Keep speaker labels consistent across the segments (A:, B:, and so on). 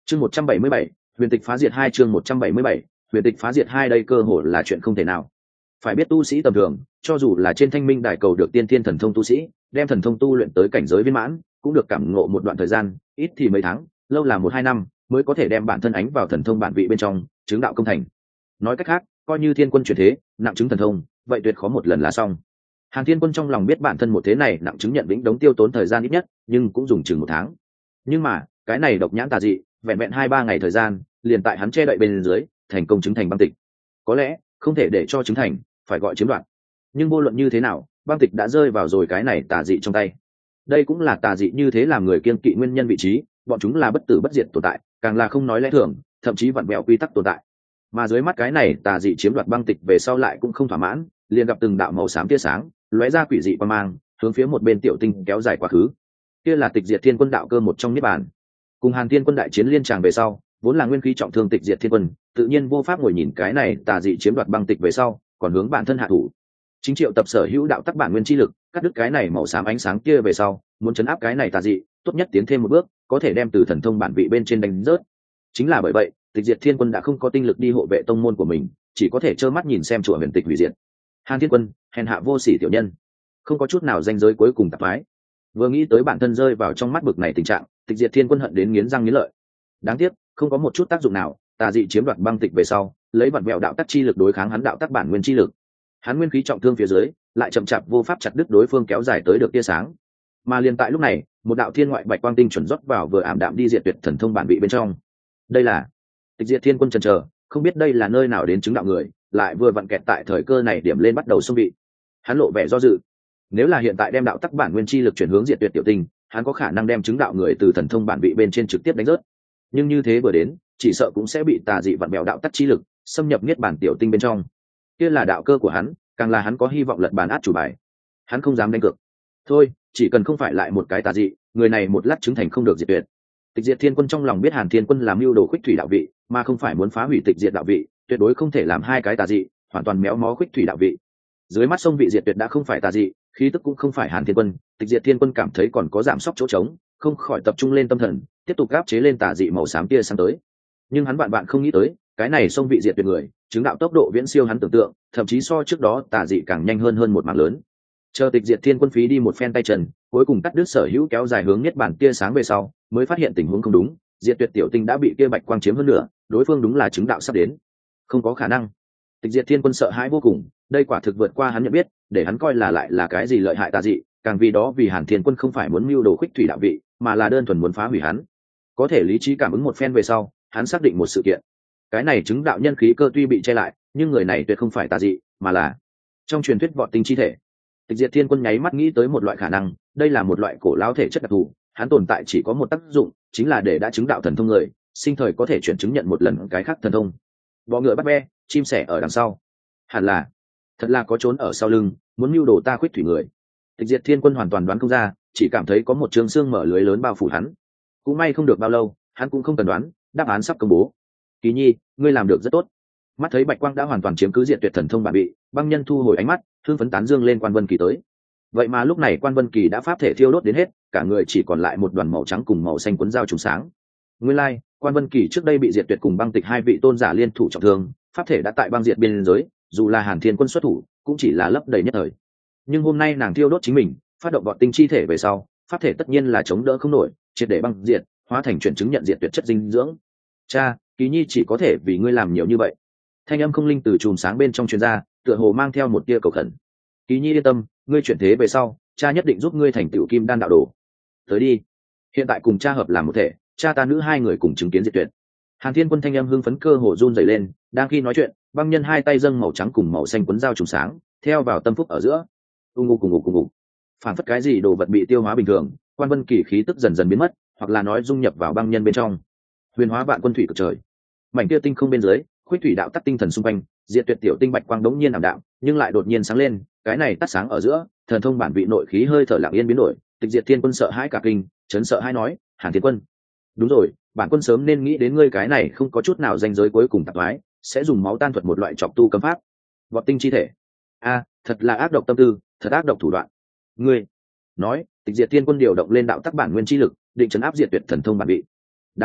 A: Chương 177, huyền tịch phá diệt 2 chương 177, huyền tịch phá diệt 2 đây cơ hội là chuyện không thể nào. Phải biết tu sĩ tầm thường, cho dù là trên Thanh Minh Đài cầu được tiên thiên thần thông tu sĩ, đem thần thông tu luyện tới cảnh giới viên mãn, cũng được cảm ngộ một đoạn thời gian, ít thì mấy tháng, lâu là 1-2 năm, mới có thể đem bản thân ánh vào thần thông bản vị bên trong, chứng đạo công thành. Nói cách khác, coi như thiên quân chuyển thế, nặng chứng thần thông, vậy tuyệt khó một lần là xong. Hàn Thiên Quân trong lòng biết bản thân một thế này nặng chứng nhận vĩnh đống tiêu tốn thời gian ít nhất, nhưng cũng dùng chừng 1 tháng. Nhưng mà, cái này độc nhãn tà dị, vẹn vẹn 2-3 ngày thời gian, liền tại hắn che đậy bên dưới, thành công chứng thành băng tịch. Có lẽ, không thể để cho chứng thành, phải gọi chiếm đoạt. Nhưng vô luận như thế nào, băng tịch đã rơi vào rồi cái này tà dị trong tay. Đây cũng là tà dị như thế làm người kiêng kỵ nguyên nhân vị trí, bọn chúng là bất tử bất diệt tồn tại, càng là không nói lẽ thường, thậm chí vặn vẹo quy tắc tồn tại. Mà dưới mắt cái này tà dị chiếm đoạt băng tịch về sau lại cũng không thỏa mãn, liền gặp từng đạo màu xám tia sáng, lóe ra quỷ dị quang mang, hướng phía một bên tiểu tinh kéo dài quá khứ. Kia là Tịch Diệt Thiên Quân đạo cơ một trong niết bàn. Cùng Hàn Thiên Quân đại chiến liên tràng về sau, vốn là nguyên khí trọng thương Tịch Diệt Thiên Quân, tự nhiên vô pháp ngồi nhìn cái này tà dị chiếm đoạt băng tịch về sau, còn hướng bản thân hạ thủ. Chính Triệu tập sở hữu đạo tắc bản nguyên chi lực, cắt đứt cái này màu xám ánh sáng kia về sau, muốn chấn áp cái này tà dị, tốt nhất tiến thêm một bước, có thể đem từ thần thông bản vị bên trên đánh rớt. Chính là bởi vậy, Tịch Diệt Thiên Quân đã không có tinh lực đi hộ vệ tông môn của mình, chỉ có thể trơ mắt nhìn xem chùa huyền tịch hủy diệt. Hàn Thiên Quân, hèn hạ vô sỉ tiểu nhân, không có chút nào danh giới cuối cùng tạp phái. Vừa nghĩ tới bản thân rơi vào trong mắt bực này tình trạng, Tịch Diệt Thiên Quân hận đến nghiến răng nghiến lợi. Đáng tiếc, không có một chút tác dụng nào, tà dị chiếm đoạt băng tịch về sau, lấy vặn vẹo đạo tắc chi lực đối kháng hắn đạo tắc bản nguyên chi lực. Hắn nguyên khí trọng thương phía dưới, lại chậm chạp vô pháp chặt đứt đối phương kéo dài tới được tia sáng. Mà liền tại lúc này, một đạo thiên ngoại bạch quang tinh chuẩn rót vào vừa ảm đạm đi diệt tuyệt thần thông bản vị bên trong. Đây là Tịch Diệt Thiên Quân chần chờ, không biết đây là nơi nào đến chứng đạo người, lại vừa vặn kẹt tại thời cơ này điểm lên bắt đầu xung vị. Hắn lộ vẻ do dự. Nếu là hiện tại đem đạo tắc bản nguyên chi lực chuyển hướng diệt tuyệt tiểu tinh, hắn có khả năng đem chứng đạo người từ thần thông bản vị bên trên trực tiếp đánh rớt. Nhưng như thế vừa đến, chỉ sợ cũng sẽ bị tà dị vặn bèo đạo tắc chi lực xâm nhập niết bản tiểu tinh bên trong. Kia là đạo cơ của hắn, càng là hắn có hy vọng lật bàn át chủ bài. Hắn không dám đánh cược. Thôi, chỉ cần không phải lại một cái tà dị, người này một lát chứng thành không được diệt tuyệt. Tịch Diệt Thiên Quân trong lòng biết Hàn Thiên Quân làm mưu đồ khuyết thủy đạo vị, mà không phải muốn phá hủy tịch diệt đạo vị, tuyệt đối không thể làm hai cái tà dị, hoàn toàn méo mó khuyết thủy đạo vị. Dưới mắt sông vị diệt tuyệt đã không phải tà dị, khí tức cũng không phải Hàn Thiên Quân, Tịch Diệt Thiên Quân cảm thấy còn có giảm sóc chỗ trống, không khỏi tập trung lên tâm thần, tiếp tục áp chế lên tà dị màu xám kia sang tới. Nhưng hắn bạn không nghĩ tới, cái này sông vị diệt tuyệt người, chứng đạo tốc độ viễn siêu hắn tưởng tượng, thậm chí so trước đó tà dị càng nhanh hơn một mảng lớn. Chờ Tịch Diệt Thiên Quân phí đi một phen tay trần, cuối cùng cắt đứt sở hữu kéo dài hướng niết bản tia sáng về sau, mới phát hiện tình huống không đúng, diệt tuyệt tiểu tinh đã bị kia bạch quang chiếm hơn nửa, đối phương đúng là chứng đạo sắp đến. Không có khả năng. Tịch Diệt Thiên Quân sợ hãi vô cùng, đây quả thực vượt qua hắn nhận biết, để hắn coi là lại là cái gì lợi hại tà dị, càng vì đó vì Hàn Thiên Quân không phải muốn mưu đồ khuyết thủy đạo vị, mà là đơn thuần muốn phá hủy hắn. Có thể lý trí cảm ứng một phen về sau, hắn xác định một sự kiện. Cái này chứng đạo nhân khí cơ tuy bị che lại, nhưng người này tuyệt không phải tà dị, mà là trong truyền thuyết vọt tinh chi thể. Tịch Diệt Thiên Quân nháy mắt nghĩ tới một loại khả năng, đây là một loại cổ lão thể chất đặc thù, hắn tồn tại chỉ có một tác dụng, chính là để đã chứng đạo thần thông người, sinh thời có thể chuyển chứng nhận một lần cái khác thần thông. Bọ ngựa bắt ve, chim sẻ ở đằng sau. Hẳn là, thật là có trốn ở sau lưng, muốn mưu đồ ta khuyết thủy người. Tịch Diệt Thiên Quân hoàn toàn đoán không ra, chỉ cảm thấy có một trường xương mở lưới lớn bao phủ hắn. Cũng may không được bao lâu, hắn cũng không cần đoán, đáp án sắp công bố. Kỳ Nhi, ngươi làm được rất tốt. Mắt thấy bạch quang đã hoàn toàn chiếm cứ diệt tuyệt thần thông bản bị, băng nhân thu hồi ánh mắt, thương phấn tán dương lên Quan Vân Kỳ tới. Vậy mà lúc này Quan Vân Kỳ đã pháp thể thiêu đốt đến hết, cả người chỉ còn lại một đoàn màu trắng cùng màu xanh cuốn dao trùng sáng. Nguyên lai, Quan Vân Kỳ trước đây bị diệt tuyệt cùng băng tịch hai vị tôn giả liên thủ trọng thương, pháp thể đã tại băng diệt biên giới, dù là Hàn Thiên Quân xuất thủ, cũng chỉ là lấp đầy nhất thời. Nhưng hôm nay nàng thiêu đốt chính mình, phát động vọt tinh chi thể về sau, pháp thể tất nhiên là chống đỡ không nổi, triệt để băng diệt, hóa thành chuyển chứng nhận diệt tuyệt chất dinh dưỡng. Cha, Kỳ Nhi chỉ có thể vì ngươi làm nhiều như vậy. Thanh âm không linh từ chùm sáng bên trong truyền ra, tựa hồ mang theo một tia cầu khẩn. Kỳ Nhi yên tâm, ngươi chuyển thế về sau, cha nhất định giúp ngươi thành tựu kim đan đạo đồ. Tới đi, hiện tại cùng cha hợp làm một thể, cha ta nữ hai người cùng chứng kiến diệt tuyệt. Hàn Thiên Quân thanh âm hưng phấn cơ hồ run rẩy lên, đang khi nói chuyện, băng nhân hai tay dâng màu trắng cùng màu xanh cuốn dao trùng sáng, theo vào tâm phúc ở giữa. Ung ung. Phản phất cái gì đồ vật bị tiêu hóa bình thường, Quan Vân Kỳ khí tức dần dần biến mất, hoặc là nói dung nhập vào băng nhân bên trong. Huyền hóa vạn quân thủy cực trời. Mảnh kia tinh không bên dưới, khuyết thủy đạo tắc tinh thần xung quanh, diệt tuyệt tiểu tinh bạch quang đống nhiên ảm đạm, nhưng lại đột nhiên sáng lên, cái này tắt sáng ở giữa, thần thông bản vị nội khí hơi thở lặng yên biến đổi. Tịch Diệt Thiên Quân sợ hãi cả kinh, chấn sợ hãi nói, Hàn Thiên Quân, đúng rồi, bản quân sớm nên nghĩ đến ngươi cái này không có chút nào danh giới cuối cùng tạp thoái, sẽ dùng máu tan thuật một loại trọc tu cấm pháp, vọt tinh chi thể. A, thật là ác độc tâm tư, thật ác độc thủ đoạn. Ngươi nói, Tịch Diệt Thiên Quân điều động lên đạo tắc bản nguyên chi lực, định trấn áp diệt tuyệt thần thông bản vị. Đáng tiếc,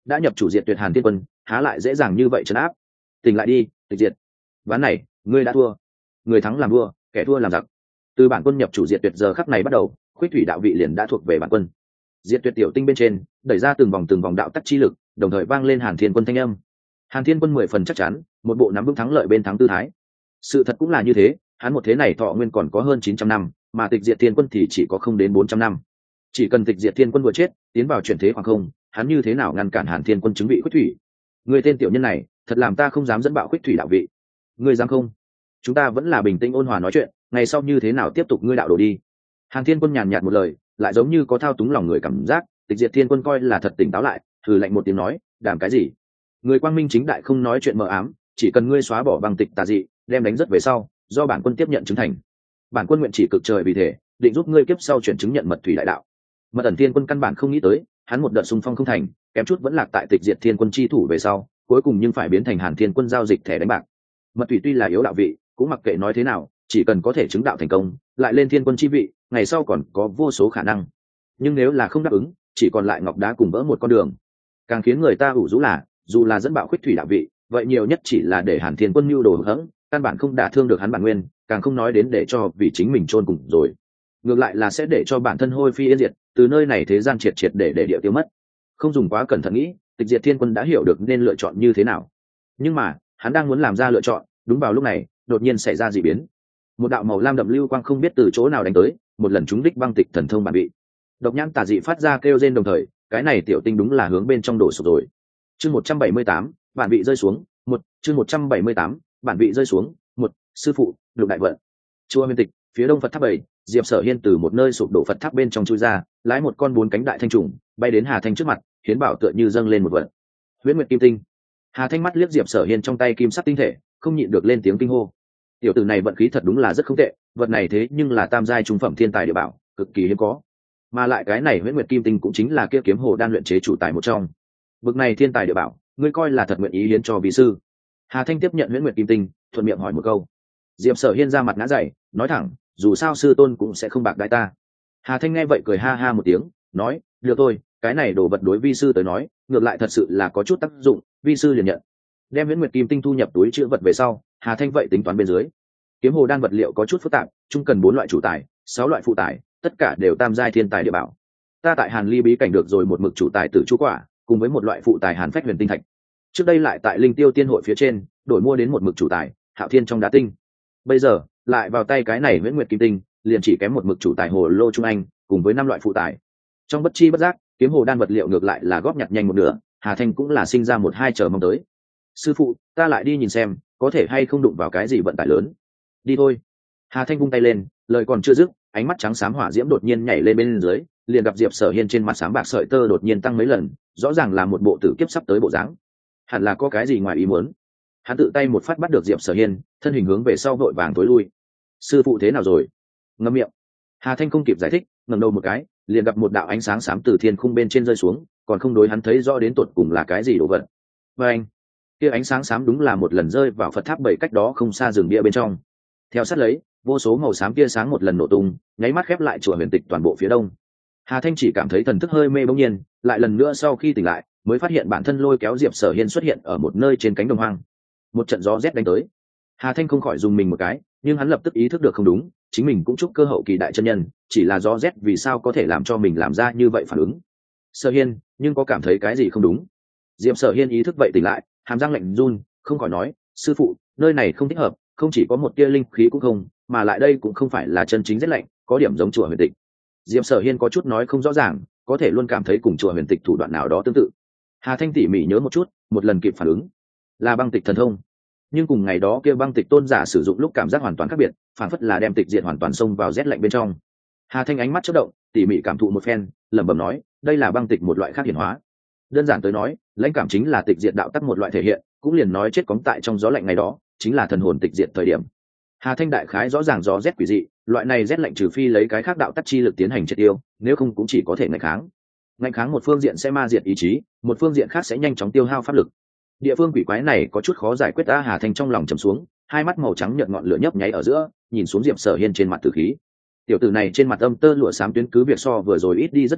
A: đã nhập chủ diệt tuyệt Hàn Thiên Quân, há lại dễ dàng như vậy trấn áp. Tỉnh lại đi, tịch diệt. Ván này ngươi đã thua, người thắng làm vua, kẻ thua làm giặc. Từ bản quân nhập chủ diệt tuyệt giờ khắc này bắt đầu, Khuyết Thủy đạo vị liền đã thuộc về bản quân. Diệt tuyệt tiểu tinh bên trên đẩy ra từng vòng đạo tắc chi lực, đồng thời vang lên Hàn Thiên Quân thanh âm. Hàn Thiên Quân 10 phần chắc chắn, một bộ nắm vững thắng lợi bên thắng tư thái. Sự thật cũng là như thế, hắn một thế này thọ nguyên còn có hơn 900 năm, mà Tịch Diệt Thiên Quân thì chỉ có không đến 400 năm. Chỉ cần Tịch Diệt Thiên Quân vừa chết, tiến vào chuyển thế khoảng không, hắn như thế nào ngăn cản Hàn Thiên Quân chứng bị Khuyết Thủy? Người tên tiểu nhân này, thật làm ta không dám dẫn bạo Khuyết Thủy đạo vị. Ngươi dám không? Chúng ta vẫn là bình tĩnh ôn hòa nói chuyện, ngày sau như thế nào tiếp tục ngươi đạo đổ đi. Hàn Thiên Quân nhàn nhạt một lời, lại giống như có thao túng lòng người cảm giác. Tịch Diệt Thiên Quân coi là thật tỉnh táo lại, thử lạnh một tiếng nói, đảm cái gì? Người quang minh chính đại không nói chuyện mờ ám, chỉ cần ngươi xóa bỏ băng tịch tà dị, đem đánh rất về sau, do bản quân tiếp nhận chứng thành. Bản quân nguyện chỉ cực trời vì thế, định giúp ngươi kiếp sau chuyển chứng nhận mật thủy đại đạo. Mật ẩn Thiên Quân căn bản không nghĩ tới, hắn một đợt xung phong không thành, kém chút vẫn lạc tại Tịch Diệt Thiên Quân chi thủ về sau, cuối cùng nhưng phải biến thành Hàn Thiên Quân giao dịch thẻ đánh bạc. Mật thủy tuy là yếu đạo vị, cũng mặc kệ nói thế nào, chỉ cần có thể chứng đạo thành công, lại lên Thiên Quân chi vị, ngày sau còn có vô số khả năng. Nhưng nếu là không đáp ứng, chỉ còn lại ngọc đá cùng vỡ một con đường. Càng khiến người ta ủ rũ là, dù là dẫn bạo Khuyết Thủy đạo vị, vậy nhiều nhất chỉ là để Hàn Thiên Quân mưu đồ hững, căn bản không đả thương được hắn bản nguyên, càng không nói đến để cho vì chính mình chôn cùng rồi. Ngược lại là sẽ để cho bản thân hôi phi yên diệt, từ nơi này thế gian triệt để địa tiêu mất. Không dùng quá cẩn thận nghĩ, Tịch Diệt Thiên Quân đã hiểu được nên lựa chọn như thế nào. Nhưng mà, hắn đang muốn làm ra lựa chọn, đúng vào lúc này, đột nhiên xảy ra dị biến. Một đạo màu lam đậm lưu quang không biết từ chỗ nào đánh tới, một lần trúng đích băng tịch thần thông bản vị. Độc nhãn tà dị phát ra kêu rên đồng thời, cái này tiểu tinh đúng là hướng bên trong đổ sụp rồi. Chương 178, bản vị rơi xuống, chương 178, bản vị rơi xuống, sư phụ, lục đại vận. Chùa Huyền Tịch, phía đông Phật tháp 7, Diệp Sở Hiên từ một nơi sụp đổ Phật tháp bên trong chui ra, lái một con 4 cánh đại thanh trùng, bay đến Hà Thanh trước mặt, hiến bảo tựa như dâng lên một vật. Huyễn Nguyệt Kim Tinh. Hà Thanh mắt liếc Diệp Sở Hiên trong tay kim sắc tinh thể, không nhịn được lên tiếng kinh hô. Tiểu tử này vận khí thật đúng là rất không tệ, vật này thế nhưng là tam giai trung phẩm thiên tài địa bảo, cực kỳ hiếm có. Mà lại cái này Huyễn Nguyệt Kim Tinh cũng chính là kia kiếm hồ đan luyện chế chủ tài một trong. Bực này thiên tài địa bảo, ngươi coi là thật nguyện ý hiến cho vị sư? Hà Thanh tiếp nhận Huyễn Nguyệt Kim Tinh, thuận miệng hỏi một câu. Diệp Sở Hiên ra mặt ngã dày, nói thẳng, dù sao sư tôn cũng sẽ không bạc đãi ta. Hà Thanh nghe vậy cười ha ha một tiếng, nói, được thôi, cái này đồ vật đối vi sư tới nói, ngược lại thật sự là có chút tác dụng, vi sư liền nhận. Đem Huyễn Nguyệt Kim Tinh thu nhập túi chữ vật về sau, Hà Thanh vậy tính toán bên dưới. Kiếm hồ đan vật liệu có chút phức tạp, chung cần 4 loại chủ tài, 6 loại phụ tài, tất cả đều tam giai thiên tài địa bảo. Ta tại Hàn Ly bí cảnh được rồi một mực chủ tài tử chú quả, cùng với một loại phụ tài Hàn Phách huyền tinh thạch. Trước đây lại tại Linh Tiêu Tiên hội phía trên, đổi mua đến một mực chủ tài, Hạo Thiên trong đá tinh. Bây giờ, lại vào tay cái này Huyễn Nguyệt Kim Tinh, liền chỉ kém một mực chủ tài hồ lô trung anh, cùng với 5 loại phụ tài. Trong bất chi bất giác, kiếm hồ đan vật liệu ngược lại là góp nhặt nhanh một nửa, Hà Thanh cũng là sinh ra một hai chờ mong tới. Sư phụ, ta lại đi nhìn xem, có thể hay không đụng vào cái gì vận tải lớn. Đi thôi. Hà Thanh vung tay lên, lời còn chưa dứt, ánh mắt trắng xám hỏa diễm đột nhiên nhảy lên bên dưới, liền gặp Diệp Sở Hiên trên mặt xám bạc sợi tơ đột nhiên tăng mấy lần, rõ ràng là một bộ tử kiếp sắp tới bộ dáng. Hẳn là có cái gì ngoài ý muốn. Hắn tự tay một phát bắt được Diệp Sở Hiên, thân hình hướng về sau vội vàng tối lui. Sư phụ thế nào rồi? Ngậm miệng. Hà Thanh không kịp giải thích, ngẩng đầu một cái, liền gặp một đạo ánh sáng xám từ thiên khung bên trên rơi xuống, còn không đối hắn thấy rõ đến tột cùng là cái gì đồ vật. Và anh, kia ánh sáng xám đúng là một lần rơi vào Phật tháp 7 cách đó không xa rừng bia bên trong. Theo sát lấy, vô số màu xám kia sáng một lần nổ tung, nháy mắt khép lại chùa Huyền Tịch toàn bộ phía đông. Hà Thanh chỉ cảm thấy thần thức hơi mê bỗng nhiên, lại lần nữa sau khi tỉnh lại, mới phát hiện bản thân lôi kéo Diệp Sở Hiên xuất hiện ở một nơi trên cánh đồng hoang. Một trận gió rét đánh tới. Hà Thanh không khỏi dùng mình một cái, nhưng hắn lập tức ý thức được không đúng, chính mình cũng chúc cơ hậu kỳ đại chân nhân, chỉ là gió rét vì sao có thể làm cho mình làm ra như vậy phản ứng. Sở Hiên, nhưng có cảm thấy cái gì không đúng? Diệp Sở Hiên ý thức vậy tỉnh lại, hàm răng lạnh run, không khỏi nói, sư phụ, nơi này không thích hợp, không chỉ có một tia linh khí cũng không, mà lại đây cũng không phải là chân chính rét lạnh, có điểm giống chùa Huyền Tịch. Diệp Sở Hiên có chút nói không rõ ràng, có thể luôn cảm thấy cùng chùa Huyền Tịch thủ đoạn nào đó tương tự. Hà Thanh tỉ mỉ nhớ một chút, một lần kịp phản ứng, là băng tịch thần thông. Nhưng cùng ngày đó kia băng tịch tôn giả sử dụng lúc cảm giác hoàn toàn khác biệt, phản phất là đem tịch diệt hoàn toàn xông vào rét lạnh bên trong. Hà Thanh ánh mắt chớp động, tỉ mỉ cảm thụ một phen, lẩm bẩm nói, đây là băng tịch một loại khác hiển hóa. Đơn giản tới nói, lãnh cảm chính là tịch diệt đạo tắc một loại thể hiện, cũng liền nói chết cóng tại trong gió lạnh ngày đó, chính là thần hồn tịch diệt thời điểm. Hà Thanh đại khái rõ ràng gió rét quỷ dị, loại này rét lạnh trừ phi lấy cái khác đạo tắc chi lực tiến hành triệt tiêu, nếu không cũng chỉ có thể ngăn kháng. Ngăn kháng một phương diện sẽ ma diệt ý chí, một phương diện khác sẽ nhanh chóng tiêu hao pháp lực. Địa phương quỷ quái này có chút khó giải quyết. Hà Thanh trong lòng trầm xuống, hai mắt màu trắng nhợt ngọn lửa nhấp nháy ở giữa, nhìn xuống Diệp Sở Hiên trên mặt tử khí. Tiểu tử này trên mặt âm tơ lụa xám tuyến cứ việc so vừa rồi ít đi rất nhiều,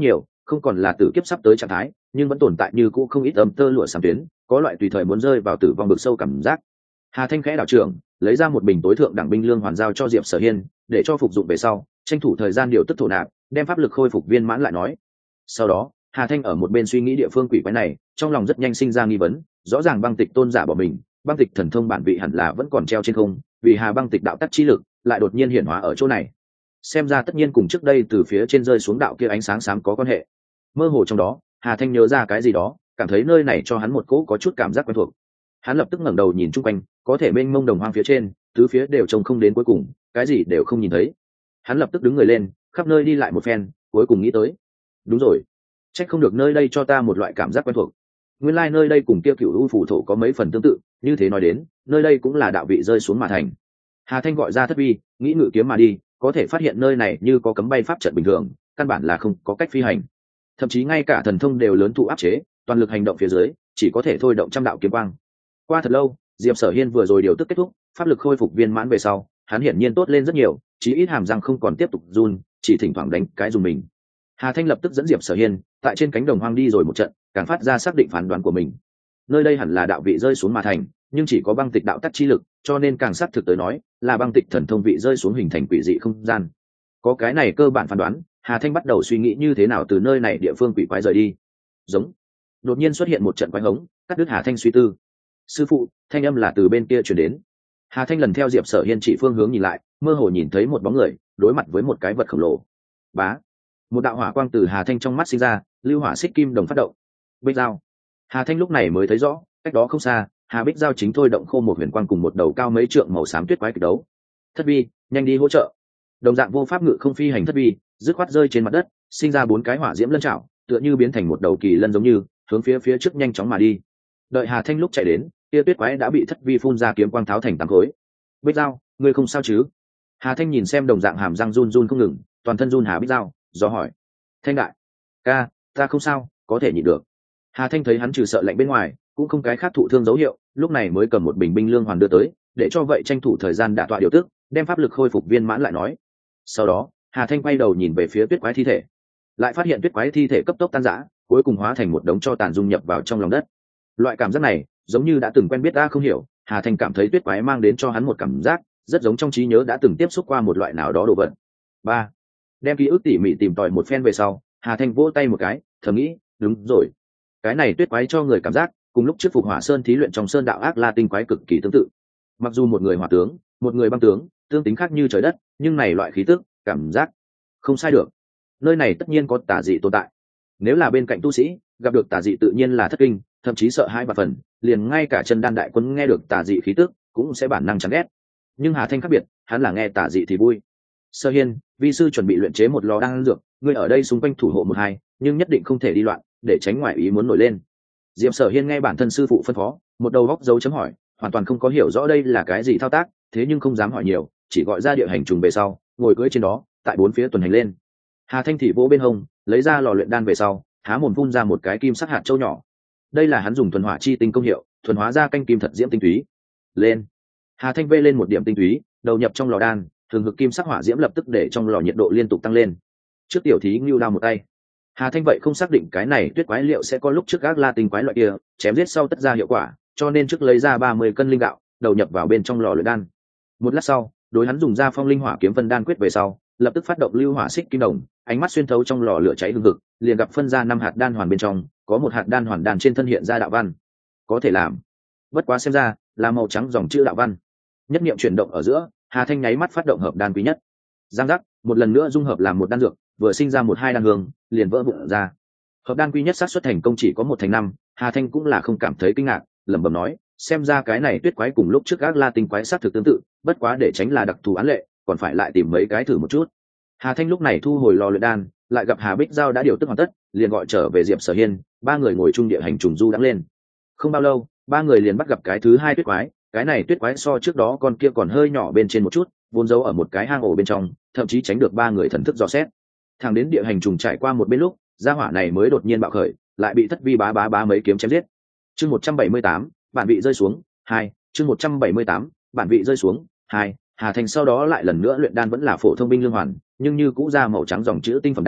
A: không còn là tử kiếp sắp tới trạng thái, nhưng vẫn tồn tại như cũ không ít âm tơ lụa sáng tuyến, có loại tùy thời muốn rơi vào tử vong vực sâu cảm giác. Hà Thanh khẽ đảo trưởng, lấy ra một bình tối thượng đẳng binh lương hoàn giao cho Diệp Sở Hiên, để cho phục dụng về sau, tranh thủ thời gian điều tức thổ nạp, đem pháp lực khôi phục viên mãn lại nói. Sau đó, Hà Thanh ở một bên suy nghĩ địa phương quỷ quái này, trong lòng rất nhanh sinh ra nghi vấn, rõ ràng băng tịch tôn giả bỏ mình, băng tịch thần thông bản vị hẳn là vẫn còn treo trên không, vì Hà băng tịch đạo tắc chi lực lại đột nhiên hiển hóa ở chỗ này. Xem ra tất nhiên cùng trước đây từ phía trên rơi xuống đạo kia ánh sáng xám có quan hệ. Mơ hồ trong đó, Hà Thanh nhớ ra cái gì đó, cảm thấy nơi này cho hắn một cỗ có chút cảm giác quen thuộc. Hắn lập tức ngẩng đầu nhìn chung quanh, có thể mênh mông đồng hoang phía trên, tứ phía đều trông không đến cuối cùng, cái gì đều không nhìn thấy. Hắn lập tức đứng người lên, khắp nơi đi lại một phen, cuối cùng nghĩ tới, đúng rồi, trách không được nơi đây cho ta một loại cảm giác quen thuộc. Nguyên lai nơi đây cùng kia Cửu U phủ thổ có mấy phần tương tự, như thế nói đến, nơi đây cũng là đạo vị rơi xuống mà thành. Hà Thanh gọi ra thất vi, nghĩ ngự kiếm mà đi, có thể phát hiện nơi này như có cấm bay pháp trận bình thường, căn bản là không có cách phi hành. Thậm chí ngay cả thần thông đều lớn thụ áp chế, toàn lực hành động phía dưới, chỉ có thể thôi động trăm đạo kiếm quang. Qua thật lâu, Diệp Sở Hiên vừa rồi điều tức kết thúc, pháp lực khôi phục viên mãn về sau, hắn hiển nhiên tốt lên rất nhiều, chí ít hàm răng không còn tiếp tục run, chỉ thỉnh thoảng đánh cái dùng mình. Hà Thanh lập tức dẫn Diệp Sở Hiên tại trên cánh đồng hoang đi rồi một trận, càng phát ra xác định phán đoán của mình. Nơi đây hẳn là đạo vị rơi xuống mà thành, nhưng chỉ có băng tịch đạo tắc chi lực, cho nên càng xác thực tới nói, là băng tịch thần thông vị rơi xuống hình thành quỷ dị không gian. Có cái này cơ bản phán đoán, Hà Thanh bắt đầu suy nghĩ như thế nào từ nơi này địa phương quỷ quái rời đi. Giống. Đột nhiên xuất hiện một trận quái hống, cắt đứt Hà Thanh suy tư. Sư phụ, thanh âm là từ bên kia truyền đến. Hà Thanh lần theo Diệp Sở Hiên chỉ phương hướng nhìn lại, mơ hồ nhìn thấy một bóng người đối mặt với một cái vật khổng lồ. Bá. Một đạo hỏa quang từ Hà Thanh trong mắt sinh ra, lưu hỏa xích kim đồng phát động. Bích dao. Hà Thanh lúc này mới thấy rõ, cách đó không xa, Hà Bích dao chính thôi động khô một huyền quang cùng một đầu cao mấy trượng màu xám tuyết quái kịch đấu. Thất vi, nhanh đi hỗ trợ. Đồng dạng vô pháp ngự không phi hành thất vi, dứt khoát rơi trên mặt đất, sinh ra 4 cái hỏa diễm lân trảo, tựa như biến thành một đầu kỳ lân giống như, hướng phía trước nhanh chóng mà đi. Đợi Hà Thanh lúc chạy đến, kia tuyết quái đã bị thất vi phun ra kiếm quang tháo thành 8 khối. Bích dao, ngươi không sao chứ? Hà Thanh nhìn xem đồng dạng hàm răng run run không ngừng, toàn thân run Hà Bích dao, do hỏi. Thanh đại ca, ta không sao, có thể nhịn được. Hà Thanh thấy hắn trừ sợ lạnh bên ngoài, cũng không cái khác thụ thương dấu hiệu, lúc này mới cầm một bình binh lương hoàn đưa tới, để cho vậy tranh thủ thời gian đả tọa điều tức, đem pháp lực khôi phục viên mãn lại nói. Sau đó, Hà Thanh quay đầu nhìn về phía tuyết quái thi thể, lại phát hiện tuyết quái thi thể cấp tốc tan rã, cuối cùng hóa thành một đống tro tàn dung nhập vào trong lòng đất. Loại cảm giác này, giống như đã từng quen biết ta không hiểu, Hà Thanh cảm thấy tuyết quái mang đến cho hắn một cảm giác rất giống trong trí nhớ đã từng tiếp xúc qua một loại nào đó đồ vật. 3. Đem ký ức tỉ mỉ tìm tòi một phen về sau, Hà Thanh vỗ tay một cái, thầm nghĩ, đúng rồi, cái này tuyết quái cho người cảm giác cùng lúc trước Phục Hỏa Sơn thí luyện trong sơn đạo ác la tinh quái cực kỳ tương tự. Mặc dù một người hỏa tướng, một người băng tướng, tương tính khác như trời đất, nhưng này loại khí tức, cảm giác không sai được. Nơi này tất nhiên có tà dị tồn tại. Nếu là bên cạnh tu sĩ, gặp được tà dị tự nhiên là thất kinh, thậm chí sợ hãi và phần, liền ngay cả chân đan đại quân nghe được tà dị khí tức, cũng sẽ bản năng chán ghét. Nhưng Hà Thanh khác biệt, hắn là nghe tà dị thì vui. Sơ Hiên, vi sư chuẩn bị luyện chế một lò đan dược, ngươi ở đây xung quanh thủ hộ 1-2, nhưng nhất định không thể đi loạn, để tránh ngoại ý muốn nổi lên. Diệp Sở Hiên nghe bản thân sư phụ phân phó, một đầu góc dấu chấm hỏi, hoàn toàn không có hiểu rõ đây là cái gì thao tác, thế nhưng không dám hỏi nhiều, chỉ gọi ra địa hành trùng về sau, ngồi cưỡi trên đó, tại 4 phía tuần hành lên. Hà Thanh thì vỗ bên hông, lấy ra lò luyện đan về sau, há mồm phun ra một cái kim sắc hạt châu nhỏ. Đây là hắn dùng thuần hỏa chi tinh công hiệu, thuần hóa ra canh kim thật diễm tinh túy. Lên. Hà Thanh vê lên một điểm tinh túy, đầu nhập trong lò đan, thường hực kim sắc hỏa diễm lập tức để trong lò nhiệt độ liên tục tăng lên. Trước tiểu thí ngưu đao một tay. Hà Thanh vậy không xác định cái này tuyết quái liệu sẽ có lúc trước ác la tinh quái loại kia chém giết sau tất ra hiệu quả, cho nên trước lấy ra 30 cân linh gạo, đầu nhập vào bên trong lò luyện đan. Một lát sau, đối hắn dùng ra phong linh hỏa kiếm phân đan quyết về sau, lập tức phát động lưu hỏa xích kim đồng, ánh mắt xuyên thấu trong lò lửa cháy hừng hực, liền gặp phân ra 5 hạt đan hoàn bên trong, có một hạt đan hoàn đan trên thân hiện ra đạo văn. Có thể làm. Bất quá xem ra, là màu trắng dòng chữ đạo văn. Nhất niệm chuyển động ở giữa, Hà Thanh nháy mắt phát động hợp đan quý nhất. Giang giác, một lần nữa dung hợp làm một đan dược, vừa sinh ra 1-2 đan hương, liền vỡ vụn ra. Hợp đan quý nhất xác suất thành công chỉ có 1/5, Hà Thanh cũng là không cảm thấy kinh ngạc, lẩm bẩm nói, xem ra cái này tuyết quái cùng lúc trước ác la tinh quái xác thực tương tự, bất quá để tránh là đặc thù án lệ, còn phải lại tìm mấy cái thử một chút. Hà Thanh lúc này thu hồi lò luyện đan, lại gặp Hà Bích Giao đã điều tức hoàn tất, liền gọi trở về Diệp Sở Hiên, 3 người ngồi chung địa hành trùng du đắng lên. Không bao lâu, 3 người liền bắt gặp cái thứ 2 tuyết quái, cái này tuyết quái so trước đó con kia còn hơi nhỏ bên trên một chút, vốn giấu ở một cái hang ổ bên trong, thậm chí tránh được 3 người thần thức dò xét. Thẳng đến địa hành trùng trải qua một bên lúc, gia hỏa này mới đột nhiên bạo khởi, lại bị thất vi bá mấy kiếm chém giết. Chương 178, bản vị rơi xuống 2, chương 178, bản vị rơi xuống 2. Hà Thành sau đó lại lần nữa luyện đan vẫn là phổ thông binh lương hoàn, nhưng như cũ ra màu trắng dòng chữ tinh phẩm đan,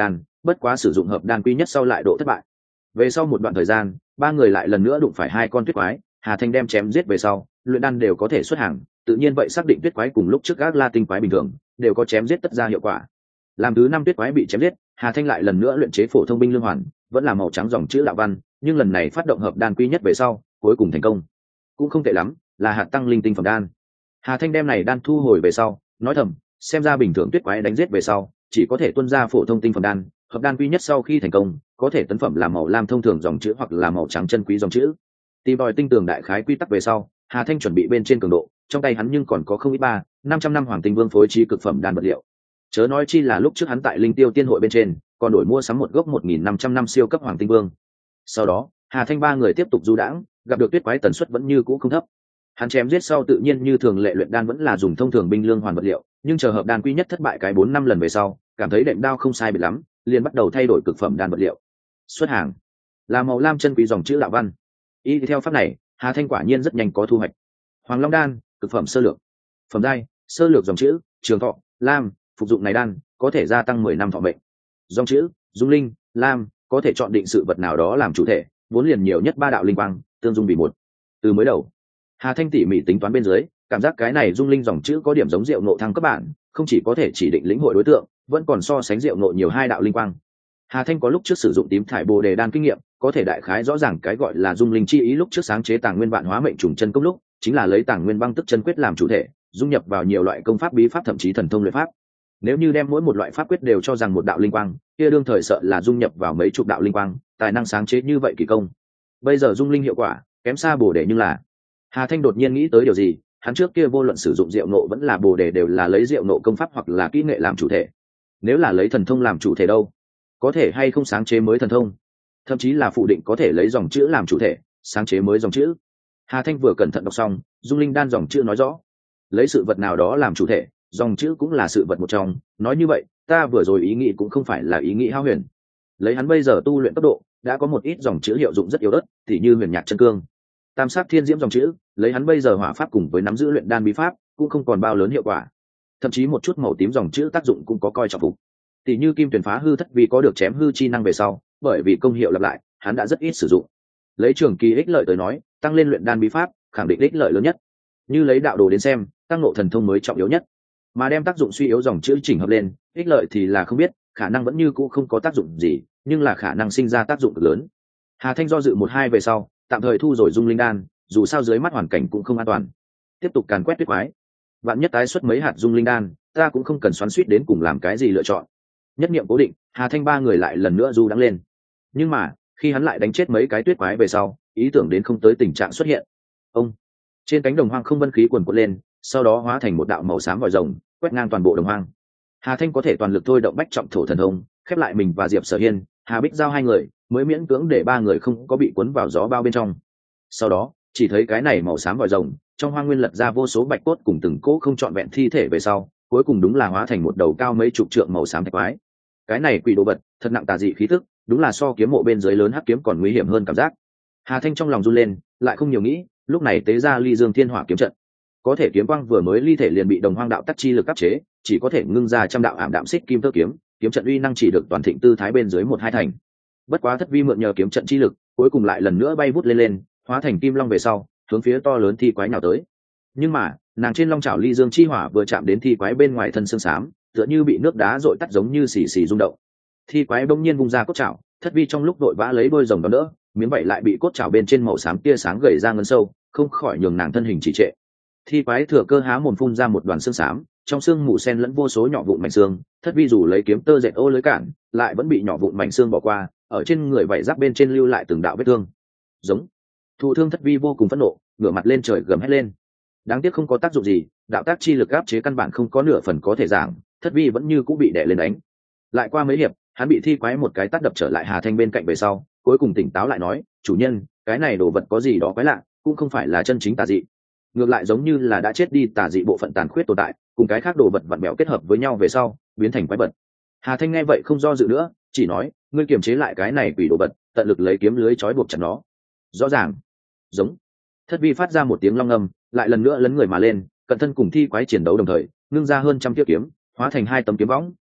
A: bất quá sử dụng hợp đan quy nhất sau lại độ thất bại. Về sau một đoạn thời gian, ba người lại lần nữa đụng phải hai con tuyết quái, Hà Thanh đem chém giết về sau, luyện đan đều có thể xuất hàng, tự nhiên vậy xác định tuyết quái cùng lúc trước các la tinh quái bình thường, đều có chém giết tất ra hiệu quả. Làm thứ 5 tuyết quái bị chém giết, Hà Thanh lại lần nữa luyện chế phổ thông binh lương hoàn, vẫn là màu trắng dòng chữ đạo văn, nhưng lần này phát động hợp đan quy nhất về sau, cuối cùng thành công. Cũng không tệ lắm, là hạt tăng linh tinh phẩm đan. Hà Thanh đem này đan thu hồi về sau, nói thầm, xem ra bình thường tuyết quái đánh giết về sau, chỉ có thể tuân ra phổ thông tinh phẩm đan, hợp đan quy nhất sau khi thành công, có thể tấn phẩm làm màu lam thông thường dòng chữ hoặc là màu trắng chân quý dòng chữ. Tìm đòi tinh tường đại khái quy tắc về sau, Hà Thanh chuẩn bị bên trên cường độ, trong tay hắn nhưng còn có không ít 500 năm hoàng tinh vương phối trí cực phẩm đan vật liệu. Chớ nói chi là lúc trước hắn tại Linh Tiêu Tiên hội bên trên, còn đổi mua sắm một gốc 1500 năm siêu cấp hoàng tinh vương. Sau đó, Hà Thanh ba người tiếp tục du đãng, gặp được tuyết quái tần suất vẫn như cũ không thấp. Hắn chém giết sau tự nhiên như thường lệ luyện đan vẫn là dùng thông thường binh lương hoàn vật liệu, nhưng chờ hợp đan quy nhất thất bại cái 4-5 lần về sau, cảm thấy đệm đao không sai biệt lắm, liền bắt đầu thay đổi cực phẩm đan vật liệu. Xuất hàng là màu lam chân quý dòng chữ đạo văn. Y theo pháp này, Hà Thanh quả nhiên rất nhanh có thu hoạch. Hoàng Long đan, cực phẩm sơ lược. Phẩm giai, sơ lược dòng chữ, trường thọ, lam, phục dụng này đan có thể gia tăng 10 năm thọ mệnh. Dòng chữ, dung linh, lam, có thể chọn định sự vật nào đó làm chủ thể, vốn liền nhiều nhất 3 đạo linh quang, tương dung vì một. Từ mới đầu, Hà Thanh tỉ mỉ tính toán bên dưới, cảm giác cái này dung linh dòng chữ có điểm giống diệu nộ thăng cấp bản, không chỉ có thể chỉ định lĩnh hội đối tượng, vẫn còn so sánh diệu nộ nhiều 2 đạo linh quang. Hà Thanh có lúc trước sử dụng tím thải bồ đề đan kinh nghiệm, có thể đại khái rõ ràng cái gọi là dung linh chi ý lúc trước sáng chế tàng nguyên vạn hóa mệnh trùng chân công lúc, chính là lấy tàng nguyên băng tức chân quyết làm chủ thể, dung nhập vào nhiều loại công pháp bí pháp thậm chí thần thông luyện pháp. Nếu như đem mỗi một loại pháp quyết đều cho rằng một đạo linh quang, kia đương thời sợ là dung nhập vào mấy chục đạo linh quang, tài năng sáng chế như vậy kỳ công. Bây giờ dung linh hiệu quả kém xa bồ đề, nhưng là Hà Thanh đột nhiên nghĩ tới điều gì, hắn trước kia vô luận sử dụng diệu nộ vẫn là bồ đề đều là lấy diệu nộ công pháp hoặc là kỹ nghệ làm chủ thể. Nếu là lấy thần thông làm chủ thể đâu? Có thể hay không sáng chế mới thần thông? Thậm chí là phủ định có thể lấy dòng chữ làm chủ thể, sáng chế mới dòng chữ. Hà Thanh vừa cẩn thận đọc xong, dung linh đan dòng chữ nói rõ, lấy sự vật nào đó làm chủ thể, dòng chữ cũng là sự vật một trong. Nói như vậy, ta vừa rồi ý nghĩ cũng không phải là ý nghĩ hao huyền. Lấy hắn bây giờ tu luyện tốc độ, đã có một ít dòng chữ hiệu dụng rất yếu ớt, tỉ như huyền nhạc chân cương, tam sát thiên diễm dòng chữ, lấy hắn bây giờ hỏa pháp cùng với nắm giữ luyện đan bí pháp, cũng không còn bao lớn hiệu quả. Thậm chí một chút màu tím dòng chữ tác dụng cũng có coi trọng phục. Tỉ như kim tuyển phá hư thất vì có được chém hư chi năng về sau, bởi vì công hiệu lặp lại, hắn đã rất ít sử dụng. Lấy trường kỳ ích lợi tới nói, tăng lên luyện đan bí pháp, khẳng định ích lợi lớn nhất. Như lấy đạo đồ đến xem, tăng ngộ thần thông mới trọng yếu nhất. Mà đem tác dụng suy yếu dòng chữ chỉnh hợp lên, ích lợi thì là không biết, khả năng vẫn như cũ không có tác dụng gì, nhưng là khả năng sinh ra tác dụng cực lớn. Hà Thanh do dự 1-2 về sau, tạm thời thu rồi dung linh đan, dù sao dưới mắt hoàn cảnh cũng không an toàn. Tiếp tục càn quét tuyết quái. Vạn nhất tái xuất mấy hạt dung linh đan, ta cũng không cần xoắn xuýt đến cùng làm cái gì lựa chọn. Nhất niệm cố định, Hà Thanh ba người lại lần nữa du đắng lên. Nhưng mà, khi hắn lại đánh chết mấy cái tuyết quái về sau, ý tưởng đến không tới tình trạng xuất hiện. Ông, trên cánh đồng hoang không vân khí cuồn cuộn lên, sau đó hóa thành một đạo màu xám vòi rồng, quét ngang toàn bộ đồng hoang. Hà Thanh có thể toàn lực thôi động bách trọng thổ thần thông, khép lại mình và Diệp Sở Hiên, Hà Bích giao hai người, mới miễn cưỡng để ba người không có bị cuốn vào gió bao bên trong. Sau đó, chỉ thấy cái này màu xám vòi rồng, trong hoang nguyên lật ra vô số bạch cốt cùng từng cỗ không trọn vẹn thi thể về sau, cuối cùng đúng là hóa thành một đầu cao mấy chục trượng màu xám thạch quái. Cái này quỷ đồ vật, thật nặng tà dị khí tức, đúng là so kiếm mộ bên dưới lớn hắc kiếm còn nguy hiểm hơn cảm giác. Hà Thanh trong lòng run lên, lại không nhiều nghĩ, lúc này tế ra Ly Dương Thiên Hỏa kiếm trận. Có thể kiếm quang vừa mới ly thể liền bị đồng hoang đạo tắc chi lực áp chế, chỉ có thể ngưng ra trăm đạo ảm đạm xích kim tơ kiếm, kiếm trận uy năng chỉ được toàn thịnh tư thái bên dưới 1-2 thành. Bất quá Thất Vi mượn nhờ kiếm trận chi lực, cuối cùng lại lần nữa bay vút lên, hóa thành kim long về sau, hướng phía to lớn thi quái nào tới. Nhưng mà, nàng trên long chảo Ly Dương chi hỏa vừa chạm đến thi quái bên ngoài thân xương xám, tựa như bị nước đá dội tắt giống như xì xì rung động. Thi quái bỗng nhiên vung ra cốt chảo, Thất Vi trong lúc đội vã lấy đôi rồng đón đỡ, miếng vậy lại bị cốt chảo bên trên màu xám tia sáng gầy ra ngấn sâu, không khỏi nhường nàng thân hình trì trệ. Thi quái thừa cơ há mồm phun ra một đoàn xương xám, trong xương mù sen lẫn vô số nhỏ vụn mảnh xương. Thất Vi dù lấy kiếm tơ dệt ô lưới cản, lại vẫn bị nhỏ vụn mảnh xương bỏ qua, ở trên người vảy giáp bên trên lưu lại từng đạo vết thương. Giống. Thụ thương Thất Vi vô cùng phẫn nộ, ngửa mặt lên trời gầm hét lên. Đáng tiếc không có tác dụng gì, đạo tác chi lực áp chế căn bản không có nửa phần có thể giảng, Thất Vi vẫn như cũ bị đè lên đánh. Lại qua mấy hiệp, hắn bị thi quái một cái tát đập trở lại Hà Thanh bên cạnh về sau, cuối cùng tỉnh táo lại nói, chủ nhân, cái này đồ vật có gì đó quái lạ, cũng không phải là chân chính tà dị, ngược lại giống như là đã chết đi tà dị bộ phận tàn khuyết tồn tại, cùng cái khác đồ vật vặn bẹo kết hợp với nhau về sau, biến thành quái vật. Hà Thanh nghe vậy không do dự nữa, chỉ nói, ngươi kiềm chế lại cái này quỷ đồ vật, tận lực lấy kiếm lưới trói buộc chặt nó. Rõ ràng. Giống. Thất Vi phát ra một tiếng long ngâm, lại lần nữa lấn người mà lên, cận thân cùng thi quái chiến đấu đồng thời, ngưng ra hơn trăm tiêu kiếm, hóa thành 2 tấm kiếm võng,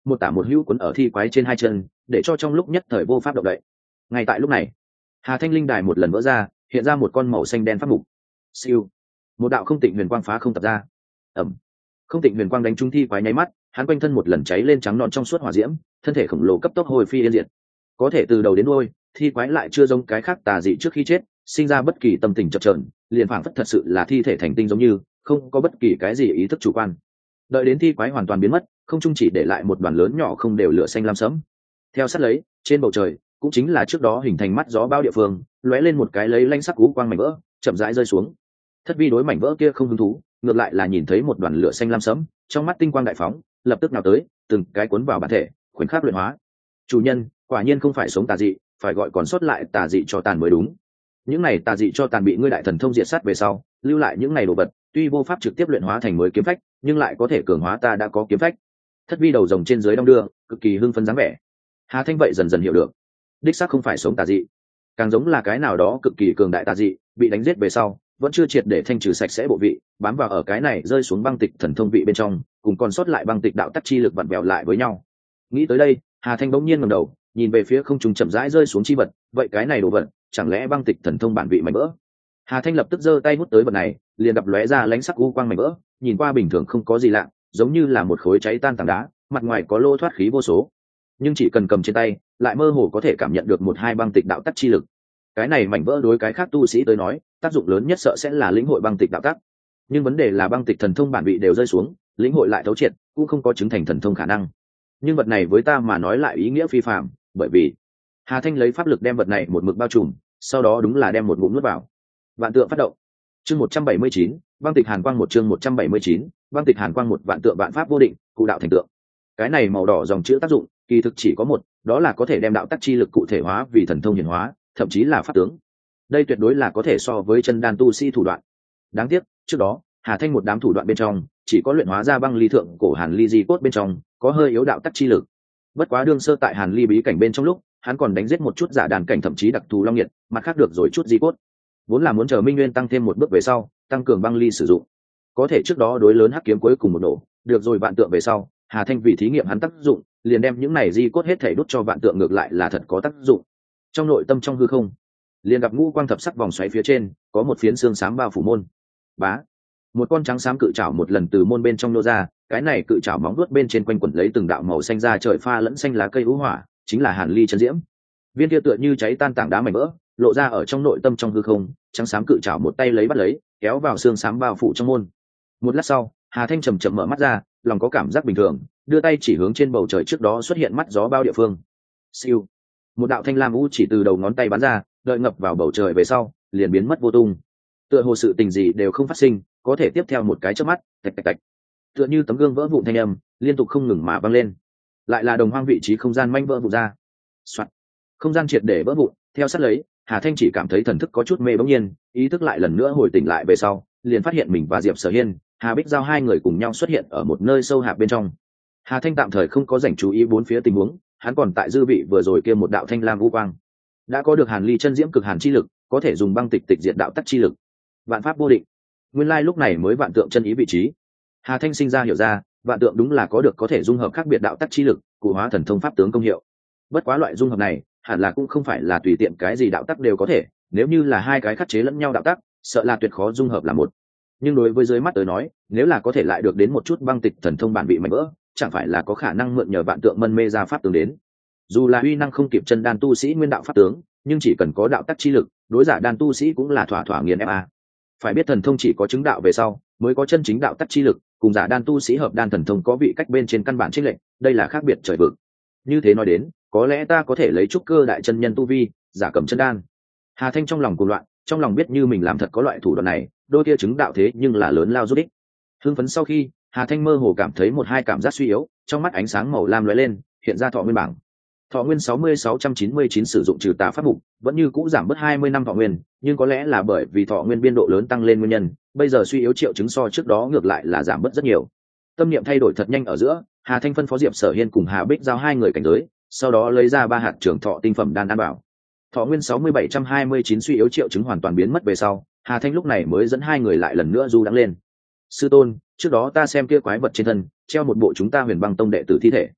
A: một tả một hữu quấn ở thi quái trên hai chân, để cho trong lúc nhất thời vô pháp động đậy. Ngay tại lúc này, Hà Thanh linh đài một lần vỡ ra, hiện ra một con màu xanh đen pháp mục. Siêu, một đạo không tịnh huyền quang phá không tập ra. Ẩm, không tịnh huyền quang đánh trúng thi quái nháy mắt, hắn quanh thân một lần cháy lên trắng nõn trong suốt hỏa diễm, thân thể khổng lồ cấp tốc hồi phi yên diệt. Có thể từ đầu đến đuôi, thi quái lại chưa giống cái khác tà dị trước khi chết, sinh ra bất kỳ tâm tình chập chờn, liền phảng phất thật sự là thi thể thành tinh giống như, không có bất kỳ cái gì ý thức chủ quan. Đợi đến thi quái hoàn toàn biến mất, không trung chỉ để lại một đoàn lớn nhỏ không đều lửa xanh lam sẫm. Theo sát lấy, trên bầu trời, cũng chính là trước đó hình thành mắt gió bao địa phương, lóe lên một cái lấy lanh sắc cú quang mảnh vỡ, chậm rãi rơi xuống. Thất vi đối mảnh vỡ kia không hứng thú, ngược lại là nhìn thấy một đoàn lửa xanh lam sẫm, trong mắt tinh quang đại phóng, lập tức nào tới, từng cái cuốn vào bản thể, khoảnh khắc luyện hóa. Chủ nhân, quả nhiên không phải sống tà dị, phải gọi còn sót lại tà dị cho tàn mới đúng. Những này tà dị cho tàn bị ngươi đại thần thông diệt sát về sau, lưu lại những này đồ vật, tuy vô pháp trực tiếp luyện hóa thành mới kiếm phách, nhưng lại có thể cường hóa ta đã có kiếm phách. Thất vi đầu rồng trên dưới đong đưa, cực kỳ hưng phấn dáng vẻ. Hà Thanh vậy dần dần hiểu được, đích xác không phải sống tà dị, càng giống là cái nào đó cực kỳ cường đại tà dị, bị đánh giết về sau, vẫn chưa triệt để thanh trừ sạch sẽ bộ vị, bám vào ở cái này rơi xuống băng tịch thần thông vị bên trong, cùng còn sót lại băng tịch đạo tắc chi lực vặn vẹo lại với nhau. Nghĩ tới đây, Hà Thanh bỗng nhiên ngẩng đầu, nhìn về phía không trung chậm rãi rơi xuống chi vật, vậy cái này đồ vật, chẳng lẽ băng tịch thần thông bản vị mảnh vỡ? Hà Thanh lập tức giơ tay hút tới vật này, liền gặp lóe ra lánh sắc u quang mảnh vỡ, nhìn qua bình thường không có gì lạ, giống như là một khối cháy tan tảng đá, mặt ngoài có lô thoát khí vô số, nhưng chỉ cần cầm trên tay, lại mơ hồ có thể cảm nhận được một hai băng tịch đạo tắc chi lực. Cái này mảnh vỡ đối cái khác tu sĩ tới nói, tác dụng lớn nhất sợ sẽ là lĩnh hội băng tịch đạo tắc, nhưng vấn đề là băng tịch thần thông bản vị đều rơi xuống, lĩnh hội lại thấu triệt, cũng không có chứng thành thần thông khả năng. Nhưng vật này với ta mà nói lại ý nghĩa phi phàm, bởi vì Hà Thanh lấy pháp lực đem vật này một mực bao trùm, sau đó đúng là đem một ngụm nuốt vào. Vạn tượng phát động. Chương 179, băng tịch hàn quang, một chương 179, băng tịch hàn quang, một vạn tượng vạn pháp vô định, cụ đạo thành tượng. Cái này màu đỏ dòng chữ tác dụng, kỳ thực chỉ có một, đó là có thể đem đạo tắc chi lực cụ thể hóa vì thần thông hiển hóa, thậm chí là pháp tướng. Đây tuyệt đối là có thể so với chân đan tu sĩ thủ đoạn. Đáng tiếc, trước đó, Hà Thanh một đám thủ đoạn bên trong, chỉ có luyện hóa ra băng ly thượng cổ hàn ly di cốt bên trong, có hơi yếu đạo tắc chi lực. Bất quá đương sơ tại hàn ly bí cảnh bên trong lúc, hắn còn đánh giết một chút giả đàn cảnh thậm chí đặc thù long nhiệt, mặt khác được rồi chút di cốt. Vốn là muốn chờ Minh Nguyên tăng thêm một bước về sau, tăng cường băng ly sử dụng. Có thể trước đó đối lớn hắc kiếm cuối cùng một nổ, được rồi vạn tượng về sau, Hà Thanh vì thí nghiệm hắn tác dụng, liền đem những này di cốt hết thảy đốt cho vạn tượng, ngược lại là thật có tác dụng. Trong nội tâm trong hư không, liền gặp ngũ quang thập sắc vòng xoáy phía trên, có một phiến xương xám bao phủ môn. Bá, một con trắng xám cự trảo một lần từ môn bên trong nô ra, cái này cự trảo móng vuốt bên trên quanh quẩn lấy từng đạo màu xanh da trời pha lẫn xanh lá cây ưu hỏa, chính là hàn ly chân diễm. Viên kia tựa như cháy tan tảng đá mảnh vỡ, lộ ra ở trong nội tâm trong hư không, trắng xám cự trảo một tay lấy bắt lấy, kéo vào xương xám bao phủ trong môn. Một lát sau, Hà Thanh chậm chậm mở mắt ra, lòng có cảm giác bình thường, đưa tay chỉ hướng trên bầu trời trước đó xuất hiện mắt gió bao địa phương. Siêu, một đạo thanh lam u chỉ từ đầu ngón tay bắn ra, đợi ngập vào bầu trời về sau, liền biến mất vô tung. Tựa hồ sự tình gì đều không phát sinh, có thể tiếp theo một cái chớp mắt, tạch tạch tạch, tựa như tấm gương vỡ vụn thanh âm liên tục không ngừng mà vang lên. Lại là đồng hoang vị trí không gian manh vỡ vụn ra. Soạn. Không gian triệt để vỡ vụn, theo sát lấy, Hà Thanh chỉ cảm thấy thần thức có chút mê bỗng nhiên, ý thức lại lần nữa hồi tỉnh lại về sau, liền phát hiện mình và Diệp Sở Hiên, Hà Bích Giao hai người cùng nhau xuất hiện ở một nơi sâu hạp bên trong. Hà Thanh tạm thời không có dành chú ý bốn phía tình huống, hắn còn tại dư vị vừa rồi kia một đạo thanh lam vũ quang. Đã có được hàn ly chân diễm cực hàn chi lực, có thể dùng băng tịch tịch diệt đạo tắc chi lực. Vạn pháp vô định. Nguyên lai lúc này mới vạn tượng chân ý vị trí. Hà Thanh sinh ra hiểu ra, vạn tượng đúng là có được có thể dung hợp khác biệt đạo tắc chi lực, cụ hóa thần thông pháp tướng công hiệu. Bất quá loại dung hợp này, hẳn là cũng không phải là tùy tiện cái gì đạo tắc đều có thể, nếu như là hai cái khắc chế lẫn nhau đạo tắc, sợ là tuyệt khó dung hợp là một. Nhưng đối với dưới mắt tới nói, nếu là có thể lại được đến một chút băng tịch thần thông bản vị mạnh vỡ, chẳng phải là có khả năng mượn nhờ vạn tượng mân mê ra pháp tướng đến. Dù là uy năng không kịp chân đan tu sĩ nguyên đạo pháp tướng, nhưng chỉ cần có đạo tắc chi lực, đối giả đan tu sĩ cũng là thỏa thỏa nghiền ép a. Phải biết thần thông chỉ có chứng đạo về sau, mới có chân chính đạo tắc chi lực, cùng giả đan tu sĩ hợp đan thần thông có vị cách bên trên căn bản chênh lệch, đây là khác biệt trời vực. Như thế nói đến, có lẽ ta có thể lấy trúc cơ đại chân nhân tu vi, giả cầm chân đan. Hà Thanh trong lòng cuồng loạn, trong lòng biết như mình làm thật có loại thủ đoạn này, đôi kia chứng đạo thế nhưng là lớn lao giúp ích. Hưng phấn sau khi, Hà Thanh mơ hồ cảm thấy một hai cảm giác suy yếu, trong mắt ánh sáng màu lam lóe lên, hiện ra thọ nguyên bảng. Thọ nguyên 60-699 sử dụng trừ tà pháp mục, vẫn như cũ giảm bớt 20 năm thọ nguyên, nhưng có lẽ là bởi vì thọ nguyên biên độ lớn tăng lên nguyên nhân, bây giờ suy yếu triệu chứng so trước đó ngược lại là giảm bớt rất nhiều. Tâm niệm thay đổi thật nhanh ở giữa, Hà Thanh phân phó Diệp Sở Hiên cùng Hà Bích giao hai người cảnh giới, sau đó lấy ra 3 hạt trưởng thọ tinh phẩm đan ăn bảo. Thọ nguyên 6729 suy yếu triệu chứng hoàn toàn biến mất về sau, Hà Thanh lúc này mới dẫn hai người lại lần nữa du đắng lên. Sư tôn, trước đó ta xem kia quái vật trên thân treo một bộ chúng ta Huyền Băng Tông đệ tử thi thể.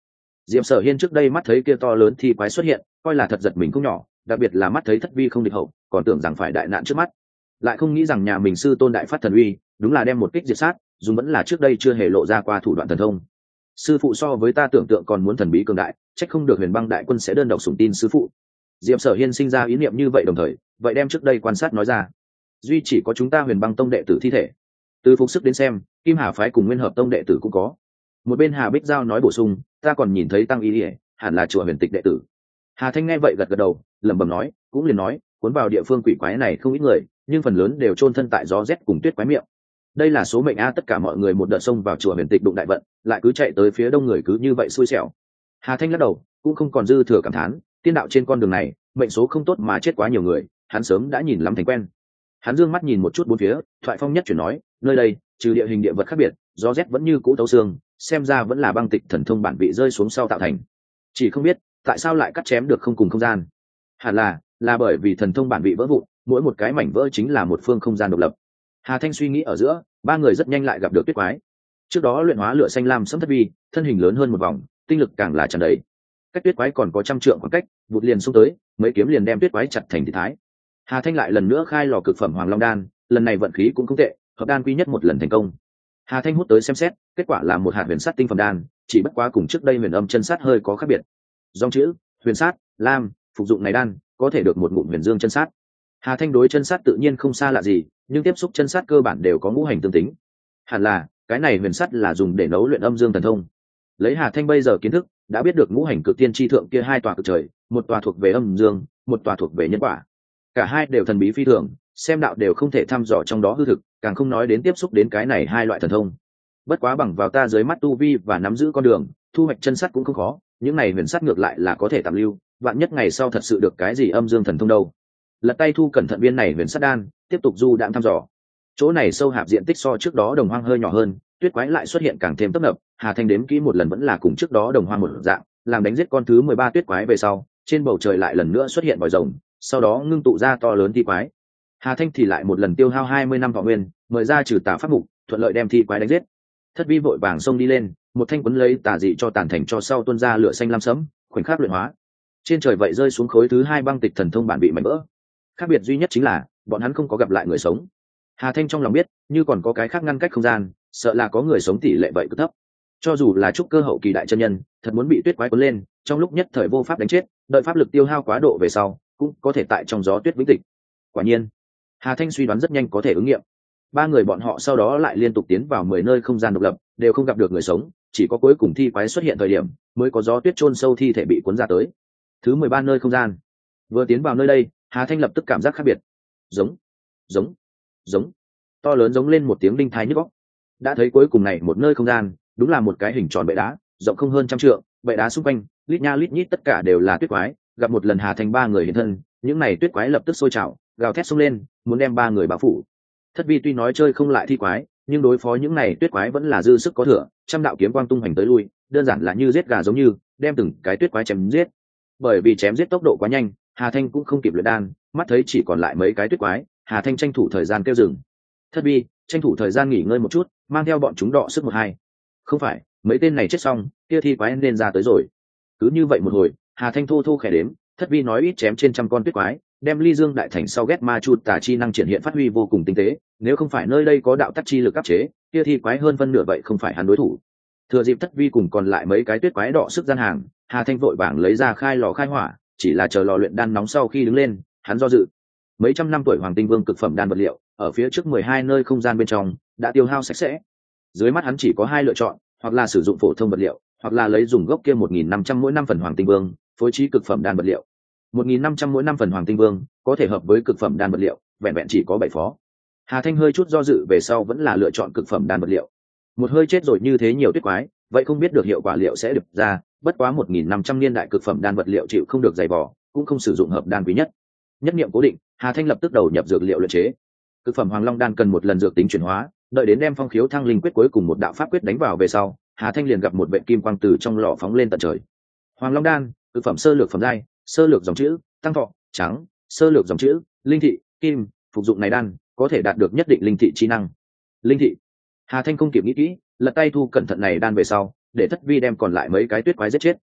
A: Diệp Sở Hiên trước đây mắt thấy kia to lớn thi quái xuất hiện, coi là thật giật mình không nhỏ, đặc biệt là mắt thấy Thất Vi không địch hậu, còn tưởng rằng phải đại nạn trước mắt, lại không nghĩ rằng nhà mình sư tôn đại phát thần uy, đúng là đem một kích diệt sát, dùng vẫn là trước đây chưa hề lộ ra qua thủ đoạn thần thông. Sư phụ so với ta tưởng tượng còn muốn thần bí cường đại, chắc không được Huyền Băng đại quân sẽ đơn độc sủng tin sư phụ. Diệp Sở Hiên sinh ra ý niệm như vậy đồng thời, vậy đem trước đây quan sát nói ra. Duy chỉ có chúng ta Huyền Băng tông đệ tử thi thể. Từ phục sức đến xem, Kim Hà phái cùng Nguyên Hợp tông đệ tử cũng có. Một bên Hà Bích Giao nói bổ sung, ta còn nhìn thấy Tăng Y Điệp, hẳn là chùa Huyền Tịch đệ tử. Hà Thanh nghe vậy gật gật đầu, lẩm bẩm nói, cũng liền nói, cuốn vào địa phương quỷ quái này không ít người, nhưng phần lớn đều chôn thân tại gió rét cùng tuyết quái miệng. Đây là số mệnh a, tất cả mọi người một đợt xông vào chùa Huyền Tịch đụng đại vận, lại cứ chạy tới phía đông người cứ như vậy xui xẻo. Hà Thanh lắc đầu, cũng không còn dư thừa cảm thán, tiên đạo trên con đường này, mệnh số không tốt mà chết quá nhiều người, hắn sớm đã nhìn lắm thành quen. Hắn dương mắt nhìn một chút bốn phía, thoại phong nhất chuyển nói, nơi đây, trừ địa hình địa vật khác biệt, gió rét vẫn như cũ tấu xương, xem ra vẫn là băng tịch thần thông bản bị rơi xuống sau tạo thành. Chỉ không biết, tại sao lại cắt chém được không cùng không gian. Hẳn là bởi vì thần thông bản bị vỡ vụn, mỗi một cái mảnh vỡ chính là một phương không gian độc lập. Hà Thanh suy nghĩ ở giữa, ba người rất nhanh lại gặp được tuyết quái. Trước đó luyện hóa lửa xanh lam sẫm Thất Vi, thân hình lớn hơn một vòng, tinh lực càng là tràn đầy. Cách tuyết quái còn có 100 trượng khoảng cách, vụt liền xông tới, mấy kiếm liền đem tuyết quái chặt thành thịt thái. Hà Thanh lại lần nữa khai lò cực phẩm Hoàng Long đan, lần này vận khí cũng không tệ, hợp đan quy nhất một lần thành công. Hà Thanh hút tới xem xét, kết quả là một hạt huyền sắt tinh phẩm đan, chỉ bất quá cùng trước đây huyền âm chân sát hơi có khác biệt. Dòng chữ huyền sát lam, phục dụng này đan có thể được một ngụm huyền dương chân sát. Hà Thanh đối chân sát tự nhiên không xa lạ gì, nhưng tiếp xúc chân sát cơ bản đều có ngũ hành tương tính. Hẳn là cái này huyền sắt là dùng để nấu luyện âm dương thần thông. Lấy Hà Thanh bây giờ kiến thức, đã biết được ngũ hành cực tiên chi thượng kia hai tòa cực trời, một tòa thuộc về âm dương, một tòa thuộc về nhân quả. Cả hai đều thần bí phi thường, xem đạo đều không thể thăm dò trong đó hư thực, càng không nói đến tiếp xúc đến cái này hai loại thần thông. Bất quá bằng vào ta dưới mắt tu vi và nắm giữ con đường, thu hoạch chân sắt cũng không khó, những này huyền sắt ngược lại là có thể tạm lưu, vạn nhất ngày sau thật sự được cái gì âm dương thần thông đâu. Lật tay thu cẩn thận viên này huyền sắt đan, tiếp tục du đạm thăm dò. Chỗ này sâu hạp diện tích so trước đó đồng hoang hơi nhỏ hơn, tuyết quái lại xuất hiện càng thêm tấp nập. Hà Thanh đếm kỹ một lần vẫn là cùng trước đó đồng hoang một dạng, làm đánh giết con thứ 13 tuyết quái về sau, trên bầu trời lại lần nữa xuất hiện vòi rồng, sau đó ngưng tụ ra to lớn thi quái. Hà Thanh thì lại một lần tiêu hao 20 năm thọ nguyên, mời ra trừ tà pháp mục, thuận lợi đem thi quái đánh giết. Thất Vi vội vàng xông đi lên, một thanh quấn lấy tà dị cho tàn thành cho sau tuôn ra lửa xanh lam sẫm, khoảnh khắc luyện hóa. Trên trời vậy rơi xuống khối thứ 2 băng tịch thần thông bản bị mảnh vỡ. Khác biệt duy nhất chính là bọn hắn không có gặp lại người sống. Hà Thanh trong lòng biết, như còn có cái khác ngăn cách không gian, sợ là có người sống tỷ lệ vậy cực thấp. Cho dù là trúc cơ hậu kỳ đại chân nhân, thật muốn bị tuyết quái cuốn lên, trong lúc nhất thời vô pháp đánh chết, đợi pháp lực tiêu hao quá độ về sau, cũng có thể tại trong gió tuyết vĩnh tịch. Quả nhiên, Hà Thanh suy đoán rất nhanh có thể ứng nghiệm. Ba người bọn họ sau đó lại liên tục tiến vào 10 nơi không gian độc lập, đều không gặp được người sống, chỉ có cuối cùng thi quái xuất hiện thời điểm, mới có gió tuyết chôn sâu thi thể bị cuốn ra tới. Thứ 13 nơi không gian. Vừa tiến vào nơi đây, Hà Thanh lập tức cảm giác khác biệt. Giống, giống, giống. To lớn giống lên một tiếng đinh thái nhức óc. Đã thấy cuối cùng này một nơi không gian, đúng là một cái hình tròn bệ đá, rộng không hơn 100 trượng, bệ đá xung quanh, lít nha lít nhít tất cả đều là tuyết quái, gặp một lần Hà Thanh ba người hiện thân, những này tuyết quái lập tức sôi trào, gào thét xông lên, muốn đem ba người bao phủ. Thất Vi tuy nói chơi không lại thi quái, nhưng đối phó những này tuyết quái vẫn là dư sức có thừa, trăm đạo kiếm quang tung hành tới lui, đơn giản là như giết gà giống như, đem từng cái tuyết quái chém giết. Bởi vì chém giết tốc độ quá nhanh, Hà Thanh cũng không kịp luyện đan, mắt thấy chỉ còn lại mấy cái tuyết quái, Hà Thanh tranh thủ thời gian kêu dừng. Thất Vi, tranh thủ thời gian nghỉ ngơi một chút, mang theo bọn chúng đọ sức một hai. Không phải, mấy tên này chết xong, kia thi quái nên ra tới rồi. Cứ như vậy một hồi, Hà Thanh thô thô khẽ đếm, Thất Vi nói ít chém trên 100 con tuyết quái, đem Ly Dương đại thành sau ghét ma chu tà chi năng triển hiện phát huy vô cùng tinh tế, nếu không phải nơi đây có đạo tắc chi lực áp chế, kia thi quái hơn phân nửa vậy không phải hắn đối thủ. Thừa dịp Thất Vi cùng còn lại mấy cái tuyết quái đọ sức gian hàng, Hà Thanh vội vàng lấy ra khai lò khai hỏa, chỉ là chờ lò luyện đan nóng sau khi đứng lên, hắn do dự. Mấy trăm năm tuổi Hoàng Tinh Vương cực phẩm đan vật liệu, ở phía trước 12 nơi không gian bên trong đã tiêu hao sạch sẽ. Dưới mắt hắn chỉ có hai lựa chọn, hoặc là sử dụng phổ thông vật liệu, hoặc là lấy dùng gốc kia 1500 mỗi năm phần Hoàng Tinh Vương, phối trí cực phẩm đan vật liệu. 1500 mỗi năm phần Hoàng Tinh Vương, có thể hợp với cực phẩm đan vật liệu, vẹn vẹn chỉ có 7 phó. Hà Thanh hơi chút do dự về sau vẫn là lựa chọn cực phẩm đan vật liệu. Một hơi chết rồi như thế nhiều tuyết quái, vậy không biết được hiệu quả liệu sẽ được ra, bất quá 1500 niên đại cực phẩm đan vật liệu chịu không được dày vò, cũng không sử dụng hợp đan quý nhất. Nhất niệm cố định, Hà Thanh lập tức đầu nhập dược liệu luyện chế. Cực phẩm Hoàng Long đan cần một lần dược tính chuyển hóa, đợi đến đem Phong Khiếu Thăng Linh quyết cuối cùng một đạo pháp quyết đánh vào về sau, Hà Thanh liền gặp một vệt kim quang từ trong lò phóng lên tận trời. Hoàng Long đan, cực phẩm sơ lược phẩm giai, sơ lược dòng chữ, tăng thọ, trắng, sơ lược dòng chữ, linh thị, kim, phục dụng này đan, có thể đạt được nhất định linh thị chi năng. Linh thị. Hà Thanh không kịp nghĩ kỹ, lật tay thu cẩn thận này đan về sau, để Thất Vi đem còn lại mấy cái tuyết quái giết chết.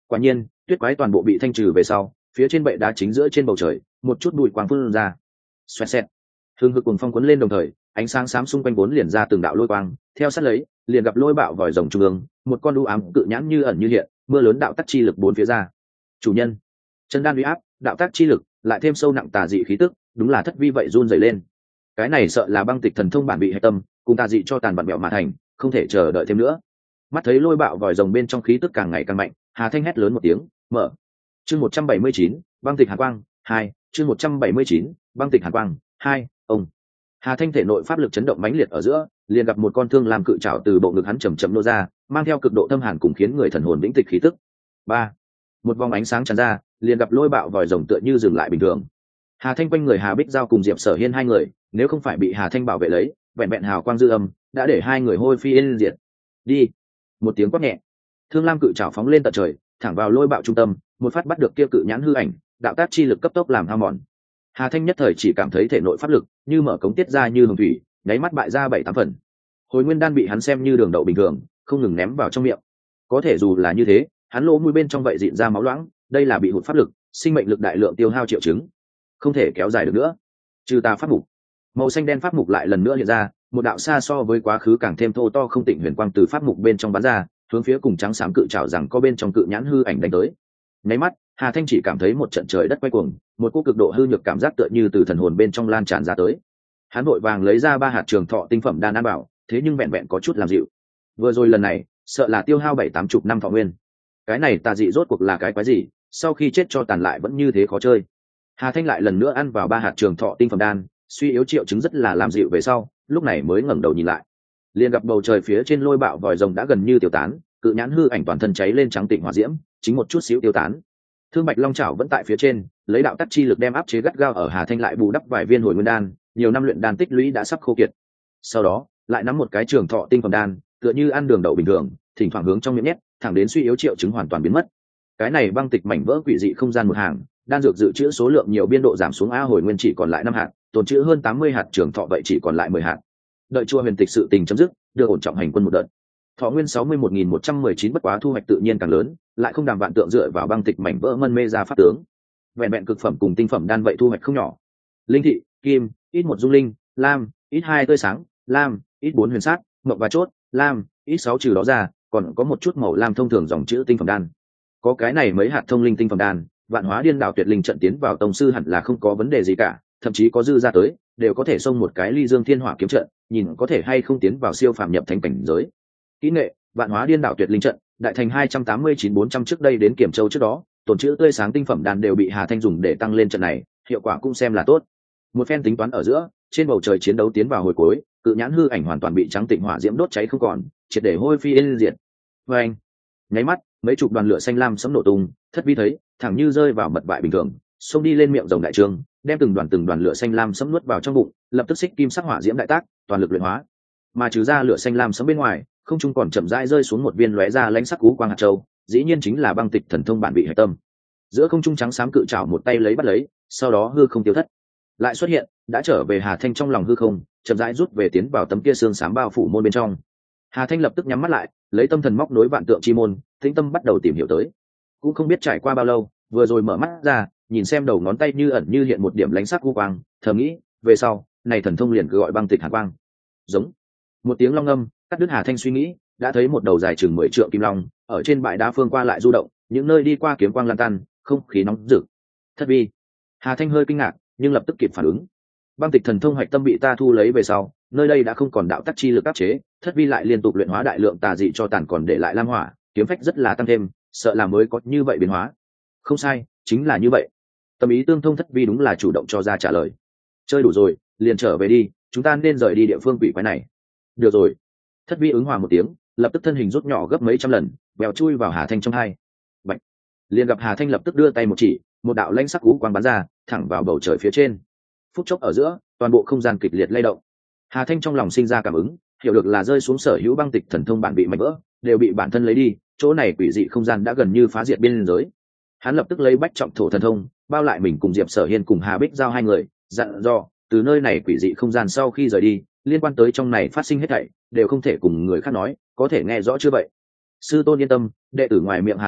A: Quả nhiên tuyết quái toàn bộ bị thanh trừ về sau, phía trên bệ đá chính giữa trên bầu trời một chút bụi quang phun ra, xoẹt xẹt, hương hực cùng phong cuốn lên, đồng thời ánh sáng xám xung quanh bốn liền ra từng đạo lôi quang, theo sát lấy liền gặp lôi bạo vòi rồng trung ương một con u ám cự nhãn như ẩn như hiện, mưa lớn đạo tắc chi lực bốn phía ra. Chủ nhân, chân đan uy áp, đạo tác chi lực lại thêm sâu nặng tà dị khí tức, đúng là Thất Vi vậy run rẩy lên. Cái này sợ là băng tịch thần thông bản bị hạch tâm cùng tà dị cho tàn bạt mẹo mà thành, không thể chờ đợi thêm nữa. Mắt thấy lôi bạo vòi rồng bên trong khí tức càng ngày càng mạnh, Hà Thanh hét lớn một tiếng, mở. Chương 179, băng tịch hàn quang 2, chương 179, băng tịch hàn quang 2, ông. Hà Thanh thể nội pháp lực chấn động mãnh liệt ở giữa, liền gặp một con thương làm cự trảo từ bộ ngực hắn chậm chậm nô ra, mang theo cực độ thâm hàn cùng khiến người thần hồn vĩnh tịch khí tức. Ba, một vòng ánh sáng tràn ra, liền gặp lôi bạo vòi rồng tựa như dừng lại bình thường. Hà Thanh quanh người Hà Bích Giao cùng Diệp Sở Hiên hai người, nếu không phải bị Hà Thanh bảo vệ lấy, vẹn vẹn hào quang dư âm đã để hai người hôi phi yên diệt. Đi. Một tiếng quát nhẹ, thương lam cự trảo phóng lên tận trời, thẳng vào lôi bạo trung tâm, một phát bắt được kia cự nhãn hư ảnh, đạo tác chi lực cấp tốc làm hao mòn. Hà Thanh nhất thời chỉ cảm thấy thể nội pháp lực như mở cống tiết ra như hồng thủy, nháy mắt bại ra 7-8 phần. Hồi nguyên đan bị hắn xem như đường đậu bình thường, không ngừng ném vào trong miệng. Có thể dù là như thế, hắn lỗ mũi bên trong vậy dịn ra máu loãng, đây là bị hụt pháp lực, sinh mệnh lực đại lượng tiêu hao triệu chứng, không thể kéo dài được nữa. Trừ tà pháp mục, màu xanh đen pháp mục lại lần nữa hiện ra, một đạo xa so với quá khứ càng thêm thô to không tịnh huyền quang từ pháp mục bên trong bắn ra, hướng phía cùng trắng xám cự trảo rằng có bên trong cự nhãn hư ảnh đánh tới. Nháy mắt, Hà Thanh chỉ cảm thấy một trận trời đất quay cuồng, một cỗ cực độ hư nhược cảm giác tựa như từ thần hồn bên trong lan tràn ra tới. Hắn vội vàng lấy ra 3 hạt trường thọ tinh phẩm đan an bảo, thế nhưng vẹn vẹn có chút làm dịu. Vừa rồi lần này, sợ là tiêu hao 7-80 năm thọ nguyên. Cái này tà dị rốt cuộc là cái quái gì, sau khi chết cho tàn lại vẫn như thế khó chơi. Hà Thanh lại lần nữa ăn vào 3 hạt trường thọ tinh phẩm đan, suy yếu triệu chứng rất là làm dịu về sau, lúc này mới ngẩng đầu nhìn lại, liền gặp bầu trời phía trên lôi bạo vòi rồng đã gần như tiêu tán, cự nhãn hư ảnh toàn thân cháy lên trắng tịnh hỏa diễm, chính một chút xíu tiêu tán. Thương Bạch Long Chảo vẫn tại phía trên, lấy đạo tắc chi lực đem áp chế gắt gao ở Hà Thanh, lại bù đắp vài viên hồi nguyên đan, nhiều năm luyện đan tích lũy đã sắp khô kiệt. Sau đó, lại nắm một cái trường thọ tinh phẩm đan, tựa như ăn đường đậu bình thường, thỉnh thoảng hướng trong miệng nhét, thẳng đến suy yếu triệu chứng hoàn toàn biến mất. Cái này băng tịch mảnh vỡ quỷ dị không gian một hàng, đan dược dự trữ số lượng nhiều biên độ giảm xuống, hồi nguyên chỉ còn lại 5 hạt, tồn trữ hơn 80 hạt trường thọ vậy chỉ còn lại 10 hạt. Đợi chùa huyền tịch sự tình chấm dứt, đưa ổn trọng hành quân một đợt. Thọ nguyên 61.119, bất quá thu hoạch tự nhiên càng lớn, lại không đàm vạn tượng dựa vào băng tịch mảnh vỡ mân mê ra pháp tướng. Vẹn vẹn cực phẩm cùng tinh phẩm đan vậy thu hoạch không nhỏ. Linh thị, kim, ít 1 dung linh, lam, ít 2 tươi sáng, lam, ít 4 huyền sát, mộc và chốt, lam, ít 6 trừ đó ra, còn có một chút màu lam thông thường dòng chữ tinh phẩm đan. Có cái này mấy hạt thông linh tinh phẩm đan, Vạn Hóa Điên Đảo Tuyệt Linh trận tiến vào tông sư hẳn là không có vấn đề gì cả, thậm chí có dư ra tới, đều có thể xông một cái Ly Dương Thiên Hỏa kiếm trận, nhìn có thể hay không tiến vào siêu phàm nhập thành cảnh giới. Kỹ nghệ, Vạn Hóa Điên Đảo Tuyệt Linh trận, đại thành 289-400 trước đây đến Kiểm Châu trước đó, tồn chữ tươi sáng tinh phẩm đan đều bị Hà Thanh dùng để tăng lên trận này, hiệu quả cũng xem là tốt. Một phen tính toán ở giữa, trên bầu trời chiến đấu tiến vào hồi cuối, cự nhãn hư ảnh hoàn toàn bị trắng tịnh hỏa diễm đốt cháy không còn, triệt để hôi phi yên diệt. Oeng! Nháy mắt, mấy chục đoàn lửa xanh lam sấm nổ tung, Thất Vi thấy, thẳng như rơi vào mật bại bình thường, xông đi lên miệng rồng đại trương, đem từng đoàn lửa xanh lam sấm nuốt vào trong bụng, lập tức xích kim sắc hỏa diễm đại tác, toàn lực luyện hóa. Mà trừ ra lửa xanh lam sấm bên ngoài, không trung còn chậm rãi rơi xuống một viên lóe ra lãnh sắc cú quang hạt châu, dĩ nhiên chính là băng tịch thần thông bản bị hải tâm. Giữa không trung trắng xám cự trảo một tay lấy bắt lấy, sau đó hư không tiêu thất, lại xuất hiện, đã trở về Hà Thanh trong lòng hư không, chậm rãi rút về tiến vào tấm kia xương xám bao phủ môn bên trong. Hà Thanh lập tức nhắm mắt lại, lấy tâm thần móc nối vạn tượng chi môn, tĩnh tâm bắt đầu tìm hiểu tới. Cũng không biết trải qua bao lâu, vừa rồi mở mắt ra, nhìn xem đầu ngón tay như ẩn như hiện một điểm lánh sắc u quang, thầm nghĩ, về sau, này thần thông liền cứ gọi băng tịch hàn quang. Giống một tiếng long âm, cắt đứt Hà Thanh suy nghĩ, đã thấy một đầu dài chừng 10 trượng kim long, ở trên bãi đá phương qua lại du động, những nơi đi qua kiếm quang lan tan, không khí nóng rực. Thất Vi. Hà Thanh hơi kinh ngạc, nhưng lập tức kịp phản ứng. Băng tịch thần thông hạch tâm bị ta thu lấy về sau, nơi đây đã không còn đạo tắc chi lực áp chế, Thất Vi lại liên tục luyện hóa đại lượng tà dị cho tàn còn để lại lam hỏa, kiếm phách rất là tăng thêm, sợ là mới có như vậy biến hóa. Không sai, chính là như vậy. Tâm ý tương thông, Thất Vi đúng là chủ động cho ra trả lời. Chơi đủ rồi, liền trở về đi, chúng ta nên rời đi địa phương quỷ quái này. Được rồi. Thất Vi ứng hòa một tiếng, lập tức thân hình rút nhỏ gấp mấy trăm lần, bèo chui vào Hà Thanh trong hai. Bạch. Liền gặp Hà Thanh lập tức đưa tay một chỉ, một đạo lãnh sắc cú quang bắn ra, thẳng vào bầu trời phía trên. Phút chốc ở giữa, toàn bộ không gian kịch liệt lay động. Hà Thanh trong lòng sinh ra cảm ứng, hiểu được là rơi xuống sở hữu băng tịch thần thông bản bị mảnh vỡ, đều bị bản thân lấy đi, chỗ này quỷ dị không gian đã gần như phá diệt biên giới. Hắn lập tức lấy bách trọng thổ thần thông, bao lại mình cùng Diệp Sở Hiên cùng Hà Bích Giao hai người, dặn dò, từ nơi này quỷ dị không gian sau khi rời đi, liên quan tới trong này phát sinh hết thảy, đều không thể cùng người khác nói, có thể nghe rõ chưa vậy? Sư tôn yên tâm, đệ tử ngoài miệng Hàn Tinh Thiết,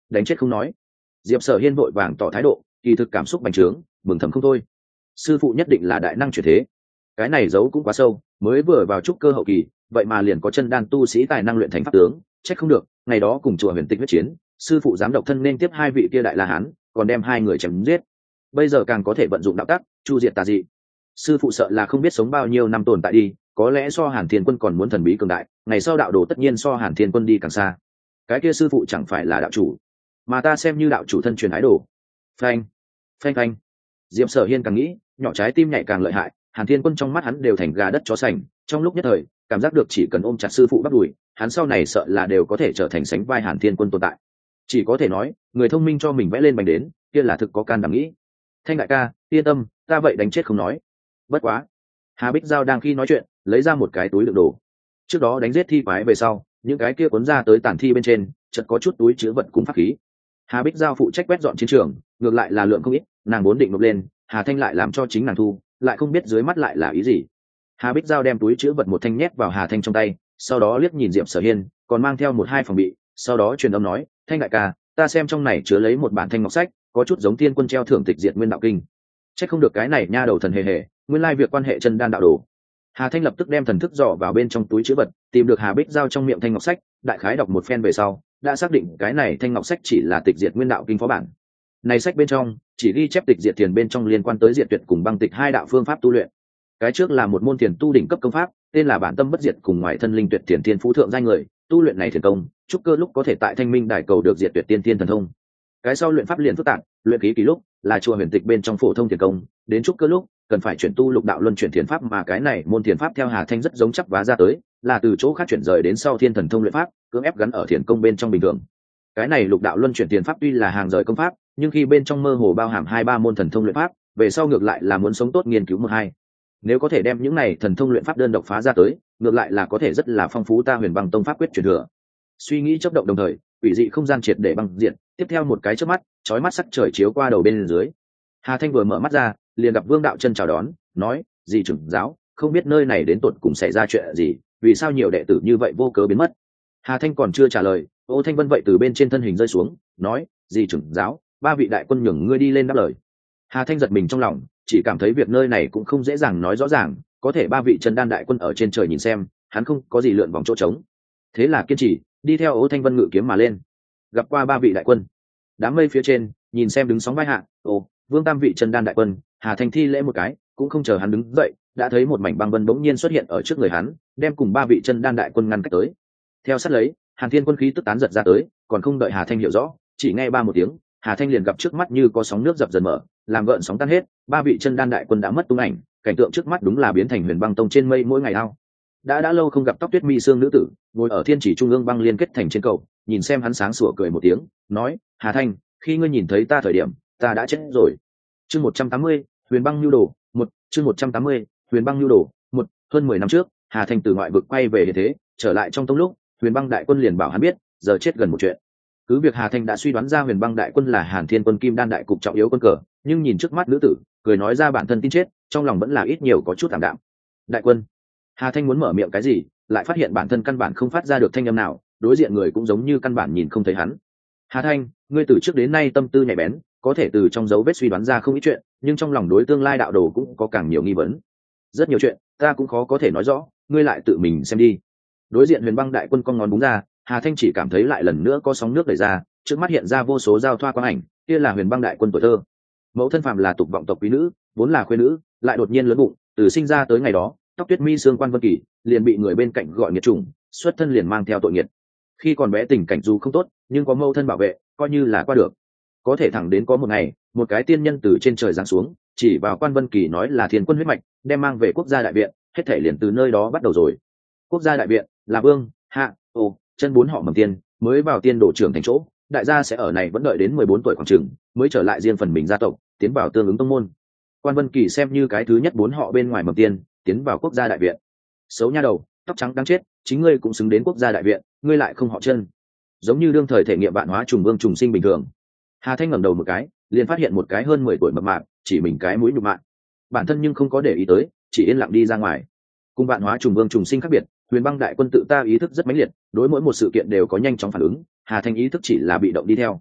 A: đánh chết không nói. Diệp Sở Hiên vội vàng tỏ thái độ, kỳ thực cảm xúc bành trướng, mừng thầm không thôi. Sư phụ nhất định là đại năng chuyển thế. Cái này giấu cũng quá sâu, mới vừa vào trúc cơ hậu kỳ, vậy mà liền có chân đan tu sĩ tài năng luyện thành pháp tướng, trách không được, ngày đó cùng chùa Huyền Tịch huyết chiến, sư phụ dám độc thân nên tiếp hai vị kia đại la hán, còn đem hai người chém giết. Bây giờ càng có thể vận dụng đạo tắc, chu diệt tà dị. Sư phụ sợ là không biết sống bao nhiêu năm tồn tại đi, có lẽ so Hàn Thiên Quân còn muốn thần bí cường đại, ngày sau đạo đồ tất nhiên so Hàn Thiên Quân đi càng xa. Cái kia sư phụ chẳng phải là đạo chủ, mà ta xem như đạo chủ thân truyền ái đồ. Phanh, phanh phanh. Diệp Sở Hiên càng nghĩ, nhỏ trái tim nhạy càng lợi hại, Hàn Thiên Quân trong mắt hắn đều thành gà đất chó sành, trong lúc nhất thời, cảm giác được chỉ cần ôm chặt sư phụ bắt đùi, hắn sau này sợ là đều có thể trở thành sánh vai Hàn Thiên Quân tồn tại. Chỉ có thể nói, người thông minh cho mình vẽ lên bánh đến, kia là thực có can đảm nghĩ. Thanh đại ca, yên tâm, ta vậy đánh chết không nói. Bất quá, Hà Bích Giao đang khi nói chuyện, lấy ra một cái túi đựng đồ. Trước đó đánh giết thi quái về sau, những cái kia cuốn ra tới tản thi bên trên, chợt có chút túi chứa vật cùng pháp khí. Hà Bích Giao phụ trách quét dọn chiến trường, ngược lại là lượng không ít, nàng vốn định nộp lên, Hà Thanh lại làm cho chính nàng thu, lại không biết dưới mắt lại là ý gì. Hà Bích Giao đem túi chứa vật một thanh nhét vào Hà Thanh trong tay, sau đó liếc nhìn Diệp Sở Hiên, còn mang theo một hai phòng bị, sau đó truyền âm nói, Thanh đại ca, ta xem trong này chứa lấy một bản thanh ngọc sách, có chút giống Tiên Quân treo thưởng tịch diệt nguyên đạo kinh. Chắc không được cái này nha đầu thần hề hề, nguyên lai việc quan hệ chân đan đạo đồ. Hà Thanh lập tức đem thần thức dò vào bên trong túi chứa vật, tìm được Hà Bích Giao trong miệng thanh ngọc sách, đại khái đọc một phen về sau, đã xác định cái này thanh ngọc sách chỉ là tịch diệt nguyên đạo kinh phó bản. Này sách bên trong chỉ ghi chép tịch diệt tiền bên trong liên quan tới diệt tuyệt cùng băng tịch hai đạo phương pháp tu luyện. Cái trước là một môn tiền tu đỉnh cấp công pháp, tên là bản tâm bất diệt cùng ngoại thân linh tuyệt tiền thiên phú thượng giai người, tu luyện này thiền công, chúc cơ lúc có thể tại Thanh Minh đài cầu được diệt tuyệt tiên thiên thần thông. Cái sau luyện pháp liền phức tạp, luyện khí kỳ lúc là chùa Huyền Tịch bên trong phổ thông thiền công, đến chúc cơ lúc cần phải chuyển tu lục đạo luân chuyển thiền pháp, mà cái này môn thiền pháp theo Hà Thanh rất giống chắc vá ra tới, là từ chỗ khác chuyển rời đến sau thiên thần thông luyện pháp, cưỡng ép gắn ở thiền công bên trong bình thường. Cái này lục đạo luân chuyển thiền pháp tuy là hàng rời công pháp, nhưng khi bên trong mơ hồ bao hàm hai ba môn thần thông luyện pháp, về sau ngược lại là muốn sống tốt nghiên cứu một hai. Nếu có thể đem những này thần thông luyện pháp đơn độc phá ra tới, ngược lại là có thể rất là phong phú ta Huyền Băng Tông pháp quyết truyền thừa. Suy nghĩ chớp động đồng thời, quỷ dị không gian triệt để băng diện, tiếp theo một cái chớp mắt, chói mắt sắc trời chiếu qua đầu bên dưới. Hà Thanh vừa mở mắt ra, liền gặp Vương Đạo Chân chào đón, nói: "Dì trưởng giáo, không biết nơi này đến tột cùng xảy ra chuyện gì, vì sao nhiều đệ tử như vậy vô cớ biến mất?" Hà Thanh còn chưa trả lời, Ô Thanh Vân vậy từ bên trên thân hình rơi xuống, nói: "Dì trưởng giáo, ba vị đại quân nhường ngươi đi lên đáp lời." Hà Thanh giật mình trong lòng, chỉ cảm thấy việc nơi này cũng không dễ dàng nói rõ ràng, có thể ba vị chân đan đại quân ở trên trời nhìn xem, hắn không có gì lượn vòng chỗ trống. Thế là kiên trì, đi theo Ô Thanh Vân ngự kiếm mà lên. Gặp qua ba vị đại quân, đám mây phía trên, nhìn xem đứng sóng vai hạ, Vương Tam vị chân đan đại quân, Hà Thanh thi lễ một cái, cũng không chờ hắn đứng dậy, đã thấy một mảnh băng vân bỗng nhiên xuất hiện ở trước người hắn, đem cùng ba vị chân đan đại quân ngăn cách tới. Theo sát lấy, Hàn Thiên quân khí tức tán giật ra tới, còn không đợi Hà Thanh hiểu rõ, chỉ nghe ba một tiếng, Hà Thanh liền gặp trước mắt như có sóng nước dập dần mở, làm gợn sóng tan hết, ba vị chân đan đại quân đã mất tung ảnh, cảnh tượng trước mắt đúng là biến thành Huyền Băng Tông trên mây mỗi ngày ao. Đã lâu không gặp tóc tuyết mi sương nữ tử, ngồi ở thiên chỉ trung ương băng liên kết thành trên cầu, nhìn xem hắn sáng sủa cười một tiếng, nói: "Hà Thanh, khi ngươi nhìn thấy ta thời điểm, ta đã chết rồi." Chương 180, Huyền Băng Nhu Đồ, chương 180, Huyền Băng Nhu Đồ, hơn 10 năm trước, Hà Thanh từ ngoại vực quay về hiện thế, trở lại trong tông lúc, Huyền Băng đại quân liền bảo hắn biết, giờ chết gần một chuyện. Cứ việc Hà Thanh đã suy đoán ra Huyền Băng đại quân là Hàn Thiên quân Kim Đan đại cục trọng yếu quân cờ, nhưng nhìn trước mắt nữ tử, cười nói ra bản thân tin chết, trong lòng vẫn là ít nhiều có chút tạm đạm. Đại quân. Hà Thanh muốn mở miệng cái gì, lại phát hiện bản thân căn bản không phát ra được thanh âm nào, đối diện người cũng giống như căn bản nhìn không thấy hắn. Hà Thanh, ngươi từ trước đến nay tâm tư nhạy bén, có thể từ trong dấu vết suy đoán ra không ít chuyện, nhưng trong lòng đối tương lai đạo đồ cũng có càng nhiều nghi vấn. Rất nhiều chuyện, ta cũng khó có thể nói rõ, ngươi lại tự mình xem đi. Đối diện Huyền Băng đại quân con ngón búng ra, Hà Thanh chỉ cảm thấy lại lần nữa có sóng nước đẩy ra, trước mắt hiện ra vô số giao thoa quang ảnh, kia là Huyền Băng đại quân tuổi thơ. Mẫu thân phàm là tục vọng tộc quý nữ, vốn là khuê nữ, lại đột nhiên lớn bụng, từ sinh ra tới ngày đó, tóc tuyết mi xương quan vân kỳ, liền bị người bên cạnh gọi nghiệt chủng, xuất thân liền mang theo tội nghiệt. Khi còn bé tình cảnh dù không tốt, nhưng có mẫu thân bảo vệ, coi như là qua được. Có thể thẳng đến có một ngày, một cái tiên nhân từ trên trời giáng xuống, chỉ vào quan vân kỳ nói là Thiên quân huyết mạch, đem mang về quốc gia đại viện, hết thể liền từ nơi đó bắt đầu rồi. Quốc gia đại viện là vương, hạ, chân bốn họ mầm tiên, mới vào tiên đổ trưởng thành chỗ, đại gia sẽ ở này vẫn đợi đến 14 tuổi khoảng chừng, mới trở lại riêng phần mình gia tộc, tiến vào tương ứng tông môn. Quan Vân Kỳ xem như cái thứ nhất bốn họ bên ngoài mầm tiên, tiến vào quốc gia đại viện. Xấu nha đầu, tóc trắng đáng chết, chính ngươi cũng xứng đến quốc gia đại viện, ngươi lại không họ chân. Giống như đương thời thể nghiệm vạn hóa trùng vương trùng sinh bình thường. Hà Thanh ngẩng đầu một cái, liền phát hiện một cái hơn 10 tuổi mập mạp, chỉ mình cái mũi nhục mạ. Bản thân nhưng không có để ý tới, chỉ yên lặng đi ra ngoài. Cùng vạn hóa trùng vương trùng sinh khác biệt, Huyền Băng đại quân tự ta ý thức rất mãnh liệt, đối mỗi một sự kiện đều có nhanh chóng phản ứng, Hà Thanh ý thức chỉ là bị động đi theo.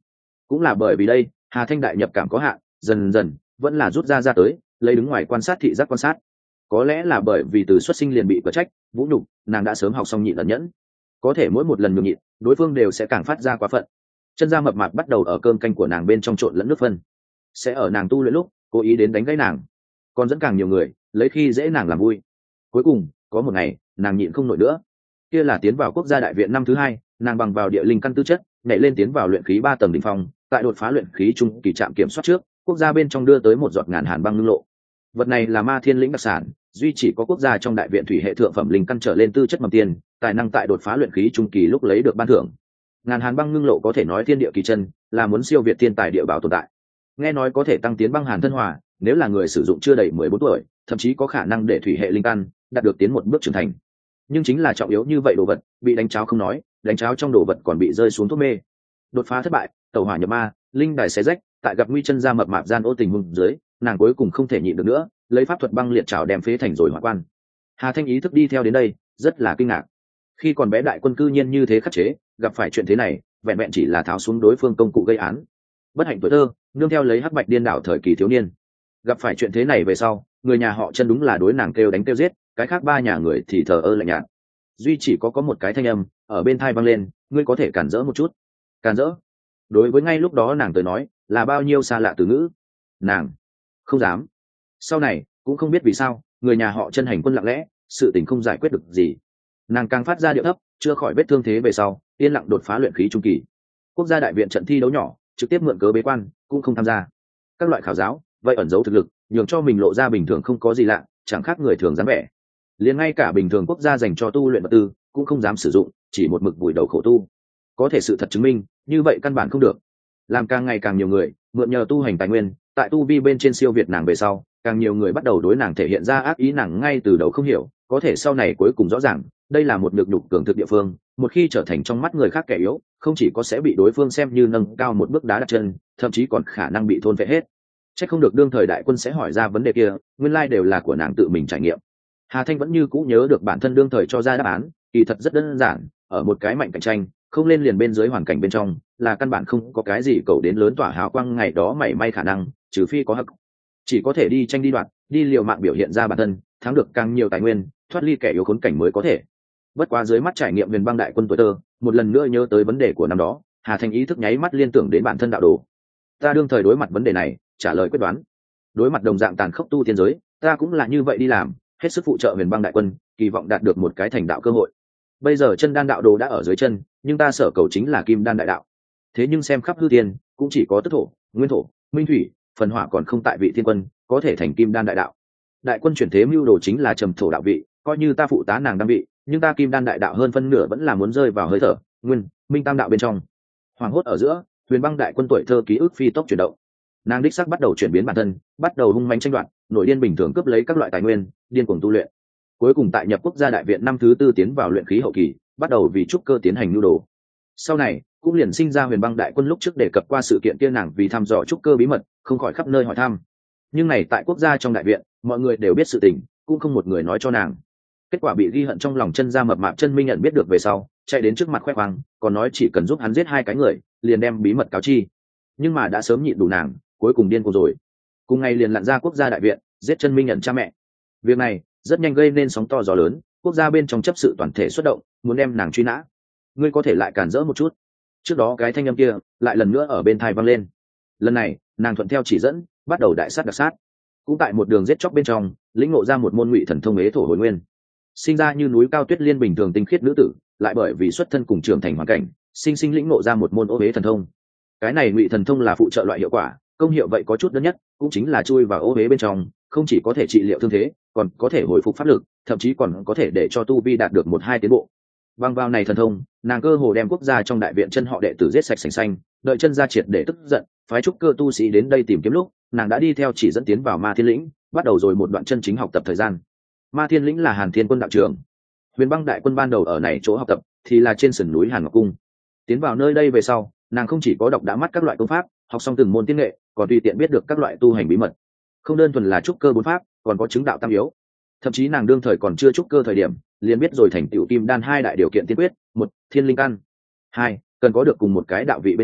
A: Cũng là bởi vì đây, Hà Thanh đại nhập cảm có hạn, dần dần vẫn là rút ra tới, lấy đứng ngoài quan sát thị giác quan sát. Có lẽ là bởi vì từ xuất sinh liền bị quả trách, vũ nhục, nàng đã sớm học xong nhịn ẩn nhẫn. Có thể mỗi một lần nhường nhịn, đối phương đều sẽ càng phát ra quá phận. Chân da mập mạp bắt đầu ở cơm canh của nàng bên trong trộn lẫn nước phân, sẽ ở nàng tu luyện lúc cố ý đến đánh gãy nàng, còn dẫn càng nhiều người lấy khi dễ nàng làm vui. Cuối cùng có một ngày nàng nhịn không nổi nữa, kia là tiến vào quốc gia đại viện năm thứ hai, nàng bằng vào địa linh căn tư chất nhảy lên tiến vào luyện khí 3 tầng đỉnh phong. Tại đột phá luyện khí trung kỳ trạm kiểm soát trước, quốc gia bên trong đưa tới một giọt ngàn hàn băng ngưng lộ. Vật này là Ma Thiên lĩnh đặc sản, duy chỉ có quốc gia trong đại viện thủy hệ thượng phẩm linh căn trở lên tư chất mầm tiền, tài năng tại đột phá luyện khí trung kỳ lúc lấy được ban thưởng. Ngàn hàn băng ngưng lộ có thể nói thiên địa kỳ chân, là muốn siêu việt thiên tài địa bảo tồn tại. Nghe nói có thể tăng tiến băng hàn thân hòa, nếu là người sử dụng chưa đầy 14 tuổi, thậm chí có khả năng để thủy hệ linh căn đạt được tiến một bước trưởng thành. Nhưng chính là trọng yếu như vậy đồ vật, bị đánh cháo không nói, đánh cháo trong đồ vật còn bị rơi xuống thuốc mê. Đột phá thất bại, tẩu hỏa nhập ma, linh đài xé rách, tại gặp nguy chân ra mập mạp gian ô tình huống dưới, nàng cuối cùng không thể nhịn được nữa, lấy pháp thuật băng liệt chảo đem phế thành rồi hỏa quan. Hà Thanh ý thức đi theo đến đây, rất là kinh ngạc. Khi còn bé đại quân cư nhiên như thế khắc chế, gặp phải chuyện thế này, vẹn vẹn chỉ là tháo xuống đối phương công cụ gây án. Bất hạnh tuổi thơ, nương theo lấy hắc bạch điên đảo thời kỳ thiếu niên. Gặp phải chuyện thế này về sau, người nhà họ Chân đúng là đối nàng kêu đánh kêu giết, cái khác ba nhà người thì thờ ơ lạnh nhạt. Duy chỉ có một cái thanh âm ở bên tai vang lên, ngươi có thể cản rỡ một chút. Cản rỡ? Đối với ngay lúc đó nàng tới nói, là bao nhiêu xa lạ từ ngữ. Nàng không dám. Sau này cũng không biết vì sao, người nhà họ Chân hành quân lặng lẽ, sự tình không giải quyết được gì. Nàng càng phát ra điệu thấp, chưa khỏi vết thương thế về sau, yên lặng đột phá luyện khí trung kỳ. Quốc gia đại viện trận thi đấu nhỏ, trực tiếp mượn cớ bế quan, cũng không tham gia. Các loại khảo giáo, vậy ẩn giấu thực lực, nhường cho mình lộ ra bình thường không có gì lạ, chẳng khác người thường dáng vẻ. Liền ngay cả bình thường quốc gia dành cho tu luyện vật tư, cũng không dám sử dụng, chỉ một mực vùi đầu khổ tu. Có thể sự thật chứng minh, như vậy căn bản không được. Làm càng ngày càng nhiều người mượn nhờ tu hành tài nguyên, tại tu vi bên trên siêu việt nàng về sau, càng nhiều người bắt đầu đối nàng thể hiện ra ác ý, nàng ngay từ đầu không hiểu, có thể sau này cuối cùng rõ ràng, đây là một nhược nhục cường thực địa phương, một khi trở thành trong mắt người khác kẻ yếu, không chỉ có sẽ bị đối phương xem như nâng cao một bước đá đặt chân, thậm chí còn khả năng bị thôn phệ hết. Chắc không được đương thời đại quân sẽ hỏi ra vấn đề kia, nguyên lai đều là của nàng tự mình trải nghiệm. Hà Thanh vẫn như cũ nhớ được bản thân đương thời cho ra đáp án, kỳ thật rất đơn giản, ở một cái mạnh cạnh tranh, không lên liền bên dưới hoàn cảnh bên trong, là căn bản không có cái gì cầu đến lớn tỏa hào quang ngày đó mảy may khả năng, trừ phi có hắc. Chỉ có thể đi tranh đi đoạt, đi liều mạng biểu hiện ra bản thân, thắng được càng nhiều tài nguyên, thoát ly kẻ yếu khốn cảnh mới có thể. Bất quá dưới mắt trải nghiệm Huyền Băng đại quân tuổi thơ, một lần nữa nhớ tới vấn đề của năm đó, Hà Thanh ý thức nháy mắt liên tưởng đến bản thân đạo đồ. Ta đương thời đối mặt vấn đề này, trả lời quyết đoán. Đối mặt đồng dạng tàn khốc tu tiên giới, ta cũng là như vậy đi làm, hết sức phụ trợ Huyền Băng đại quân, kỳ vọng đạt được một cái thành đạo cơ hội. Bây giờ chân đan đạo đồ đã ở dưới chân, nhưng ta sở cầu chính là kim đan đại đạo. Thế nhưng xem khắp hư tiên, cũng chỉ có tức thổ, nguyên thổ, minh thủy, phần hỏa còn không tại vị thiên quân, có thể thành kim đan đại đạo. Đại quân chuyển thế mưu đồ chính là trầm thổ đạo vị, coi như ta phụ tá nàng đăng vị, nhưng ta kim đan đại đạo hơn phân nửa vẫn là muốn rơi vào hơi thở nguyên minh tam đạo bên trong. Hoàng hốt ở giữa, Huyền Băng đại quân tuổi thơ ký ức phi tốc chuyển động, nàng đích sắc bắt đầu chuyển biến bản thân, bắt đầu hung manh tranh đoạt, nổi điên bình thường cướp lấy các loại tài nguyên, điên cuồng tu luyện. Cuối cùng tại nhập quốc gia đại viện năm thứ tư tiến vào luyện khí hậu kỳ, bắt đầu vì trúc cơ tiến hành nhu đồ. Sau này cũng liền sinh ra Huyền Băng đại quân lúc trước đề cập qua sự kiện kia, nàng vì thăm dò trúc cơ bí mật, không khỏi khắp nơi hỏi thăm. Nhưng này tại quốc gia trong đại viện, mọi người đều biết sự tình, cũng không một người nói cho nàng. Kết quả bị ghi hận trong lòng chân ra mập mạp Chân Minh nhận biết được về sau, chạy đến trước mặt khoe khoang, còn nói chỉ cần giúp hắn giết 2 cái người, liền đem bí mật cáo chi. Nhưng mà đã sớm nhịn đủ nàng, cuối cùng điên cuồng rồi. Cùng ngày liền lặn ra quốc gia đại viện, giết Chân Minh nhận cha mẹ. Việc này rất nhanh gây nên sóng to gió lớn, quốc gia bên trong chấp sự toàn thể xuất động, muốn đem nàng truy nã. Ngươi có thể lại cản rỡ một chút. Trước đó cái thanh âm kia lại lần nữa ở bên tai vang lên. Lần này nàng thuận theo chỉ dẫn, bắt đầu đại sát đặc sát. Cũng tại một đường giết chóc bên trong, lĩnh ngộ ra một môn ngụy thần thông ế thổ hồi nguyên. Sinh ra như núi cao tuyết liên bình thường tinh khiết nữ tử, lại bởi vì xuất thân cùng trưởng thành hoàn cảnh, sinh lĩnh ngộ ra một môn ô ế thần thông. Cái này ngụy thần thông là phụ trợ loại hiệu quả, công hiệu vậy có chút đơn nhất, cũng chính là chui vào ô ế bên trong, không chỉ có thể trị liệu thương thế, còn có thể hồi phục pháp lực, thậm chí còn có thể để cho tu vi đạt được 1-2 tiến bộ. Bằng vào này thần thông, nàng cơ hồ đem quốc gia trong đại viện chân họ đệ tử giết sạch sành xanh, đợi chân gia triệt để tức giận, phái trúc cơ tu sĩ đến đây tìm kiếm lúc, nàng đã đi theo chỉ dẫn tiến vào Ma Thiên lĩnh, bắt đầu rồi một đoạn chân chính học tập thời gian. Ma Thiên lĩnh là Hàn Thiên quân đạo trường, Huyền Băng đại quân ban đầu ở này chỗ học tập thì là trên sườn núi Hàn Ngọc cung. Tiến vào nơi đây về sau, nàng không chỉ có đọc đã mắt các loại công pháp, học xong từng môn tiên nghệ, còn tùy tiện biết được các loại tu hành bí mật. Không đơn thuần là trúc cơ 4 pháp, còn có chứng đạo tam yếu. Thậm chí nàng đương thời còn chưa trúc cơ thời điểm, liền biết rồi thành tựu kim đan 2 đại điều kiện tiên quyết: 1, thiên linh căn; 2, cần có được cùng một cái đạo vị bên trong,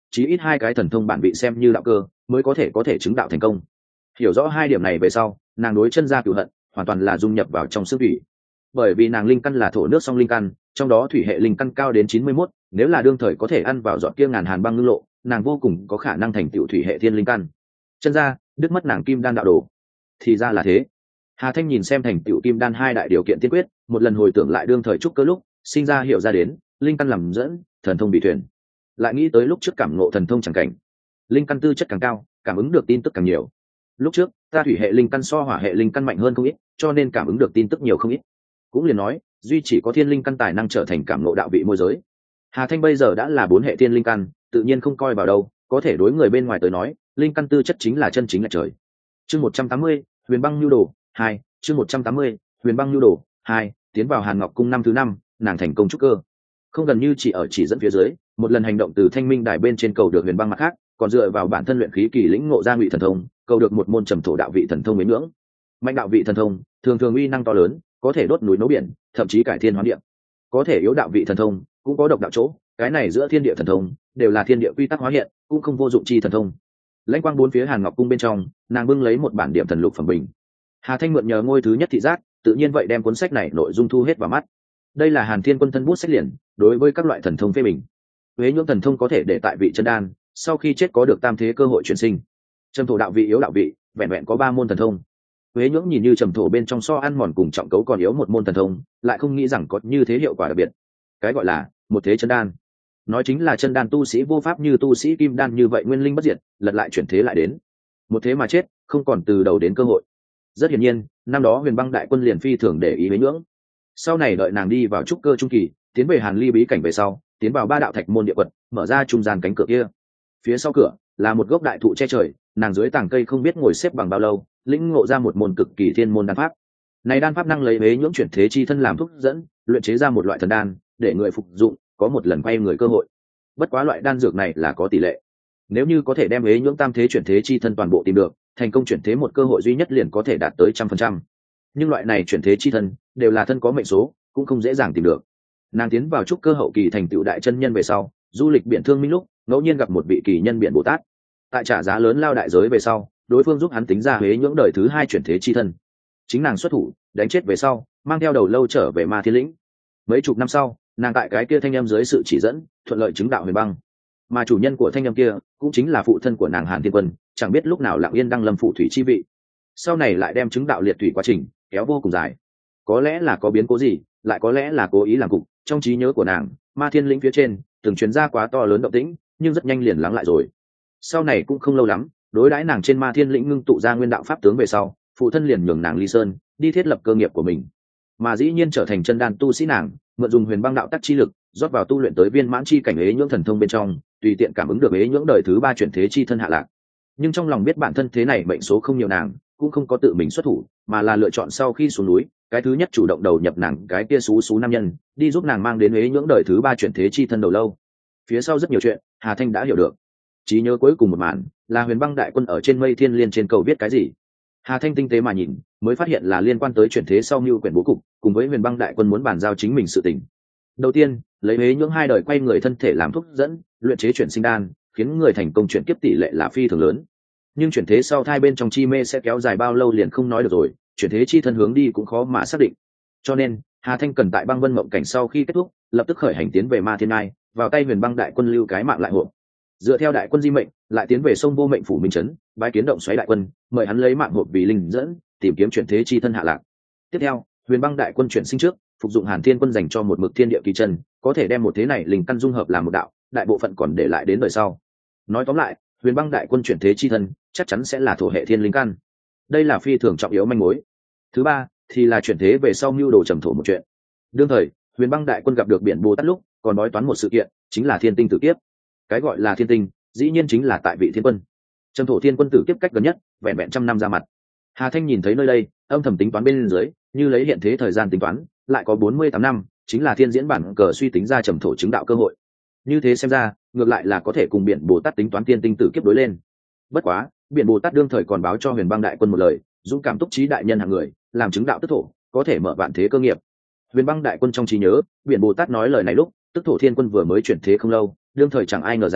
A: chí ít 2 cái thần thông bản bị xem như đạo cơ mới có thể chứng đạo thành công. Hiểu rõ 2 điểm này về sau, nàng đối chân gia cửu hận hoàn toàn là dung nhập vào trong xương thủy. Bởi vì nàng linh căn là thổ nước song linh căn, trong đó thủy hệ linh căn cao đến 91, nếu là đương thời có thể ăn vào giọt kia ngàn hàn băng ngưng lộ, nàng vô cùng có khả năng thành tựu thủy hệ thiên linh căn. Chân gia đứt mất nàng kim đan đạo đồ. Thì ra là thế. Hà Thanh nhìn xem thành tựu kim đan 2 đại điều kiện tiên quyết, một lần hồi tưởng lại đương thời trúc cơ lúc sinh ra hiểu ra đến linh căn làm dẫn, thần thông bị thuyền. Lại nghĩ tới lúc trước cảm ngộ thần thông chẳng cảnh, linh căn tư chất càng cao, cảm ứng được tin tức càng nhiều. Lúc trước ta thủy hệ linh căn so hỏa hệ linh căn mạnh hơn không ít, cho nên cảm ứng được tin tức nhiều không ít. Cũng liền nói duy chỉ có thiên linh căn tài năng trở thành cảm ngộ đạo vị môi giới. Hà Thanh bây giờ đã là 4 hệ thiên linh căn, tự nhiên không coi vào đâu, có thể đối người bên ngoài tới nói linh căn tư chất chính là chân chính là trời. Chương 180, Huyền Băng Nhu Đồ 2, chương 180, Huyền Băng Nhu Đồ 2, tiến vào Hàn Ngọc cung năm thứ 5, nàng thành công trúc cơ. Không gần như chỉ ở chỉ dẫn phía dưới, một lần hành động từ Thanh Minh đài bên trên cầu được Huyền Băng mặt khác, còn dựa vào bản thân luyện khí kỳ lĩnh ngộ ra ngụy thần thông, cầu được một môn trầm thổ đạo vị thần thông mới ngưỡng. Mạnh đạo vị thần thông, thường thường uy năng to lớn, có thể đốt núi nấu biển, thậm chí cải thiên hóa địa. Có thể yếu đạo vị thần thông, cũng có độc đạo chỗ, cái này giữa thiên địa thần thông đều là thiên địa quy tắc hóa hiện, cũng không vô dụng chi thần thông. Lãnh quang bốn phía Hàn Ngọc cung bên trong, nàng bưng lấy một bản điểm thần lục phẩm bình. Hà Thanh mượn nhờ ngôi thứ nhất thị giác, tự nhiên vậy đem cuốn sách này nội dung thu hết vào mắt. Đây là Hàn Thiên Quân thân bút sách liền, đối với các loại thần thông phê bình. Huế nhưỡng thần thông có thể để tại vị chân đan, sau khi chết có được tam thế cơ hội chuyển sinh. Trầm thổ đạo vị yếu đạo vị, vẹn vẹn có 3 môn thần thông. Huế nhưỡng nhìn như trầm thổ bên trong so ăn mòn cùng trọng cấu còn yếu một môn thần thông, lại không nghĩ rằng có như thế hiệu quả đặc biệt. Cái gọi là một thế chân đan, nói chính là chân đan tu sĩ vô pháp như tu sĩ kim đan như vậy nguyên linh bất diệt, lật lại chuyển thế lại đến. Một thế mà chết, không còn từ đầu đến cơ hội. Rất hiển nhiên, năm đó Huyền Băng đại quân liền phi thường để ý Huế nhưỡng. Sau này đợi nàng đi vào trúc cơ trung kỳ, tiến về Hàn Ly bí cảnh về sau, tiến vào 3 đạo thạch môn địa quật, mở ra trung gian cánh cửa kia. Phía sau cửa là một gốc đại thụ che trời, nàng dưới tàng cây không biết ngồi xếp bằng bao lâu, lĩnh ngộ ra một môn cực kỳ thiên môn đan pháp. Này đan pháp năng lấy Huế nhưỡng chuyển thế chi thân làm thúc dẫn, luyện chế ra một loại thần đan, để người phục dụng, có một lần quay người cơ hội. Bất quá loại đan dược này là có tỷ lệ. Nếu như có thể đem Huế nhưỡng tam thế chuyển thế chi thân toàn bộ tìm được, thành công chuyển thế một cơ hội duy nhất liền có thể đạt tới 100%. Nhưng loại này chuyển thế chi thân đều là thân có mệnh số, cũng không dễ dàng tìm được. Nàng tiến vào trúc cơ hậu kỳ thành tựu đại chân nhân về sau, du lịch biển thương minh lúc ngẫu nhiên gặp một vị kỳ nhân biển Bồ Tát. Tại trả giá lớn lao đại giới về sau, đối phương giúp hắn tính ra Huế nhưỡng đời thứ 2 chuyển thế chi thân. Chính nàng xuất thủ, đánh chết về sau, mang theo đầu lâu trở về Ma Thiên lĩnh. Mấy chục năm sau, nàng tại cái kia thanh âm dưới sự chỉ dẫn, thuận lợi chứng đạo Huyền Băng. Mà chủ nhân của thanh âm kia cũng chính là phụ thân của nàng Hàn Thiên Quân, chẳng biết lúc nào lặng yên đăng lâm phụ thủy chi vị. Sau này lại đem chứng đạo liệt thủy quá trình kéo vô cùng dài. Có lẽ là có biến cố gì, lại có lẽ là cố ý làm cục, trong trí nhớ của nàng, Ma Thiên lĩnh phía trên từng truyền ra quá to lớn động tĩnh, nhưng rất nhanh liền lắng lại rồi. Sau này cũng không lâu lắm, đối đãi nàng trên Ma Thiên lĩnh ngưng tụ ra nguyên đạo pháp tướng về sau, phụ thân liền nhường nàng ly sơn, đi thiết lập cơ nghiệp của mình. Mà dĩ nhiên trở thành chân đan tu sĩ nàng, mượn dùng Huyền Băng đạo tắc chi lực, rót vào tu luyện tới viên mãn chi cảnh Huế nhưỡng thần thông bên trong, tùy tiện cảm ứng được Huế nhưỡng đời thứ 3 chuyển thế chi thân hạ lạc. Nhưng trong lòng biết bản thân thế này mệnh số không nhiều, nàng cũng không có tự mình xuất thủ, mà là lựa chọn sau khi xuống núi, cái thứ nhất chủ động đầu nhập nàng cái kia xú nam nhân, đi giúp nàng mang đến Huế nhưỡng đời thứ 3 chuyển thế chi thân đầu lâu. Phía sau rất nhiều chuyện, Hà Thanh đã hiểu được. Trí nhớ cuối cùng một màn là Huyền Băng đại quân ở trên mây thiên liên trên cầu viết cái gì. Hà Thanh tinh tế mà nhìn, mới phát hiện là liên quan tới chuyển thế sau mưu quyển bố cục, cùng với Huyền Băng đại quân muốn bàn giao chính mình sự tình. Đầu tiên, lấy Huế nhưỡng 2 đời quay người thân thể làm thúc dẫn, luyện chế chuyển sinh đan, khiến người thành công chuyển kiếp tỷ lệ là phi thường lớn. Nhưng chuyển thế sau thai bên trong chi mê sẽ kéo dài bao lâu liền không nói được rồi, chuyển thế chi thân hướng đi cũng khó mà xác định. Cho nên, Hà Thanh cần tại Băng Vân mộng cảnh sau khi kết thúc, lập tức khởi hành tiến về Ma Thiên Ngai, vào tay Huyền Băng đại quân lưu cái mạng lại hộ. Dựa theo đại quân di mệnh, lại tiến về sông Vô Mệnh phủ Minh trấn, bái kiến động xoáy đại quân, mời hắn lấy mạng hộp vì linh dẫn, tìm kiếm chuyển thế chi thân hạ lạc. Tiếp theo, Huyền Băng đại quân chuyển sinh trước, phục dụng Hàn Thiên quân dành cho một mực thiên địa kỳ chân, có thể đem một thế này linh căn dung hợp làm một đạo, đại bộ phận còn để lại đến đời sau. Nói tóm lại, Huyền Băng đại quân chuyển thế chi thân chắc chắn sẽ là thổ hệ thiên linh căn. Đây là phi thường trọng yếu manh mối. Thứ 3 thì là chuyển thế về sau mưu đồ trầm thổ một chuyện. Đương thời, Huyền Băng đại quân gặp được biển Bồ Tát lúc, còn nói toán một sự kiện, chính là thiên tinh tử kiếp. Cái gọi là thiên tinh, dĩ nhiên chính là tại vị thiên quân. Trầm thổ thiên quân tử kiếp cách gần nhất, vẹn vẹn 100 năm ra mặt. Hà Thanh nhìn thấy nơi đây, âm thầm tính toán bên dưới, như lấy hiện thế thời gian tính toán, lại có 48 năm, chính là thiên diễn bản cờ suy tính ra trầm thổ chứng đạo cơ hội. Như thế xem ra, ngược lại là có thể cùng biển Bồ Tát tính toán thiên tinh tử kiếp đối lên. Bất quá, biển Bồ Tát đương thời còn báo cho Huyền Băng đại quân một lời, dũng cảm túc trí đại nhân hạng người, làm chứng đạo tức thổ, có thể mở vạn thế cơ nghiệp. Huyền Băng đại quân trong trí nhớ, biển Bồ Tát nói lời này lúc, tức thổ thiên quân vừa mới chuyển thế không lâu, đương thời chẳng ai ngờ rằng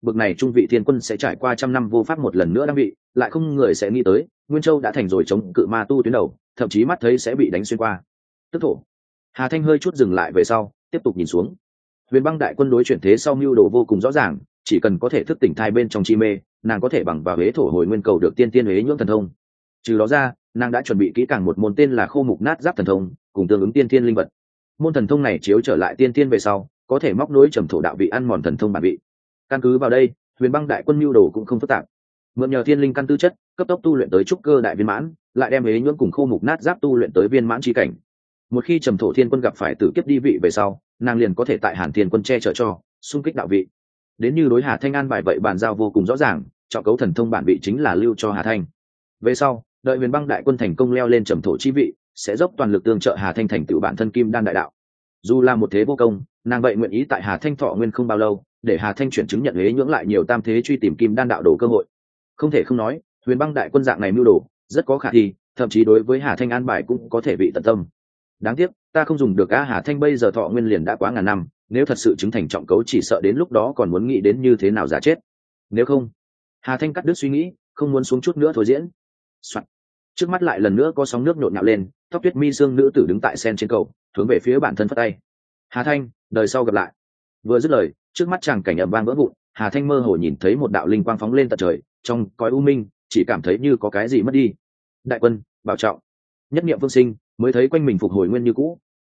A: bực này trung vị thiên quân sẽ trải qua trăm năm vô pháp một lần nữa đăng vị, lại không người sẽ nghĩ tới Nguyên Châu đã thành rồi chống cự ma tu tuyến đầu, thậm chí mắt thấy sẽ bị đánh xuyên qua. Tức thổ. Hà Thanh hơi chút dừng lại về sau, tiếp tục nhìn xuống. Huyền Băng đại quân đối chuyển thế sau mưu đồ vô cùng rõ ràng, chỉ cần có thể thức tỉnh thai bên trong chi mê, nàng có thể bằng vào hế thổ hồi nguyên cầu được tiên tiên hế nhưỡng thần thông. Trừ đó ra, nàng đã chuẩn bị kỹ càng một môn tên là khô mục nát giáp thần thông, cùng tương ứng tiên tiên linh vật. Môn thần thông này chiếu trở lại tiên tiên về sau, có thể móc nối trầm thổ đạo vị ăn mòn thần thông bản vị. Căn cứ vào đây, Huyền Băng đại quân mưu đồ cũng không phức tạp. Mượn nhờ thiên linh căn tư chất, cấp tốc tu luyện tới trúc cơ đại viên mãn, lại đem hế nhưỡng cùng khô mục nát giáp tu luyện tới viên mãn chi cảnh. Một khi trầm thổ thiên quân gặp phải tử kiếp đi vị về sau, nàng liền có thể tại Hàn Thiên quân che chở cho, xung kích đạo vị. Đến như đối Hà Thanh an bài vậy bàn giao vô cùng rõ ràng, chọn cấu thần thông bản vị chính là lưu cho Hà Thanh. Về sau, đợi Huyền Băng đại quân thành công leo lên trầm thổ chi vị, sẽ dốc toàn lực tương trợ Hà Thanh thành tựu bản thân kim đan đại đạo. Dù là một thế vô công, nàng vậy nguyện ý tại Hà Thanh thọ nguyên không bao lâu, để Hà Thanh chuyển chứng nhận hế nhưỡng lại nhiều tam thế truy tìm kim đan đạo đồ cơ hội. Không thể không nói, Huyền Băng đại quân dạng này mưu đồ rất có khả thi, thậm chí đối với Hà Thanh an bài cũng có thể bị tận tâm. Đáng tiếc ta không dùng được á, Hà Thanh bây giờ thọ nguyên liền đã quá ngàn năm, nếu thật sự chứng thành trọng cấu chỉ sợ đến lúc đó còn muốn nghĩ đến như thế nào giả chết. Nếu không, Hà Thanh cắt đứt suy nghĩ, không muốn xuống chút nữa thôi diễn. Soạn. Trước mắt lại lần nữa có sóng nước nhộn nhạo lên, Tóc Tuyết Mi Sương nữ tử đứng tại sen trên cầu, hướng về phía bản thân phất tay. Hà Thanh, đời sau gặp lại. Vừa dứt lời, trước mắt chàng cảnh ầm vang vỡ vụn, Hà Thanh mơ hồ nhìn thấy một đạo linh quang phóng lên tận trời, trong cõi u minh chỉ cảm thấy như có cái gì mất đi. Đại quân bảo trọng. Nhất niệm Vương Sinh mới thấy quanh mình phục hồi nguyên như cũ.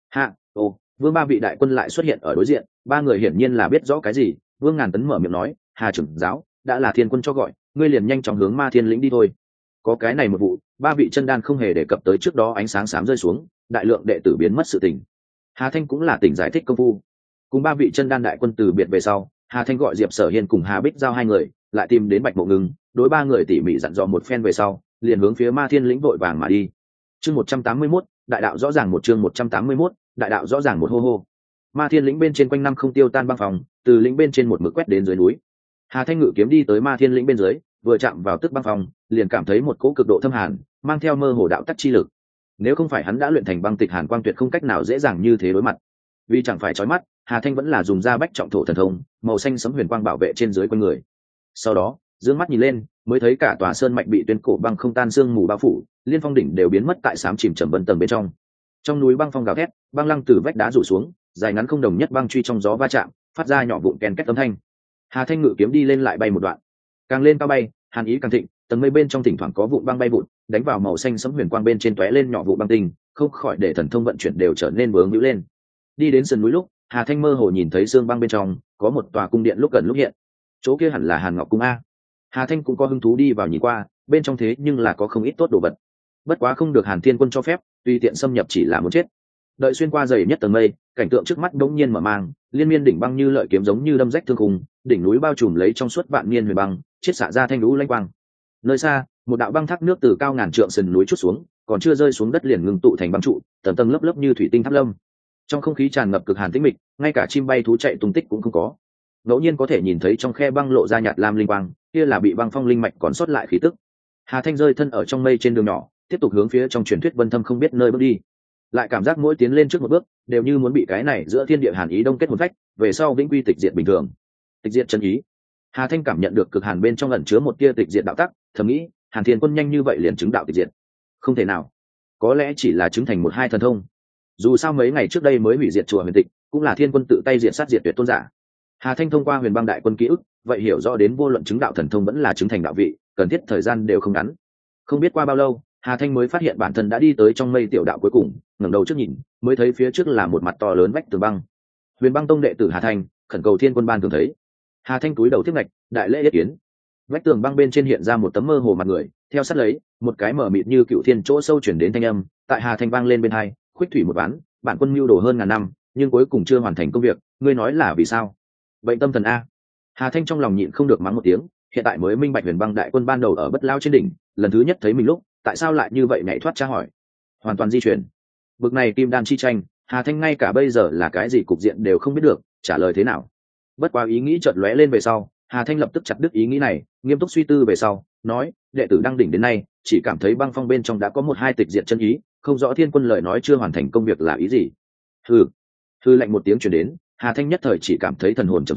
A: Vương ba vị đại quân lại xuất hiện ở đối diện, ba người hiển nhiên là biết rõ cái gì. Vương Ngàn Tấn mở miệng nói, Hà trưởng giáo, đã là thiên quân cho gọi, ngươi liền nhanh chóng hướng Ma Thiên lĩnh đi thôi. Có cái này một vụ, ba vị chân đan không hề đề cập tới trước đó ánh sáng xám rơi xuống, đại lượng đệ tử biến mất sự tình. Hà Thanh cũng là tỉnh giải thích công phu. Cùng ba vị chân đan đại quân từ biệt về sau, Hà Thanh gọi Diệp Sở Hiên cùng Hà Bích giao hai người, lại tìm đến Bạch Mộ Ngưng, đối ba người tỉ mỉ dặn dò một phen về sau, liền hướng phía Ma Thiên lĩnh vội vàng mà đi. Chương 181, đại đạo rõ ràng, một chương 181, đại đạo rõ ràng, một hô hô. Ma Thiên lĩnh bên trên quanh năm không tiêu tan băng phòng, từ lĩnh bên trên một mực quét đến dưới núi. Hà Thanh ngự kiếm đi tới Ma Thiên lĩnh bên dưới, vừa chạm vào tức băng phòng, liền cảm thấy một cỗ cực độ thâm hàn, mang theo mơ hồ đạo tắc chi lực. Nếu không phải hắn đã luyện thành băng tịch hàn quang tuyệt không cách nào dễ dàng như thế đối mặt. Vì chẳng phải chói mắt, Hà Thanh vẫn là dùng ra bách trọng thổ thần thông, màu xanh sẫm huyền quang bảo vệ trên dưới quanh người. Sau đó, dương mắt nhìn lên, mới thấy cả tòa sơn mạch bị tuyên cổ băng không tan sương mù bao phủ, liên phong đỉnh đều biến mất tại sám chìm trầm vân tầng bên trong. Trong núi băng phong gào thét, băng lăng từ vách đá rủ xuống, dài ngắn không đồng nhất băng truy trong gió va chạm, phát ra nhỏ vụn ken két âm thanh. Hà Thanh ngự kiếm đi lên lại bay một đoạn, càng lên cao bay, hàn ý càng thịnh, tầng mây bên trong thỉnh thoảng có vụn băng bay vụn, đánh vào màu xanh sẫm huyền quang bên trên tóe lên nhỏ vụ băng tinh, không khỏi để thần thông vận chuyển đều trở nên vướng hữu lên. Đi đến sườn núi lúc, Hà Thanh mơ hồ nhìn thấy xương băng bên trong có một tòa cung điện lúc gần lúc hiện. Chỗ kia hẳn là Hàn Ngọc cung a. Hà Thanh cũng có hứng thú đi vào nhìn qua, bên trong thế nhưng là có không ít tốt đồ vật. Bất quá không được Hàn Thiên Quân cho phép, tùy tiện xâm nhập chỉ là muốn chết. Đợi xuyên qua dày nhất tầng mây, cảnh tượng trước mắt đống nhiên mở mang, liên miên đỉnh băng như lợi kiếm giống như đâm rách thương khung, đỉnh núi bao trùm lấy trong suốt vạn niên huyền băng, chiết xạ ra thanh lũ lanh quang. Nơi xa, một đạo băng thác nước từ cao ngàn trượng sườn núi trút xuống, còn chưa rơi xuống đất liền ngưng tụ thành băng trụ, tầng tầng lớp lớp như thủy tinh tháp lâm. Trong không khí tràn ngập cực hàn tĩnh mịch, ngay cả chim bay thú chạy tung tích cũng không có. Ngẫu nhiên có thể nhìn thấy trong khe băng lộ ra nhạt lam linh quang, kia là bị băng phong linh mạch còn sót lại khí tức. Hà Thanh rơi thân ở trong mây trên đường nhỏ, tiếp tục hướng phía trong truyền thuyết vân thâm không biết nơi bước đi. Lại cảm giác mỗi tiến lên trước một bước, đều như muốn bị cái này giữa thiên địa hàn ý đông kết hồn phách, về sau vĩnh quy tịch diệt bình thường. Tịch diệt chân ý. Hà Thanh cảm nhận được cực hàn bên trong ẩn chứa một tia tịch diệt đạo tắc, thầm nghĩ, Hàn Thiên Quân nhanh như vậy liền chứng đạo tịch diệt. Không thể nào. Có lẽ chỉ là chứng thành một hai thần thông. Dù sao mấy ngày trước đây mới hủy diệt chùa Huyền Tịch, cũng là Thiên Quân tự tay diệt sát diệt tuyệt tôn giả. Hà Thanh thông qua Huyền Băng đại quân ký ức, vậy hiểu rõ đến vô luận chứng đạo thần thông vẫn là chứng thành đạo vị, cần thiết thời gian đều không ngắn. Không biết qua bao lâu, Hà Thanh mới phát hiện bản thân đã đi tới trong mây tiểu đạo cuối cùng, ngẩng đầu trước nhìn, mới thấy phía trước là một mặt to lớn vách tường băng. Huyền Băng tông đệ tử Hà Thanh, khẩn cầu Thiên Quân ban thường thấy. Hà Thanh cúi đầu tiếp ngạch, đại lễ yết kiến. Vách tường băng bên trên hiện ra một tấm mơ hồ mặt người, theo sát lấy, một cái mở mịt như cựu thiên chỗ sâu chuyển đến thanh âm, tại Hà Thanh vang lên bên hai, khuếch thủy một ván, bản quân mưu đồ hơn ngàn năm, nhưng cuối cùng chưa hoàn thành công việc, ngươi nói là vì sao? Bệnh tâm thần a. Hà Thanh trong lòng nhịn không được mắng một tiếng, hiện tại mới minh bạch Huyền Băng đại quân ban đầu ở Bất Lao trên đỉnh, lần thứ nhất thấy mình lúc, tại sao lại như vậy nhảy thoát tra hỏi. Hoàn toàn di chuyển. Bực này kim đan chi tranh, Hà Thanh ngay cả bây giờ là cái gì cục diện đều không biết được, trả lời thế nào. Bất quá ý nghĩ chợt lóe lên về sau, Hà Thanh lập tức chặt đứt ý nghĩ này, nghiêm túc suy tư về sau, nói, đệ tử đăng đỉnh đến nay, chỉ cảm thấy băng phong bên trong đã có một hai tịch diệt chân ý, không rõ Thiên Quân lời nói chưa hoàn thành công việc là ý gì. Hừ lạnh một tiếng truyền đến, Hà Thanh nhất thời chỉ cảm thấy thần hồn trầm xuống,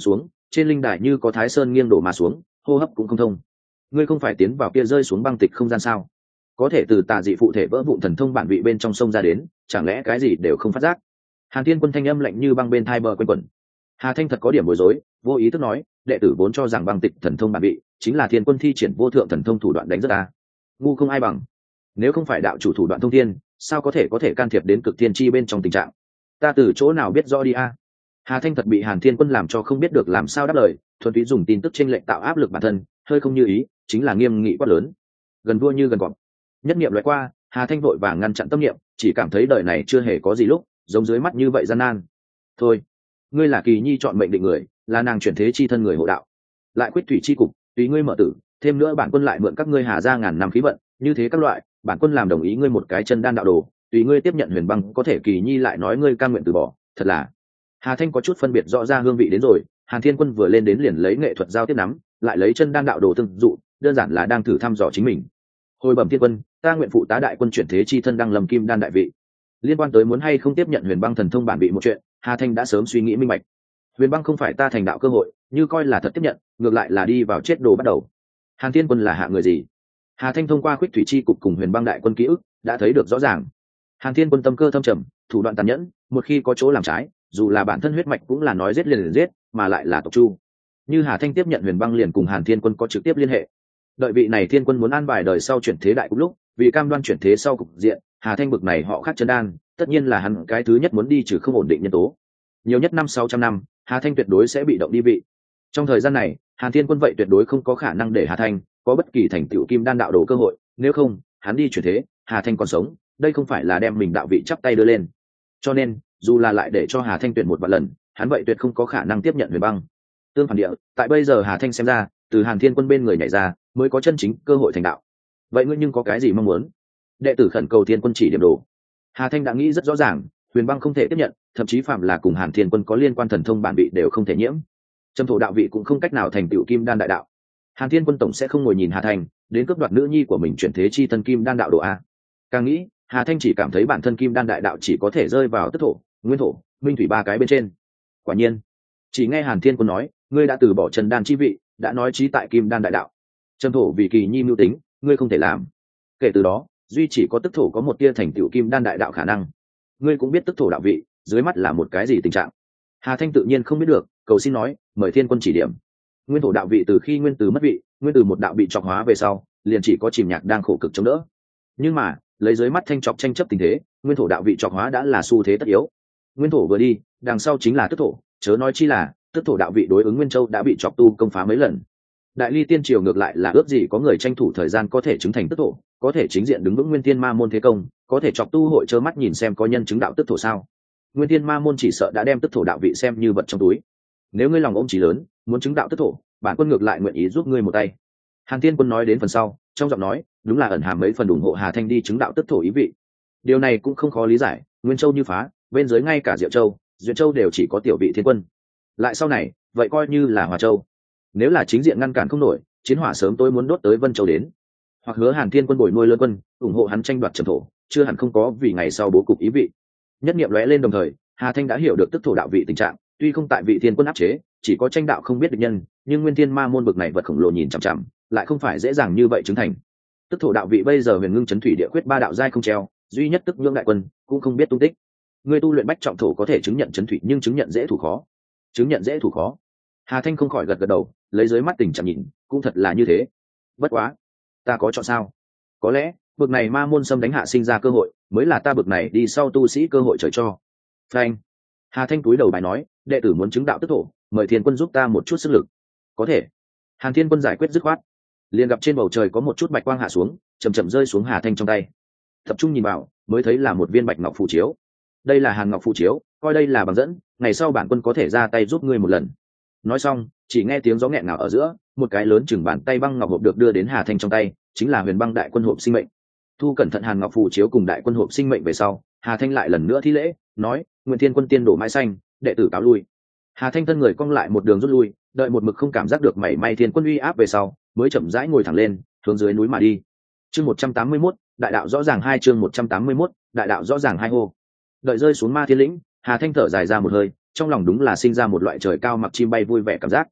A: trên linh đài như có thái sơn nghiêng đổ mà xuống, hô hấp cũng không thông. Ngươi không phải tiến vào kia rơi xuống băng tịch không gian sao? Có thể từ tà dị phụ thể vỡ vụn thần thông bản vị bên trong sông ra đến, chẳng lẽ cái gì đều không phát giác? Hàn Thiên Quân thanh âm lạnh như băng bên thai bờ quanh quẩn. Hà Thanh thật có điểm bối rối, vô ý thức nói, đệ tử vốn cho rằng băng tịch thần thông bản vị chính là Thiên Quân thi triển vô thượng thần thông thủ đoạn đánh rất ta. Ngu không ai bằng. Nếu không phải đạo chủ thủ đoạn thông thiên, sao có thể can thiệp đến cực thiên chi bên trong tình trạng? Ta từ chỗ nào biết rõ đi a? Hà Thanh thật bị Hàn Thiên Quân làm cho không biết được làm sao đáp lời, thuần túy dùng tin tức chênh lệch tạo áp lực bản thân, hơi không như ý, chính là nghiêm nghị quát lớn. Gần vua như gần cọp. Nhất niệm loại qua, Hà Thanh vội vàng ngăn chặn tâm niệm, chỉ cảm thấy đời này chưa hề có gì lúc giống dưới mắt như vậy gian nan. Thôi, ngươi là Kỳ Nhi chọn mệnh định người, là nàng chuyển thế chi thân người hộ đạo, lại quyết thủy chi cục, tùy ngươi mở tử, thêm nữa bản quân lại mượn các ngươi Hà ra ngàn năm khí vận, như thế các loại, bản quân làm đồng ý ngươi một cái chân đan đạo đồ, tùy ngươi tiếp nhận huyền băng, có thể Kỳ Nhi lại nói ngươi cam nguyện từ bỏ, thật là. Hà Thanh có chút phân biệt rõ ra hương vị đến rồi, Hàn Thiên Quân vừa lên đến liền lấy nghệ thuật giao tiếp nắm, lại lấy chân đan đạo đồ tương dụ, đơn giản là đang thử thăm dò chính mình. Hồi bẩm Thiên Quân, ta nguyện phụ tá đại quân chuyển thế chi thân đăng lâm kim đan đại vị. Liên quan tới muốn hay không tiếp nhận huyền băng thần thông bản vị một chuyện, Hà Thanh đã sớm suy nghĩ minh bạch. Huyền băng không phải ta thành đạo cơ hội, như coi là thật tiếp nhận, ngược lại là đi vào chết đồ bắt đầu. Hàn Thiên Quân là hạ người gì? Hà Thanh thông qua khuyết thủy chi cục cùng huyền băng đại quân ký ức đã thấy được rõ ràng. Hàn Thiên Quân tâm cơ thâm trầm, thủ đoạn tàn nhẫn, một khi có chỗ làm trái, dù là bản thân huyết mạch cũng là nói giết liền giết, mà lại là tộc chu. Như Hà Thanh tiếp nhận huyền băng liền cùng Hàn Thiên Quân có trực tiếp liên hệ. Đợi vị này Thiên Quân muốn an bài đời sau chuyển thế đại cục lúc, vì cam đoan chuyển thế sau cục diện, Hà Thanh bực này họ khác chân đan, tất nhiên là hắn cái thứ nhất muốn đi trừ không ổn định nhân tố. Nhiều nhất 500-600 năm, Hà Thanh tuyệt đối sẽ bị động đi vị. Trong thời gian này, Hàn Thiên Quân vậy tuyệt đối không có khả năng để Hà Thanh có bất kỳ thành tựu kim đan đạo đồ cơ hội, nếu không, hắn đi chuyển thế, Hà Thanh còn sống, đây không phải là đem mình đạo vị chắp tay đưa lên. Cho nên, dù là lại để cho Hà Thanh tuyển một vạn lần, hắn vậy tuyệt không có khả năng tiếp nhận huyền băng. Tương phản địa, tại bây giờ Hà Thanh xem ra, từ Hàn Thiên Quân bên người nhảy ra, mới có chân chính cơ hội thành đạo. Vậy ngươi nhưng có cái gì mong muốn? Đệ tử khẩn cầu Thiên Quân chỉ điểm đồ. Hà Thanh đã nghĩ rất rõ ràng, huyền băng không thể tiếp nhận, thậm chí phạm là cùng Hàn Thiên Quân có liên quan thần thông bản vị đều không thể nhiễm. Trầm thổ đạo vị cũng không cách nào thành tựu kim đan đại đạo. Hàn Thiên Quân tổng sẽ không ngồi nhìn Hà Thanh đến cướp đoạt nữ nhi của mình chuyển thế chi thân kim đan đạo đồ a. Càng nghĩ, Hà Thanh chỉ cảm thấy bản thân kim đan đại đạo chỉ có thể rơi vào tức thổ, nguyên thổ, minh thủy ba cái bên trên. Quả nhiên, chỉ nghe Hàn Thiên Quân nói, ngươi đã từ bỏ chân đan chi vị, đã nói chí tại kim đan đại đạo. Trầm thổ vì Kỳ Nhi mưu tính, ngươi không thể làm. Kể từ đó, duy chỉ có tức thổ có một tia thành tựu kim đan đại đạo khả năng. Ngươi cũng biết tức thổ đạo vị dưới mắt là một cái gì tình trạng. Hà Thanh tự nhiên không biết được, cầu xin nói, mời Thiên Quân chỉ điểm. Nguyên thổ đạo vị từ khi nguyên từ mất vị, nguyên từ một đạo bị chọc hóa về sau, liền chỉ có chìm nhạc đang khổ cực chống đỡ. Nhưng mà, lấy dưới mắt Thanh chọc tranh chấp tình thế, nguyên thổ đạo vị chọc hóa đã là xu thế tất yếu. Nguyên thổ vừa đi, đằng sau chính là tức thổ, chớ nói chi là tức thổ đạo vị đối ứng Nguyên Châu đã bị chọc tu công phá mấy lần. Đại Ly Tiên Triều ngược lại là ước gì có người tranh thủ thời gian có thể chứng thành tức thổ, có thể chính diện đứng vững Nguyên Thiên Ma môn thế công, có thể chọc tu hội trơ mắt nhìn xem có nhân chứng đạo tức thổ sao. Nguyên Thiên Ma môn chỉ sợ đã đem tức thổ đạo vị xem như vật trong túi. Nếu ngươi lòng ôm chí lớn, muốn chứng đạo tức thổ, bản quân ngược lại nguyện ý giúp ngươi một tay. Hàn Thiên Quân nói đến phần sau, trong giọng nói đúng là ẩn hàm mấy phần ủng hộ Hà Thanh đi chứng đạo tức thổ ý vị. Điều này cũng không khó lý giải, Nguyên Châu như phá, bên dưới ngay cả Diệu Châu, Duyện Châu đều chỉ có tiểu vị Thiên Quân. Lại sau này, vậy coi như là Hòa Châu. Nếu là chính diện ngăn cản không nổi, chiến hỏa sớm tôi muốn đốt tới Vân Châu đến. Hoặc hứa Hàn Thiên Quân bồi nuôi lớn quân, ủng hộ hắn tranh đoạt trầm thổ, chưa hẳn không có vì ngày sau bố cục ý vị. Nhất niệm lóe lên đồng thời, Hà Thanh đã hiểu được tức thổ đạo vị tình trạng, tuy không tại vị Thiên Quân áp chế, chỉ có tranh đạo không biết địch nhân, nhưng Nguyên Thiên Ma môn bực này vật khổng lồ nhìn chằm chằm, lại không phải dễ dàng như vậy chứng thành. Tức thổ đạo vị bây giờ huyền ngưng chấn thủy địa quyết ba đạo giai không treo, duy nhất tức nhượng đại quân cũng không biết tung tích. Người tu luyện bách trọng thổ có thể chứng nhận chấn thủy, nhưng chứng nhận dễ thủ khó. Chứng nhận dễ thủ khó. Hà Thanh không khỏi gật gật đầu, lấy dưới mắt tình trạng nhìn, cũng thật là như thế. Bất quá, ta có chọn sao? Có lẽ, bực này ma môn xâm đánh hạ sinh ra cơ hội, mới là ta bực này đi sau tu sĩ cơ hội trời cho. Phanh. Hà Thanh cúi đầu bài nói, đệ tử muốn chứng đạo tức thổ, mời Thiên Quân giúp ta một chút sức lực. Có thể. Hàn Thiên Quân giải quyết dứt khoát. Liền gặp trên bầu trời có một chút bạch quang hạ xuống, chậm chậm rơi xuống Hà Thanh trong tay. Tập trung nhìn vào, mới thấy là một viên bạch ngọc phù chiếu. Đây là Hàn Ngọc phù chiếu, coi đây là bằng dẫn, ngày sau bản quân có thể ra tay giúp ngươi một lần. Nói xong, chỉ nghe tiếng gió nghẹn ngào ở giữa, một cái lớn chừng bàn tay băng ngọc hộp được đưa đến Hà Thanh trong tay, chính là Huyền Băng Đại Quân hộp sinh mệnh. Thu cẩn thận Hàn Ngọc phù chiếu cùng Đại Quân hộp sinh mệnh về sau, Hà Thanh lại lần nữa thi lễ, nói: "Nguyện Thiên Quân tiên đổ mãi xanh, đệ tử cáo lui." Hà Thanh thân người cong lại một đường rút lui, đợi một mực không cảm giác được mảy may Thiên Quân uy áp về sau, mới chậm rãi ngồi thẳng lên, hướng dưới núi mà đi. Chương 181, đại đạo rõ ràng hai chương 181, đại đạo rõ ràng hai hô. Đợi rơi xuống Ma Thiên Lĩnh, Hà Thanh thở dài ra một hơi, trong lòng đúng là sinh ra một loại trời cao mặc chim bay vui vẻ cảm giác,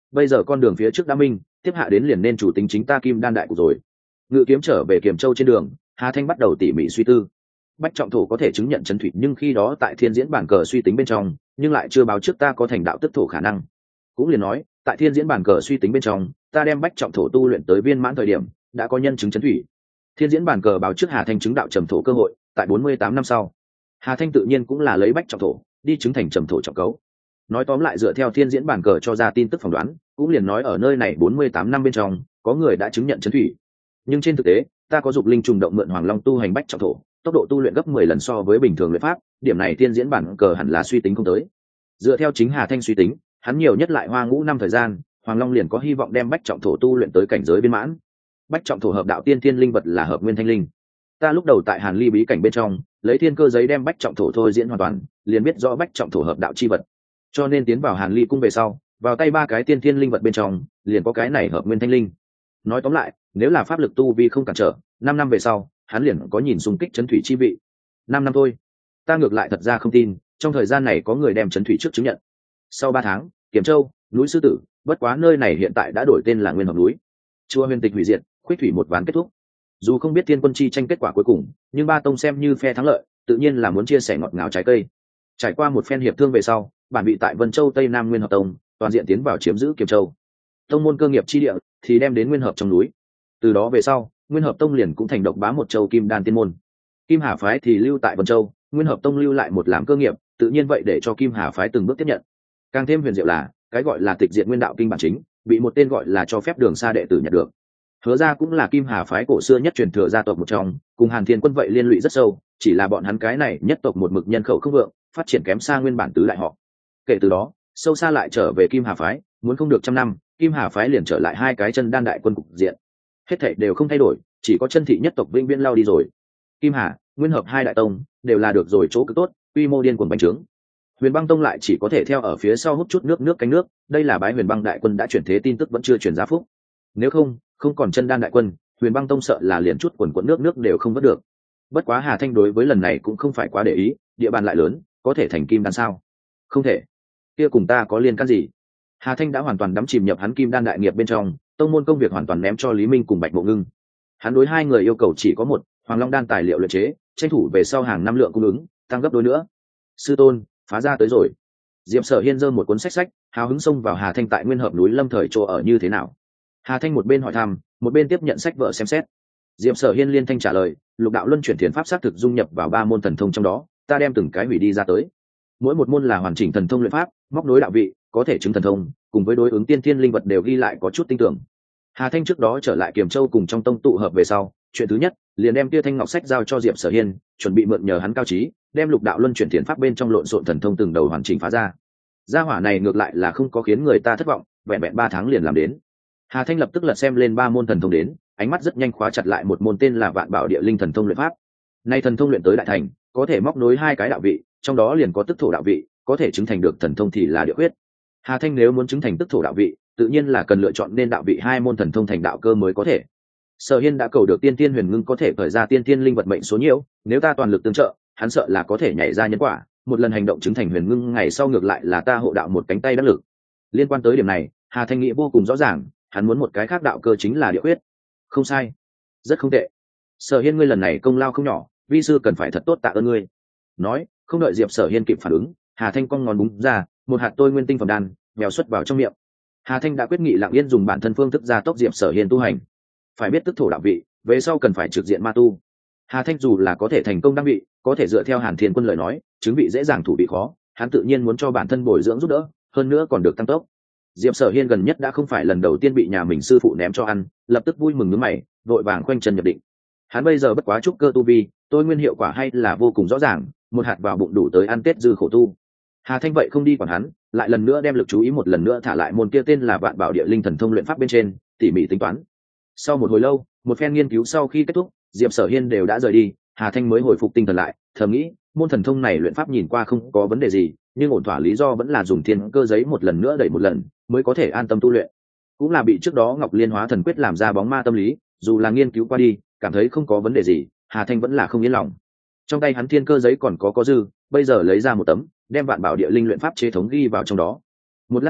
A: bây giờ con đường phía trước đã minh, tiếp hạ đến liền nên chủ tính chính ta kim đan đại cục rồi. Ngự kiếm trở về Kiểm Châu trên đường, Hà Thanh bắt đầu tỉ mỉ suy tư. Bách trọng thổ có thể chứng nhận trấn thủy, nhưng khi đó tại thiên diễn bản cờ suy tính bên trong, nhưng lại chưa báo trước ta có thành đạo tức thổ khả năng. Cũng liền nói, tại thiên diễn bản cờ suy tính bên trong, ta đem bách trọng thổ tu luyện tới viên mãn thời điểm, đã có nhân chứng trấn thủy. Thiên diễn bản cờ báo trước Hà Thanh chứng đạo trầm thổ cơ hội, tại 48 năm sau. Hà Thanh tự nhiên cũng là lấy bách trọng thổ đi chứng thành trầm thổ trọng cấu. Nói tóm lại, dựa theo thiên diễn bản cờ cho ra tin tức phỏng đoán, cũng liền nói ở nơi này 48 năm bên trong, có người đã chứng nhận trấn thủy. Nhưng trên thực tế, ta có dục linh trùng động mượn hoàng long tu hành bách trọng thổ, tốc độ tu luyện gấp 10 lần so với bình thường luyện pháp, điểm này thiên diễn bản cờ hẳn là suy tính không tới. Dựa theo chính Hà Thanh suy tính, hắn nhiều nhất lại hoa ngũ năm thời gian, hoàng long liền có hy vọng đem bách trọng thổ tu luyện tới cảnh giới viên mãn. Bách trọng thổ hợp đạo tiên thiên linh vật là hợp nguyên thanh linh. Ta lúc đầu tại Hàn Ly bí cảnh bên trong, lấy thiên cơ giấy đem bách trọng thổ thôi diễn hoàn toàn, liền biết rõ bách trọng thổ hợp đạo chi vật. Cho nên tiến vào Hàn Ly cung về sau, vào tay ba cái tiên thiên linh vật bên trong, liền có cái này hợp nguyên thanh linh. Nói tóm lại, nếu là pháp lực tu vi không cản trở, 5 năm về sau, hắn liền có nhìn xung kích chấn thủy chi vị. 5 năm thôi. Ta ngược lại thật ra không tin, trong thời gian này có người đem chấn thủy trước chứng nhận. Sau 3 tháng, Kiểm Châu, núi Sư Tử, bất quá nơi này hiện tại đã đổi tên là Nguyên Hợp núi. Chùa Huyền Tịch hủy diệt, Khuyết Thủy một ván kết thúc. Dù không biết Thiên Quân chi tranh kết quả cuối cùng, nhưng ba tông xem như phe thắng lợi, tự nhiên là muốn chia sẻ ngọt ngào trái cây. Trải qua một phen hiệp thương về sau, bản bị tại Vân Châu Tây Nam Nguyên Hợp tông toàn diện tiến vào chiếm giữ Kiểm Châu. Tông môn cơ nghiệp chi địa thì đem đến Nguyên Hợp trong núi. Từ đó về sau, Nguyên Hợp tông liền cũng thành độc bá một châu Kim Đan tiên môn. Kim Hà phái thì lưu tại Vân Châu, Nguyên Hợp tông lưu lại một làm cơ nghiệp, tự nhiên vậy để cho Kim Hà phái từng bước tiếp nhận. Càng thêm huyền diệu là, cái gọi là tịch diệt nguyên đạo kinh bản chính, bị một tên gọi là cho phép đường xa đệ tử nhận được. Hứa ra cũng là Kim Hà phái cổ xưa nhất truyền thừa gia tộc một trong, cùng Hàn Thiên Quân vậy liên lụy rất sâu, chỉ là bọn hắn cái này nhất tộc một mực nhân khẩu không vượng, phát triển kém xa nguyên bản tứ đại họ. Kể từ đó, sâu xa lại trở về Kim Hà phái, muốn không được trăm năm, Kim Hà phái liền trở lại hai cái chân đan đại quân cục diện. Hết thảy đều không thay đổi, chỉ có chân thị nhất tộc vĩnh viễn lao đi rồi. Kim Hà, Nguyên Hợp hai đại tông đều là được rồi chỗ cực tốt, quy mô điên cuồng bành trướng. Huyền Băng tông lại chỉ có thể theo ở phía sau hút chút nước cánh nước, đây là bái Huyền Băng đại quân đã chuyển thế tin tức vẫn chưa truyền ra phúc. Nếu không còn chân đan đại quân, Huyền Băng tông sợ là liền chút quần quần nước đều không vớt được. Bất quá Hà Thanh đối với lần này cũng không phải quá để ý, địa bàn lại lớn, có thể thành kim đan sao? Không thể. Kia cùng ta có liên can gì? Hà Thanh đã hoàn toàn đắm chìm nhập hắn kim đan đại nghiệp bên trong, tông môn công việc hoàn toàn ném cho Lý Minh cùng Bạch Mộ Ngưng. Hắn đối hai người yêu cầu chỉ có một, Hoàng Long đan tài liệu luyện chế, tranh thủ về sau hàng năm lượng cung ứng, tăng gấp đôi nữa. Sư tôn, phá ra tới rồi. Diệp Sở Hiên giơ một cuốn sách, hào hứng xông vào Hà Thanh tại Nguyên Hợp núi Lâm thời chỗ ở như thế nào. Hà Thanh một bên hỏi thăm, một bên tiếp nhận sách vở xem xét. Diệp Sở Hiên liên thanh trả lời, lục đạo luân chuyển thiền pháp xác thực dung nhập vào 3 môn thần thông trong đó, ta đem từng cái hủy đi ra tới. Mỗi một môn là hoàn chỉnh thần thông luyện pháp, móc nối đạo vị, có thể chứng thần thông, cùng với đối ứng tiên thiên linh vật đều ghi lại có chút tinh tưởng. Hà Thanh trước đó trở lại Kiềm Châu cùng trong tông tụ hợp về sau, chuyện thứ nhất, liền đem Tia Thanh Ngọc sách giao cho Diệp Sở Hiên, chuẩn bị mượn nhờ hắn cao trí, đem lục đạo luân chuyển thiền pháp bên trong lộn xộn thần thông từng đầu hoàn chỉnh phá ra. Gia hỏa này ngược lại là không có khiến người ta thất vọng, vẹn vẹn 3 tháng liền làm đến. Hà Thanh lập tức lật xem lên 3 môn thần thông đến, ánh mắt rất nhanh khóa chặt lại một môn tên là Vạn Bảo Địa Linh thần thông luyện pháp. Nay thần thông luyện tới đại thành, có thể móc nối 2 cái đạo vị, trong đó liền có tức thổ đạo vị, có thể chứng thành được thần thông thì là địa huyết. Hà Thanh nếu muốn chứng thành tức thổ đạo vị, tự nhiên là cần lựa chọn nên đạo vị 2 môn thần thông thành đạo cơ mới có thể. Sở Hiên đã cầu được tiên tiên huyền ngưng có thể khởi ra tiên tiên linh vật mệnh số nhiễu, nếu ta toàn lực tương trợ, hắn sợ là có thể nhảy ra nhân quả, một lần hành động chứng thành huyền ngưng ngày sau ngược lại là ta hộ đạo một cánh tay đắc lực. Liên quan tới điểm này, Hà Thanh nghĩ vô cùng rõ ràng, hắn muốn một cái khác đạo cơ chính là địa huyết. Không sai, rất không tệ. Sở Hiên, ngươi lần này công lao không nhỏ, vi sư cần phải thật tốt tạ ơn ngươi. Nói, không đợi Diệp Sở Hiên kịp phản ứng, Hà Thanh cong ngón búng ra, một hạt tôi nguyên tinh phẩm đan mèo xuất vào trong miệng. Hà Thanh đã quyết nghị lặng yên dùng bản thân phương thức gia tốc Diệp Sở Hiên tu hành. Phải biết tức thổ đạo vị, về sau cần phải trực diện ma tu. Hà Thanh dù là có thể thành công đăng vị, có thể dựa theo Hàn Thiên Quân lời nói, chứng vị dễ dàng thủ vị khó, hắn tự nhiên muốn cho bản thân bồi dưỡng giúp đỡ, hơn nữa còn được tăng tốc. Diệp Sở Hiên gần nhất đã không phải lần đầu tiên bị nhà mình sư phụ ném cho ăn, lập tức vui mừng nhướng mày, vội vàng khoanh chân nhập định. Hắn bây giờ bất quá trúc cơ tu vi, tôi nguyên hiệu quả hay là vô cùng rõ ràng, một hạt vào bụng đủ tới ăn tết dư khổ tu. Hà Thanh vậy không đi quản hắn, lại lần nữa đem lực chú ý một lần nữa thả lại môn kia tên là Vạn Bảo Địa Linh thần thông luyện pháp bên trên, tỉ mỉ tính toán. Sau một hồi lâu, một phen nghiên cứu sau khi kết thúc, Diệp Sở Hiên đều đã rời đi, Hà Thanh mới hồi phục tinh thần lại, thầm nghĩ, môn thần thông này luyện pháp nhìn qua không có vấn đề gì, nhưng ổn thỏa lý do vẫn là dùng thiên cơ giấy một lần nữa đẩy một lần, mới có thể an tâm tu luyện. Cũng là bị trước đó Ngọc Liên Hóa Thần Quyết làm ra bóng ma tâm lý, dù là nghiên cứu qua đi, cảm thấy không có vấn đề gì, Hà Thanh vẫn là không yên lòng. Trong tay hắn thiên cơ giấy còn có dư, bây giờ lấy ra một tấm, đem Vạn Bảo Địa Linh luyện pháp chế thống ghi vào trong đó. Một lát sau,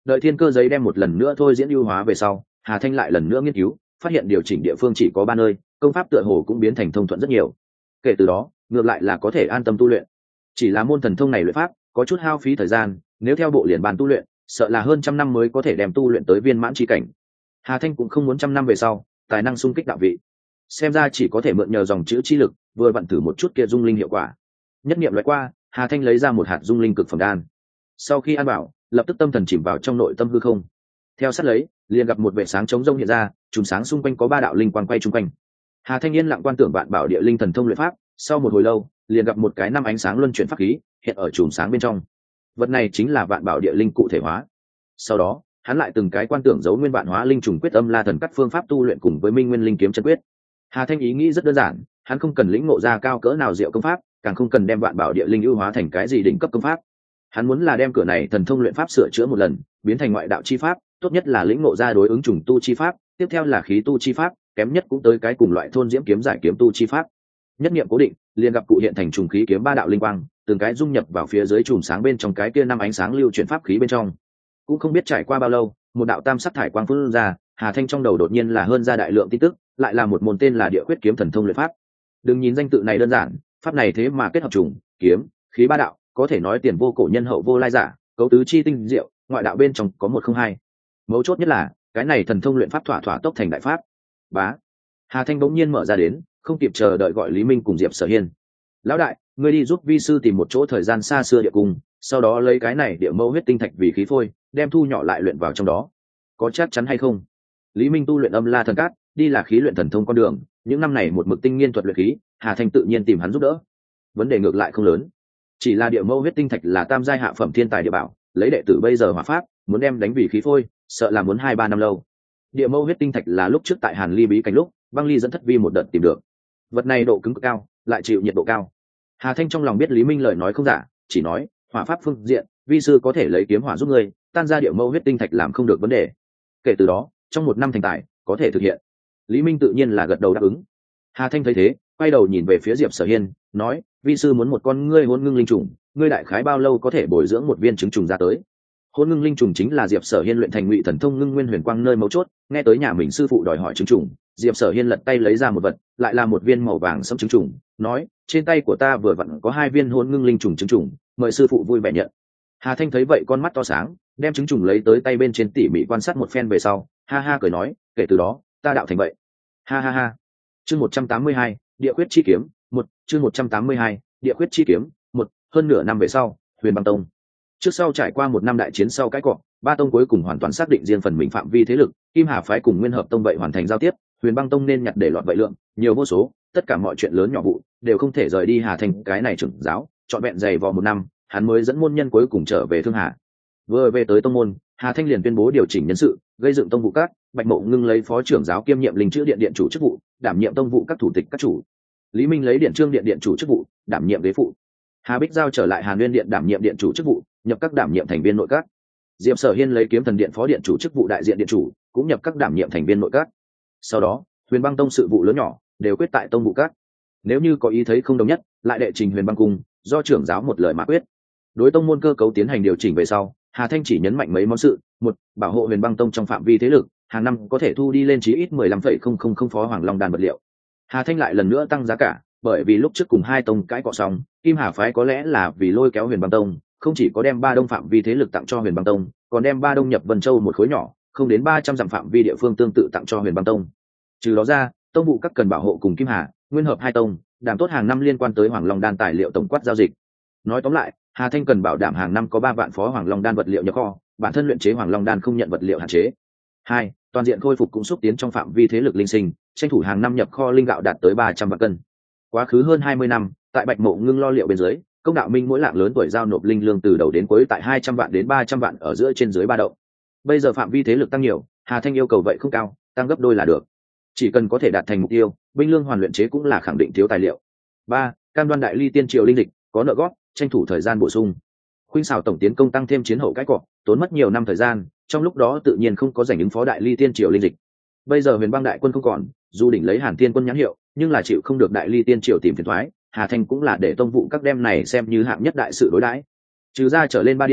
A: Đợi thiên cơ giấy đem một lần nữa thôi diễn ưu hóa về sau, Hà Thanh lại lần nữa nghiên cứu, phát hiện điều chỉnh địa phương chỉ có 3 nơi, công pháp tựa hồ cũng biến thành thông thuận rất nhiều. Kể từ đó, ngược lại là có thể an tâm tu luyện. Chỉ là môn thần thông này luyện pháp có chút hao phí thời gian, nếu theo bộ liền bàn tu luyện, sợ là hơn trăm năm mới có thể đem tu luyện tới viên mãn chi cảnh. Hà Thanh cũng không muốn trăm năm về sau, tài năng xung kích đạo vị. Xem ra chỉ có thể mượn nhờ dòng chữ chi lực, vừa vặn thử một chút kia dung linh hiệu quả. Nhất niệm loại qua, Hà Thanh lấy ra một hạt dung linh cực phẩm đan. Sau khi ăn vào, lập tức tâm thần chìm vào trong nội tâm hư không. Theo sát lấy, liền gặp một vệt sáng chống rông hiện ra, chùm sáng xung quanh có 3 đạo linh quang quay chung quanh. Hà Thanh yên lặng quan tưởng vạn bảo địa linh thần thông luyện pháp, sau một hồi lâu, liền gặp một cái 5 ánh sáng luân chuyển pháp khí hiện ở chùm sáng bên trong. Vật này chính là vạn bảo địa linh cụ thể hóa. Sau đó, hắn lại từng cái quan tưởng dấu nguyên vạn hóa linh trùng quyết âm la thần cắt phương pháp tu luyện cùng với minh nguyên linh kiếm chân quyết. Hà Thanh ý nghĩ rất đơn giản, hắn không cần lĩnh ngộ ra cao cỡ nào diệu công pháp, càng không cần đem vạn bảo địa linh ưu hóa thành cái gì đỉnh cấp công pháp. Hắn muốn là đem cửa này thần thông luyện pháp sửa chữa một lần, biến thành ngoại đạo chi pháp, tốt nhất là lĩnh ngộ ra đối ứng trùng tu chi pháp, tiếp theo là khí tu chi pháp, kém nhất cũng tới cái cùng loại thôn diễm kiếm giải kiếm tu chi pháp. Nhất niệm cố định, liền gặp cụ hiện thành trùng khí kiếm 3 đạo linh quang, từng cái dung nhập vào phía dưới chùm sáng bên trong cái kia 5 ánh sáng lưu chuyển pháp khí bên trong. Cũng không biết trải qua bao lâu, một đạo tam sắc thải quang phun ra, Hà Thanh trong đầu đột nhiên là hơn ra đại lượng tin tức, lại là một môn tên là Địa Quyết kiếm thần thông luyện pháp. Đừng nhìn danh tự này đơn giản, pháp này thế mà kết hợp trùng, kiếm, khí 3 đạo, có thể nói tiền vô cổ nhân hậu vô lai giả, cấu tứ chi tinh diệu, ngoại đạo bên trong có 102. Mấu chốt nhất là, cái này thần thông luyện pháp thỏa thỏa tốc thành đại pháp. Bá. Hà Thanh bỗng nhiên mở ra đến, không kịp chờ đợi gọi Lý Minh cùng Diệp Sở Hiên. Lão đại, ngươi đi giúp vi sư tìm một chỗ thời gian xa xưa địa cung, sau đó lấy cái này địa mâu huyết tinh thạch vì khí phôi, đem thu nhỏ lại luyện vào trong đó. Có chắc chắn hay không? Lý Minh tu luyện âm la thần cát, đi là khí luyện thần thông con đường, những năm này một mực tinh nghiên thuật luyện khí, Hà Thanh tự nhiên tìm hắn giúp đỡ. Vấn đề ngược lại không lớn, chỉ là địa mâu huyết tinh thạch là tam giai hạ phẩm thiên tài địa bảo, lấy đệ tử bây giờ hỏa pháp, muốn đem đánh vì khí phôi, sợ là muốn 2-3 năm lâu. Địa mâu huyết tinh thạch là lúc trước tại Hàn Ly bí cảnh lúc, băng ly dẫn thất vi một đợt tìm được. Vật này độ cứng cực cao, lại chịu nhiệt độ cao. Hà Thanh trong lòng biết Lý Minh lời nói không giả, chỉ nói, hỏa pháp phương diện, vi sư có thể lấy kiếm hỏa giúp ngươi, tan ra địa mâu huyết tinh thạch làm không được vấn đề. Kể từ đó, trong 1 năm thành tài, có thể thực hiện. Lý Minh tự nhiên là gật đầu đáp ứng. Hà Thanh thấy thế, quay đầu nhìn về phía Diệp Sở Hiên, nói, vi sư muốn một con ngươi hôn ngưng linh trùng, ngươi đại khái bao lâu có thể bồi dưỡng một viên trứng trùng ra tới? Hôn ngưng linh trùng chính là Diệp Sở Hiên luyện thành ngụy thần thông ngưng nguyên huyền quang nơi mấu chốt, nghe tới nhà mình sư phụ đòi hỏi trứng trùng, Diệp Sở Hiên lật tay lấy ra một vật, lại là một viên màu vàng sẫm trứng trùng, nói, trên tay của ta vừa vặn có 2 viên hôn ngưng linh trùng trứng trùng, mời sư phụ vui vẻ nhận. Hà Thanh thấy vậy con mắt to sáng, đem trứng trùng lấy tới tay bên trên tỉ mỉ quan sát một phen về sau, ha ha cười nói, kể từ đó, ta đạo thành vậy. Ha ha ha. Chương 182, Địa Quyết chi kiếm, 1, chương 182, Địa Quyết chi kiếm, 1, hơn nửa năm về sau, Huyền Băng Tông. Trước sau trải qua 1 năm đại chiến sau cái cọ, 3 tông cuối cùng hoàn toàn xác định riêng phần mình phạm vi thế lực, Kim Hà phái cùng Nguyên Hợp Tông vậy hoàn thành giao tiếp, Huyền Băng Tông nên nhặt để lọt vậy lượng, nhiều vô số, tất cả mọi chuyện lớn nhỏ vụ đều không thể rời đi Hà Thanh cái này trưởng giáo, trọn vẹn dày vò 1 năm, hắn mới dẫn môn nhân cuối cùng trở về Thương Hà. Vừa về tới tông môn, Hà Thanh liền tuyên bố điều chỉnh nhân sự, gây dựng tông vụ các, Bạch Mộ Ngưng lấy phó trưởng giáo kiêm nhiệm linh chữ điện điện chủ chức vụ, đảm nhiệm tông vụ các thủ tịch các chủ. Lý Minh lấy điện trương điện điện chủ chức vụ, đảm nhiệm ghế phụ. Hà Bích giao trở lại Hàn Nguyên điện đảm nhiệm điện chủ chức vụ, nhập các đảm nhiệm thành viên nội các. Diệp Sở Hiên lấy kiếm thần điện phó điện chủ chức vụ đại diện điện chủ, cũng nhập các đảm nhiệm thành viên nội các. Sau đó, Huyền Băng Tông sự vụ lớn nhỏ đều quyết tại tông vụ các. Nếu như có ý thấy không đồng nhất, lại đệ trình Huyền Băng cung, do trưởng giáo một lời mà quyết. Đối tông môn cơ cấu tiến hành điều chỉnh về sau, Hà Thanh chỉ nhấn mạnh mấy món sự: 1, bảo hộ Huyền Băng Tông trong phạm vi thế lực, hàng năm có thể thu đi lên chí ít 15,000 phó Hoàng Long đan vật liệu. Hà Thanh lại lần nữa tăng giá cả, bởi vì lúc trước cùng 2 tông cãi cọ xong, Kim Hà phái có lẽ là vì lôi kéo Huyền Băng Tông, không chỉ có đem 3 đông phạm vi thế lực tặng cho Huyền Băng Tông, còn đem 3 đông nhập Vân Châu một khối nhỏ, không đến 300 dặm phạm vi địa phương tương tự tặng cho Huyền Băng Tông. Trừ đó ra, tông vụ các cần bảo hộ cùng Kim Hà, Nguyên Hợp 2 tông, đảm tốt hàng năm liên quan tới Hoàng Long đan tài liệu tổng quát giao dịch. Nói tóm lại, Hà Thanh cần bảo đảm hàng năm có 3 vạn phó Hoàng Long đan vật liệu nhập kho, bản thân luyện chế Hoàng Long đan không nhận vật liệu hạn chế. 2, toàn diện khôi phục cũng xúc tiến trong phạm vi thế lực linh sinh, tranh thủ hàng năm nhập kho linh gạo đạt tới 300 vạn cân. Quá khứ hơn 20 năm, tại Bạch Mộ Ngưng lo liệu bên dưới, Công Đạo Minh mỗi lạng lớn tuổi giao nộp linh lương từ đầu đến cuối tại 200 vạn đến 300 vạn ở giữa trên dưới 3 động. Bây giờ phạm vi thế lực tăng nhiều, Hà Thanh yêu cầu vậy không cao, tăng gấp đôi là được. Chỉ cần có thể đạt thành mục tiêu, binh lương hoàn luyện chế cũng là khẳng định thiếu tài liệu. 3, cam đoan đại ly tiên triều linh dịch, có nợ gót, tranh thủ thời gian bổ sung. Khuynh xảo tổng tiến công tăng thêm chiến hậu cái cọ, tốn mất nhiều năm thời gian, trong lúc đó tự nhiên không có giành ứng phó đại ly tiên triều linh dịch. Bây giờ Huyền Băng đại quân không còn, dù đỉnh lấy Hàn Tiên quân nhãn hiệu, nhưng là chịu không được đại ly tiên triều tìm phiền toái, Hà Thanh cũng là để tông vụ các đem này xem như hạng nhất đại sự đối đãi. Trừ ra trở lên 3 điểm,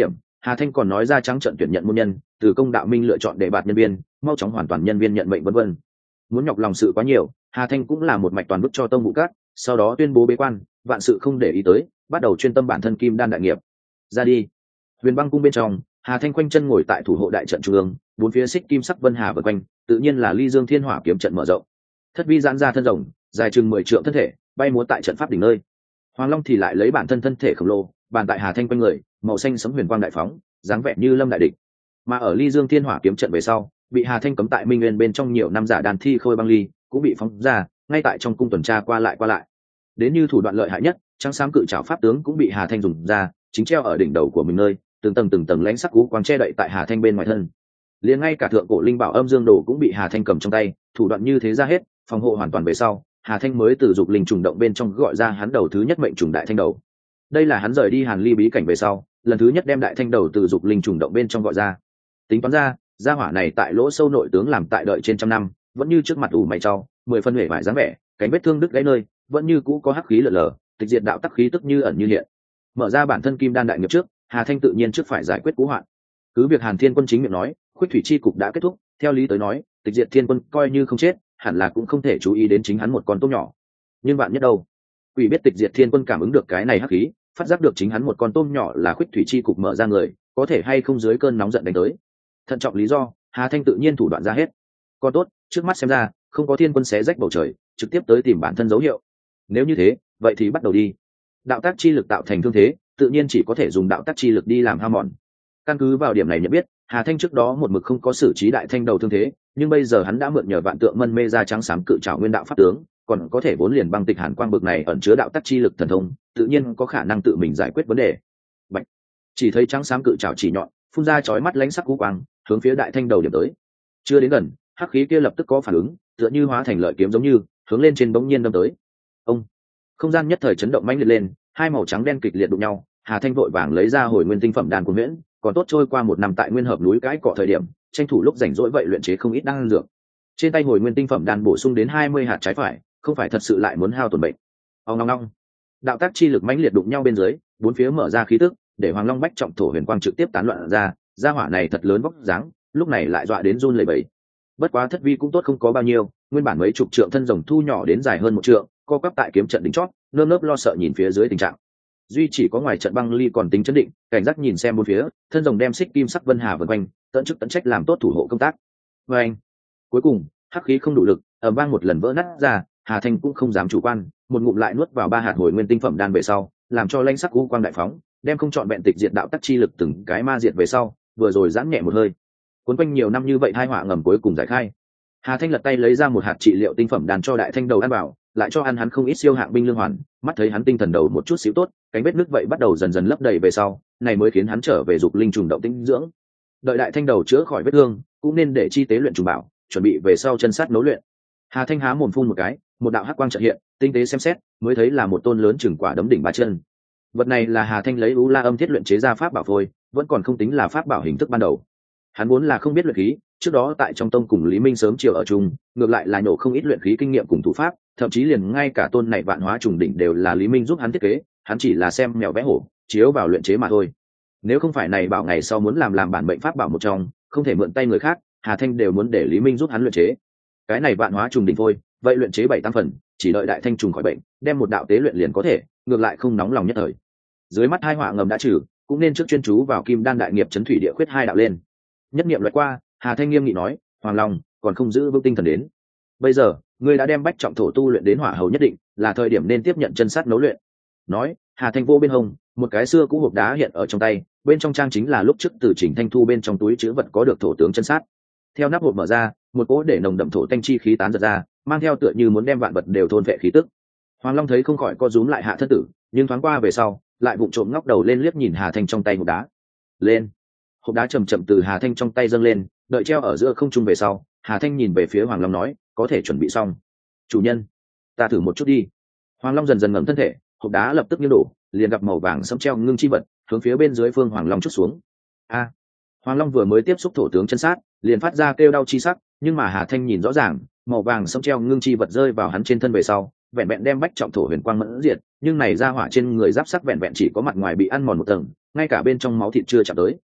A: Hà Thanh còn nói ra trắng trợn tuyển nhận môn nhân, từ công đạo minh lựa chọn để bạt nhân viên, mau chóng hoàn toàn nhân viên nhận mệnh vân vân. Muốn nhọc lòng sự quá nhiều, Hà Thanh cũng là một mạch toàn bức cho Tông Vũ Cát, sau đó tuyên bố bế quan, vạn sự không để ý tới, bắt đầu chuyên tâm bản thân kim đan đại nghiệp. Ra đi. Huyền Băng cung bên trong, Hà Thanh quanh chân ngồi tại thủ hộ đại trận trung ương, bốn phía xích kim sắc vân hà vần quanh, tự nhiên là Ly Dương Thiên Hỏa kiếm trận mở rộng. Thất vi giãn ra thân rồng, dài chừng 10 trượng thân thể, bay múa tại trận pháp đỉnh nơi. Hoàng Long thì lại lấy bản thân thể khổng lồ, bàn tại Hà Thanh quanh người, màu xanh sẫm huyền quang đại phóng, dáng vẻ như lâm đại địch. Mà ở Ly Dương Thiên Hỏa kiếm trận về sau, bị Hà Thanh cấm tại Minh Nguyên bên trong nhiều năm giả đàn thi khôi băng ly, cũng bị phóng ra, ngay tại trong cung tuần tra qua lại. Đến như thủ đoạn lợi hại nhất, trắng xám cự trảo pháp tướng cũng bị Hà Thanh dùng ra, chính treo ở đỉnh đầu của mình nơi, từng tầng lãnh sắc cú quang che đậy tại Hà Thanh bên ngoài thân. Liền ngay cả thượng cổ linh bảo âm dương đồ cũng bị Hà Thanh cầm trong tay, thủ đoạn như thế ra hết, phòng hộ hoàn toàn về sau, Hà Thanh mới từ dục linh trùng động bên trong gọi ra hắn đầu thứ nhất mệnh trùng đại thanh đầu. Đây là hắn rời đi Hàn Ly bí cảnh về sau, lần thứ nhất đem đại thanh đầu từ dục linh trùng động bên trong gọi ra. Tính toán ra, gia hỏa này tại lỗ sâu nội tướng làm tại đợi trên trăm năm, vẫn như trước mặt ủ mày trau, 10 phân huệ vải dáng vẻ, cánh vết thương đứt gãy nơi, vẫn như cũ có hắc khí lờ lờ, tịch diệt đạo tắc khí tức như ẩn như hiện. Mở ra bản thân kim đan đại nghiệp trước, Hà Thanh tự nhiên trước phải giải quyết cú hoạn. Cứ việc Hàn Thiên Quân chính miệng nói, Khuyết Thủy chi cục đã kết thúc, theo lý tới nói, Tịch Diệt Thiên Quân coi như không chết, hẳn là cũng không thể chú ý đến chính hắn một con tôm nhỏ. Nhưng bạn nhất đâu? Quỷ biết Tịch Diệt Thiên Quân cảm ứng được cái này hắc khí, phát giác được chính hắn một con tôm nhỏ là Khuyết Thủy chi cục mở ra người, có thể hay không dưới cơn nóng giận đánh tới. Thận trọng lý do, Hà Thanh tự nhiên thủ đoạn ra hết. Còn tốt, trước mắt xem ra, không có Thiên Quân xé rách bầu trời, trực tiếp tới tìm bản thân dấu hiệu. Nếu như thế, vậy thì bắt đầu đi. Đạo tác chi lực tạo thành thương thế, tự nhiên chỉ có thể dùng đạo tác chi lực đi làm hao mòn. Căn cứ vào điểm này nhận biết, Hà Thanh trước đó một mực không có xử trí đại thanh đầu thương thế, nhưng bây giờ hắn đã mượn nhờ vạn tượng mân mê ra trắng xám cự trảo nguyên đạo pháp tướng, còn có thể vốn liền băng tịch hàn quang bực này ẩn chứa đạo tác chi lực thần thông, tự nhiên có khả năng tự mình giải quyết vấn đề. Bạch. Chỉ thấy trắng xám cự trảo chỉ nhọn, phun ra chói mắt lánh sắc cú quang, hướng phía đại thanh đầu điểm tới. Chưa đến gần, hắc khí kia lập tức có phản ứng, tựa như hóa thành lợi kiếm giống như, hướng lên trên bỗng nhiên đâm tới. Ông. Không gian nhất thời chấn động mãnh liệt lên, hai màu trắng đen kịch liệt đụng nhau, Hà Thanh vội vàng lấy ra hồi nguyên tinh phẩm đan của Miễn, còn tốt trôi qua 1 năm tại nguyên hợp núi cãi cọ thời điểm, tranh thủ lúc rảnh rỗi vậy luyện chế không ít đan dược. Trên tay hồi nguyên tinh phẩm đan bổ sung đến 20 hạt trái phải, không phải thật sự lại muốn hao tổn bệnh. Ong ong ong. Đạo tác chi lực mãnh liệt đụng nhau bên dưới, bốn phía mở ra khí tức, để Hoàng Long bách trọng thổ huyền quang trực tiếp tán loạn ra, gia hỏa này thật lớn vóc dáng, lúc này lại dọa đến run lẩy bẩy. Bất quá thất vi cũng tốt không có bao nhiêu, nguyên bản mấy chục trượng thân rồng thu nhỏ đến dài hơn 1 trượng, co quắp tại kiếm trận đỉnh chót, nơm nớp lo sợ nhìn phía dưới tình trạng. Duy chỉ có ngoài trận băng ly còn tính chấn định, cảnh giác nhìn xem bốn phía, thân rồng đem xích kim sắc vân hà vần quanh, tận chức tận trách làm tốt thủ hộ công tác. Và anh, cuối cùng hắc khí không đủ lực, ầm vang một lần vỡ nát ra, Hà Thanh cũng không dám chủ quan, một ngụm lại nuốt vào 3 hạt hồi nguyên tinh phẩm đan về sau, làm cho lãnh sắc u quang đại phóng, đem không chọn vẹn tịch diệt đạo tắc chi lực từng cái ma diệt về sau, vừa rồi giãn nhẹ một hơi. Cuốn quanh nhiều năm như vậy tai họa ngầm cuối cùng giải khai. Hà Thanh lật tay lấy ra 1 hạt trị liệu tinh phẩm đan cho đại thanh đầu ăn vào, lại cho ăn hắn không ít siêu hạng binh lương hoàn, mắt thấy hắn tinh thần đầu một chút xíu tốt, cánh vết nước vậy bắt đầu dần dần lấp đầy về sau, này mới khiến hắn trở về dục linh trùng động tinh dưỡng. Đợi đại thanh đầu chữa khỏi vết thương, cũng nên để chi tế luyện trùng bảo, chuẩn bị về sau chân sát nấu luyện. Hà Thanh há mồm phun một cái, một đạo hắc quang chợt hiện, tinh tế xem xét, mới thấy là một tôn lớn chừng quả đấm đỉnh 3 chân. Vật này là Hà Thanh lấy U La Âm Thiết luyện chế ra pháp bảo phôi, vẫn còn không tính là pháp bảo hình thức ban đầu. Hắn vốn là không biết luyện khí, trước đó tại trong tông cùng Lý Minh sớm chiều ở chung, ngược lại là nổ không ít luyện khí kinh nghiệm cùng thủ pháp, thậm chí liền ngay cả tôn này vạn hóa trùng đỉnh đều là Lý Minh giúp hắn thiết kế, hắn chỉ là xem mèo vẽ hổ, chiếu vào luyện chế mà thôi. Nếu không phải này bảo ngày sau muốn làm bản mệnh pháp bảo một trong, không thể mượn tay người khác, Hà Thanh đều muốn để Lý Minh giúp hắn luyện chế. Cái này vạn hóa trùng đỉnh thôi, vậy luyện chế 7-8 phần, chỉ đợi đại thanh trùng khỏi bệnh, đem một đạo tế luyện liền có thể, ngược lại không nóng lòng nhất thời. Dưới mắt hai họa ngầm đã trừ, cũng nên trước chuyên chú vào kim đan đại nghiệp chấn thủy địa khuyết 2 đạo lên. Nhất niệm loại qua, Hà Thanh nghiêm nghị nói, Hoàng Long còn không giữ vững tinh thần đến. Bây giờ ngươi đã đem bách trọng thổ tu luyện đến hỏa hầu nhất định, là thời điểm nên tiếp nhận chân sát nấu luyện. Nói, Hà Thanh vô bên hông, một cái xưa cũ hộp đá hiện ở trong tay, bên trong trang chính là lúc trước từ Trình Thanh thu bên trong túi chứa vật có được thổ tướng chân sát. Theo nắp hộp mở ra, một cỗ để nồng đậm thổ tanh chi khí tán giật ra, mang theo tựa như muốn đem vạn vật đều thôn vệ khí tức. Hoàng Long thấy không khỏi co rúm lại hạ thân tử, nhưng thoáng qua về sau, lại vụng trộm ngóc đầu lên liếc nhìn Hà Thanh trong tay hộp đá. Lên. Hộp đá chậm chậm từ Hà Thanh trong tay dâng lên, đợi treo ở giữa không trung về sau, Hà Thanh nhìn về phía Hoàng Long nói, có thể chuẩn bị xong. Chủ nhân, ta thử một chút đi. Hoàng Long dần dần ngẩng thân thể, hộp đá lập tức nghiêng đổ, liền gặp màu vàng sẫm treo ngưng chi vật hướng phía bên dưới phương Hoàng Long chút xuống. A! Hoàng Long vừa mới tiếp xúc thổ tướng chân sát, liền phát ra kêu đau chi sắc, nhưng mà Hà Thanh nhìn rõ ràng, màu vàng sẫm treo ngưng chi vật rơi vào hắn trên thân về sau, vẹn vẹn đem bách trọng thổ huyền quang mẫn diệt, nhưng này ra hỏa trên người giáp sắc vẹn vẹn chỉ có mặt ngoài bị ăn mòn một tầng, ngay cả bên trong máu thịt chưa chạm tới,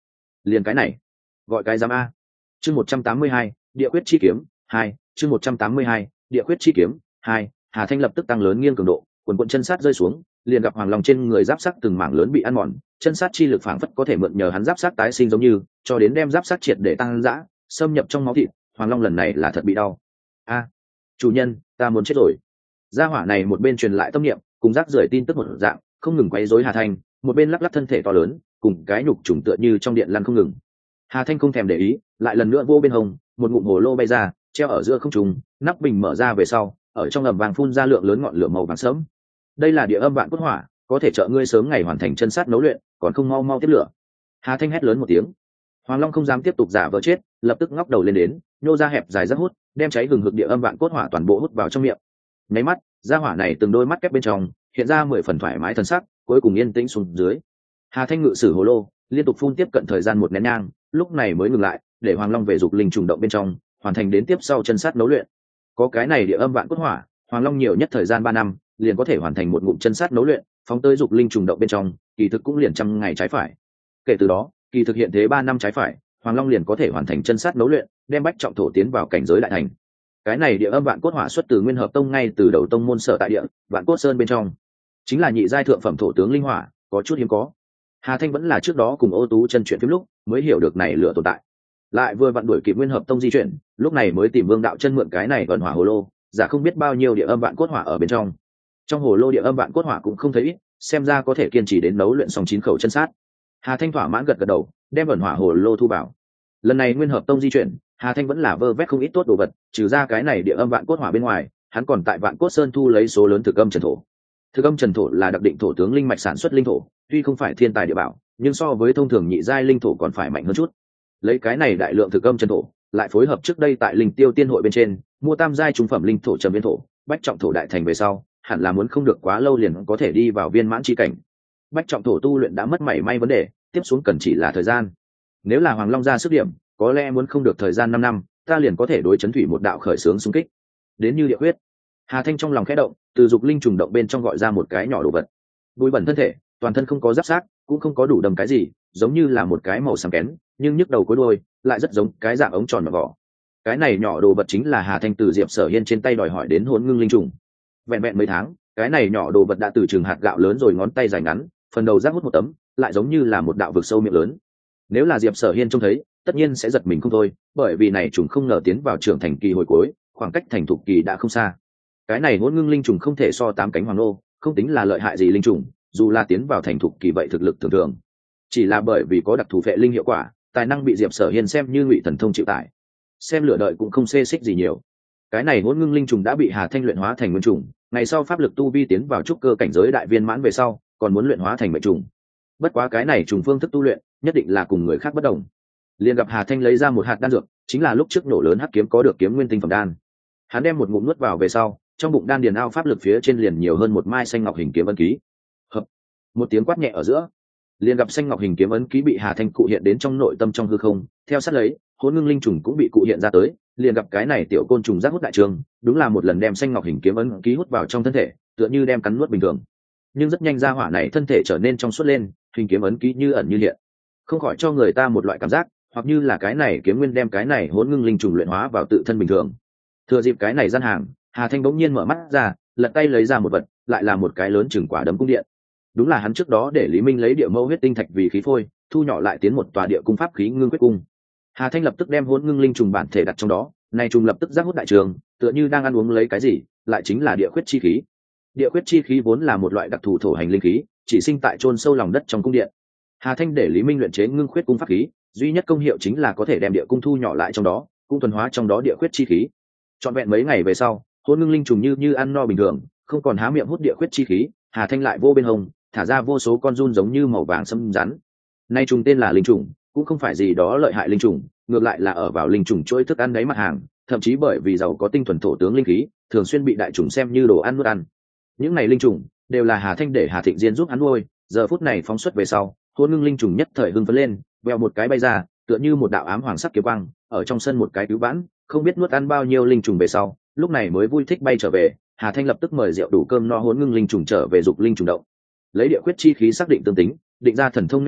A: liền cái này gọi cái giám a. Chương 182, địa quyết chi kiếm 2, chương 182, địa quyết chi kiếm 2. Hà Thanh lập tức tăng lớn nghiêng cường độ, quần quần chân sát rơi xuống, liền gặp Hoàng Long trên người giáp sắt từng mảng lớn bị ăn mòn, chân sát chi lực phảng phất có thể mượn nhờ hắn giáp sắt tái sinh giống như, cho đến đem giáp sắt triệt để tăng dã, xâm nhập trong máu thịt. Hoàng Long lần này là thật bị đau. A, chủ nhân, ta muốn chết rồi. Gia hỏa này một bên truyền lại tâm niệm, cùng rác rưởi tin tức một dạng, không ngừng quấy rối Hà Thanh, một bên lắc lắc thân thể to lớn, cùng cái nhục trùng tựa như trong điện lăn không ngừng. Hà Thanh không thèm để ý, lại lần nữa vô bên hông, một ngụm hồ lô bay ra, treo ở giữa không trung, nắp bình mở ra về sau, ở trong ầm vàng phun ra lượng lớn ngọn lửa màu vàng sẫm. Đây là địa âm vạn cốt hỏa, có thể trợ ngươi sớm ngày hoàn thành chân sát nấu luyện, còn không mau mau tiếp lửa. Hà Thanh hét lớn một tiếng. Hoàng Long không dám tiếp tục giả vờ chết, lập tức ngóc đầu lên đến, nhô ra hẹp dài rất hút, đem cháy hừng hực địa âm vạn cốt hỏa toàn bộ hút vào trong miệng. Nháy mắt, gia hỏa này từng đôi mắt kép bên trong hiện ra 10 phần thoải mái thần sắc, cuối cùng yên tĩnh xuống dưới. Hà Thanh ngự sử hồ lô, liên tục phun tiếp cận thời gian một nén nhang, lúc này mới ngừng lại, để Hoàng Long về dục linh trùng động bên trong, hoàn thành đến tiếp sau chân sát nấu luyện. Có cái này địa âm vạn cốt hỏa, Hoàng Long nhiều nhất thời gian 3 năm, liền có thể hoàn thành một ngụm chân sát nấu luyện, phóng tới dục linh trùng động bên trong, kỳ thực cũng liền trăm ngày trái phải. Kể từ đó, kỳ thực hiện thế 3 năm trái phải, Hoàng Long liền có thể hoàn thành chân sát nấu luyện, đem bách trọng thổ tiến vào cảnh giới đại thành. Cái này địa âm vạn cốt hỏa xuất từ Nguyên Hợp Tông ngay từ đầu tông môn sở tại địa Vạn Cốt Sơn bên trong, chính là nhị giai thượng phẩm thổ tướng linh hỏa, có chút hiếm có. Hà Thanh vẫn là trước đó cùng Ô Tú chân chuyện phim lúc mới hiểu được này lửa tồn tại, lại vừa vặn đuổi kịp Nguyên Hợp Tông di chuyển, lúc này mới tìm Vương đạo chân mượn cái này ẩn hỏa hồ lô, giả không biết bao nhiêu địa âm vạn cốt hỏa ở bên trong. Trong hồ lô địa âm vạn cốt hỏa cũng không thấy ít, xem ra có thể kiên trì đến nấu luyện xong 9 khẩu chân sát. Hà Thanh thỏa mãn gật gật đầu, đem ẩn hỏa hồ lô thu vào. Lần này Nguyên Hợp Tông di chuyển, Hà Thanh vẫn là vơ vét không ít tốt đồ vật, trừ ra cái này địa âm vạn cốt hỏa bên ngoài, hắn còn tại Vạn Cốt Sơn thu lấy số lớn thực âm trần thổ. Thực âm trần thổ là đặc định thổ tướng linh mạch sản xuất linh thổ, tuy không phải thiên tài địa bảo, nhưng so với thông thường nhị giai linh thổ còn phải mạnh hơn chút. Lấy cái này đại lượng thực âm trần thổ, lại phối hợp trước đây tại Linh Tiêu Tiên hội bên trên, mua tam giai trung phẩm linh thổ trầm viên thổ, bách trọng thổ đại thành về sau, hẳn là muốn không được quá lâu liền có thể đi vào viên mãn chi cảnh. Bách trọng thổ tu luyện đã mất mảy may vấn đề, tiếp xuống cần chỉ là thời gian. Nếu là Hoàng Long ra sức điểm, có lẽ muốn không được thời gian 5 năm, ta liền có thể đối chấn thủy một đạo khởi xướng xung kích. Đến như địa huyết. Hà Thanh trong lòng khẽ động, từ dục linh trùng động bên trong gọi ra một cái nhỏ đồ vật. Bụi bẩn thân thể, toàn thân không có giáp xác, cũng không có đủ đầm cái gì, giống như là một cái màu xám kén, nhưng nhức đầu cuối đuôi lại rất giống cái dạng ống tròn nhỏ vỏ. Cái này nhỏ đồ vật chính là Hà Thanh từ Diệp Sở Hiên trên tay đòi hỏi đến Hỗn Ngưng linh trùng. Vẹn vẹn mấy tháng, cái này nhỏ đồ vật đã từ trường hạt gạo lớn rồi ngón tay dài ngắn, phần đầu rác hút một tấm, lại giống như là một đạo vực sâu miệng lớn. Nếu là Diệp Sở Hiên trông thấy, tất nhiên sẽ giật mình không thôi, bởi vì này trùng không ngờ tiến vào trưởng thành kỳ hồi cuối, khoảng cách thành thục kỳ đã không xa. Cái này Hỗn Ngưng linh trùng không thể so 8 cánh hoàng nô, không tính là lợi hại gì linh trùng, dù là tiến vào thành thục kỳ vậy thực lực thường thường, chỉ là bởi vì có đặc thù phệ linh hiệu quả, tài năng bị Diệp Sở Hiên xem như Ngụy Thần Thông chịu tải, xem lựa đợi cũng không xê xích gì nhiều. Cái này Hỗn Ngưng linh trùng đã bị Hà Thanh luyện hóa thành nguyên trùng, ngày sau pháp lực tu vi tiến vào trúc cơ cảnh giới đại viên mãn về sau, còn muốn luyện hóa thành mệnh trùng. Bất quá cái này trùng phương thức tu luyện, nhất định là cùng người khác bất đồng. Liền gặp Hà Thanh lấy ra một hạt đan dược, chính là lúc trước nổ lớn hắc kiếm có được kiếm nguyên tinh phẩm đan. Hắn đem một ngụm nuốt vào về sau, trong bụng đan điền ao pháp lực phía trên liền nhiều hơn một mai xanh ngọc hình kiếm ấn ký. Hợp. Một tiếng quát nhẹ ở giữa, liền gặp xanh ngọc hình kiếm ấn ký bị Hà Thanh cụ hiện đến trong nội tâm trong hư không, theo sát lấy, Hỗn Ngưng linh trùng cũng bị cụ hiện ra tới, liền gặp cái này tiểu côn trùng giác hút đại trường, đúng là một lần đem xanh ngọc hình kiếm ấn ký hút vào trong thân thể, tựa như đem cắn nuốt bình thường. Nhưng rất nhanh ra hỏa này thân thể trở nên trong suốt lên, hình kiếm ấn ký như ẩn như hiện, không khỏi cho người ta một loại cảm giác, hoặc như là cái này kiếm nguyên đem cái này Hỗn Ngưng linh trùng luyện hóa vào tự thân bình thường. Thừa dịp cái này gian hàng, Hà Thanh bỗng nhiên mở mắt ra, lật tay lấy ra một vật, lại là một cái lớn chừng quả đấm cung điện. Đúng là hắn trước đó để Lý Minh lấy địa mâu huyết tinh thạch vì khí phôi, thu nhỏ lại tiến một tòa địa cung pháp khí ngưng quyết cung. Hà Thanh lập tức đem Hỗn Ngưng linh trùng bản thể đặt trong đó, này trùng lập tức giác hút đại trường, tựa như đang ăn uống lấy cái gì, lại chính là địa khuyết chi khí. Địa khuyết chi khí vốn là một loại đặc thù thổ hành linh khí, chỉ sinh tại chôn sâu lòng đất trong cung điện. Hà Thanh để Lý Minh luyện chế ngưng khuyết cung pháp khí, duy nhất công hiệu chính là có thể đem địa cung thu nhỏ lại trong đó, cũng thuần hóa trong đó địa khuyết chi khí. Trọn vẹn mấy ngày về sau, Hỗn Ngưng linh trùng như ăn no bình thường, không còn há miệng hút địa khuyết chi khí. Hà Thanh lại vô bên hông, thả ra vô số con giun giống như màu vàng sẫm rắn. Nay trùng tên là linh trùng, cũng không phải gì đó lợi hại linh trùng, ngược lại là ở vào linh trùng chuỗi thức ăn đáy mặt hàng, thậm chí bởi vì giàu có tinh thuần thổ tướng linh khí, thường xuyên bị đại trùng xem như đồ ăn nuốt ăn. Những này linh trùng đều là Hà Thanh để Hà Thịnh Diên giúp hắn nuôi, giờ phút này phóng xuất về sau, Hỗn Ngưng linh trùng nhất thời hưng phấn lên, vèo một cái bay ra, tựa như một đạo ám hoàng sắc kiếm quang, ở trong sân một cái cứu vãn, không biết nuốt ăn bao nhiêu linh trùng về sau, lúc này mới vui thích bay trở về. Hà Thanh lập tức mời rượu đủ cơm no Hỗn Ngưng linh trùng trở về dục linh trùng động, lấy địa quyết chi khí xác định tương tính, định ra thần thông neo điểm,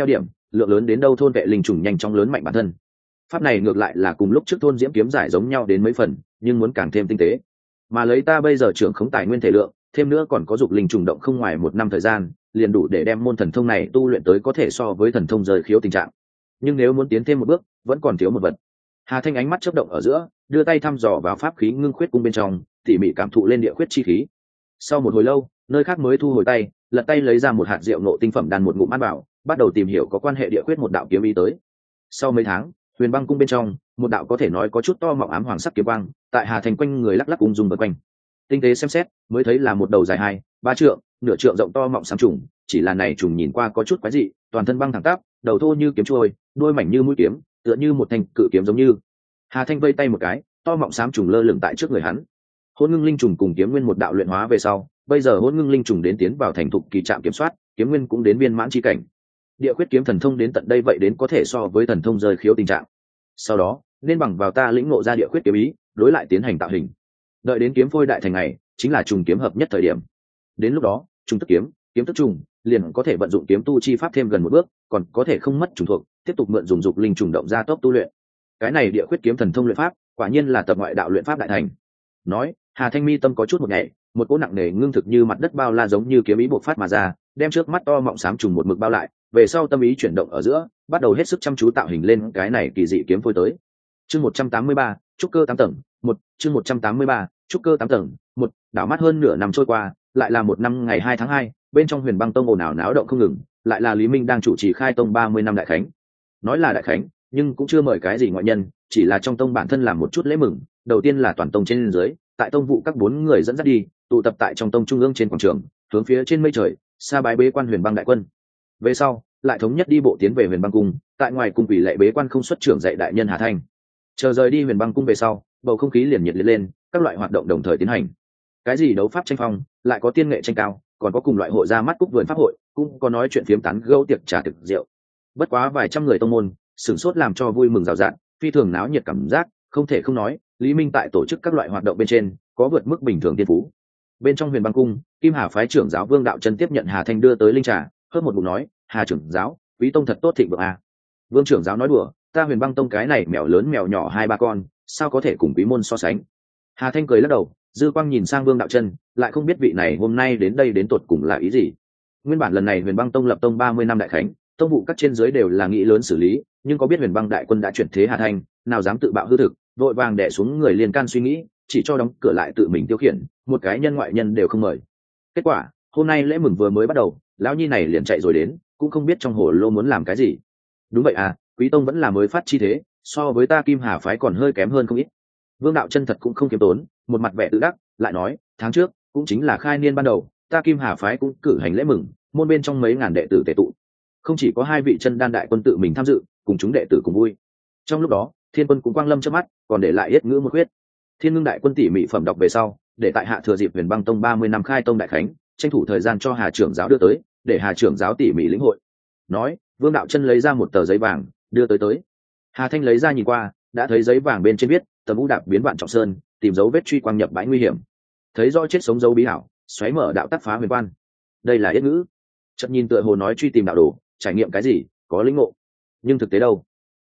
A: lượng lớn đến đâu thôn vệ linh trùng nhanh chóng lớn mạnh bản thân. Pháp này ngược lại là cùng lúc trước thôn diễm kiếm giải giống nhau đến mấy phần, nhưng muốn càng thêm tinh tế. Mà lấy ta bây giờ trưởng khống tài nguyên thể lượng, thêm nữa còn có dục linh trùng động không ngoài 1 năm thời gian, liền đủ để đem môn thần thông này tu luyện tới có thể so với thần thông rời khiếu tình trạng. Nhưng nếu muốn tiến thêm một bước, vẫn còn thiếu một vật. Hà Thanh ánh mắt chớp động ở giữa, đưa tay thăm dò vào pháp khí ngưng khuyết cung bên trong, tỉ mỉ cảm thụ lên địa khuyết chi khí. Sau một hồi lâu, nơi khác mới thu hồi tay, lật tay lấy ra một hạt rượu nộ tinh phẩm đan một ngụm ăn vào, bắt đầu tìm hiểu có quan hệ địa khuyết một đạo kiếm ý tới. Sau mấy tháng, Huyền Băng cung bên trong, một đạo có thể nói có chút to mọng ám hoàng sắc kiếm quang, tại Hà Thanh quanh người lắc lắc ung dung vần quanh. Tinh tế xem xét, mới thấy là một đầu dài 2-3 trượng, nửa trượng rộng to mọng xám trùng, chỉ là này trùng nhìn qua có chút quái dị, toàn thân băng thẳng tắp, đầu thô như kiếm chuôi, đuôi mảnh như mũi kiếm, tựa như một thanh cự kiếm giống như. Hà Thanh vây tay một cái, to mọng xám trùng lơ lửng tại trước người hắn. Hỗn Ngưng Linh trùng cùng kiếm nguyên một đạo luyện hóa về sau, bây giờ Hỗn Ngưng Linh trùng đến tiến vào thành thục kỳ trạm kiểm soát, kiếm nguyên cũng đến viên mãn chi cảnh. Địa khuyết kiếm thần thông đến tận đây vậy đến có thể so với thần thông rời khiếu tình trạng. Sau đó, nên bằng vào ta lĩnh ngộ ra địa khuyết kiếm ý, đối lại tiến hành tạo hình. Đợi đến kiếm phôi đại thành ngày, chính là trùng kiếm hợp nhất thời điểm. Đến lúc đó, trùng tức kiếm, kiếm tức trùng, liền có thể vận dụng kiếm tu chi pháp thêm gần một bước, còn có thể không mất trùng thuộc, tiếp tục mượn dùng dục linh trùng động ra tốc tu luyện. Cái này địa khuyết kiếm thần thông luyện pháp, quả nhiên là tập ngoại đạo luyện pháp đại thành. Nói, Hà Thanh mi tâm có chút một nhẹ, một cỗ nặng nề ngưng thực như mặt đất bao la giống như kiếm ý bộc phát mà ra, đem trước mắt to mọng xám trùng một mực bao lại, về sau tâm ý chuyển động ở giữa, bắt đầu hết sức chăm chú tạo hình lên cái này kỳ dị kiếm phôi tới. Chương 183, trúc cơ 8 tầng, 1, chương 183, trúc cơ 8 tầng, 1, đảo mắt hơn nửa năm trôi qua, lại là một năm ngày 2 tháng 2, bên trong Huyền Băng tông ồn ào náo động không ngừng, lại là Lý Minh đang chủ trì khai tông 30 năm đại khánh. Nói là đại khánh, nhưng cũng chưa mời cái gì ngoại nhân, chỉ là trong tông bản thân làm một chút lễ mừng, đầu tiên là toàn tông trên dưới, tại tông vụ các 4 người dẫn dắt đi, tụ tập tại trong tông trung ương trên quảng trường, hướng phía trên mây trời, xa bái bế quan Huyền Băng đại quân. Về sau, lại thống nhất đi bộ tiến về Huyền Băng cung, tại ngoài cung quỷ lệ bế quan không xuất trưởng dạy đại nhân Hà Thanh. Chờ rời đi Huyền Băng cung về sau, bầu không khí liền nhiệt liệt lên, các loại hoạt động đồng thời tiến hành. Cái gì đấu pháp tranh phong, lại có tiên nghệ tranh cao, còn có cùng loại hội ra mắt cúc vườn pháp hội, cũng có nói chuyện phiếm tán gẫu tiệc trà thực rượu. Bất quá vài trăm người tông môn, sửng sốt làm cho vui mừng rào rạt, phi thường náo nhiệt cảm giác, không thể không nói, Lý Minh tại tổ chức các loại hoạt động bên trên, có vượt mức bình thường tiên phú. Bên trong Huyền Băng cung, Kim Hà phái trưởng giáo Vương Đạo Chân tiếp nhận Hà Thanh đưa tới linh trà, hớp một ngụm nói, Hà trưởng giáo, quý tông thật tốt thịnh vượng à. Vương trưởng giáo nói đùa, ta Huyền Băng tông cái này mèo lớn mèo nhỏ 2-3 con, sao có thể cùng quý môn so sánh. Hà Thanh cười lắc đầu, dư quang nhìn sang Vương Đạo Chân, lại không biết vị này hôm nay đến đây đến tột cùng là ý gì. Nguyên bản lần này Huyền Băng tông lập tông 30 năm đại khánh, tông vụ các trên dưới đều là nghĩ lớn xử lý, nhưng có biết Huyền Băng đại quân đã chuyển thế Hà Thanh, nào dám tự bạo hư thực, vội vàng đè xuống người liên can suy nghĩ, chỉ cho đóng cửa lại tự mình tiêu khiển, một cái nhân ngoại nhân đều không mời. Kết quả, hôm nay lễ mừng vừa mới bắt đầu, lão nhi này liền chạy rồi đến, cũng không biết trong hồ lô muốn làm cái gì. Đúng vậy à, quý tông vẫn là mới phát chi thế, so với ta Kim Hà phái còn hơi kém hơn không ít. Vương Đạo Chân thật cũng không kiêm tốn, một mặt vẻ tự đắc, lại nói, tháng trước, cũng chính là khai niên ban đầu, ta Kim Hà phái cũng cử hành lễ mừng, môn bên trong mấy ngàn đệ tử tề tụ. Không chỉ có 2 vị chân đan đại quân tự mình tham dự, cùng chúng đệ tử cùng vui. Trong lúc đó, Thiên Quân cũng quang lâm chớp mắt, còn để lại yết ngữ một khuyết. Thiên Ngưng đại quân tỉ mỉ phẩm đọc về sau, để tại hạ thừa dịp Huyền Băng tông 30 năm khai tông đại khánh, tranh thủ thời gian cho Hà trưởng giáo đưa tới, để Hà trưởng giáo tỉ mỉ lĩnh hội. Nói, Vương Đạo Chân lấy ra một tờ giấy vàng, đưa tới. Hà Thanh lấy ra nhìn qua, đã thấy giấy vàng bên trên viết, tầm vũ đạp biến vạn trọng sơn, tìm dấu vết truy quang nhập bãi nguy hiểm. Thấy rõ chết sống dấu bí hảo, xoáy mở đạo tắc phá huyền quan. Đây là yết ngữ. Chợt nhìn tựa hồ nói truy tìm đạo đồ, trải nghiệm cái gì, có lĩnh ngộ. Nhưng thực tế đâu?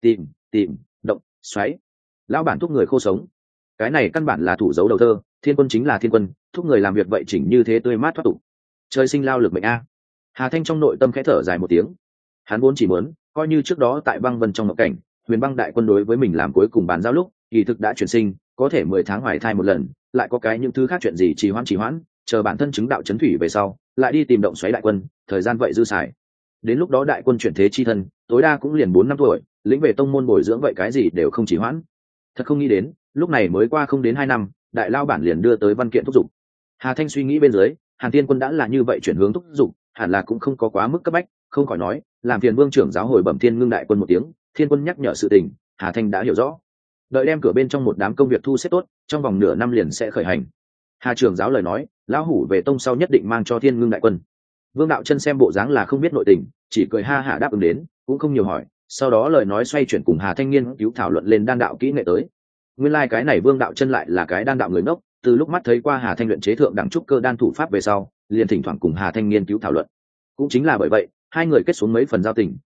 A: Tìm, động, xoáy. Lão bản thúc người khô sống. Cái này căn bản là thủ dấu đầu thơ, Thiên Quân chính là Thiên Quân, thúc người làm việc vậy chỉnh như thế tươi mát thoát tục. Trời sinh lao lực mệnh a. Hà Thanh trong nội tâm khẽ thở dài một tiếng. Hắn vốn chỉ muốn, coi như trước đó tại băng vân trong ngộ cảnh, Huyền Băng đại quân đối với mình làm cuối cùng bàn giao lúc, kỳ thực đã chuyển sinh, có thể 10 tháng hoài thai một lần, lại có cái những thứ khác chuyện gì trì hoãn, chờ bản thân chứng đạo chấn thủy về sau, lại đi tìm động xoáy đại quân, thời gian vậy dư xài. Đến lúc đó đại quân chuyển thế chi thân, tối đa cũng liền 4 năm tuổi, lĩnh về tông môn bồi dưỡng vậy cái gì đều không trì hoãn. Thật không nghĩ đến, lúc này mới qua không đến 2 năm, đại lao bản liền đưa tới văn kiện thúc giục. Hà Thanh suy nghĩ bên dưới, Hàn Thiên Quân đã là như vậy chuyển hướng thúc giục, hẳn là cũng không có quá mức cấp bách, không khỏi nói, làm phiền Vương trưởng giáo hồi bẩm Thiên Ngưng đại quân một tiếng, Thiên Quân nhắc nhở sự tình, Hà Thanh đã hiểu rõ. Đợi đem cửa bên trong một đám công việc thu xếp tốt, trong vòng nửa năm liền sẽ khởi hành. Hà trưởng giáo lời nói, lão hủ về tông sau nhất định mang cho Thiên Ngưng đại quân. Vương Đạo Chân xem bộ dáng là không biết nội tình, chỉ cười ha hả đáp ứng đến, cũng không nhiều hỏi, sau đó lời nói xoay chuyển cùng Hà Thanh nghiên cứu thảo luận lên đan đạo kỹ nghệ tới. Nguyên lai cái này Vương Đạo Chân lại là cái đan đạo người ngốc, từ lúc mắt thấy qua Hà Thanh luyện chế thượng đẳng trúc cơ đan thủ pháp về sau, liền thỉnh thoảng cùng Hà Thanh nghiên cứu thảo luận. Cũng chính là bởi vậy, hai người kết xuống mấy phần giao tình,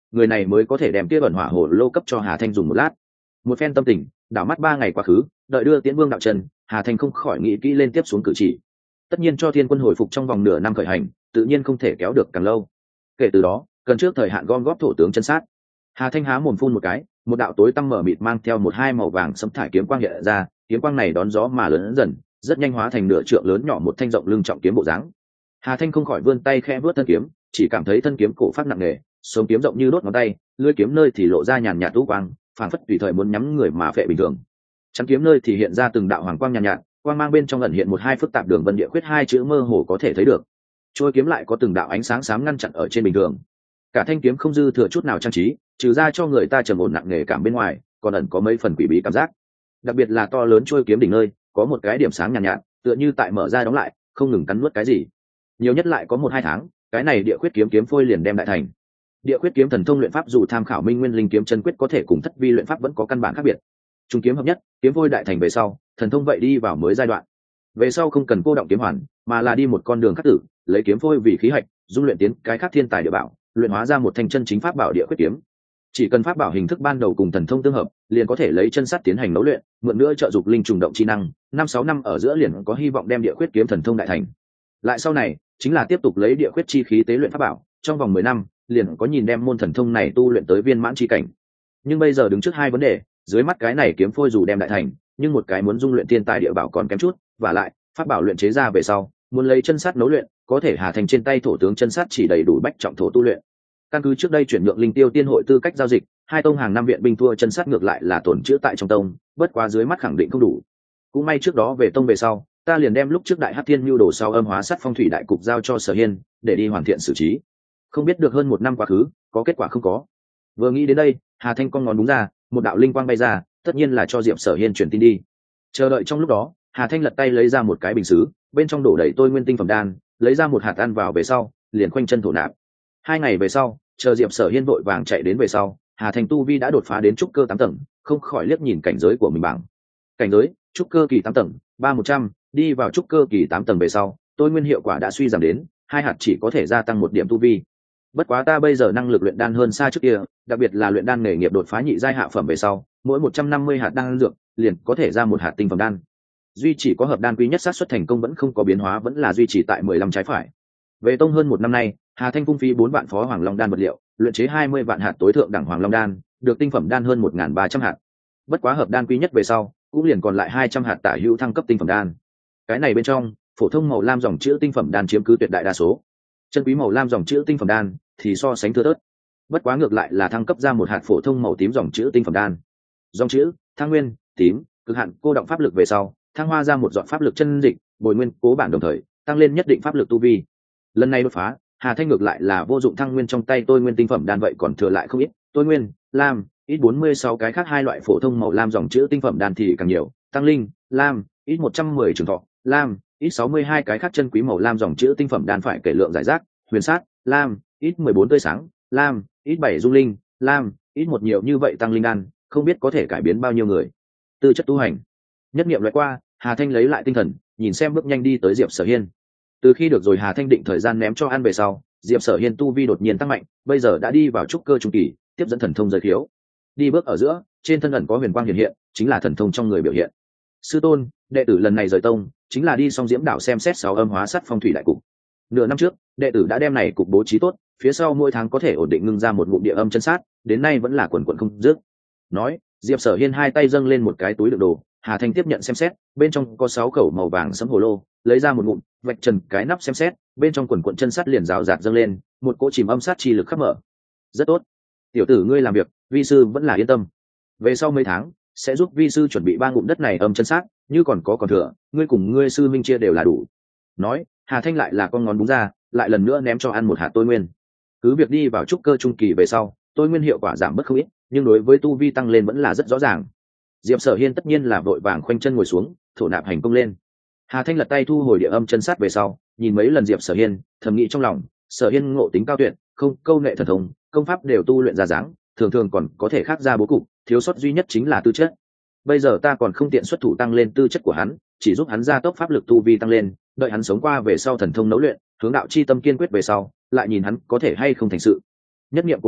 A: người này mới có thể đem kia ẩn hỏa hồ lô cấp cho Hà Thanh dùng một lát. Một phen tâm tình, đảo mắt 3 ngày quá khứ, đợi đưa Tiễn Vương đạo trần, Hà Thanh không khỏi nghĩ kỹ lên tiếp xuống cử chỉ. Tất nhiên cho Thiên Quân hồi phục trong vòng nửa năm khởi hành, tự nhiên không thể kéo được càng lâu. Kể từ đó, cần trước thời hạn gom góp thổ tướng chân sát. Hà Thanh há mồm phun một cái, một đạo tối tăm mở mịt mang theo một hai màu vàng sẫm thải kiếm quang hiện ra, kiếm quang này đón gió mà lớn dần, rất nhanh hóa thành nửa trượng lớn nhỏ một thanh rộng lưng trọng kiếm bộ dáng. Hà Thanh không khỏi vươn tay khẽ vớt thân kiếm, chỉ cảm thấy thân kiếm cổ phát nặng nề, sống kiếm rộng như đốt ngón tay, lưỡi kiếm nơi thì lộ ra nhàn nhạt u quang, phảng phất tùy thời muốn nhắm người mà phệ bình thường. Chắn kiếm nơi thì hiện ra từng đạo hoàng quang nhàn nhạt, quang mang bên trong ẩn hiện một hai phức tạp đường vân địa khuyết hai chữ mơ hồ có thể thấy được. Trôi kiếm lại có từng đạo ánh sáng xám ngăn chặn ở trên bình thường. Cả thanh kiếm không dư thừa chút nào trang trí, trừ ra cho người ta trầm ổn nặng nề cảm bên ngoài, còn ẩn có mấy phần quỷ bí cảm giác. Đặc biệt là to lớn trôi kiếm đỉnh nơi, có một cái điểm sáng nhàn nhạt, tựa như tại mở ra đóng lại, không ngừng cắn nuốt cái gì. Nhiều nhất lại có 1-2 tháng, cái này địa khuyết kiếm kiếm phôi liền đem đại thành. Địa khuyết kiếm thần thông luyện pháp dù tham khảo Minh Nguyên Linh kiếm chân quyết có thể cùng thất vi luyện pháp vẫn có căn bản khác biệt. Trung kiếm hợp nhất, kiếm phôi đại thành về sau, thần thông vậy đi vào mới giai đoạn. Về sau không cần cô động kiếm hoàn, mà là đi một con đường khắc tử, lấy kiếm phôi vì khí hạch, dung luyện tiến cái khác thiên tài địa bảo, luyện hóa ra một thanh chân chính pháp bảo địa khuyết kiếm. Chỉ cần pháp bảo hình thức ban đầu cùng thần thông tương hợp, liền có thể lấy chân sắt tiến hành nấu luyện, mượn nữa trợ dục linh trùng động chi năng, 5-6 năm ở giữa liền có hy vọng đem địa khuyết kiếm thần thông đại thành. Lại sau này, chính là tiếp tục lấy địa khuyết chi khí tế luyện pháp bảo, trong vòng 10 năm, liền có nhìn đem môn thần thông này tu luyện tới viên mãn chi cảnh. Nhưng bây giờ đứng trước hai vấn đề, dưới mắt cái này kiếm phôi dù đem đại thành, nhưng một cái muốn dung luyện thiên tài địa bảo còn kém chút, và lại, pháp bảo luyện chế ra về sau, muốn lấy chân sắt nấu luyện, có thể Hà Thành trên tay thổ tướng chân sắt chỉ đầy đủ bách trọng thổ tu luyện. Căn cứ trước đây chuyển nhượng linh tiêu tiên hội tư cách giao dịch, hai tông hàng năm viện binh thua chân sắt ngược lại là tổn chữa tại trong tông, bất quá dưới mắt khẳng định không đủ. Cũng may trước đó về tông về sau, ta liền đem lúc trước đại hắc thiên nhu đồ sau âm hóa sát phong thủy đại cục giao cho Sở Hiên để đi hoàn thiện xử trí. Không biết được hơn 1 năm quá khứ, có kết quả không có. Vừa nghĩ đến đây, Hà Thanh con ngón đúng ra, một đạo linh quang bay ra, tất nhiên là cho Diệp Sở Hiên truyền tin đi. Chờ đợi trong lúc đó, Hà Thanh lật tay lấy ra một cái bình sứ, bên trong đổ đầy tôi nguyên tinh phẩm đan, lấy ra một hạt ăn vào về sau, liền khoanh chân thổ nạp. 2 ngày về sau, chờ Diệp Sở Hiên vội vàng chạy đến về sau, Hà Thanh tu vi đã đột phá đến trúc cơ 8 tầng, không khỏi liếc nhìn cảnh giới của mình bảng. Cảnh giới, trúc cơ kỳ 8 tầng, 3100, đi vào trúc cơ kỳ 8 tầng về sau, tôi nguyên hiệu quả đã suy giảm đến, 2 hạt chỉ có thể gia tăng 1 điểm tu vi. Bất quá ta bây giờ năng lực luyện đan hơn xa trước kia, đặc biệt là luyện đan nghề nghiệp đột phá nhị giai hạ phẩm về sau, mỗi 150 hạt đan dược, liền có thể ra 1 hạt tinh phẩm đan. Duy chỉ có hợp đan quý nhất xác suất thành công vẫn không có biến hóa, vẫn là duy trì tại 15 trái phải. Về tông hơn 1 năm nay, Hà Thanh phung phí 4 vạn phó hoàng long đan vật liệu, luyện chế 20 vạn hạt tối thượng đẳng hoàng long đan, được tinh phẩm đan hơn 1300 hạt. Bất quá hợp đan quý nhất về sau, cũng liền còn lại 200 hạt tả hữu thăng cấp tinh phẩm đan. Cái này bên trong, phổ thông màu lam dòng chữ tinh phẩm đan chiếm cứ tuyệt đại đa số. Chân quý màu lam dòng chữ tinh phẩm đan thì so sánh thưa thớt. Bất quá ngược lại là thăng cấp ra 1 hạt phổ thông màu tím dòng chữ tinh phẩm đan. Dòng chữ thăng nguyên, tím, cực hạn cô động pháp lực về sau, thăng hoa ra 1 giọt pháp lực chân dịch, bồi nguyên cố bản đồng thời, tăng lên nhất định pháp lực tu vi. Lần này đột phá, Hà Thanh ngược lại là vô dụng thăng nguyên trong tay tôi nguyên tinh phẩm đan vậy còn thừa lại không ít, tôi nguyên, lam, ít 46 cái khác 2 loại phổ thông màu lam dòng chữ tinh phẩm đan thì càng nhiều, tăng linh, lam, ít 110 trường thọ, lam, ít 62 cái khác chân quý màu lam dòng chữ tinh phẩm đan phải kể lượng giải rác, huyền sát, lam, ít 14 tươi sáng, lam, ít 7 dung linh, lam, ít 1 nhiều như vậy tăng linh đan, không biết có thể cải biến bao nhiêu người. Tư chất tu hành. Nhất niệm loại qua, Hà Thanh lấy lại tinh thần, nhìn xem bước nhanh đi tới Diệp Sở Hiên. Từ khi được rồi Hà Thanh định thời gian ném cho ăn về sau, Diệp Sở Hiên tu vi đột nhiên tăng mạnh, bây giờ đã đi vào trúc cơ trung kỳ, tiếp dẫn thần thông giới khiếu. Đi bước ở giữa, trên thân ẩn có huyền quang hiện hiện, chính là thần thông trong người biểu hiện. Sư tôn, đệ tử lần này rời tông, chính là đi song Diễm đảo xem xét 6 âm hóa sát phong thủy đại cục. Nửa năm trước, đệ tử đã đem này cục bố trí tốt, phía sau mỗi tháng có thể ổn định ngưng ra một ngụm địa âm chân sát, đến nay vẫn là quần quần không dứt. Nói, Diệp Sở Hiên hai tay dâng lên một cái túi đựng đồ, Hà Thanh tiếp nhận xem xét, bên trong có 6 khẩu màu vàng sẫm hồ lô, lấy ra một ngụm, vạch trần cái nắp xem xét, bên trong quần quần chân sắt liền rào rạt dâng lên, một cỗ chìm âm sát chi lực khắp mở. Rất tốt, tiểu tử ngươi làm việc, vi sư vẫn là yên tâm. Về sau mấy tháng, sẽ giúp vi sư chuẩn bị 3 ngụm đất này âm chân sát, như còn thừa, ngươi cùng ngươi sư minh chia đều là đủ. Nói, Hà Thanh lại là con ngón búng ra, lại lần nữa ném cho ăn một hạt tôi nguyên. Cứ việc đi vào trúc cơ trung kỳ về sau, tôi nguyên hiệu quả giảm bớt không ít, nhưng đối với tu vi tăng lên vẫn là rất rõ ràng. Diệp Sở Hiên tất nhiên là vội vàng khoanh chân ngồi xuống, thổ nạp hành công lên. Hà Thanh lật tay thu hồi địa âm chân sát về sau, nhìn mấy lần Diệp Sở Hiên, thầm nghĩ trong lòng, Sở Hiên ngộ tính cao tuyệt, không câu nệ thần thông, công pháp đều tu luyện ra dáng, thường thường còn có thể khác ra bố cục, thiếu sót duy nhất chính là tư chất. Bây giờ ta còn không tiện xuất thủ tăng lên tư chất của hắn, chỉ giúp hắn gia tốc pháp lực tu vi tăng lên, đợi hắn sống qua về sau thần thông nấu luyện, hướng đạo chi tâm kiên quyết về sau, lại nhìn hắn có thể hay không thành sự. Nhất niệm cố định,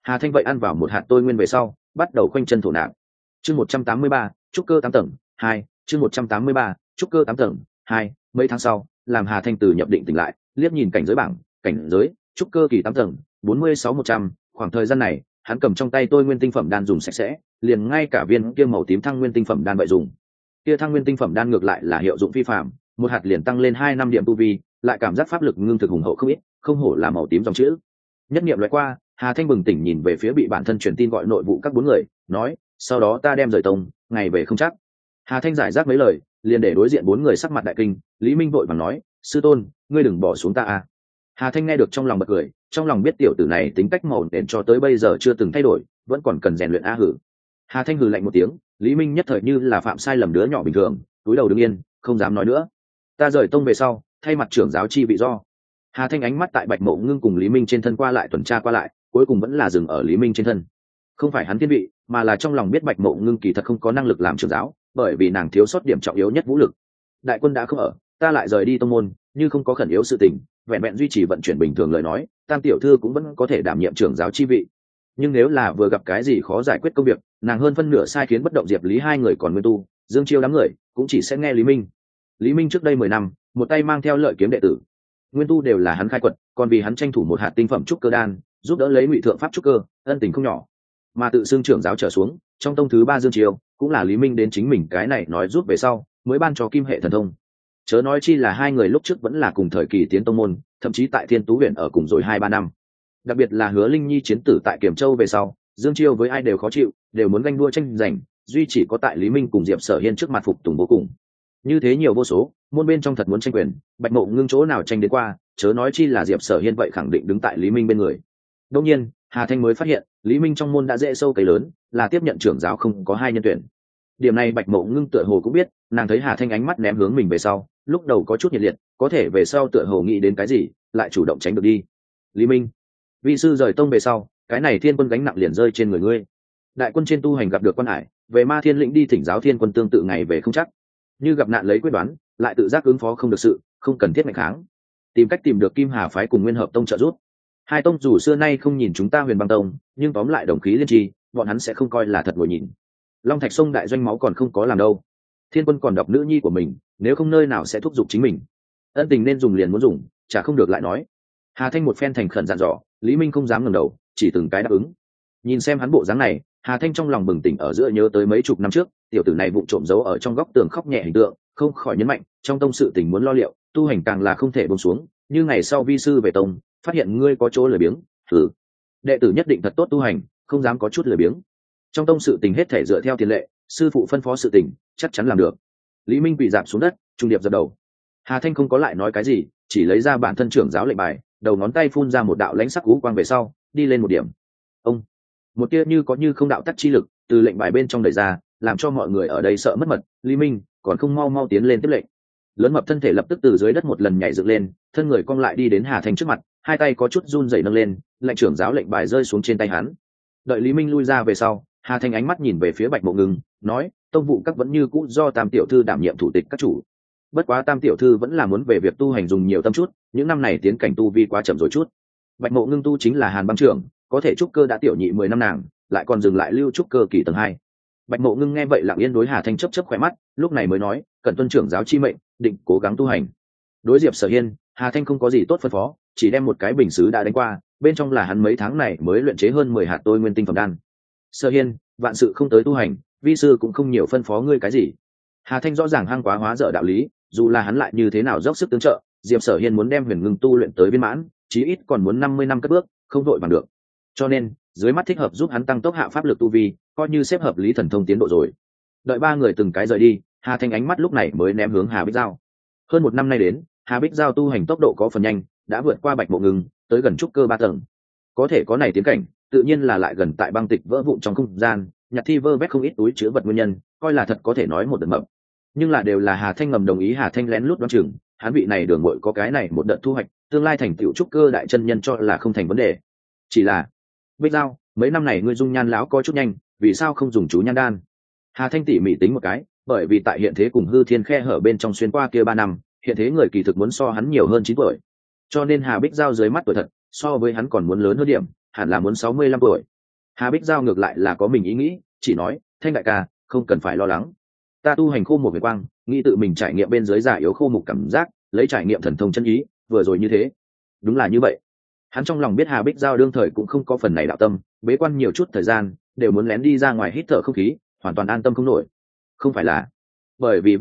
A: Hà Thanh vậy ăn vào một hạt tôi nguyên về sau bắt đầu khoanh chân thổ nạp. Chương 183, trúc cơ 8 tầng 2. Chương 183, trúc cơ 8 tầng 2. Mấy tháng sau, làm Hà Thanh từ nhập định tỉnh lại, liếc nhìn cảnh giới bảng, cảnh giới trúc cơ kỳ 8 tầng 46-100. Khoảng thời gian này hắn cầm trong tay tôi nguyên tinh phẩm đan dùng sạch sẽ, liền ngay cả viên kia màu tím thăng nguyên tinh phẩm đan vậy dùng. Kia thăng nguyên tinh phẩm đan ngược lại là hiệu dụng phi phàm, một hạt liền tăng lên 2 năm điểm tu vi, lại cảm giác pháp lực ngưng thực hùng hậu không ít, không hổ là màu tím dòng chữ. Nhất niệm loại qua, Hà Thanh bừng tỉnh nhìn về phía bị bản thân truyền tin gọi nội vụ các 4 người, nói: sau đó ta đem rời tông, ngày về không chắc. Hà Thanh giải rác mấy lời, liền để đối diện 4 người sắc mặt đại kinh. Lý Minh vội vàng nói: sư tôn, ngươi đừng bỏ xuống ta à. Hà Thanh nghe được trong lòng bật cười, trong lòng biết tiểu tử này tính cách màu nền cho tới bây giờ chưa từng thay đổi, vẫn còn cần rèn luyện a hử. Hà Thanh hừ lạnh một tiếng. Lý Minh nhất thời như là phạm sai lầm đứa nhỏ bình thường, cúi đầu đứng yên, không dám nói nữa. Ta rời tông về sau, thay mặt trưởng giáo chi vị do. Hà Thanh ánh mắt tại Bạch Mộ Ngưng cùng Lý Minh trên thân qua lại tuần tra qua lại, cuối cùng vẫn là dừng ở Lý Minh trên thân. Không phải hắn thiên vị, mà là trong lòng biết Bạch Mộ Ngưng kỳ thật không có năng lực làm trưởng giáo, bởi vì nàng thiếu sót điểm trọng yếu nhất vũ lực. Đại quân đã không ở, ta lại rời đi tông môn, như không có khẩn yếu sự tình, vẹn vẹn duy trì vận chuyển bình thường lời nói, Tam tiểu thư cũng vẫn có thể đảm nhiệm trưởng giáo chi vị. Nhưng nếu là vừa gặp cái gì khó giải quyết công việc, nàng hơn phân nửa sai khiến bất động Diệp Lý hai người còn nguyên tu, Dương Chiêu đám người cũng chỉ sẽ nghe Lý Minh. Lý Minh trước đây 10 năm, một tay mang theo lợi kiếm đệ tử, nguyên tu đều là hắn khai quật, còn vì hắn tranh thủ một hạt tinh phẩm trúc cơ đan, giúp đỡ lấy ngụy thượng pháp trúc cơ, ân tình không nhỏ. Mà tự xưng trưởng giáo trở xuống, trong tông thứ 3 Dương Chiêu, cũng là Lý Minh đến chính mình cái này nói giúp về sau, mới ban cho kim hệ thần thông. Chớ nói chi là hai người lúc trước vẫn là cùng thời kỳ tiến tông môn, thậm chí tại Thiên Tú huyện ở cùng rồi 2-3 năm. Đặc biệt là Hứa Linh Nhi chiến tử tại Kiểm Châu về sau, Dương Chiêu với ai đều khó chịu, đều muốn ganh đua tranh giành, duy chỉ có tại Lý Minh cùng Diệp Sở Hiên trước mặt phục tùng vô cùng. Như thế nhiều vô số, môn bên trong thật muốn tranh quyền, Bạch Mộ Ngưng chỗ nào tranh đến qua, chớ nói chi là Diệp Sở Hiên vậy khẳng định đứng tại Lý Minh bên người. Đương nhiên, Hà Thanh mới phát hiện, Lý Minh trong môn đã dễ sâu cấy lớn, là tiếp nhận trưởng giáo không có 2 nhân tuyển. Điểm này Bạch Mộ Ngưng tựa hồ cũng biết, nàng thấy Hà Thanh ánh mắt ném hướng mình về sau, lúc đầu có chút nhiệt liệt, có thể về sau tựa hồ nghĩ đến cái gì, lại chủ động tránh được đi. Lý Minh, vị sư rời tông về sau, cái này thiên quân gánh nặng liền rơi trên người ngươi. Đại quân trên tu hành gặp được quan hải, về Ma Thiên lĩnh đi thỉnh giáo thiên quân tương tự ngày về không chắc. Như gặp nạn lấy quyết đoán, lại tự giác ứng phó không được sự, không cần thiết mạnh kháng. Tìm cách tìm được Kim Hà phái cùng Nguyên Hợp tông trợ giúp. Hai tông dù xưa nay không nhìn chúng ta Huyền Băng tông, nhưng tóm lại đồng khí liên tri, bọn hắn sẽ không coi là thật ngồi nhìn. Long Thạch sông đại doanh máu còn không có làm đâu. Thiên quân còn đọc nữ nhi của mình, nếu không nơi nào sẽ thúc giục chính mình. Ân tình nên dùng liền muốn dùng, chả không được lại nói. Hà Thanh một phen thành khẩn dặn dò, Lý Minh không dám ngẩng đầu, chỉ từng cái đáp ứng. Nhìn xem hắn bộ dáng này, Hà Thanh trong lòng bừng tỉnh ở giữa nhớ tới mấy chục năm trước, tiểu tử này vụng trộm giấu ở trong góc tường khóc nhẹ hình tượng, không khỏi nhấn mạnh, trong tông sự tình muốn lo liệu, tu hành càng là không thể buông xuống, như ngày sau vi sư về tông, phát hiện ngươi có chỗ lười biếng, thử. Đệ tử nhất định thật tốt tu hành, không dám có chút lười biếng. Trong tông sự tình hết thể dựa theo tiền lệ, sư phụ phân phó sự tình, chắc chắn làm được. Lý Minh quỳ rạp xuống đất, trung điệp dập đầu. Hà Thanh không có lại nói cái gì, chỉ lấy ra bản thân trưởng giáo lệnh bài, đầu ngón tay phun ra một đạo lãnh sắc ngũ quang về sau, đi lên một điểm. Ông, một tia như có như không đạo tắc chi lực từ lệnh bài bên trong đẩy ra, làm cho mọi người ở đây sợ mất mật. Lý Minh còn không mau mau tiến lên tiếp lệnh. Lớn mập thân thể lập tức từ dưới đất một lần nhảy dựng lên, thân người cong lại đi đến Hà Thanh trước mặt, hai tay có chút run rẩy nâng lên, lệnh trưởng giáo lệnh bài rơi xuống trên tay hắn. Đợi Lý Minh lui ra về sau, Hà Thanh ánh mắt nhìn về phía Bạch Mộ Ngưng, nói: tông vụ các vẫn như cũ do Tam tiểu thư đảm nhiệm thủ tịch các chủ. Bất quá Tam tiểu thư vẫn là muốn về việc tu hành dùng nhiều tâm chút, những năm này tiến cảnh tu vi quá chậm rồi chút. Bạch Mộ Ngưng tu chính là Hàn Băng trưởng, có thể trúc cơ đã tiểu nhị 10 năm nàng, lại còn dừng lại lưu trúc cơ kỳ tầng 2. Bạch Mộ Ngưng nghe vậy lặng yên đối Hà Thanh chớp chớp khóe mắt, lúc này mới nói: cần tuân trưởng giáo chi mệnh, định cố gắng tu hành. Đối Diệp Sở Hiên, Hà Thanh không có gì tốt phân phó, chỉ đem một cái bình sứ đã đánh qua, bên trong là hắn mấy tháng này mới luyện chế hơn 10 hạt tôi nguyên tinh phẩm đan. Sở Hiên, vạn sự không tới tu hành, vi sư cũng không nhiều phân phó ngươi cái gì. Hà Thanh rõ ràng hăng quá hóa dở đạo lý, dù là hắn lại như thế nào dốc sức tương trợ, Diệp Sở Hiên muốn đem Huyền Ngưng tu luyện tới viên mãn, chí ít còn muốn 50 năm cất bước, không đội bằng được. Cho nên, dưới mắt thích hợp giúp hắn tăng tốc hạ pháp lực tu vi, coi như xếp hợp lý thần thông tiến độ rồi. Đợi ba người từng cái rời đi, Hà Thanh ánh mắt lúc này mới ném hướng Hà Bích Giao. Hơn 1 năm nay đến, Hà Bích Giao tu hành tốc độ có phần nhanh, đã vượt qua Bạch Mộ Ngưng, tới gần trúc cơ 3 tầng. Có thể có này tiến cảnh, tự nhiên là lại gần tại băng tịch vỡ vụn trong không gian, nhặt thi vơ vét không ít túi chứa vật nguyên nhân, coi là thật có thể nói một đợt mập. Nhưng là đều là Hà Thanh ngầm đồng ý, Hà Thanh lén lút đoán chừng, hắn vị này đường muội có cái này một đợt thu hoạch, tương lai thành tựu trúc cơ đại chân nhân cho là không thành vấn đề. Chỉ là, Bích Giao, mấy năm này ngươi dung nhan lão có chút nhanh, vì sao không dùng chú nhan đan? Hà Thanh tỉ mỉ tính một cái, bởi vì tại hiện thế cùng hư thiên khe hở bên trong xuyên qua kia 3 năm, hiện thế người kỳ thực muốn so hắn nhiều hơn 9 tuổi. Cho nên Hà Bích Giao dưới mắt tuổi thật, so với hắn còn muốn lớn hơn điểm, hẳn là muốn 65 tuổi, Hà Bích Giao ngược lại là có mình ý nghĩ, chỉ nói Thanh đại ca không cần phải lo lắng, ta tu hành khô một huyền quang, nghĩ tự mình trải nghiệm bên dưới giả yếu khô mục cảm giác, lấy trải nghiệm thần thông chân ý, vừa rồi như thế. Đúng là như vậy. Hắn trong lòng biết Hà Bích Giao đương thời cũng không có phần này đạo tâm, bế quan nhiều chút thời gian đều muốn lén đi ra ngoài hít thở không khí, hoàn toàn an tâm không nổi. Không phải là bởi vì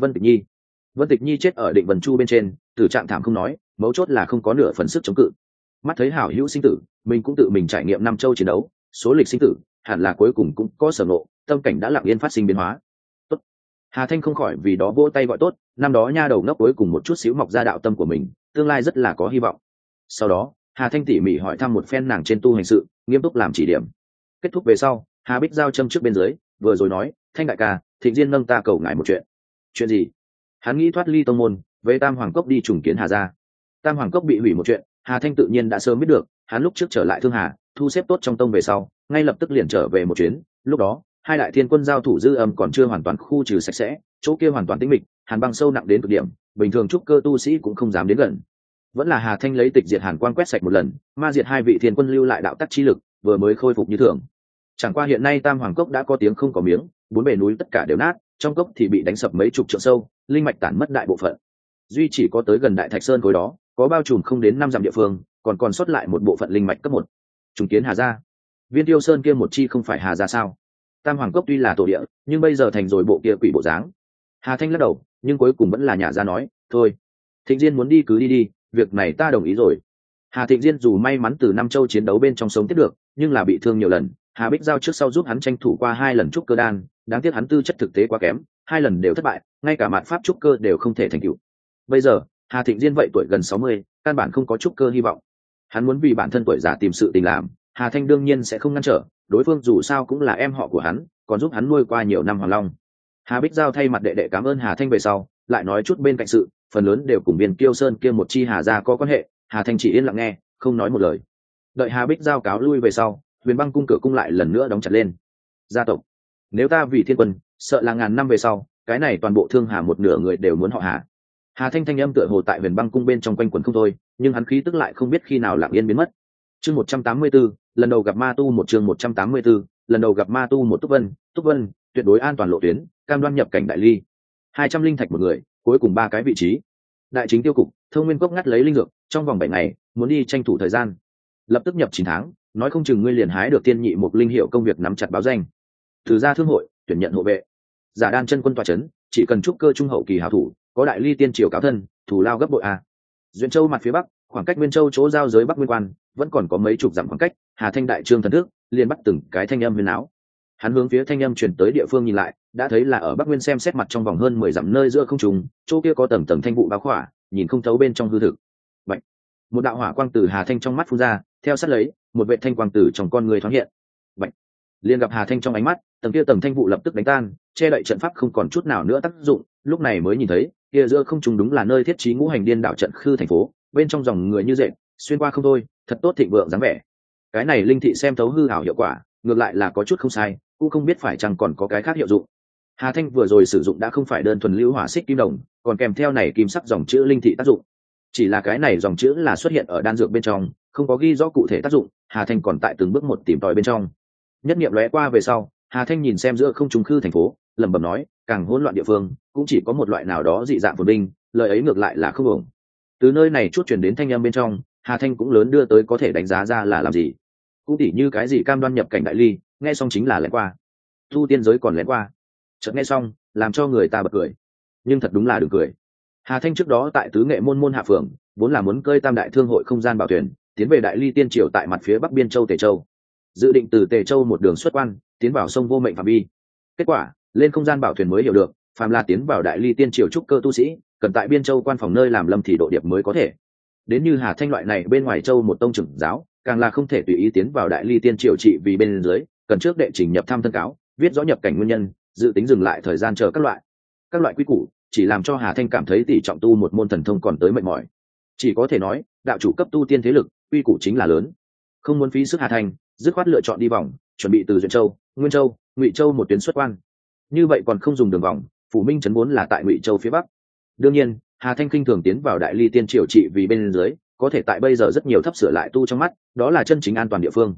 A: Vân Tịch Nhi chết ở Định Vân Chu bên trên, tử trạng thảm không nói, mấu chốt là không có nửa phần sức chống cự. Mắt thấy hảo hữu sinh tử, mình cũng tự mình trải nghiệm năm châu chiến đấu, số lịch sinh tử hẳn là cuối cùng cũng có sở ngộ, tâm cảnh đã lặng yên phát sinh biến hóa. Tốt. Hà Thanh không khỏi vì đó vỗ tay gọi tốt, năm đó nha đầu ngốc cuối cùng một chút xíu mọc ra đạo tâm của mình, tương lai rất là có hy vọng. Sau đó Hà Thanh tỉ mỉ hỏi thăm một phen nàng trên tu hành sự, nghiêm túc làm chỉ điểm. Kết thúc về sau, Hà Bích Giao châm trước bên dưới, vừa rồi nói, Thanh đại ca, Thịnh Diên nâng ta cầu ngài một chuyện. Chuyện gì? Hắn nghĩ thoát ly tông môn, về Tam Hoàng Cốc đi trùng kiến Hà gia. Tam Hoàng Cốc bị hủy một chuyện, Hà Thanh tự nhiên đã sớm biết được. Hắn lúc trước trở lại Thương Hà, thu xếp tốt trong tông về sau, ngay lập tức liền trở về một chuyến. Lúc đó, hai đại thiên quân giao thủ dư âm còn chưa hoàn toàn khu trừ sạch sẽ, chỗ kia hoàn toàn tĩnh mịch, hàn băng sâu nặng đến cực điểm, bình thường trúc cơ tu sĩ cũng không dám đến gần. Vẫn là Hà Thanh lấy tịch diệt hàn quang quét sạch một lần, ma diệt hai vị thiên quân lưu lại đạo tắc chi lực, vừa mới khôi phục như thường. Chẳng qua hiện nay Tam Hoàng Cốc đã có tiếng không có miếng, bốn bề núi tất cả đều nát, trong cốc thì bị đánh sập mấy chục trượng sâu, linh mạch tản mất đại bộ phận. Duy chỉ có tới gần Đại Thạch Sơn khối đó, có bao trùm không đến 5 dặm địa phương, còn sót lại một bộ phận linh mạch cấp 1. Trùng kiến Hà gia. Viên Tiêu Sơn kia một chi không phải Hà gia sao? Tam Hoàng Cốc tuy là tổ địa, nhưng bây giờ thành rồi bộ kia quỷ bộ dáng. Hà Thanh lắc đầu, nhưng cuối cùng vẫn là nhả ra nói, thôi, Thịnh Diên muốn đi cứ đi đi, việc này ta đồng ý rồi. Hà Thịnh Diên dù may mắn từ Nam Châu chiến đấu bên trong sống tiếp được, nhưng là bị thương nhiều lần. Hà Bích Giao trước sau giúp hắn tranh thủ qua 2 lần trúc cơ đan, đáng tiếc hắn tư chất thực tế quá kém, 2 lần đều thất bại, ngay cả mạn pháp trúc cơ đều không thể thành tựu. Bây giờ, Hà Thịnh Diên vậy tuổi gần 60, căn bản không có trúc cơ hy vọng. Hắn muốn vì bản thân tuổi già tìm sự tình làm, Hà Thanh đương nhiên sẽ không ngăn trở, đối phương dù sao cũng là em họ của hắn, còn giúp hắn nuôi qua nhiều năm Hoàng Long. Hà Bích Giao thay mặt đệ đệ cảm ơn Hà Thanh về sau, lại nói chút bên cạnh sự, phần lớn đều cùng Viên Kiêu Sơn kia một chi Hà gia có quan hệ, Hà Thanh chỉ yên lặng nghe, không nói một lời. Đợi Hà Bích Giao cáo lui về sau, Huyền Băng cung cửa cung lại lần nữa đóng chặt lên. Gia tộc, nếu ta vì thiên quân, sợ là ngàn năm về sau, cái này toàn bộ Thương Hà một nửa người đều muốn họ Hà. Hà Thanh thanh âm tựa hồ tại Huyền Băng cung bên trong quanh quẩn không thôi, nhưng hắn khí tức lại không biết khi nào lặng yên biến mất. Chương 184, lần đầu gặp ma tu một chương 184, lần đầu gặp ma tu một Túc Vân, tuyệt đối an toàn lộ tuyến, cam đoan nhập cảnh đại ly. 200 linh thạch một người, cuối cùng 3 cái vị trí. Đại chính tiêu cục, Thông Nguyên Cốc ngắt lấy linh dược, trong vòng 7 ngày, muốn đi tranh thủ thời gian. Lập tức nhập 9 tháng, nói không chừng ngươi liền hái được tiên nhị một linh hiệu công việc nắm chặt báo danh. Từ gia thương hội, tuyển nhận hộ vệ. Giả đan chân quân tọa trấn, chỉ cần trúc cơ trung hậu kỳ hảo thủ, có đại ly tiên triều cáo thân, thủ lao gấp bội a. Duyện Châu mặt phía bắc, khoảng cách Nguyên Châu chỗ giao giới Bắc Nguyên Quan, vẫn còn có mấy chục dặm khoảng cách. Hà Thanh đại trương thần thức, liền bắt từng cái thanh âm huyền áo. Hắn hướng phía thanh âm truyền tới địa phương nhìn lại, đã thấy là ở Bắc Nguyên xem xét mặt trong vòng hơn 10 dặm nơi giữa không trung, chỗ kia có tầng tầng thanh vụ bao khỏa, nhìn không thấu bên trong hư thực. Bạch. Một đạo hỏa quang từ Hà Thanh trong mắt phun ra, theo sát lấy, một vệt thanh quang từ trong con người thoáng hiện. Bạch. Liên gặp Hà Thanh trong ánh mắt, tầng thanh vụ lập tức đánh tan, che đậy trận pháp không còn chút nào nữa tác dụng, lúc này mới nhìn thấy, kia giữa không trung đúng là nơi thiết trí ngũ hành điên đảo trận khư thành phố, bên trong dòng người như dệt, xuyên qua không thôi, thật tốt thịnh vượng dáng vẻ. Cái này linh thị xem thấu hư ảo hiệu quả, ngược lại là có chút không sai, cũng không biết phải chăng còn có cái khác hiệu dụng. Hà Thanh vừa rồi sử dụng đã không phải đơn thuần lưu hỏa xích kim đồng, còn kèm theo này kim sắc dòng chữ linh thị tác dụng. Chỉ là cái này dòng chữ là xuất hiện ở đan dược bên trong, không có ghi rõ cụ thể tác dụng. Hà Thanh còn tại từng bước một tìm tòi bên trong. Nhất niệm lóe qua về sau, Hà Thanh nhìn xem giữa không trung khư thành phố, lẩm bẩm nói, càng hỗn loạn địa phương, cũng chỉ có một loại nào đó dị dạng phồn vinh, lời ấy ngược lại là không ổn. Từ nơi này chút truyền đến thanh âm bên trong, Hà Thanh cũng lớn đưa tới có thể đánh giá ra là làm gì. Cũng tỉ như cái gì cam đoan nhập cảnh đại ly, nghe xong chính là lén qua. Tu tiên giới còn lén qua. Chợt nghe xong, làm cho người ta bật cười. Nhưng thật đúng là đừng cười. Hà Thanh trước đó tại tứ nghệ môn hạ phường, vốn là muốn cơi Tam đại thương hội không gian bảo thuyền, tiến về đại ly tiên triều tại mặt phía bắc biên châu Tề Châu. Dự định từ Tề Châu một đường xuất quan, tiến vào sông Vô Mệnh phạm vi. Kết quả, lên không gian bảo thuyền mới hiểu được, phàm là tiến vào đại ly tiên triều trúc cơ tu sĩ, cần tại biên châu quan phòng nơi làm lâm thì độ điệp mới có thể. Đến như Hà Thanh loại này bên ngoài châu một tông trưởng giáo, càng là không thể tùy ý tiến vào đại ly tiên triều trị vì bên dưới, cần trước đệ trình nhập thăm thân cáo, viết rõ nhập cảnh nguyên nhân, dự tính dừng lại thời gian chờ các loại quy củ, chỉ làm cho Hà Thanh cảm thấy tỷ trọng tu một môn thần thông còn tới mệt mỏi. Chỉ có thể nói, đạo chủ cấp tu tiên thế lực, quy củ chính là lớn. Không muốn phí sức Hà Thanh, dứt khoát lựa chọn đi vòng, chuẩn bị từ Duyện Châu, Nguyên Châu, Ngụy Châu một tuyến xuất quan. Như vậy còn không dùng đường vòng, phủ minh trấn vốn là tại Ngụy Châu phía bắc. Đương nhiên, Hà Thanh khinh thường tiến vào đại ly tiên triều trị vì bên dưới, có thể tại bây giờ rất nhiều thấp sửa lại tu trong mắt, đó là chân chính an toàn địa phương.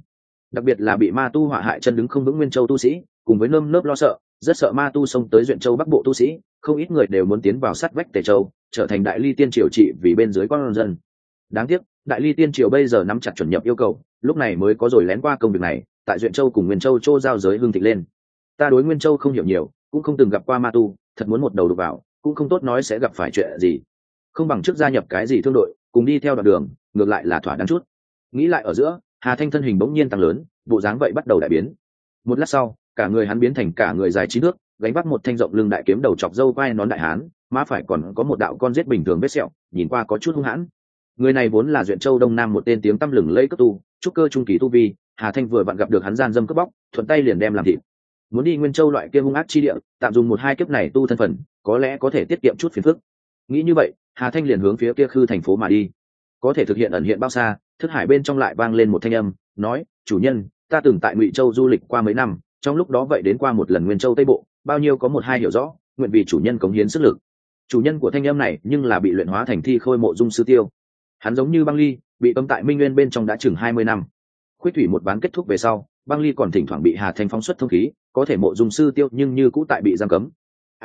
A: đặc biệt là bị ma tu họa hại chân đứng không vững Nguyên Châu tu sĩ, cùng với nơm nớp lo sợ, rất sợ ma tu xông tới Duyện Châu Bắc Bộ tu sĩ, không ít người đều muốn tiến vào sát vách Tề Châu, trở thành Đại Ly Tiên Triều trị vì bên dưới con dân. Đáng tiếc, Đại Ly Tiên Triều bây giờ nắm chặt chuẩn nhập yêu cầu, lúc này mới có rồi lén qua công việc này, tại Duyện Châu cùng Nguyên Châu Châu giao giới hưng thịnh lên. Ta đối Nguyên Châu không hiểu nhiều, cũng không từng gặp qua ma tu, thật muốn một đầu đục vào, cũng không tốt nói sẽ gặp phải chuyện gì. Không bằng trước gia nhập cái gì thương đội, cùng đi theo đoạn đường, ngược lại là thỏa đáng chút. Nghĩ lại ở giữa, Hà Thanh thân hình bỗng nhiên tăng lớn, bộ dáng vậy bắt đầu đại biến. Một lát sau, cả người hắn biến thành cả người dài 9 thước, gánh vác một thanh rộng lưng đại kiếm đầu chọc râu quai nón đại hán, má phải còn có một đạo con giết bình thường vết sẹo, nhìn qua có chút hung hãn. Người này vốn là Duyện Châu Đông Nam một tên tiếng tăm lừng lẫy cấp tu, trúc cơ trung kỳ tu vi, Hà Thanh vừa vặn gặp được hắn gian dâm cướp bóc, thuận tay liền đem làm thịt. Muốn đi Nguyên Châu loại kia hung ác chi địa, tạm dùng 1-2 kiếp này tu thân phận, có lẽ có thể tiết kiệm chút phiền phức. Nghĩ như vậy, Hà Thanh liền hướng phía kia Khư thành phố mà đi. Có thể thực hiện ẩn hiện bao xa, thức hải bên trong lại vang lên một thanh âm, nói: "Chủ nhân, ta từng tại Ngụy Châu du lịch qua mấy năm, trong lúc đó vậy đến qua một lần Nguyên Châu Tây Bộ, bao nhiêu có 1-2 hiểu rõ, nguyện vì chủ nhân cống hiến sức lực." Chủ nhân của thanh âm này nhưng là bị luyện hóa thành thi khôi Mộ Dung Sư Tiêu. Hắn giống như băng ly, bị cấm tại Minh Nguyên bên trong đã chừng 20 năm. Khuyết thủy một ván kết thúc về sau, băng ly còn thỉnh thoảng bị Hà Thanh phóng xuất thông khí, có thể Mộ Dung Sư Tiêu nhưng như cũ tại bị giam cấm.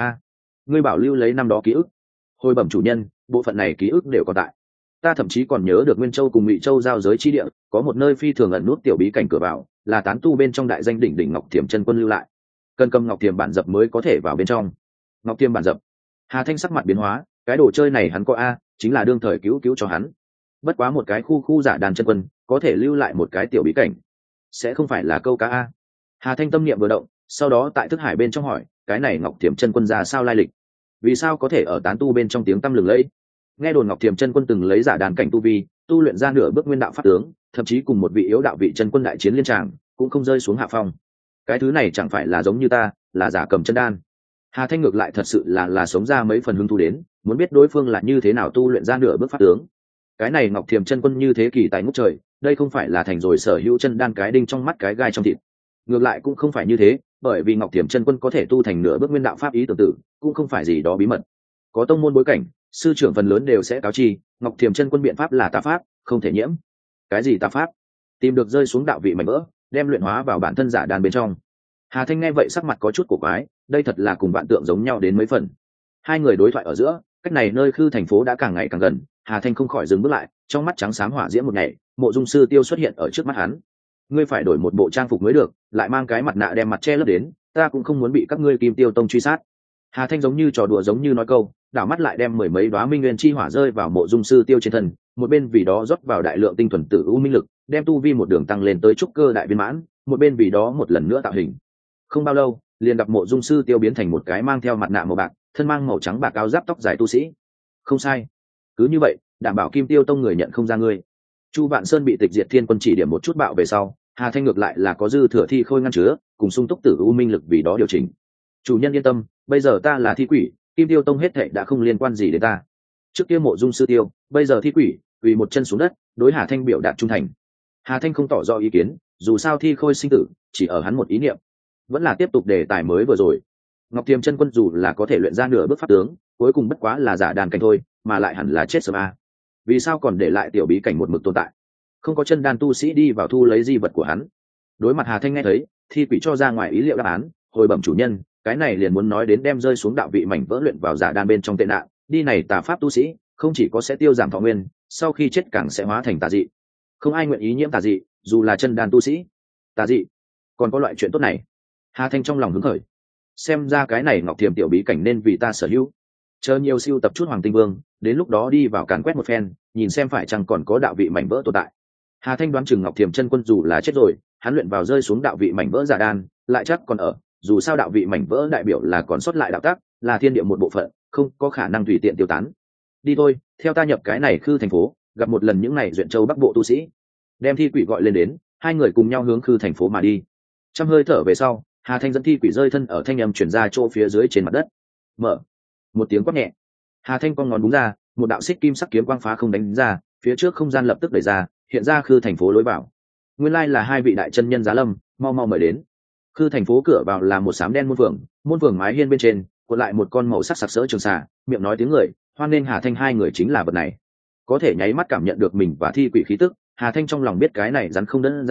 A: Ngươi bảo lưu lấy năm đó ký ức. Hồi bẩm chủ nhân, bộ phận này ký ức đều còn tại. Ta thậm chí còn nhớ được Nguyên Châu cùng Ngụy Châu giao giới chi địa, có một nơi phi thường ẩn nút tiểu bí cảnh cửa vào, là tán tu bên trong đại danh đỉnh đỉnh Ngọc Thiểm chân quân lưu lại. Cần cầm Ngọc Thiểm bản dập mới có thể vào bên trong. Ngọc Thiểm bản dập? Hà Thanh sắc mặt biến hóa, cái đồ chơi này hắn có chính là đương thời cứu cho hắn. Bất quá một cái khu giả đàn chân quân, có thể lưu lại một cái tiểu bí cảnh, sẽ không phải là câu cá Hà Thanh tâm niệm vừa động, sau đó tại thức hải bên trong hỏi, cái này Ngọc Thiểm chân quân ra sao lai lịch? Vì sao có thể ở tán tu bên trong tiếng tăm lừng lẫy? Nghe đồn Ngọc Thiểm chân quân từng lấy giả đàn cảnh tu vi, tu luyện ra nửa bước nguyên đạo pháp tướng, thậm chí cùng một vị yếu đạo vị chân quân đại chiến liên tràng, cũng không rơi xuống hạ phong. Cái thứ này chẳng phải là giống như ta, là giả cầm chân đan. Hà Thanh ngược lại thật sự là sống ra mấy phần hứng thú đến, muốn biết đối phương là như thế nào tu luyện ra nửa bước pháp tướng. Cái này Ngọc Thiểm chân quân như thế kỳ tài ngút trời, đây không phải là thành rồi sở hữu chân đan cái đinh trong mắt cái gai trong thịt. Ngược lại cũng không phải như thế, bởi vì Ngọc Thiểm chân quân có thể tu thành nửa bước nguyên đạo pháp ý tưởng tử, cũng không phải gì đó bí mật. Có tông môn bối cảnh, sư trưởng phần lớn đều sẽ cáo chi, Ngọc Thiểm chân quân biện pháp là tà pháp, không thể nhiễm. Cái gì tà pháp? Tìm được rơi xuống đạo vị mảnh vỡ, đem luyện hóa vào bản thân giả đàn bên trong. Hà Thanh nghe vậy sắc mặt có chút cổ quái, đây thật là cùng vạn tượng giống nhau đến mấy phần. Hai người đối thoại ở giữa, cách này nơi Khư thành phố đã càng ngày càng gần, Hà Thanh không khỏi dừng bước lại, trong mắt trắng xám hỏa diễm một ngày, Mộ Dung Sư Tiêu xuất hiện ở trước mắt hắn. Ngươi phải đổi một bộ trang phục mới được, lại mang cái mặt nạ đem mặt che lấp đến, ta cũng không muốn bị các ngươi Kim Tiêu Tông truy sát. Hà Thanh giống như trò đùa giống như nói câu, đảo mắt lại đem 10 mấy đóa minh nguyên chi hỏa rơi vào Mộ Dung Sư Tiêu trên thân, một bên vì đó rót vào đại lượng tinh thuần tử u minh lực, đem tu vi một đường tăng lên tới trúc cơ đại viên mãn, một bên vì đó một lần nữa tạo hình. Không bao lâu, liền gặp Mộ Dung Sư Tiêu biến thành một cái mang theo mặt nạ màu bạc, thân mang màu trắng bạc áo giáp tóc dài tu sĩ. Không sai, cứ như vậy, đảm bảo Kim Tiêu Tông người nhận không ra ngươi. Chu Vạn Sơn bị Tịch Diệt Thiên Quân chỉ điểm một chút bạo về sau, Hà Thanh ngược lại là có dư thừa thi khôi ngăn chứa, cùng sung túc tử u minh lực vì đó điều chỉnh. Chủ nhân yên tâm, bây giờ ta là thi quỷ, Kim Tiêu Tông hết thảy đã không liên quan gì đến ta. Trước kia Mộ Dung Sư Tiêu, bây giờ thi quỷ, quỳ một chân xuống đất, đối Hà Thanh biểu đạt trung thành. Hà Thanh không tỏ rõ ý kiến, dù sao thi khôi sinh tử, chỉ ở hắn một ý niệm. Vẫn là tiếp tục đề tài mới vừa rồi. Ngọc Thiểm chân quân dù là có thể luyện ra nửa bước pháp tướng, cuối cùng bất quá là giả đàn cảnh thôi, mà lại hẳn là chết sớm Vì sao còn để lại tiểu bí cảnh một mực tồn tại? Không có chân đan tu sĩ đi vào thu lấy di vật của hắn. Đối mặt Hà Thanh nghe thấy, thi quỷ cho ra ngoài ý liệu đáp án, hồi bẩm chủ nhân, cái này liền muốn nói đến đem rơi xuống đạo vị mảnh vỡ luyện vào giả đan bên trong tệ nạn, đi này tà pháp tu sĩ, không chỉ có sẽ tiêu giảm thọ nguyên, sau khi chết càng sẽ hóa thành tà dị. Không ai nguyện ý nhiễm tà dị, dù là chân đan tu sĩ. Tà dị, còn có loại chuyện tốt này. Hà Thanh trong lòng hứng khởi. Xem ra cái này Ngọc Thiểm tiểu bí cảnh nên vì ta sở hữu. Chờ nhiều siêu tập chút Hoàng Tinh Vương, đến lúc đó đi vào càn quét một phen, nhìn xem phải chăng còn có đạo vị mảnh vỡ tồn tại. Hà Thanh đoán chừng Ngọc Thiểm chân quân dù là chết rồi, hắn luyện vào rơi xuống đạo vị mảnh vỡ giả đan, lại chắc còn ở, dù sao đạo vị mảnh vỡ đại biểu là còn sót lại đạo tác, là thiên địa một bộ phận, không có khả năng tùy tiện tiêu tán. Đi thôi, theo ta nhập cái này Khư thành phố, gặp một lần những này Duyện Châu Bắc Bộ tu sĩ. Đem thi quỷ gọi lên đến, hai người cùng nhau hướng Khư thành phố mà đi. Trăm hơi thở về sau, Hà Thanh dẫn thi quỷ rơi thân ở thanh âm chuyển ra chỗ phía dưới trên mặt đất. Mở. Một tiếng quát nhẹ. Hà Thanh con ngón đúng ra, một đạo xích kim sắc kiếm quang phá không đánh ra, phía trước không gian lập tức đẩy ra, hiện ra Khư thành phố lối vào. Nguyên lai là hai vị đại chân nhân giá lâm, mau mau mời đến. Khư thành phố cửa vào là một xám đen môn phường mái hiên bên trên, cuộn lại một con màu sắc sặc sỡ trường xà, miệng nói tiếng người, hoan nên Hà Thanh hai người chính là vật này. Có thể nháy mắt cảm nhận được mình và thi quỷ khí tức, Hà Thanh trong lòng biết cái này rắn không đơn giản,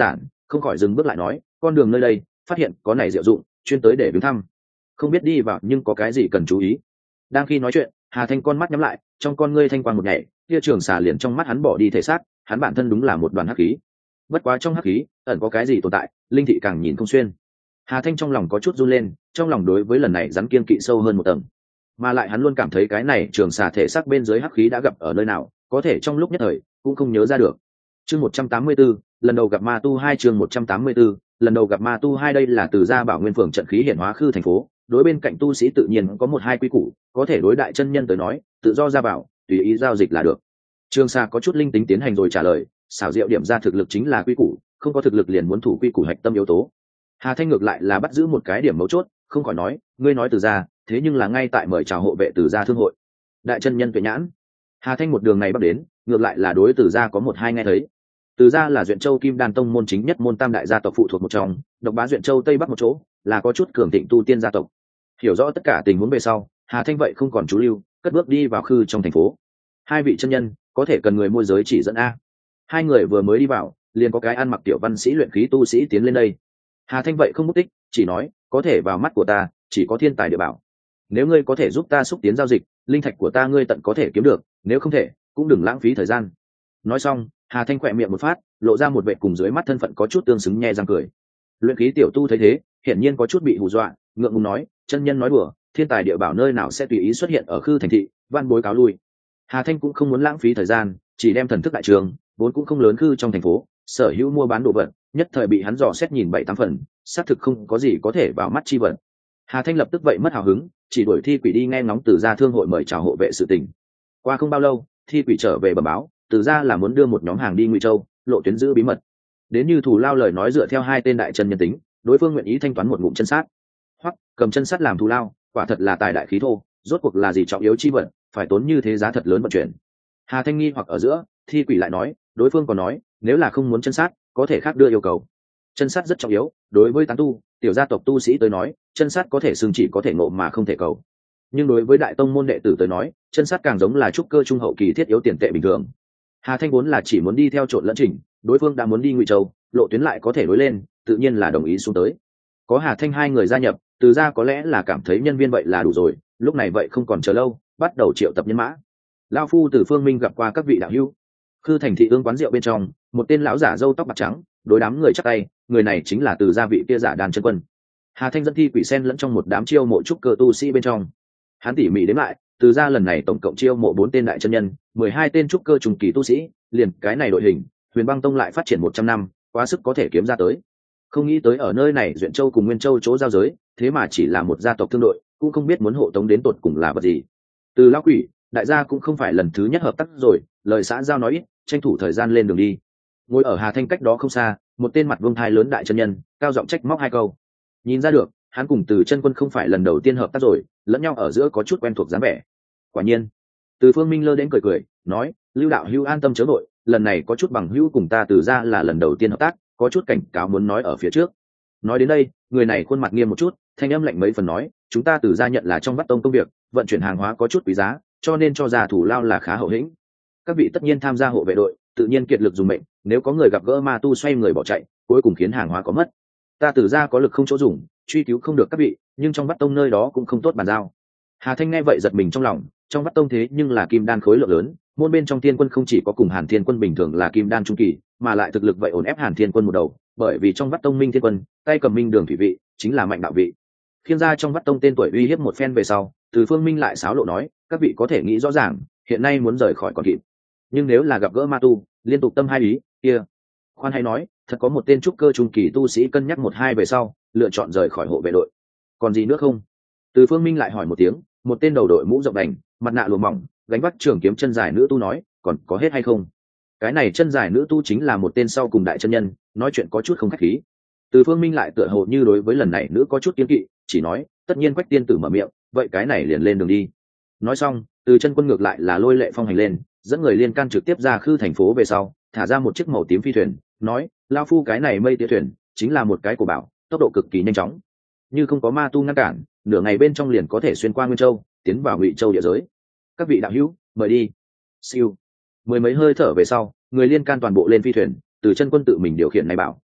A: không khỏi dừng bước lại nói, con đường nơi đây phát hiện có này diệu dụng, chuyên tới để viếng thăm, không biết đi vào nhưng có cái gì cần chú ý. Đang khi nói chuyện, Hà Thanh con mắt nhắm lại, trong con ngươi thanh quang một nhảy, kia trường xà liền trong mắt hắn bỏ đi thể xác, hắn bản thân đúng là một đoàn hắc khí. Bất quá trong hắc khí ẩn có cái gì tồn tại, linh thị càng nhìn không xuyên. Hà Thanh trong lòng có chút run lên, trong lòng đối với lần này rắn kiên kỵ sâu hơn một tầng, mà lại hắn luôn cảm thấy cái này trường xà thể xác bên dưới hắc khí đã gặp ở nơi nào, có thể trong lúc nhất thời cũng không nhớ ra được. Chương 184, lần đầu gặp ma tu 2 chương 184, lần đầu gặp ma tu 2 đây là từ gia Bảo Nguyên phường trận khí hiển hóa khư thành phố, đối bên cạnh tu sĩ tự nhiên có một hai quy củ, có thể đối đại chân nhân tới nói, tự do ra vào, tùy ý giao dịch là được. Trường Sa có chút linh tính tiến hành rồi trả lời, xảo diệu điểm ra thực lực chính là quy củ, không có thực lực liền muốn thủ quy củ hạch tâm yếu tố. Hà Thanh ngược lại là bắt giữ một cái điểm mấu chốt, không khỏi nói, ngươi nói từ gia, thế nhưng là ngay tại mời chào hộ vệ từ gia thương hội. Đại chân nhân tuệ nhãn. Hà Thanh một đường này bắc đến, ngược lại là đối từ gia có một hai nghe thấy. Từ gia là Duyện Châu Kim Đan tông môn chính nhất môn tam đại gia tộc phụ thuộc một trong, độc bá Duyện Châu Tây Bắc một chỗ, là có chút cường thịnh tu tiên gia tộc. Hiểu rõ tất cả tình huống về sau, Hà Thanh vậy không còn chú lưu, cất bước đi vào khư trong thành phố. Hai vị chân nhân, có thể cần người môi giới chỉ dẫn a. Hai người vừa mới đi vào, liền có cái ăn mặc tiểu văn sĩ luyện khí tu sĩ tiến lên đây. Hà Thanh vậy không mất tích, chỉ nói, có thể vào mắt của ta, chỉ có thiên tài địa bảo. Nếu ngươi có thể giúp ta xúc tiến giao dịch, linh thạch của ta ngươi tận có thể kiếm được, nếu không thể, cũng đừng lãng phí thời gian. Nói xong, Hà Thanh khỏe miệng một phát, lộ ra một vẻ cùng dưới mắt thân phận có chút tương xứng nhe răng cười. Luyện khí tiểu tu thấy thế, hiển nhiên có chút bị hù dọa, ngượng ngùng nói, chân nhân nói đùa, thiên tài địa bảo nơi nào sẽ tùy ý xuất hiện ở khư thành thị, van bối cáo lui. Hà Thanh cũng không muốn lãng phí thời gian, chỉ đem thần thức đại trường, vốn cũng không lớn khư trong thành phố, sở hữu mua bán đồ vật, nhất thời bị hắn dò xét nhìn 7-8 phần, xác thực không có gì có thể vào mắt chi vật. Hà Thanh lập tức vậy mất hào hứng, chỉ đuổi Thi Quỷ đi nghe ngóng từ gia thương hội mời chào hộ vệ sự tình. Qua không bao lâu, Thi Quỷ trở về bẩm báo, từ gia là muốn đưa một nhóm hàng đi Ngụy Châu, lộ tuyến giữ bí mật. Đến như thủ lao lời nói dựa theo hai tên đại chân nhân tính, đối phương nguyện ý thanh toán một ngụm chân sát, hoặc cầm chân sát làm thù lao, quả thật là tài đại khí thô, rốt cuộc là gì trọng yếu chi vật, phải tốn như thế giá thật lớn vận chuyển. Hà Thanh nghi hoặc ở giữa, Thi Quỷ lại nói, đối phương còn nói, nếu là không muốn chân sát, có thể khác đưa yêu cầu. Chân sát rất trọng yếu, đối với tán tu, tiểu gia tộc tu sĩ tới nói, chân sát có thể xưng chỉ có thể ngộ mà không thể cầu. Nhưng đối với đại tông môn đệ tử tới nói, chân sát càng giống là trúc cơ trung hậu kỳ thiết yếu tiền tệ bình thường. Hà Thanh vốn là chỉ muốn đi theo trộn lẫn trình, đối phương đã muốn đi Ngụy Châu, lộ tuyến lại có thể đối lên, tự nhiên là đồng ý xuống tới. Có Hà Thanh hai người gia nhập, từ gia có lẽ là cảm thấy nhân viên vậy là đủ rồi, lúc này vậy không còn chờ lâu, bắt đầu triệu tập nhân mã. Lão phu từ Phương Minh gặp qua các vị đạo hữu. Khư thành thị ương quán rượu bên trong, một tên lão giả râu tóc bạc trắng, đối đám người chắc tay, người này chính là từ gia vị kia giả đàn chân quân. Hà Thanh dẫn Thi Quỷ sen lẫn trong một đám chiêu mộ trúc cơ tu sĩ bên trong. Hắn tỉ mỉ đếm lại, từ gia lần này tổng cộng chiêu mộ 4 tên đại chân nhân, 12 tên trúc cơ trùng kỳ tu sĩ, liền cái này đội hình, Huyền Băng Tông lại phát triển 100 năm, quá sức có thể kiếm ra tới. Không nghĩ tới ở nơi này Duyện Châu cùng Nguyên Châu chỗ giao giới, thế mà chỉ là một gia tộc thương đội, cũng không biết muốn hộ tống đến tột cùng là vật gì. Từ lão quỷ, đại gia cũng không phải lần thứ nhất hợp tác rồi, lời xã giao nói ít, tranh thủ thời gian lên đường đi. Ngồi ở Hà Thanh cách đó không xa, một tên mặt vương thai lớn đại chân nhân, cao giọng trách móc hai câu. Nhìn ra được, hắn cùng Từ chân quân không phải lần đầu tiên hợp tác rồi, lẫn nhau ở giữa có chút quen thuộc dáng vẻ. Quả nhiên, Từ Phương Minh lơ đến cười cười, nói, Lưu đạo hữu an tâm chớ vội, lần này có chút bằng hữu cùng ta Từ ra là lần đầu tiên hợp tác, có chút cảnh cáo muốn nói ở phía trước. Nói đến đây, người này khuôn mặt nghiêm một chút, thanh âm lạnh mấy phần nói, chúng ta Từ ra nhận là trong Vắt Tông công việc, vận chuyển hàng hóa có chút quý giá, cho nên cho ra thủ lao là khá hậu hĩnh. Các vị tất nhiên tham gia hộ vệ đội, tự nhiên kiệt lực dùng mệnh, nếu có người gặp gỡ ma tu xoay người bỏ chạy, cuối cùng khiến hàng hóa có mất, ta Từ ra có lực không chỗ dùng, truy cứu không được các vị, nhưng trong Vắt Tông nơi đó cũng không tốt bàn giao. Hà Thanh nghe vậy giật mình trong lòng, trong Vắt Tông thế nhưng là kim đan khối lượng lớn, môn bên trong Thiên Quân không chỉ có cùng Hàn Thiên Quân bình thường là kim đan trung kỳ, mà lại thực lực vậy ổn ép Hàn Thiên Quân một đầu, bởi vì trong Vắt Tông Minh Thiên Quân, tay cầm Minh Đường thủy vị, chính là mạnh đạo vị. Khiêng ra trong Vắt Tông tên tuổi uy hiếp một phen về sau, Từ Phương Minh lại sáo lộ nói, các vị có thể nghĩ rõ ràng, hiện nay muốn rời khỏi còn kịp, nhưng nếu là gặp gỡ ma tu, liên tục tâm hai ý, kia, khoan hay nói, thật có một tên trúc cơ trung kỳ tu sĩ cân nhắc một hai về sau, lựa chọn rời khỏi hộ vệ đội. Còn gì nữa không? Từ Phương Minh lại hỏi một tiếng, một tên đầu đội mũ rộng đành, mặt nạ lùa mỏng, gánh vác trường kiếm chân dài nữ tu nói, còn có hết hay không? Cái này chân dài nữ tu chính là một tên sau cùng đại chân nhân, nói chuyện có chút không khách khí. Từ Phương Minh lại tựa hồ như đối với lần này nữ có chút kiêng kỵ, chỉ nói, tất nhiên Quách tiên tử mở miệng, vậy cái này liền lên đường đi. Nói xong, Từ chân quân ngược lại là lôi lệ phong hành lên, dẫn người liên can trực tiếp ra khư thành phố về sau, thả ra một chiếc màu tím phi thuyền, nói, lao phu cái này mây tía thuyền, chính là một cái của bảo, tốc độ cực kỳ nhanh chóng, như không có ma tu ngăn cản, nửa ngày bên trong liền có thể xuyên qua Nguyên Châu, tiến vào Ngụy Châu địa giới. Các vị đạo hữu, mời đi. Siêu. Mười mấy hơi thở về sau, người liên can toàn bộ lên phi thuyền, Từ chân quân tự mình điều khiển này bảo,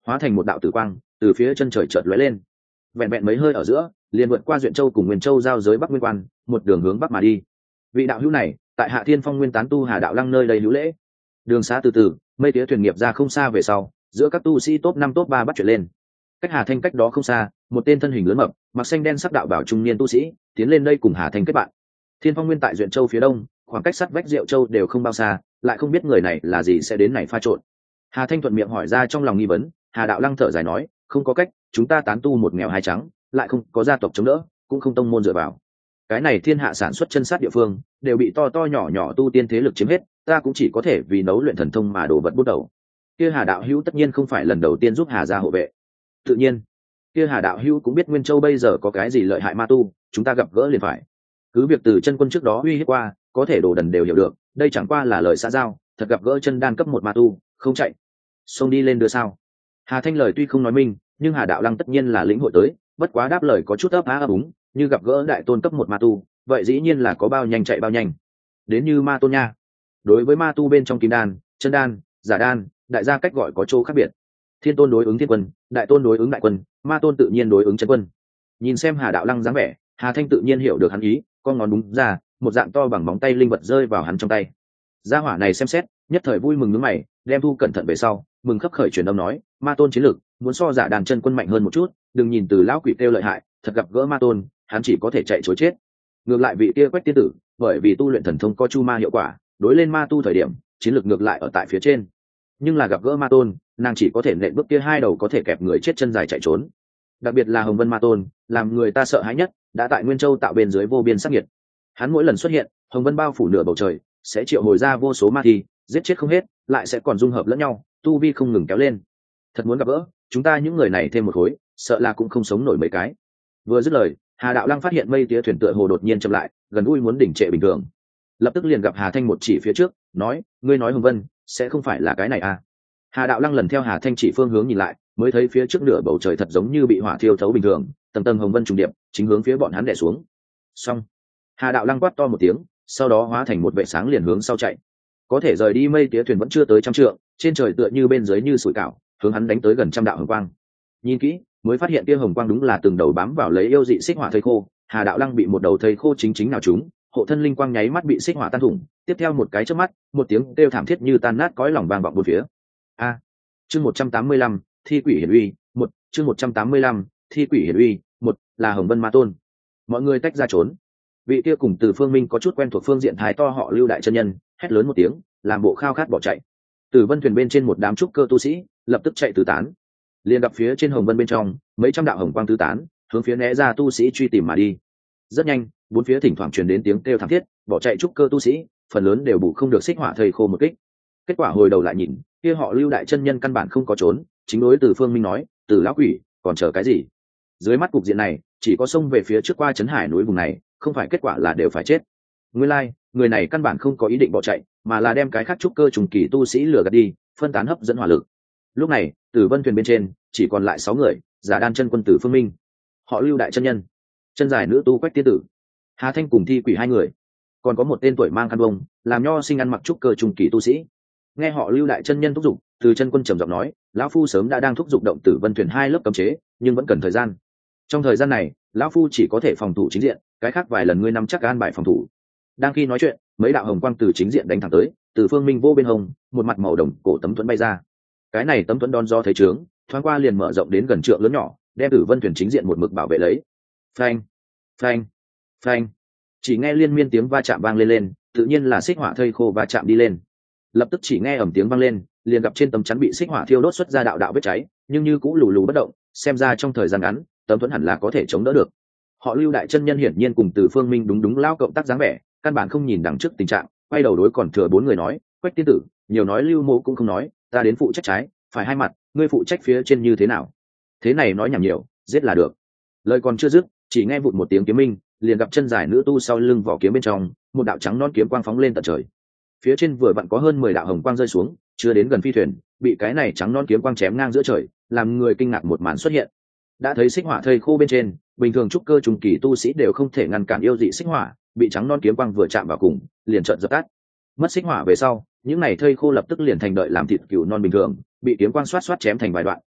A: hóa thành một đạo tử quang từ phía chân trời chợt lóe lên, vẹn vẹn mấy hơi ở giữa liền vượt qua Duyện Châu cùng Nguyên Châu giao giới Bắc Nguyên Quan, một đường hướng bắc mà đi. Vị đạo hữu này tại Hạ Thiên Phong Nguyên tán tu Hà Đạo Lăng nơi đây hữu lễ. Đường xá từ từ, mây tía thuyền nghiệp ra không xa về sau, giữa các tu sĩ top 5 top 3 bắt chuyện lên. Cách Hà Thanh cách đó không xa, một tên thân hình lớn mập, mặc xanh đen sắc đạo bảo trung niên tu sĩ, tiến lên đây cùng Hà Thanh kết bạn. Thiên Phong Nguyên tại Duyện Châu phía đông, khoảng cách sắt vách Diệu Châu đều không bao xa, lại không biết người này là gì sẽ đến này pha trộn. Hà Thanh thuận miệng hỏi ra trong lòng nghi vấn, Hà Đạo Lăng thở dài nói, không có cách, chúng ta tán tu một nghèo hai trắng, lại không có gia tộc chống đỡ, cũng không tông môn dựa vào. Cái này thiên hạ sản xuất chân sát địa phương đều bị to to nhỏ nhỏ tu tiên thế lực chiếm hết, ta cũng chỉ có thể vì nấu luyện thần thông mà đổ vật bút đầu. Kia Hà đạo hữu tất nhiên không phải lần đầu tiên giúp Hà gia hộ vệ. Tự nhiên, kia Hà đạo hữu cũng biết Nguyên Châu bây giờ có cái gì lợi hại ma tu, chúng ta gặp gỡ liền phải. Cứ việc từ chân quân trước đó uy hiếp qua, có thể đồ đần đều hiểu được, đây chẳng qua là lời xã giao, thật gặp gỡ chân đan cấp một ma tu, không chạy, xông đi lên đưa sao? Hà Thanh lời tuy không nói minh, nhưng Hà đạo lăng tất nhiên là lĩnh hội tới, bất quá đáp lời có chút ấp á ấp úng, như gặp gỡ đại tôn cấp một ma tu, vậy dĩ nhiên là có bao nhanh chạy bao nhanh. Đến như ma tôn nha. Đối với ma tu bên trong kim đan, chân đan, giả đan, đại gia cách gọi có chỗ khác biệt. Thiên tôn đối ứng thiên quân, đại tôn đối ứng đại quân, ma tôn tự nhiên đối ứng chân quân. Nhìn xem Hà đạo lăng dáng vẻ, Hà Thanh tự nhiên hiểu được hắn ý, con ngón đúng ra, một dạng to bằng móng tay linh vật rơi vào hắn trong tay. Gia hỏa này xem xét, nhất thời vui mừng nhướng mày, đem thu cẩn thận về sau, mừng khấp khởi truyền âm nói, ma tôn chiến lực, muốn so giả đàn chân quân mạnh hơn một chút, đừng nhìn từ lão quỷ kêu lợi hại, thật gặp gỡ ma tôn, hắn chỉ có thể chạy trối chết. Ngược lại vị kia Quách tiên tử, bởi vì tu luyện thần thông có chu ma hiệu quả, đối lên ma tu thời điểm, chiến lược ngược lại ở tại phía trên. Nhưng là gặp gỡ ma tôn, nàng chỉ có thể nện bước kia hai đầu có thể kẹp người chết chân dài chạy trốn. Đặc biệt là Hồng Vân ma tôn, làm người ta sợ hãi nhất, đã tại Nguyên Châu tạo bên dưới vô biên sắc nhiệt. Hắn mỗi lần xuất hiện, Hồng Vân bao phủ nửa bầu trời, sẽ triệu hồi ra vô số ma thi, giết chết không hết, lại sẽ còn dung hợp lẫn nhau, tu vi không ngừng kéo lên. Thật muốn gặp gỡ, chúng ta những người này thêm một khối, sợ là cũng không sống nổi mấy cái. Vừa dứt lời, Hà đạo lăng phát hiện mây tía thuyền tựa hồ đột nhiên chậm lại, gần gũi muốn đỉnh trệ bình thường. Lập tức liền gặp Hà Thanh một chỉ phía trước, nói, ngươi nói Hồng Vân sẽ không phải là cái này à? Hà đạo lăng lần theo Hà Thanh chỉ phương hướng nhìn lại, mới thấy phía trước nửa bầu trời thật giống như bị hỏa thiêu thấu bình thường, tầng tầng hồng vân trùng điệp, chính hướng phía bọn hắn đè xuống. Xong, Hà đạo lăng quát to một tiếng, sau đó hóa thành một vệ sáng liền hướng sau chạy. Có thể rời đi mây tía thuyền vẫn chưa tới trăm trượng, trên trời tựa như bên dưới như sủi cảo, hướng hắn đánh tới gần trăm đạo hồng quang. Nhìn kỹ, mới phát hiện kia hồng quang đúng là từng đầu bám vào lấy yêu dị xích hỏa thây khô. Hà đạo lăng bị một đầu thây khô chính nào trúng, hộ thân linh quang nháy mắt bị xích hỏa tan thủng, tiếp theo một cái chớp mắt, một tiếng kêu thảm thiết như tan nát cõi lòng vang vọng bốn phía. A. Chương 185, Thi Quỷ Hiển Uy, một chương 185, Thi Quỷ Hiển Uy, một là Hồng Vân Ma Tôn. Mọi người tách ra trốn. Vị kia cùng Từ Phương Minh có chút quen thuộc phương diện thái to họ Lưu đại chân nhân, hét lớn một tiếng, làm bộ khao khát bỏ chạy. Từ Vân thuyền bên trên một đám trúc cơ tu sĩ, lập tức chạy tứ tán. Liền gặp phía trên Hồng Vân bên trong, mấy trăm đạo hồng quang tứ tán, hướng phía né ra tu sĩ truy tìm mà đi. Rất nhanh, bốn phía thỉnh thoảng truyền đến tiếng kêu thảm thiết, bỏ chạy trúc cơ tu sĩ, phần lớn đều bù không được xích hỏa thầy khô một kích. Kết quả hồi đầu lại nhìn, kia họ Lưu đại chân nhân căn bản không có trốn, chính đối Từ Phương Minh nói, Từ lão quỷ, còn chờ cái gì? Dưới mắt cục diện này, chỉ có xông về phía trước qua trấn hải núi vùng này, không phải kết quả là đều phải chết. Nguyên lai, người này căn bản không có ý định bỏ chạy, mà là đem cái khác trúc cơ trùng kỳ tu sĩ lừa gạt đi, phân tán hấp dẫn hỏa lực. Lúc này, Tử Vân thuyền bên trên chỉ còn lại 6 người, giả đan chân quân Tử Phương Minh, họ Lưu đại chân nhân, chân dài nữ tu Quách tiên tử, Hà Thanh cùng Thi Quỷ 2 người, còn có một tên tuổi mang khăn vông, làm nho sinh ăn mặc trúc cơ trùng kỳ tu sĩ. Nghe họ Lưu đại chân nhân thúc giục, Từ chân quân trầm giọng nói, lão phu sớm đã đang thúc giục động Tử Vân thuyền 2 lớp cấm chế, nhưng vẫn cần thời gian. Trong thời gian này, lão phu chỉ có thể phòng thủ chính diện, cái khác vài lần ngươi nắm chắc an bài phòng thủ. Đang khi nói chuyện, mấy đạo hồng quang từ chính diện đánh thẳng tới, Từ Phương Minh vô bên hông, một mặt màu đồng cổ tấm thuẫn bay ra. Cái này tấm thuẫn đón do thấy trướng, thoáng qua liền mở rộng đến gần trượng lớn nhỏ, đem Tử Vân thuyền chính diện một mực bảo vệ lấy. Phanh, phanh, phanh. Chỉ nghe liên miên tiếng va chạm vang lên, tự nhiên là xích hỏa thây khô va chạm đi lên. Lập tức chỉ nghe ầm tiếng vang lên, liền gặp trên tấm chắn bị xích hỏa thiêu đốt xuất ra đạo đạo vết cháy, nhưng như cũng lù lù bất động, xem ra trong thời gian ngắn, tấm thuẫn hẳn là có thể chống đỡ được. Họ Lưu đại chân nhân hiển nhiên cùng Từ Phương Minh đúng lao cộng tác dáng vẻ, căn bản không nhìn đằng trước tình trạng, quay đầu đối còn thừa 4 người nói, Quách tiên tử, nhiều nói Lưu mộ cũng không nói, ta đến phụ trách trái, phải hai mặt, ngươi phụ trách phía trên như thế nào? Thế này nói nhảm nhiều, giết là được. Lời còn chưa dứt, chỉ nghe vụt một tiếng kiếm minh, liền gặp chân dài nữ tu sau lưng vỏ kiếm bên trong, một đạo trắng non kiếm quang phóng lên tận trời. Phía trên vừa vặn có hơn 10 đạo hồng quang rơi xuống, chưa đến gần phi thuyền, bị cái này trắng non kiếm quang chém ngang giữa trời, làm người kinh ngạc một màn xuất hiện. Đã thấy xích hỏa thây khô bên trên, bình thường trúc cơ trùng kỳ tu sĩ đều không thể ngăn cản yêu dị xích hỏa, bị trắng non kiếm quang vừa chạm vào cùng, liền chợt dập tắt. Mất xích hỏa về sau, những này thây khô lập tức liền thành đợi làm thịt cừu non bình thường, bị kiếm quang xoát xoát chém thành vài đoạn,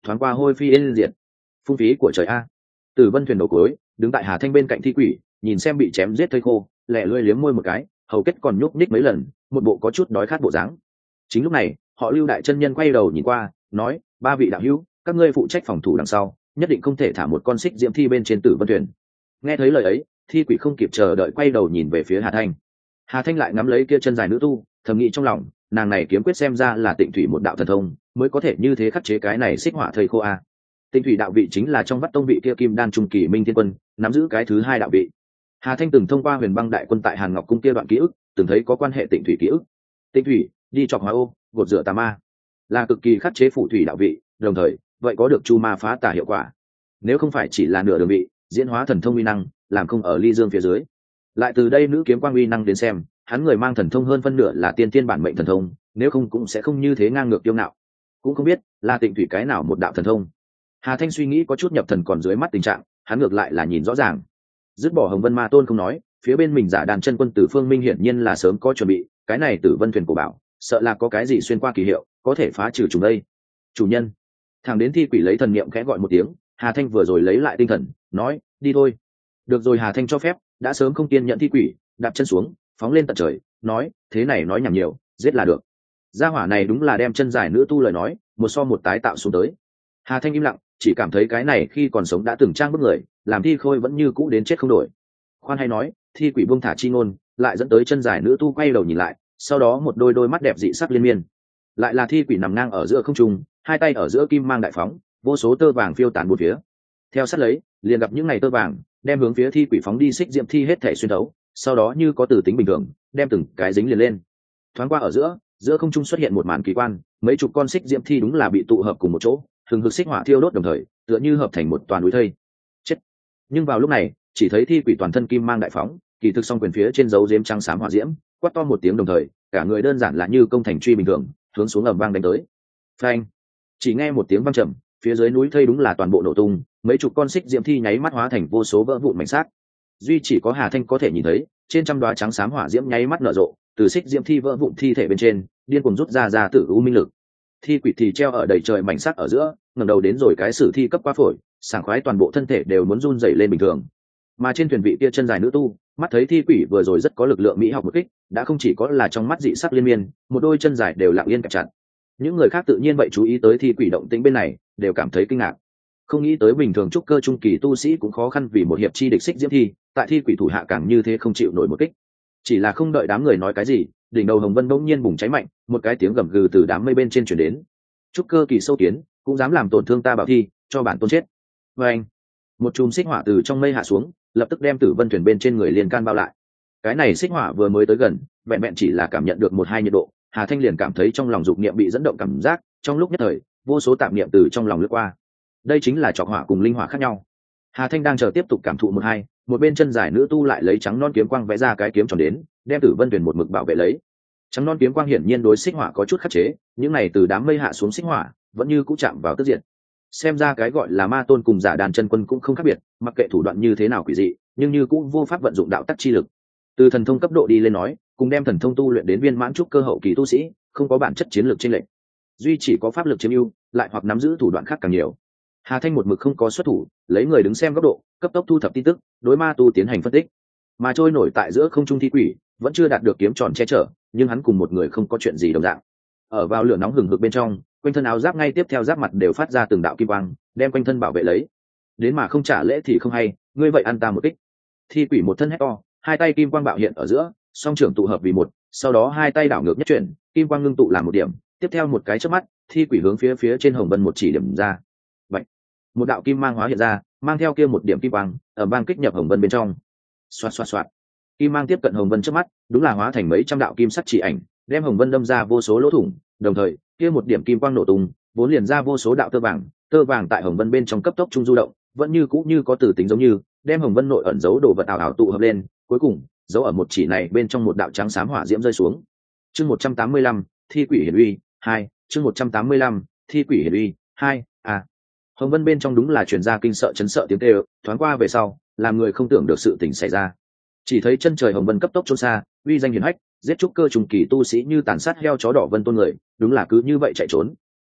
A: thoáng qua hôi phi yên diệt. Phung phí của trời a. Tử Vân thuyền đầu cuối đứng tại Hà Thanh bên cạnh thi quỷ, nhìn xem bị chém giết thây khô, lẹ lưỡi liếm môi một cái, hầu kết còn nhúc nhích mấy lần, một bộ có chút đói khát bộ dáng. Chính lúc này, họ Lưu đại chân nhân quay đầu nhìn qua, nói: ba vị đạo hữu, các ngươi phụ trách phòng thủ đằng sau, nhất định không thể thả một con xích diễm thi bên trên Tử Vân thuyền. Nghe thấy lời ấy, thi quỷ không kịp chờ đợi quay đầu nhìn về phía Hà Thanh. Hà Thanh lại ngắm lấy kia chân dài nữ tu, thầm nghĩ trong lòng, nàng này kiếm quyết xem ra là Tịnh thủy một đạo thần thông, mới có thể như thế khắc chế cái này xích hỏa thây khô a. Tịnh thủy đạo vị chính là trong vắt tông vị kia kim đan trung kỳ minh thiên quân, nắm giữ cái thứ hai đạo vị. Hà Thanh từng thông qua Huyền Băng đại quân tại Hàn Ngọc cung kia đoạn ký ức, từng thấy có quan hệ Tịnh thủy ký ức. Tịnh thủy đi chọc hóa ô, gột rửa tà ma, là cực kỳ khắc chế phủ thủy đạo vị, đồng thời vậy có được chu ma phá tà hiệu quả. Nếu không phải chỉ là nửa đường vị diễn hóa thần thông uy năng, làm không ở ly dương phía dưới. Lại từ đây nữ kiếm quang uy năng đến xem, hắn người mang thần thông hơn phân nửa là tiên tiên bản mệnh thần thông, nếu không cũng sẽ không như thế ngang ngược tiêu ngạo. Cũng không biết là Tịnh thủy cái nào một đạo thần thông. Hà Thanh suy nghĩ có chút nhập thần, còn dưới mắt tình trạng hắn ngược lại là nhìn rõ ràng. Dứt bỏ Hồng Vân Ma Tôn không nói, phía bên mình giả đàn chân quân Tử Phương Minh hiển nhiên là sớm có chuẩn bị, cái này Tử Vân thuyền của bảo sợ là có cái gì xuyên qua kỳ hiệu, có thể phá trừ chúng đây. Chủ nhân. Thằng đến thi quỷ lấy thần niệm khẽ gọi một tiếng, Hà Thanh vừa rồi lấy lại tinh thần, nói: đi thôi. Được rồi. Hà Thanh cho phép, đã sớm không kiên nhẫn thi quỷ, đạp chân xuống, phóng lên tận trời, nói: thế này nói nhảm nhiều, giết là được. Gia hỏa này đúng là đem chân dài nữ tu lời nói một so một tái tạo xuống tới. Hà Thanh im lặng, chỉ cảm thấy cái này khi còn sống đã từng trang bức người, làm thi khôi vẫn như cũ đến chết không đổi. Khoan hay nói, thi quỷ buông thả chi ngôn, lại dẫn tới chân dài nữ tu quay đầu nhìn lại, sau đó một đôi mắt đẹp dị sắc liên miên. Lại là thi quỷ nằm ngang ở giữa không trung, hai tay ở giữa kim mang đại phóng, vô số tơ vàng phiêu tán bốn phía. Theo sát lấy, liền gặp những ngày tơ vàng đem hướng phía thi quỷ phóng đi xích diệm thi hết thể xuyên thấu, sau đó như có tử tính bình thường, đem từng cái dính liền lên. Thoáng qua ở giữa không trung xuất hiện một màn kỳ quan, mấy chục con xích diệm thi đúng là bị tụ hợp cùng một chỗ, hừng hực xích hỏa thiêu đốt đồng thời, tựa như hợp thành một toàn núi thây. Chết. Nhưng vào lúc này, chỉ thấy thi quỷ toàn thân kim mang đại phóng, kỳ thực song quyền phía trên dấu diếm trắng xám hỏa diễm, quát to một tiếng đồng thời, cả người đơn giản là như công thành truy bình thường, hướng xuống ầm vang đánh tới. Phanh. Chỉ nghe một tiếng vang trầm, phía dưới núi thây đúng là toàn bộ nổ tung, mấy chục con xích diễm thi nháy mắt hóa thành vô số vỡ vụn mảnh xác. Duy chỉ có Hà Thanh có thể nhìn thấy, trên trăm đóa trắng xám hỏa diễm nháy mắt nở rộ, từ xích diễm thi vỡ vụn thi thể bên trên, điên cuồng rút ra tử u minh lực. Thi quỷ thì treo ở đầy trời mảnh sắc ở giữa, ngẩng đầu đến rồi cái sử thi cấp qua phổi, sảng khoái toàn bộ thân thể đều muốn run rẩy lên bình thường. Mà trên thuyền vị kia chân dài nữ tu, mắt thấy thi quỷ vừa rồi rất có lực lượng mỹ học một kích, đã không chỉ có là trong mắt dị sắc liên miên, một đôi chân dài đều lặng yên kẹp chặt. Những người khác tự nhiên vậy chú ý tới thi quỷ động tĩnh bên này, đều cảm thấy kinh ngạc. Không nghĩ tới bình thường trúc cơ trung kỳ tu sĩ cũng khó khăn vì một hiệp chi địch xích diễm thi, tại thi quỷ thủ hạ càng như thế không chịu nổi một kích. Chỉ là không đợi đám người nói cái gì, đỉnh đầu Hồng Vân bỗng nhiên bùng cháy mạnh, một cái tiếng gầm gừ từ đám mây bên trên truyền đến. Trúc cơ kỳ sâu kiến, cũng dám làm tổn thương ta bảo thi, cho bản tôn chết. Và anh, một chùm xích hỏa từ trong mây hạ xuống, lập tức đem Tử Vân thuyền bên trên người liền can bao lại. Cái này xích hỏa vừa mới tới gần, vẹn vẹn chỉ là cảm nhận được một hai nhiệt độ, Hà Thanh liền cảm thấy trong lòng dục niệm bị dẫn động cảm giác, trong lúc nhất thời, vô số tạp niệm từ trong lòng lướt qua. Đây chính là trọc hỏa cùng linh hỏa khác nhau. Hà Thanh đang chờ tiếp tục cảm thụ một hai, một bên chân dài nữ tu lại lấy trắng non kiếm quang vẽ ra cái kiếm tròn đến, đem Tử Vân thuyền một mực bảo vệ lấy. Trắng non kiếm quang hiển nhiên đối xích hỏa có chút khắc chế, những này từ đám mây hạ xuống xích hỏa, vẫn như cũ chạm vào tức diện. Xem ra cái gọi là ma tôn cùng giả đàn chân quân cũng không khác biệt, mặc kệ thủ đoạn như thế nào quỷ dị, nhưng như cũng vô pháp vận dụng đạo tắc chi lực. Từ thần thông cấp độ đi lên nói, cùng đem thần thông tu luyện đến viên mãn trúc cơ hậu kỳ tu sĩ, không có bản chất chiến lược chênh lệch, duy chỉ có pháp lực chiếm ưu, lại hoặc nắm giữ thủ đoạn khác càng nhiều. Hà Thanh một mực không có xuất thủ, lấy người đứng xem góc độ, cấp tốc thu thập tin tức, đối ma tu tiến hành phân tích. Mà trôi nổi tại giữa không trung thi quỷ, vẫn chưa đạt được kiếm tròn che chở, nhưng hắn cùng một người không có chuyện gì đồng dạng. Ở vào lửa nóng hừng hực bên trong, quanh thân áo giáp ngay tiếp theo giáp mặt đều phát ra từng đạo kim quang, đem quanh thân bảo vệ lấy. Đến mà không trả lễ thì không hay, ngươi vậy ăn ta một kích. Thi quỷ một thân hét to, hai tay kim quang bạo hiện ở giữa, song trưởng tụ hợp vì một, sau đó hai tay đảo ngược nhất chuyển, kim quang ngưng tụ làm một điểm, tiếp theo một cái chớp mắt, thi quỷ hướng phía trên Hồng Vân một chỉ điểm ra. Vậy, một đạo kim mang hóa hiện ra, mang theo kia một điểm kim quang, ở bang kích nhập Hồng Vân bên trong. Xoạt xoạt xoạt. Kim mang tiếp cận Hồng Vân trước mắt, đúng là hóa thành mấy trăm đạo kim sắc chỉ ảnh, đem Hồng Vân đâm ra vô số lỗ thủng, đồng thời, kia một điểm kim quang nổ tung, vốn liền ra vô số đạo tơ vàng tại Hồng Vân bên trong cấp tốc trung du động, vẫn như cũ như có tử tính giống như, đem Hồng Vân nội ẩn giấu đồ vật ảo ảo tụ hợp lên, cuối cùng, giấu ở một chỉ này bên trong một đạo trắng xám hỏa diễm rơi xuống. Chương 185, Thi quỷ hiển uy 2, chương 185, Thi quỷ hiển uy 2. Hồng Vân bên trong đúng là truyền ra kinh sợ chấn sợ tiếng kêu, thoáng qua về sau, làm người không tưởng được sự tình xảy ra. Chỉ thấy chân trời Hồng Vân cấp tốc trốn xa, uy danh hiển hách, giết trúc cơ trùng kỳ tu sĩ như tàn sát heo chó đỏ Vân Tôn người, đúng là cứ như vậy chạy trốn.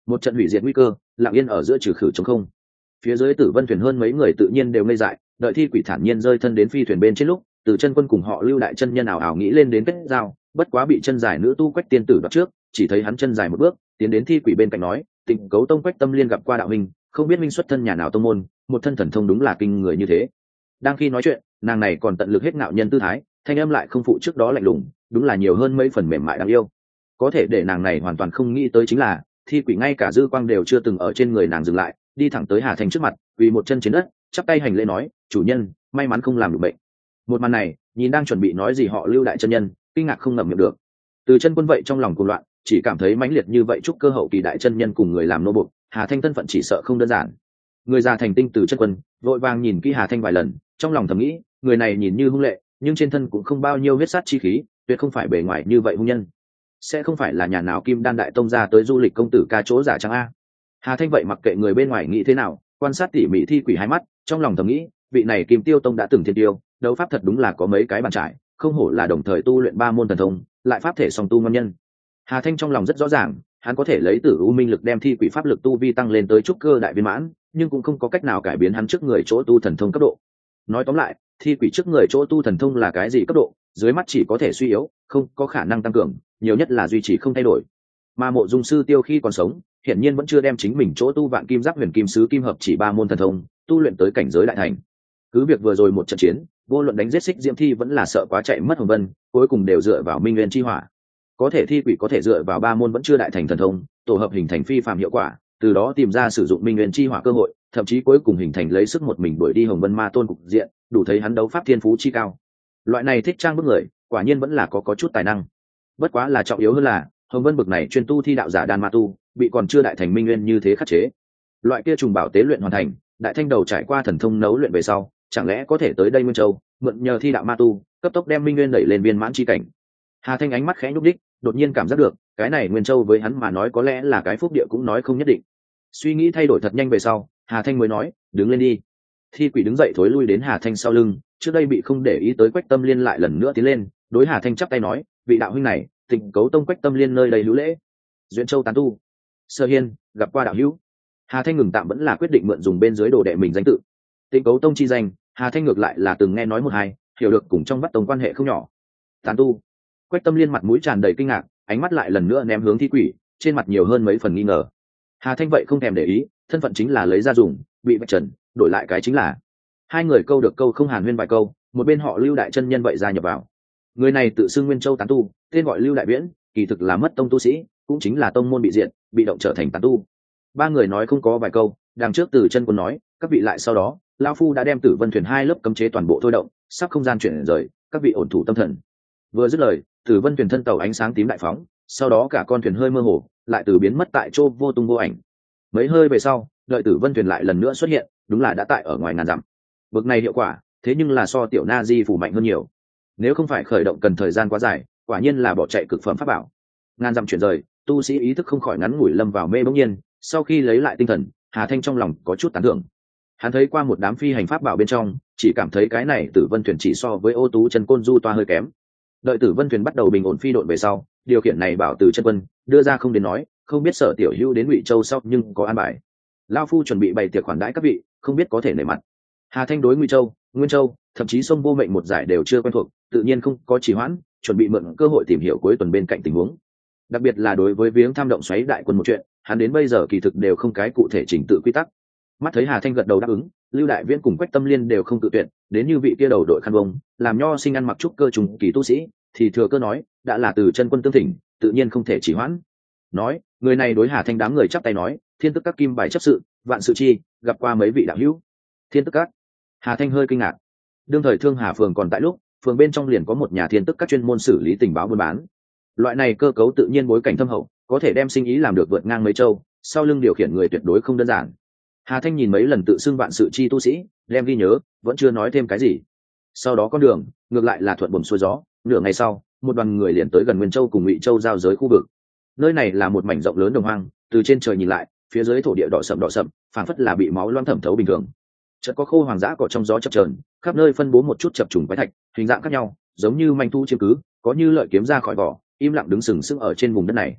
A: một trận hủy diệt nguy cơ lặng yên ở giữa trừ khử chống không. Phía dưới Tử Vân thuyền hơn mấy người tự nhiên đều ngây dại, đợi thi quỷ thản nhiên rơi thân đến phi thuyền bên trên lúc, Từ Chân Quân cùng họ Lưu đại chân nhân ảo ảo nghĩ lên đến kết giao, bất quá bị chân dài nữ tu Quách tiên tử đoạt trước, chỉ thấy hắn chân dài một bước, tiến đến thi quỷ bên cạnh nói, Tịnh Cấu Tông Quách Tâm Liên gặp qua đạo huynh, không biết minh xuất thân nhà nào tông môn, một thân thần thông đúng là kinh người như thế. Đang khi nói chuyện, nàng này còn tận lực hết ngạo nhân tư thái, thanh âm lại không phụ trước đó lạnh lùng, đúng là nhiều hơn mấy phần mềm mại đáng yêu. Có thể để nàng này hoàn toàn không nghĩ tới chính là, thi quỷ ngay cả dư quang đều chưa từng ở trên người nàng dừng lại, đi thẳng tới Hà Thanh trước mặt, quỳ một chân trên đất, chắp tay hành lễ nói, chủ nhân, may mắn không làm được bệnh. Một màn này, nhìn đang chuẩn bị nói gì họ Lưu đại chân nhân, kinh ngạc không ngậm miệng được. Từ Chân Quân vậy trong lòng cuồng loạn, chỉ cảm thấy mãnh liệt như vậy chúc cơ hậu kỳ đại chân nhân cùng người làm nô buộc, Hà Thanh thân phận chỉ sợ không đơn giản. Người già thành tinh Từ Chân Quân, vội vàng nhìn kỹ Hà Thanh vài lần, trong lòng thầm nghĩ, người này nhìn như hung lệ, nhưng trên thân cũng không bao nhiêu huyết sát chi khí, tuyệt không phải bề ngoài như vậy hung nhân. Sẽ không phải là nhà nào Kim Đan đại tông ra tới du lịch công tử ca chỗ giả trang a. Hà Thanh vậy mặc kệ người bên ngoài nghĩ thế nào, quan sát tỉ mỉ thi quỷ hai mắt, trong lòng thầm nghĩ, vị này Kim Tiêu Tông đã từng thiên tiêu, đấu pháp thật đúng là có mấy cái bàn trải, không hổ là đồng thời tu luyện 3 môn thần thông, lại pháp thể song tu ngon nhân. Hà Thanh trong lòng rất rõ ràng, hắn có thể lấy Tử U Minh lực đem thi quỷ pháp lực tu vi tăng lên tới trúc cơ đại viên mãn, nhưng cũng không có cách nào cải biến hắn trước người chỗ tu thần thông cấp độ. Nói tóm lại, thi quỷ trước người chỗ tu thần thông là cái gì cấp độ, dưới mắt chỉ có thể suy yếu, không có khả năng tăng cường, nhiều nhất là duy trì không thay đổi. Mà Mộ Dung Sư Tiêu khi còn sống, hiển nhiên vẫn chưa đem chính mình chỗ tu Vạn Kim Giáp Huyền Kim Sứ Kim Hợp chỉ 3 môn thần thông, tu luyện tới cảnh giới đại thành. Cứ việc vừa rồi một trận chiến, vô luận đánh giết Xích Diễm Thi vẫn là sợ quá chạy mất Hồng Vân, cuối cùng đều dựa vào Minh Nguyên chi hỏa. Có thể thi quỷ có thể dựa vào 3 môn vẫn chưa đại thành thần thông, tổ hợp hình thành phi phàm hiệu quả, từ đó tìm ra sử dụng Minh Nguyên chi hỏa cơ hội, thậm chí cuối cùng hình thành lấy sức một mình đuổi đi Hồng Vân Ma Tôn cục diện, đủ thấy hắn đấu pháp thiên phú chi cao. Loại này thích trang bức người, quả nhiên vẫn là có chút tài năng. Bất quá là trọng yếu hơn là, Hồng Vân bực này chuyên tu thi đạo giả đan ma tu, bị còn chưa đại thành Minh Nguyên như thế khắc chế. Loại kia trùng bảo tế luyện hoàn thành, đại thanh đầu trải qua thần thông nấu luyện về sau, chẳng lẽ có thể tới đây Nguyên Châu, mượn nhờ thi đạo ma tu, cấp tốc đem Minh Nguyên đẩy lên viên mãn chi cảnh. Hà Thanh ánh mắt khẽ nhúc đích, đột nhiên cảm giác được, cái này Nguyên Châu với hắn mà nói có lẽ là cái phúc địa cũng nói không nhất định. Suy nghĩ thay đổi thật nhanh về sau, Hà Thanh mới nói, đứng lên đi. Thi quỷ đứng dậy thối lui đến Hà Thanh sau lưng, trước đây bị không để ý tới Quách Tâm Liên lại lần nữa tiến lên, đối Hà Thanh chắp tay nói, vị đạo huynh này, Tịnh Cấu Tông Quách Tâm Liên nơi đây hữu lễ. Duyện Châu tán tu. Sơ Hiên, gặp qua đạo hữu. Hà Thanh ngừng tạm vẫn là quyết định mượn dùng bên dưới đồ đệ mình danh tự. Tịnh Cấu Tông chi danh, Hà Thanh ngược lại là từng nghe nói một hai, hiểu được cùng trong Vắt Tông quan hệ không nhỏ. Tán tu. Quách Tâm Liên mặt mũi tràn đầy kinh ngạc, ánh mắt lại lần nữa ném hướng thi quỷ, trên mặt nhiều hơn mấy phần nghi ngờ. Hà Thanh vậy không thèm để ý, thân phận chính là lấy ra dùng, bị vạch trần, đổi lại cái chính là. Hai người câu được câu không hàn huyên vài câu, một bên họ Lưu đại chân nhân vậy gia nhập vào. Người này tự xưng Nguyên Châu tán tu, tên gọi Lưu Đại Viễn, kỳ thực là mất tông tu sĩ, cũng chính là tông môn bị diệt, bị động trở thành tán tu. Ba người nói không có vài câu, đằng trước Từ Chân Quân nói, các vị lại sau đó, lão phu đã đem Tử Vân thuyền 2 lớp cấm chế toàn bộ thôi động, sắp không gian chuyển rời, các vị ổn thủ tâm thần. Vừa dứt lời, Tử Vân thuyền thân tàu ánh sáng tím đại phóng, sau đó cả con thuyền hơi mơ hồ, lại từ biến mất tại chỗ vô tung vô ảnh. Mấy hơi về sau, đợi Tử Vân thuyền lại lần nữa xuất hiện, đúng là đã tại ở ngoài ngàn dặm. Bực này hiệu quả, thế nhưng là so tiểu Na Di phủ mạnh hơn nhiều. Nếu không phải khởi động cần thời gian quá dài, quả nhiên là bỏ chạy cực phẩm pháp bảo. Ngàn dặm chuyển rời, tu sĩ ý thức không khỏi ngắn ngủi lâm vào mê bỗng nhiên, sau khi lấy lại tinh thần, Hà Thanh trong lòng có chút tán thưởng. Hắn thấy qua một đám phi hành pháp bảo bên trong, chỉ cảm thấy cái này Tử Vân thuyền chỉ so với Ô Tú Chân Côn Du toa hơi kém. Đợi Tử Vân thuyền bắt đầu bình ổn phi độn về sau, điều khiển này bảo Từ Chân Quân đưa ra không đến nói, không biết Sở tiểu hữu đến Ngụy Châu sau nhưng có an bài. Lão phu chuẩn bị bày tiệc khoản đãi các vị, không biết có thể nể mặt. Hà Thanh đối Ngụy Châu, Nguyên Châu, thậm chí sông Vô Mệnh một giải đều chưa quen thuộc, tự nhiên không có trì hoãn, chuẩn bị mượn cơ hội tìm hiểu cuối tuần bên cạnh tình huống. Đặc biệt là đối với viếng tham động xoáy đại quân một chuyện, hắn đến bây giờ kỳ thực đều không cái cụ thể chỉnh tự quy tắc. Mắt thấy Hà Thanh gật đầu đáp ứng, Lưu Đại Viễn cùng Quách Tâm Liên đều không tự tuyệt, đến như vị kia đầu đội khăn vông, làm nho sinh ăn mặc trúc cơ trùng kỳ tu sĩ, thì thừa cơ nói, đã là Từ Chân Quân tương thỉnh, tự nhiên không thể trì hoãn. Nói, người này đối Hà Thanh đám người chắp tay nói, Thiên Tức Các kim bài chấp sự, vạn sự chi, gặp qua mấy vị đạo hữu. Thiên Tức Các. Hà Thanh hơi kinh ngạc. Đương thời Thương Hà phường còn tại lúc, phường bên trong liền có một nhà Thiên Tức Các chuyên môn xử lý tình báo buôn bán. Loại này cơ cấu tự nhiên bối cảnh thâm hậu, có thể đem sinh ý làm được vượt ngang mấy châu, sau lưng điều khiển người tuyệt đối không đơn giản. Hà Thanh nhìn mấy lần tự xưng vạn sự chi tu sĩ, đem ghi nhớ, vẫn chưa nói thêm cái gì. Sau đó con đường, ngược lại là thuận buồm xuôi gió, nửa ngày sau, một đoàn người liền tới gần Nguyên Châu cùng Ngụy Châu giao giới khu vực. Nơi này là một mảnh rộng lớn đồng hoang, từ trên trời nhìn lại, phía dưới thổ địa đỏ sậm, phảng phất là bị máu loang thẩm thấu bình thường. Chợt có khô hoàng dã cỏ trong gió chập chờn, khắp nơi phân bố một chút chập trùng quái thạch, hình dạng khác nhau, giống như manh thu chiếm cứ, có như lợi kiếm ra khỏi vỏ, im lặng đứng sừng sững ở trên vùng đất này.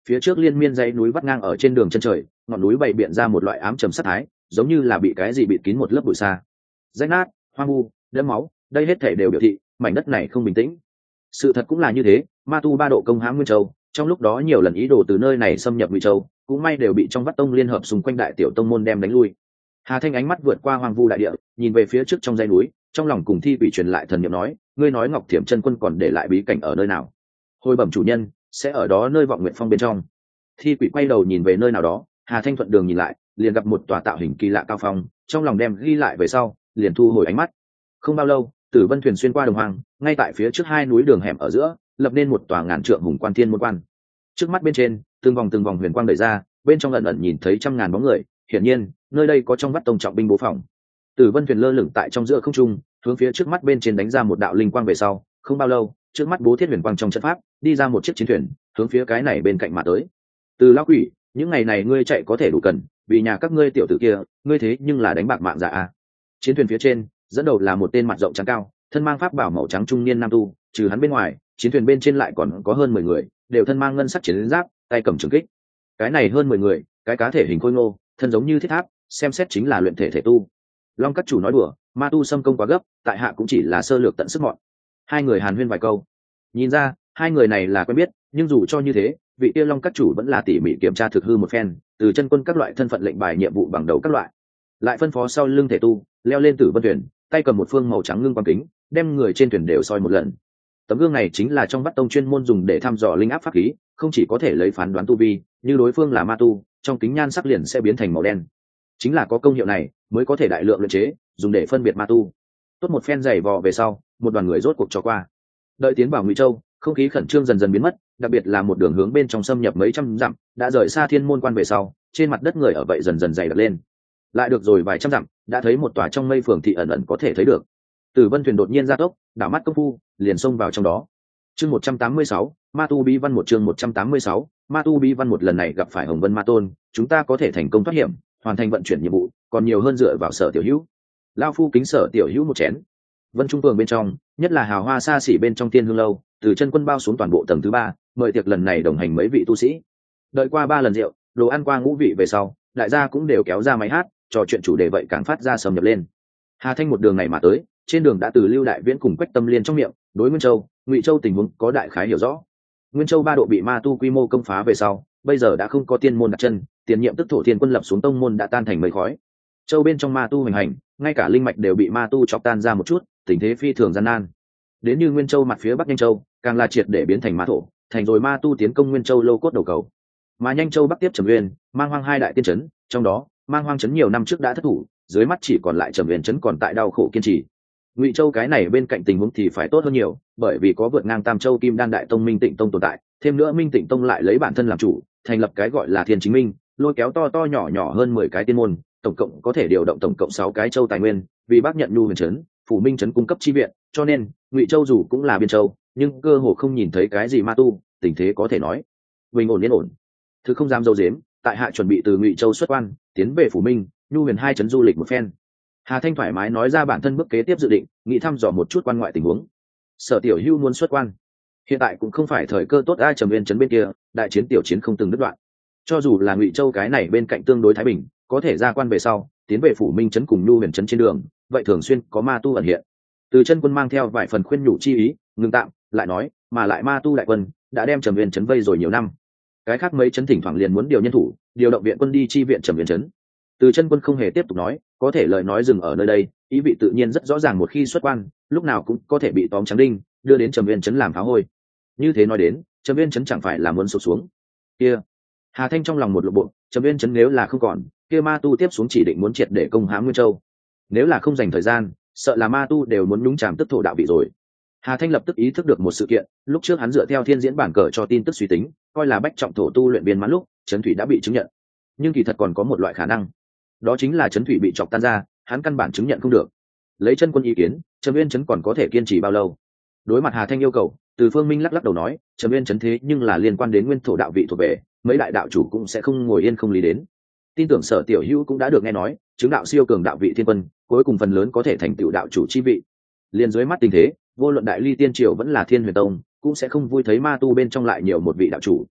A: phía trước liên miên dãy núi vắt ngang ở trên đường chân trời, ngọn núi bày biện ra một loại ám trầm sát thái, giống như là bị cái gì bịt kín một lớp bụi sa. Rách nát, hoang vu, đẫm máu, đây hết thể đều biểu thị mảnh đất này không bình tĩnh. Sự thật cũng là như thế, ma tu ba độ công hãm Nguyên Châu, trong lúc đó nhiều lần ý đồ từ nơi này xâm nhập Ngụy Châu, cũng may đều bị trong Vắt Tông liên hợp xung quanh đại tiểu tông môn đem đánh lui. Hà Thanh ánh mắt vượt qua hoang vu đại địa, nhìn về phía trước trong dãy núi, trong lòng cùng thi quỷ truyền lại thần niệm nói, ngươi nói Ngọc Thiểm chân quân còn để lại bí cảnh ở nơi nào? Hồi bẩm chủ nhân, sẽ ở đó nơi vọng nguyện phong bên trong. Thi quỷ quay đầu nhìn về nơi nào đó, Hà Thanh thuận đường nhìn lại, liền gặp một tòa tạo hình kỳ lạ cao phong, trong lòng đem ghi lại về sau, liền thu hồi ánh mắt. Không bao lâu, Tử Vân thuyền xuyên qua đồng hoàng, ngay tại phía trước hai núi đường hẻm ở giữa, lập nên một tòa ngàn trượng hùng quan thiên môn quan. Trước mắt bên trên, từng vòng huyền quang đẩy ra, bên trong ẩn ẩn nhìn thấy trăm ngàn bóng người, hiển nhiên, nơi đây có trong Vắt Tông trọng binh bố phòng. Tử Vân thuyền lơ lửng tại trong giữa không trung, hướng phía trước mắt bên trên đánh ra một đạo linh quang về sau, không bao lâu, trước mắt bố thiết huyền quang trong trận pháp, đi ra một chiếc chiến thuyền, hướng phía cái này bên cạnh mà tới. Từ lão quỷ, những ngày này ngươi chạy có thể đủ cần, vì nhà các ngươi tiểu tử kia, ngươi thế nhưng là đánh bạc mạng giả à? Chiến thuyền phía trên, dẫn đầu là một tên mặt rộng trắng cao, thân mang pháp bảo màu trắng trung niên nam tu, trừ hắn bên ngoài, chiến thuyền bên trên lại còn có hơn 10 người, đều thân mang ngân sắc chiến giáp, tay cầm trường kích. Cái này hơn 10 người, cái cá thể hình khôi ngô, thân giống như thiết tháp, xem xét chính là luyện thể thể tu. Long các chủ nói đùa, ma tu xâm công quá gấp, tại hạ cũng chỉ là sơ lược tận sức mọn. Hai người hàn huyên vài câu, nhìn ra hai người này là quen biết, nhưng dù cho như thế, vị kia Long các chủ vẫn là tỉ mỉ kiểm tra thực hư một phen, từ chân quân các loại thân phận lệnh bài nhiệm vụ bằng đầu các loại, lại phân phó sau lưng thể tu leo lên Tử Vân thuyền, tay cầm một phương màu trắng ngưng quang kính, đem người trên thuyền đều soi một lần. Tấm gương này chính là trong Vắt Tông chuyên môn dùng để thăm dò linh áp pháp khí, không chỉ có thể lấy phán đoán tu vi, như đối phương là ma tu, trong kính nhan sắc liền sẽ biến thành màu đen. Chính là có công hiệu này mới có thể đại lượng luyện chế, dùng để phân biệt ma tu. Tốt một phen giày vò về sau, một đoàn người rốt cuộc cho qua. Đợi tiến vào Ngụy Châu, không khí khẩn trương dần dần biến mất, đặc biệt là một đường hướng bên trong xâm nhập mấy trăm dặm, đã rời xa thiên môn quan về sau, trên mặt đất người ở vậy dần dần dày đặc lên. Lại được rồi vài trăm dặm, đã thấy một tòa trong mây phường thị ẩn ẩn có thể thấy được. Tử Vân thuyền đột nhiên gia tốc, đảo mắt công phu, liền xông vào trong đó. Chương 186, Ma tu bí văn một chương 186, Ma tu bí văn một lần này gặp phải Hồng Vân Ma Tôn, chúng ta có thể thành công thoát hiểm, hoàn thành vận chuyển nhiệm vụ, còn nhiều hơn dựa vào Sở Tiểu Hữu. Lão phu kính Sở Tiểu Hữu một chén. Vân Trung phường bên trong, nhất là hào hoa xa xỉ bên trong Tiên Hương lâu, từ chân quân bao xuống toàn bộ tầng thứ 3, mời tiệc lần này đồng hành mấy vị tu sĩ. Đợi qua 3 lần rượu, đồ ăn qua ngũ vị về sau, đại gia cũng đều kéo ra máy hát, trò chuyện chủ đề vậy càng phát ra sầm nhập lên. Hà Thanh một đường này mà tới, trên đường đã từ Lưu Đại Viễn cùng Quách Tâm Liên trong miệng, đối Nguyên Châu, Ngụy Châu tình huống có đại khái hiểu rõ. Nguyên Châu 3 độ bị ma tu quy mô công phá về sau, bây giờ đã không có tiên môn đặt chân, tiền nhiệm tức thổ thiên quân lập xuống tông môn đã tan thành mây khói. Châu bên trong ma tu hành hành, ngay cả linh mạch đều bị ma tu chọc tan ra một chút, tình thế phi thường gian nan. Đến như Nguyên Châu mặt phía bắc Nhanh Châu, càng là triệt để biến thành ma thổ, thành rồi ma tu tiến công Nguyên Châu lâu cốt đầu cầu. Mà Nhanh Châu bắc tiếp Trầm Uyên, Mang Hoang hai đại tiên trấn, trong đó, Mang Hoang trấn nhiều năm trước đã thất thủ, dưới mắt chỉ còn lại Trầm Uyên trấn còn tại đau khổ kiên trì. Ngụy Châu cái này bên cạnh tình huống thì phải tốt hơn nhiều, bởi vì có vượt ngang Tam Châu Kim Đan đại tông Minh Tịnh tông tồn tại, thêm nữa Minh Tịnh tông lại lấy bản thân làm chủ, thành lập cái gọi là Thiên Chính Minh, lôi kéo to to nhỏ nhỏ hơn 10 cái tiên môn, tổng cộng có thể điều động tổng cộng 6 cái châu tài nguyên, vì bác nhận Nhu Huyền trấn, Phủ Minh trấn cung cấp chi viện, cho nên Ngụy Châu dù cũng là biên châu, nhưng cơ hồ không nhìn thấy cái gì ma tu, tình thế có thể nói bình ổn yên ổn. Thứ không dám dâu dếm, tại hạ chuẩn bị từ Ngụy Châu xuất quan, tiến về Phủ Minh, Nhu Huyền hai trấn du lịch một phen. Hà Thanh thoải mái nói ra bản thân bước kế tiếp dự định, nghĩ thăm dò một chút quan ngoại tình huống. Sở Tiểu Hữu muốn xuất quan, hiện tại cũng không phải thời cơ tốt. Ai Trầm Uyên trấn bên kia, đại chiến tiểu chiến không từng đứt đoạn. Cho dù là Ngụy Châu cái này bên cạnh tương đối thái bình, có thể ra quan về sau, tiến về Phủ Minh trấn cùng Nhu Huyền trấn trên đường, vậy thường xuyên có ma tu ẩn hiện. Từ chân quân mang theo vài phần khuyên nhủ chi ý, ngừng tạm, lại nói, mà lại ma tu đại quân đã đem Trầm Uyên trấn vây rồi nhiều năm. Cái khác mấy trấn thỉnh thoảng liền muốn điều nhân thủ, điều động viện quân đi chi viện Trầm Uyên trấn. Từ chân quân không hề tiếp tục nói, có thể lời nói dừng ở nơi đây, ý vị tự nhiên rất rõ ràng, một khi xuất quan, lúc nào cũng có thể bị tóm trắng đinh, đưa đến Trầm Uyên trấn làm phá hôi. Như thế nói đến, Trầm Uyên trấn chẳng phải là muốn sụp xuống. Kia, Hà Thanh trong lòng một lộ bộ, Trầm Uyên trấn nếu là không còn, kia ma tu tiếp xuống chỉ định muốn triệt để công hãm Nguyên Châu. Nếu là không dành thời gian, sợ là ma tu đều muốn nhúng chàm tức thổ đạo vị rồi. Hà Thanh lập tức ý thức được một sự kiện, lúc trước hắn dựa theo thiên diễn bản cờ cho tin tức suy tính, coi là bách trọng thổ tu luyện viên mãn lúc, trấn thủy đã bị chứng nhận. Nhưng kỳ thật còn có một loại khả năng, đó chính là trấn thủy bị chọc tan ra, hắn căn bản chứng nhận không được. Lấy chân quân ý kiến, Trầm Uyên trấn còn có thể kiên trì bao lâu? Đối mặt Hà Thanh yêu cầu, Từ Phương Minh lắc lắc đầu nói, Trầm Uyên trấn thế nhưng là liên quan đến nguyên thổ đạo vị thuộc về, mấy đại đạo chủ cũng sẽ không ngồi yên không lý đến. Tin tưởng Sở Tiểu Hữu cũng đã được nghe nói, chứng đạo siêu cường đạo vị thiên quân, cuối cùng phần lớn có thể thành tựu đạo chủ chi vị. Liên dưới mắt tình thế, vô luận Đại Ly Tiên Triều vẫn là Thiên Huyền Tông, cũng sẽ không vui thấy ma tu bên trong lại nhiều một vị đạo chủ.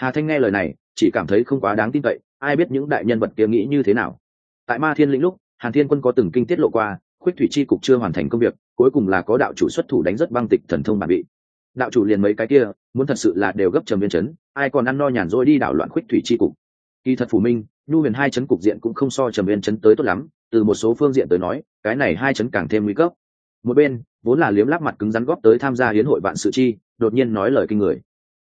A: Hà Thanh nghe lời này chỉ cảm thấy không quá đáng tin cậy, ai biết những đại nhân vật kia nghĩ như thế nào. Tại Ma Thiên lĩnh lúc Hàn Thiên Quân có từng kinh tiết lộ qua, Khuyết Thủy Chi cục chưa hoàn thành công việc, cuối cùng là có đạo chủ xuất thủ đánh rất băng tịch thần thông bản bị. Đạo chủ liền mấy cái kia, muốn thật sự là đều gấp Trầm Viên chấn, ai còn ăn no nhàn rỗi đi đảo loạn Khuyết Thủy Chi cục. Kỳ thật Phủ Minh, Nhu Huyền hai chấn cục diện cũng không so Trầm Viên chấn tới tốt lắm, từ một số phương diện tới nói, cái này hai chấn càng thêm nguy cấp. Một bên, vốn là liếm láp mặt cứng rắn góp tới tham gia hiến hội vạn sự chi, đột nhiên nói lời kinh người.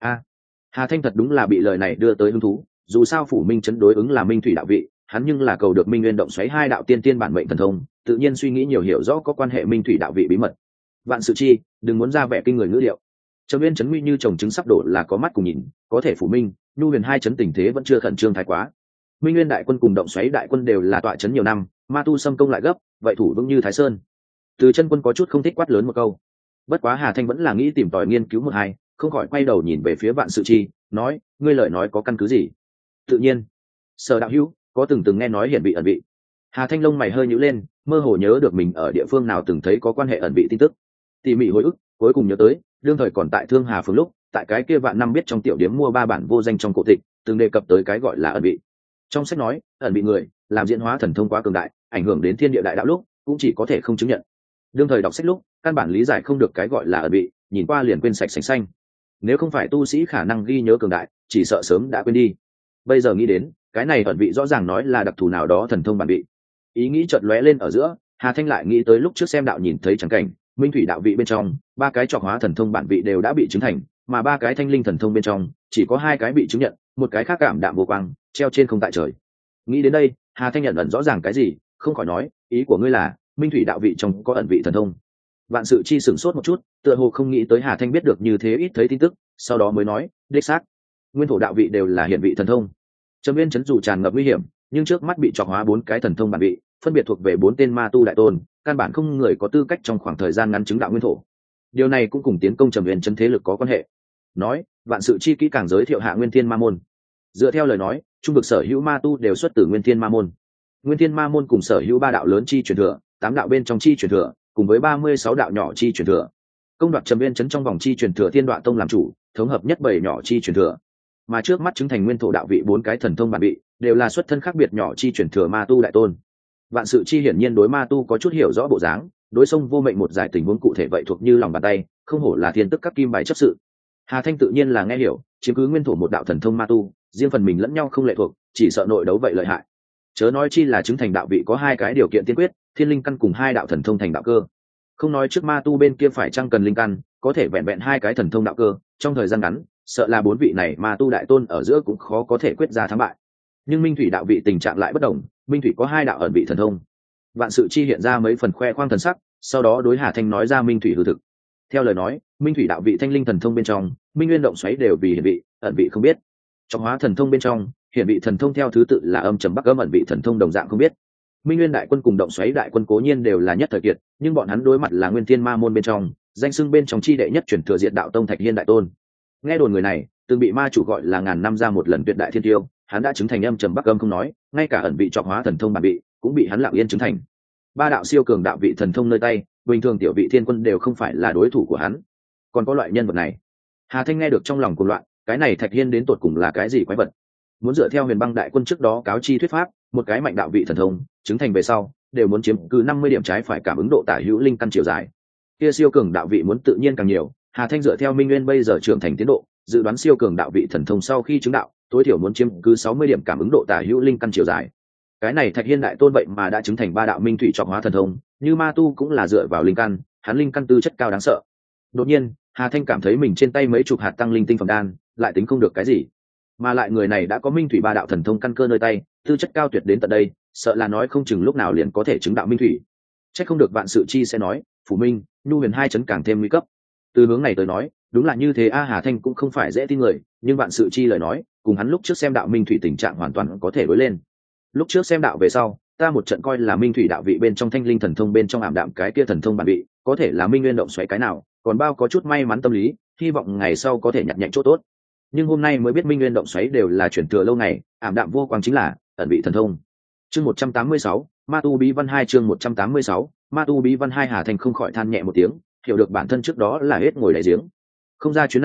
A: Hà Thanh thật đúng là bị lời này đưa tới hứng thú, dù sao Phủ Minh chấn đối ứng là Minh Thủy đạo vị, hắn nhưng là cầu được Minh Nguyên động xoáy hai đạo tiên tiên bản mệnh thần thông, tự nhiên suy nghĩ nhiều hiểu rõ có quan hệ Minh Thủy đạo vị bí mật. Vạn sự chi, đừng muốn ra vẻ kinh người ngữ liệu. Trầm Viên chấn nguy như trồng trứng sắp đổ là có mắt cùng nhìn, có thể Phủ Minh, Nhu Huyền hai chấn tình thế vẫn chưa khẩn trương thái quá. Minh Nguyên đại quân cùng động xoáy đại quân đều là tọa chấn nhiều năm, ma tu xâm công lại gấp, vậy thủ vững như Thái Sơn. Từ Chân Quân có chút không thích quát lớn một câu. Bất quá Hà Thanh vẫn là nghĩ tìm tòi nghiên cứu một hai, không khỏi quay đầu nhìn về phía Vạn Sự Chi, nói, ngươi lời nói có căn cứ gì? Tự nhiên, Sở đạo hữu có từng nghe nói hiển vị ẩn vị. Hà Thanh lông mày hơi nhíu lên, mơ hồ nhớ được mình ở địa phương nào từng thấy có quan hệ ẩn vị tin tức. Tỉ mỉ hồi ức, cuối cùng nhớ tới, đương thời còn tại Thương Hà phường lúc, tại cái kia vạn năm biết trong tiểu điếm mua 3 bản vô danh trong cổ tịch, từng đề cập tới cái gọi là ẩn vị. Trong sách nói, ẩn vị người, làm diễn hóa thần thông quá cường đại, ảnh hưởng đến thiên địa đại đạo lúc, cũng chỉ có thể không chứng nhận. Đương thời đọc sách lúc, căn bản lý giải không được cái gọi là ẩn vị, nhìn qua liền quên sạch sành xanh. Nếu không phải tu sĩ khả năng ghi nhớ cường đại, chỉ sợ sớm đã quên đi. Bây giờ nghĩ đến, cái này ẩn vị rõ ràng nói là đặc thù nào đó thần thông bản vị. Ý nghĩ chợt lóe lên ở giữa, Hà Thanh lại nghĩ tới lúc trước xem đạo nhìn thấy chẳng cảnh, Minh Thủy đạo vị bên trong, 3 cái trọc hóa thần thông bản vị đều đã bị chứng thành, mà 3 cái thanh linh thần thông bên trong, chỉ có 2 cái bị chứng nhận, một cái khác cảm đạm vô quang, treo trên không tại trời. Nghĩ đến đây, Hà Thanh nhận ẩn rõ ràng cái gì, không khỏi nói, ý của ngươi là, Minh Thủy đạo vị trong có ẩn vị thần thông. Vạn Sự Chi sửng sốt một chút, tựa hồ không nghĩ tới Hà Thanh biết được như thế ít thấy tin tức, sau đó mới nói, đích xác, nguyên thổ đạo vị đều là hiển vị thần thông. Trầm Viên chấn dù tràn ngập nguy hiểm, nhưng trước mắt bị chọc hóa 4 cái thần thông bản vị, phân biệt thuộc về 4 tên ma tu đại tôn, căn bản không người có tư cách trong khoảng thời gian ngắn chứng đạo nguyên thổ. Điều này cũng cùng tiến công Trầm Viên chấn thế lực có quan hệ. Nói, Vạn Sự Chi kỹ càng giới thiệu hạ Nguyên Thiên Ma môn. Dựa theo lời nói, trung vực sở hữu ma tu đều xuất từ Nguyên Thiên Ma môn. Nguyên Thiên Ma môn cùng sở hữu 3 đạo lớn chi truyền thừa, 8 đạo bên trong chi truyền thừa, cùng với 36 đạo nhỏ chi truyền thừa. Công đoạt Trầm Viên chấn trong vòng chi truyền thừa Thiên Đoạ tông làm chủ, thống hợp nhất 7 nhỏ chi truyền thừa. Mà trước mắt chứng thành nguyên thổ đạo vị 4 cái thần thông bản vị, đều là xuất thân khác biệt nhỏ chi truyền thừa ma tu đại tôn. Vạn Sự Chi hiển nhiên đối ma tu có chút hiểu rõ bộ dáng, đối sông vô mệnh một giải tình huống cụ thể vậy thuộc như lòng bàn tay, không hổ là thiên tức các kim bài chấp sự. Hà Thanh tự nhiên là nghe hiểu, chiếm cứ nguyên thổ một đạo thần thông ma tu, riêng phần mình lẫn nhau không lệ thuộc, chỉ sợ nội đấu vậy lợi hại. Chớ nói chi là chứng thành đạo vị có 2 cái điều kiện tiên quyết, thiên linh căn cùng 2 đạo thần thông thành đạo cơ. Không nói trước ma tu bên kia phải chăng cần linh căn, có thể vẹn vẹn 2 cái thần thông đạo cơ, trong thời gian ngắn, sợ là 4 vị này ma tu đại tôn ở giữa cũng khó có thể quyết ra thắng bại. Nhưng Minh Thủy đạo vị tình trạng lại bất đồng, Minh Thủy có 2 đạo ẩn vị thần thông. Vạn Sự Chi hiện ra mấy phần khoe khoang thần sắc, sau đó đối Hà Thanh nói ra Minh Thủy hư thực. Theo lời nói, Minh Thủy đạo vị thanh linh thần thông bên trong, Minh Nguyên động xoáy đều vì hiển vị, ẩn vị không biết. Trong hóa thần thông bên trong, hiển vị thần thông theo thứ tự là âm trầm bắc âm, ẩn vị thần thông đồng dạng không biết. Minh Nguyên đại quân cùng động xoáy đại quân cố nhiên đều là nhất thời kiệt, nhưng bọn hắn đối mặt là Nguyên Thiên Ma môn bên trong, danh xưng bên trong chi đệ nhất truyền thừa diệt đạo tông Thạch Hiên đại tôn. Nghe đồn người này từng bị ma chủ gọi là ngàn năm ra một lần tuyệt đại thiên tiêu, hắn đã chứng thành âm trầm bắc âm không nói, ngay cả ẩn vị trọc hóa thần thông bản vị cũng bị hắn lặng yên chứng thành. 3 đạo siêu cường đạo vị thần thông nơi tay, bình thường tiểu vị thiên quân đều không phải là đối thủ của hắn. Còn có loại nhân vật này, Hà Thanh nghe được trong lòng cuồng loạn, cái này Thạch Hiên đến tột cùng là cái gì quái vật? Muốn dựa theo Huyền Băng đại quân trước đó cáo chi thuyết pháp, một cái mạnh đạo vị thần thông chứng thành về sau đều muốn chiếm cứ 50 điểm trái phải cảm ứng độ tả hữu linh căn chiều dài. Kia siêu cường đạo vị muốn tự nhiên càng nhiều, Hà Thanh dựa theo Minh Nguyên bây giờ trưởng thành tiến độ, dự đoán siêu cường đạo vị thần thông sau khi chứng đạo, tối thiểu muốn chiếm cứ 60 điểm cảm ứng độ tả hữu linh căn chiều dài. Cái này Thạch Hiên đại tôn vậy mà đã chứng thành 3 đạo minh thủy trọc hóa thần thông, như ma tu cũng là dựa vào linh căn, hắn linh căn tư chất cao đáng sợ. Đột nhiên, Hà Thanh cảm thấy mình trên tay mấy chục hạt tăng linh tinh phẩm đan, lại tính không được cái gì. Mà lại người này đã có minh thủy 3 đạo thần thông căn cơ nơi tay, tư chất cao tuyệt đến tận đây, sợ là nói không chừng lúc nào liền có thể chứng đạo minh thủy. Chắc không được Vạn Sự Chi sẽ nói, Phủ Minh, Nhu Huyền hai chấn càng thêm nguy cấp. Từ hướng này tới nói, đúng là như thế a. Hà Thanh cũng không phải dễ tin người, nhưng Vạn Sự Chi lời nói, cùng hắn lúc trước xem đạo minh thủy tình trạng hoàn toàn có thể đối lên. Lúc trước xem đạo về sau, ta một trận coi là minh thủy đạo vị bên trong thanh linh thần thông bên trong ảm đạm cái kia thần thông bản vị, có thể là minh nguyên động xoáy cái nào, còn bao có chút may mắn tâm lý, hy vọng ngày sau có thể nhặt nhạnh chỗ tốt. Nhưng hôm nay mới biết minh nguyên động xoáy đều là chuyển thừa lâu ngày, ảm đạm vô quang chính là ẩn vị thần thông. Chương 186, Ma tu bí văn 2 chương 186, Ma tu bí văn 2. Hà Thanh không khỏi than nhẹ một tiếng, hiểu được bản thân trước đó là hết ngồi đại giếng. Không ra chuyến này,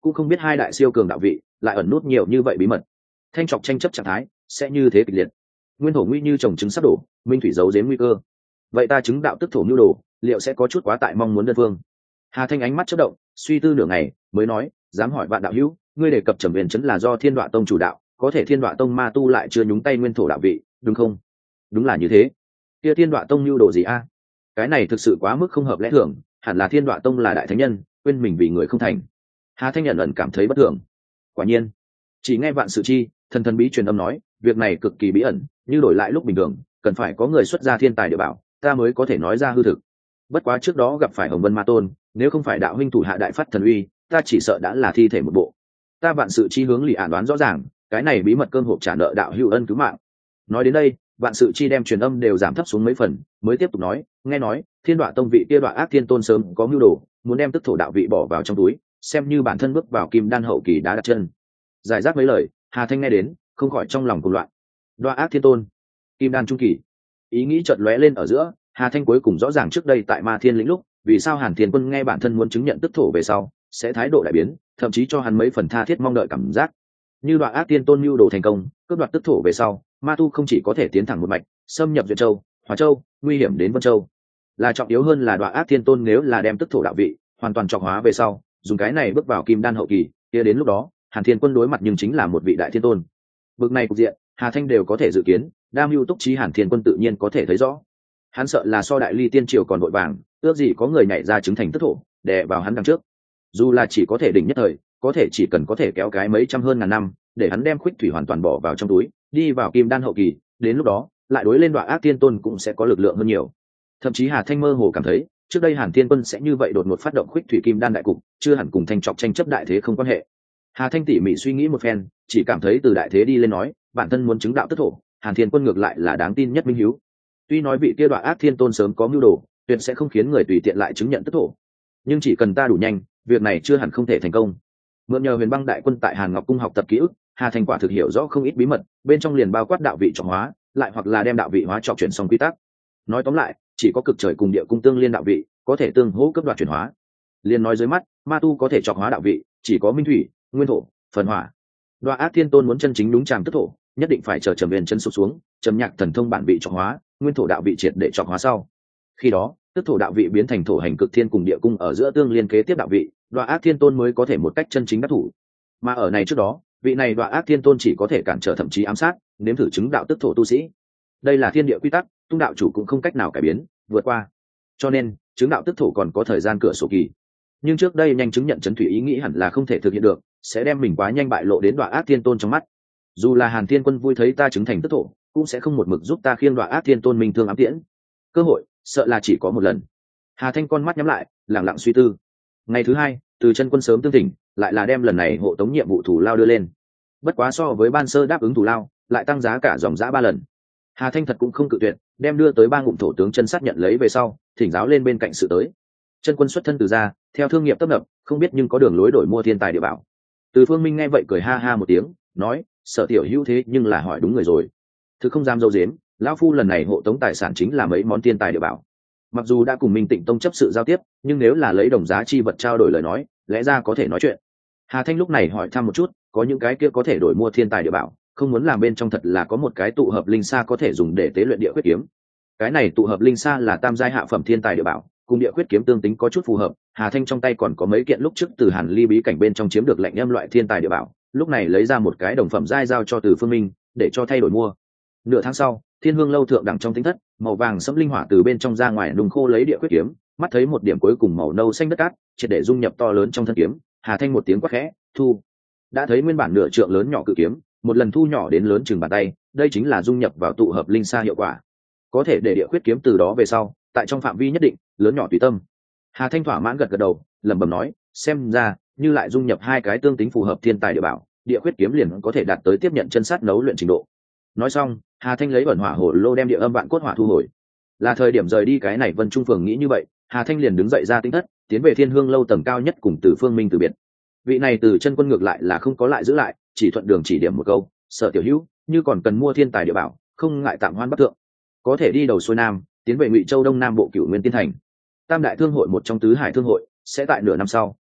A: cũng không biết hai đại siêu cường đạo vị lại ẩn nút nhiều như vậy bí mật. Thanh trọc tranh chấp trạng thái sẽ như thế kịch liệt. Nguyên thổ nguy như trồng trứng sắp đổ, minh thủy giấu giếm nguy cơ. Vậy ta chứng đạo tức thổ nhu đồ, liệu sẽ có chút quá tại mong muốn đơn phương? Hà Thanh ánh mắt chớp động, suy tư nửa ngày mới nói, dám hỏi Vạn đạo hữu, ngươi đề cập Trầm Huyền Trấn là do Thiên Đoạ Tông chủ đạo, có thể Thiên Đoạ Tông ma tu lại chưa nhúng tay nguyên thổ đạo vị, đúng không? Đúng là như thế. Kia Thiên Đoạ Tông nhu đồ gì a? Cái này thực sự quá mức không hợp lẽ thường, hẳn là Thiên Đoạ Tông là đại thánh nhân, quên mình vì người không thành. Hà Thanh nhận ẩn cảm thấy bất thường. Quả nhiên, chỉ nghe Vạn Sự Chi thần thần bí truyền âm nói, việc này cực kỳ bí ẩn, như đổi lại lúc bình thường cần phải có người xuất ra thiên tài địa bảo, ta mới có thể nói ra hư thực. Bất quá trước đó gặp phải Hồng Vân Ma Tôn, nếu không phải đạo huynh thủ hạ đại phát thần uy, ta chỉ sợ đã là thi thể một bộ. Ta Vạn Sự Chi hướng Lý Ản đoán rõ ràng, cái này bí mật cơm hộp trả nợ đạo hữu ân cứu mạng. Nói đến đây, Vạn Sự Chi đem truyền âm đều giảm thấp xuống mấy phần, mới tiếp tục nói, nghe nói Thiên Đoạ Tông vị kia Đoạ Ác Thiên Tôn sớm có mưu đồ, muốn đem tức thổ đạo vị bỏ vào trong túi, xem như bản thân bước vào kim đan hậu kỳ đã đặt chân. Giải rác mấy lời, Hà Thanh nghe đến, không khỏi trong lòng cuồng loạn. Đoạ Ác Thiên Tôn, kim đan trung kỳ. Ý nghĩ chợt lóe lên ở giữa, Hà Thanh cuối cùng rõ ràng trước đây tại Ma Thiên lĩnh lúc, vì sao Hàn Thiên Quân nghe bản thân muốn chứng nhận tức thổ về sau, sẽ thái độ đại biến, thậm chí cho hắn mấy phần tha thiết mong đợi cảm giác. Như Đoạ Ác Tiên Tôn mưu đồ thành công, cướp đoạt tức thổ về sau, ma tu không chỉ có thể tiến thẳng một mạch, xâm nhập Duyệt Châu, Hóa Châu, nguy hiểm đến Vân Châu. Là trọng yếu hơn là Đoạ Ác Tiên Tôn nếu là đem tức thổ đạo vị hoàn toàn trọng hóa về sau, dùng cái này bước vào kim đan hậu kỳ, kia đến lúc đó, Hàn Thiên Quân đối mặt nhưng chính là một vị đại thiên tôn. Bực này cục diện, Hà Thanh đều có thể dự kiến, đam mưu túc trí Hàn Thiên Quân tự nhiên có thể thấy rõ. Hắn sợ là so đại ly tiên triều còn vội vàng, ước gì có người nhảy ra chứng thành tức thổ, đè vào hắn đằng trước. Dù là chỉ có thể đỉnh nhất thời, có thể chỉ cần có thể kéo cái mấy trăm hơn ngàn năm, để hắn đem Khuyết Thủy hoàn toàn bỏ vào trong túi, đi vào kim đan hậu kỳ, đến lúc đó, lại đối lên Đoạ Ác Tiên Tôn cũng sẽ có lực lượng hơn nhiều. Thậm chí Hà Thanh mơ hồ cảm thấy, trước đây Hàn Thiên Quân sẽ như vậy đột ngột phát động Khuyết Thủy kim đan đại cục, chưa hẳn cùng Thanh Trọc tranh chấp đại thế không quan hệ. Hà Thanh tỉ mỉ suy nghĩ một phen, chỉ cảm thấy từ đại thế đi lên nói, bản thân muốn chứng đạo tức thổ, Hàn Thiên Quân ngược lại là đáng tin nhất minh hiếu. Tuy nói vị kia Đoạ Ác Thiên Tôn sớm có mưu đồ, tuyệt sẽ không khiến người tùy tiện lại chứng nhận tức thổ, nhưng chỉ cần ta đủ nhanh, việc này chưa hẳn không thể thành công. Mượn nhờ Huyền Băng đại quân tại Hàn Ngọc cung học tập ký ức, Hà Thanh quả thực hiểu rõ không ít bí mật, bên trong liền bao quát đạo vị trọng hóa, lại hoặc là đem đạo vị hóa trọng chuyển xong quy tắc. Nói tóm lại, chỉ có cực trời cùng địa cung tương liên đạo vị, có thể tương hỗ cấp đoạt chuyển hóa. Liên nói dưới mắt, ma tu có thể trọng hóa đạo vị, chỉ có minh thủy, nguyên thổ, phần hỏa. Đoạ Ác Thiên Tôn muốn chân chính đúng tràng tức thổ, nhất định phải chờ Trầm Huyền chân sụp xuống, Trầm Nhạc thần thông bản vị trọng hóa, nguyên thổ đạo vị triệt để trọng hóa sau. Khi đó, tức thổ đạo vị biến thành thổ hành cực thiên cùng địa cung ở giữa tương liên kế tiếp đạo vị, Đoạ Ác Thiên Tôn mới có thể một cách chân chính đắc thủ. Mà ở này trước đó, vị này Đoạ Ác Thiên Tôn chỉ có thể cản trở thậm chí ám sát, nếm thử chứng đạo tức thổ tu sĩ. Đây là thiên địa quy tắc, tung đạo chủ cũng không cách nào cải biến, vượt qua. Cho nên, chứng đạo tức thổ còn có thời gian cửa sổ kỳ. Nhưng trước đây nhanh chứng nhận chấn thủy ý nghĩ hẳn là không thể thực hiện được, sẽ đem mình quá nhanh bại lộ đến Đoạ Ác Thiên Tôn trong mắt. Dù là Hàn Thiên Quân vui thấy ta chứng thành tức thổ, cũng sẽ không một mực giúp ta khiêng Đoạ Ác Thiên Tôn minh thương ám tiễn. Cơ hội, sợ là chỉ có một lần. Hà Thanh con mắt nhắm lại, lặng lặng suy tư. Ngày thứ hai, Từ Chân Quân sớm tương tỉnh, lại là đem lần này hộ tống nhiệm vụ thủ lao đưa lên. Bất quá so với ban sơ đáp ứng thủ lao, lại tăng giá cả dòng dã 3 lần. Hà Thanh thật cũng không cự tuyệt, đem đưa tới 3 ngụm thổ tướng chân sát nhận lấy về sau, thỉnh giáo lên bên cạnh sự tới. Chân Quân xuất thân từ gia, theo thương nghiệp tấp nập, không biết nhưng có đường lối đổi mua thiên tài địa bảo. Từ Phương Minh nghe vậy cười ha ha một tiếng, nói, Sở tiểu hữu thế nhưng là hỏi đúng người rồi. Thực không dám dâu dếm, lão phu lần này hộ tống tài sản chính là mấy món thiên tài địa bảo. Mặc dù đã cùng Minh Tịnh Tông chấp sự giao tiếp, nhưng nếu là lấy đồng giá chi vật trao đổi lời nói, lẽ ra có thể nói chuyện. Hà Thanh lúc này hỏi thăm một chút, có những cái kia có thể đổi mua thiên tài địa bảo, không muốn làm bên trong thật là có một cái tụ hợp linh sa có thể dùng để tế luyện địa huyết kiếm. Cái này tụ hợp linh sa là tam giai hạ phẩm thiên tài địa bảo, cùng địa huyết kiếm tương tính có chút phù hợp. Hà Thanh trong tay còn có mấy kiện lúc trước từ Hàn Ly bí cảnh bên trong chiếm được lệnh âm loại thiên tài địa bảo, lúc này lấy ra một cái đồng phẩm giai giao cho Từ Phương Minh, để cho thay đổi mua. Nửa tháng sau, Thiên Hương lâu thượng đẳng trong tính thất, màu vàng sẫm linh hỏa từ bên trong ra ngoài nung khô lấy địa huyết kiếm, mắt thấy một điểm cuối cùng màu nâu xanh đất cát, triệt để dung nhập to lớn trong thân kiếm. Hà Thanh một tiếng quát khẽ, thu. Đã thấy nguyên bản nửa trượng lớn nhỏ cự kiếm, một lần thu nhỏ đến lớn chừng bàn tay, đây chính là dung nhập vào tụ hợp linh sa hiệu quả. Có thể để địa huyết kiếm từ đó về sau, tại trong phạm vi nhất định, lớn nhỏ tùy tâm. Hà Thanh thỏa mãn gật gật đầu, lẩm bẩm nói, xem ra, như lại dung nhập hai cái tương tính phù hợp thiên tài địa bảo, địa huyết kiếm liền có thể đạt tới tiếp nhận chân sát nấu luyện trình độ. Nói xong, Hà Thanh lấy ẩn hỏa hồ lô đem địa âm vạn cốt hỏa thu hồi. Là thời điểm rời đi cái này Vân Trung phường nghĩ như vậy, Hà Thanh liền đứng dậy ra tính thất, tiến về Thiên Hương lâu tầng cao nhất cùng Từ Phương Minh từ biệt. Vị này Từ Chân Quân ngược lại là không có lại giữ lại, chỉ thuận đường chỉ điểm một câu, Sở tiểu hữu, như còn cần mua thiên tài địa bảo, không ngại tạm hoan bắc thượng, có thể đi đầu xuôi nam, tiến về Ngụy Châu Đông Nam bộ Cửu Nguyên Tiên thành. Tam đại thương hội một trong tứ hải thương hội, sẽ tại nửa năm sau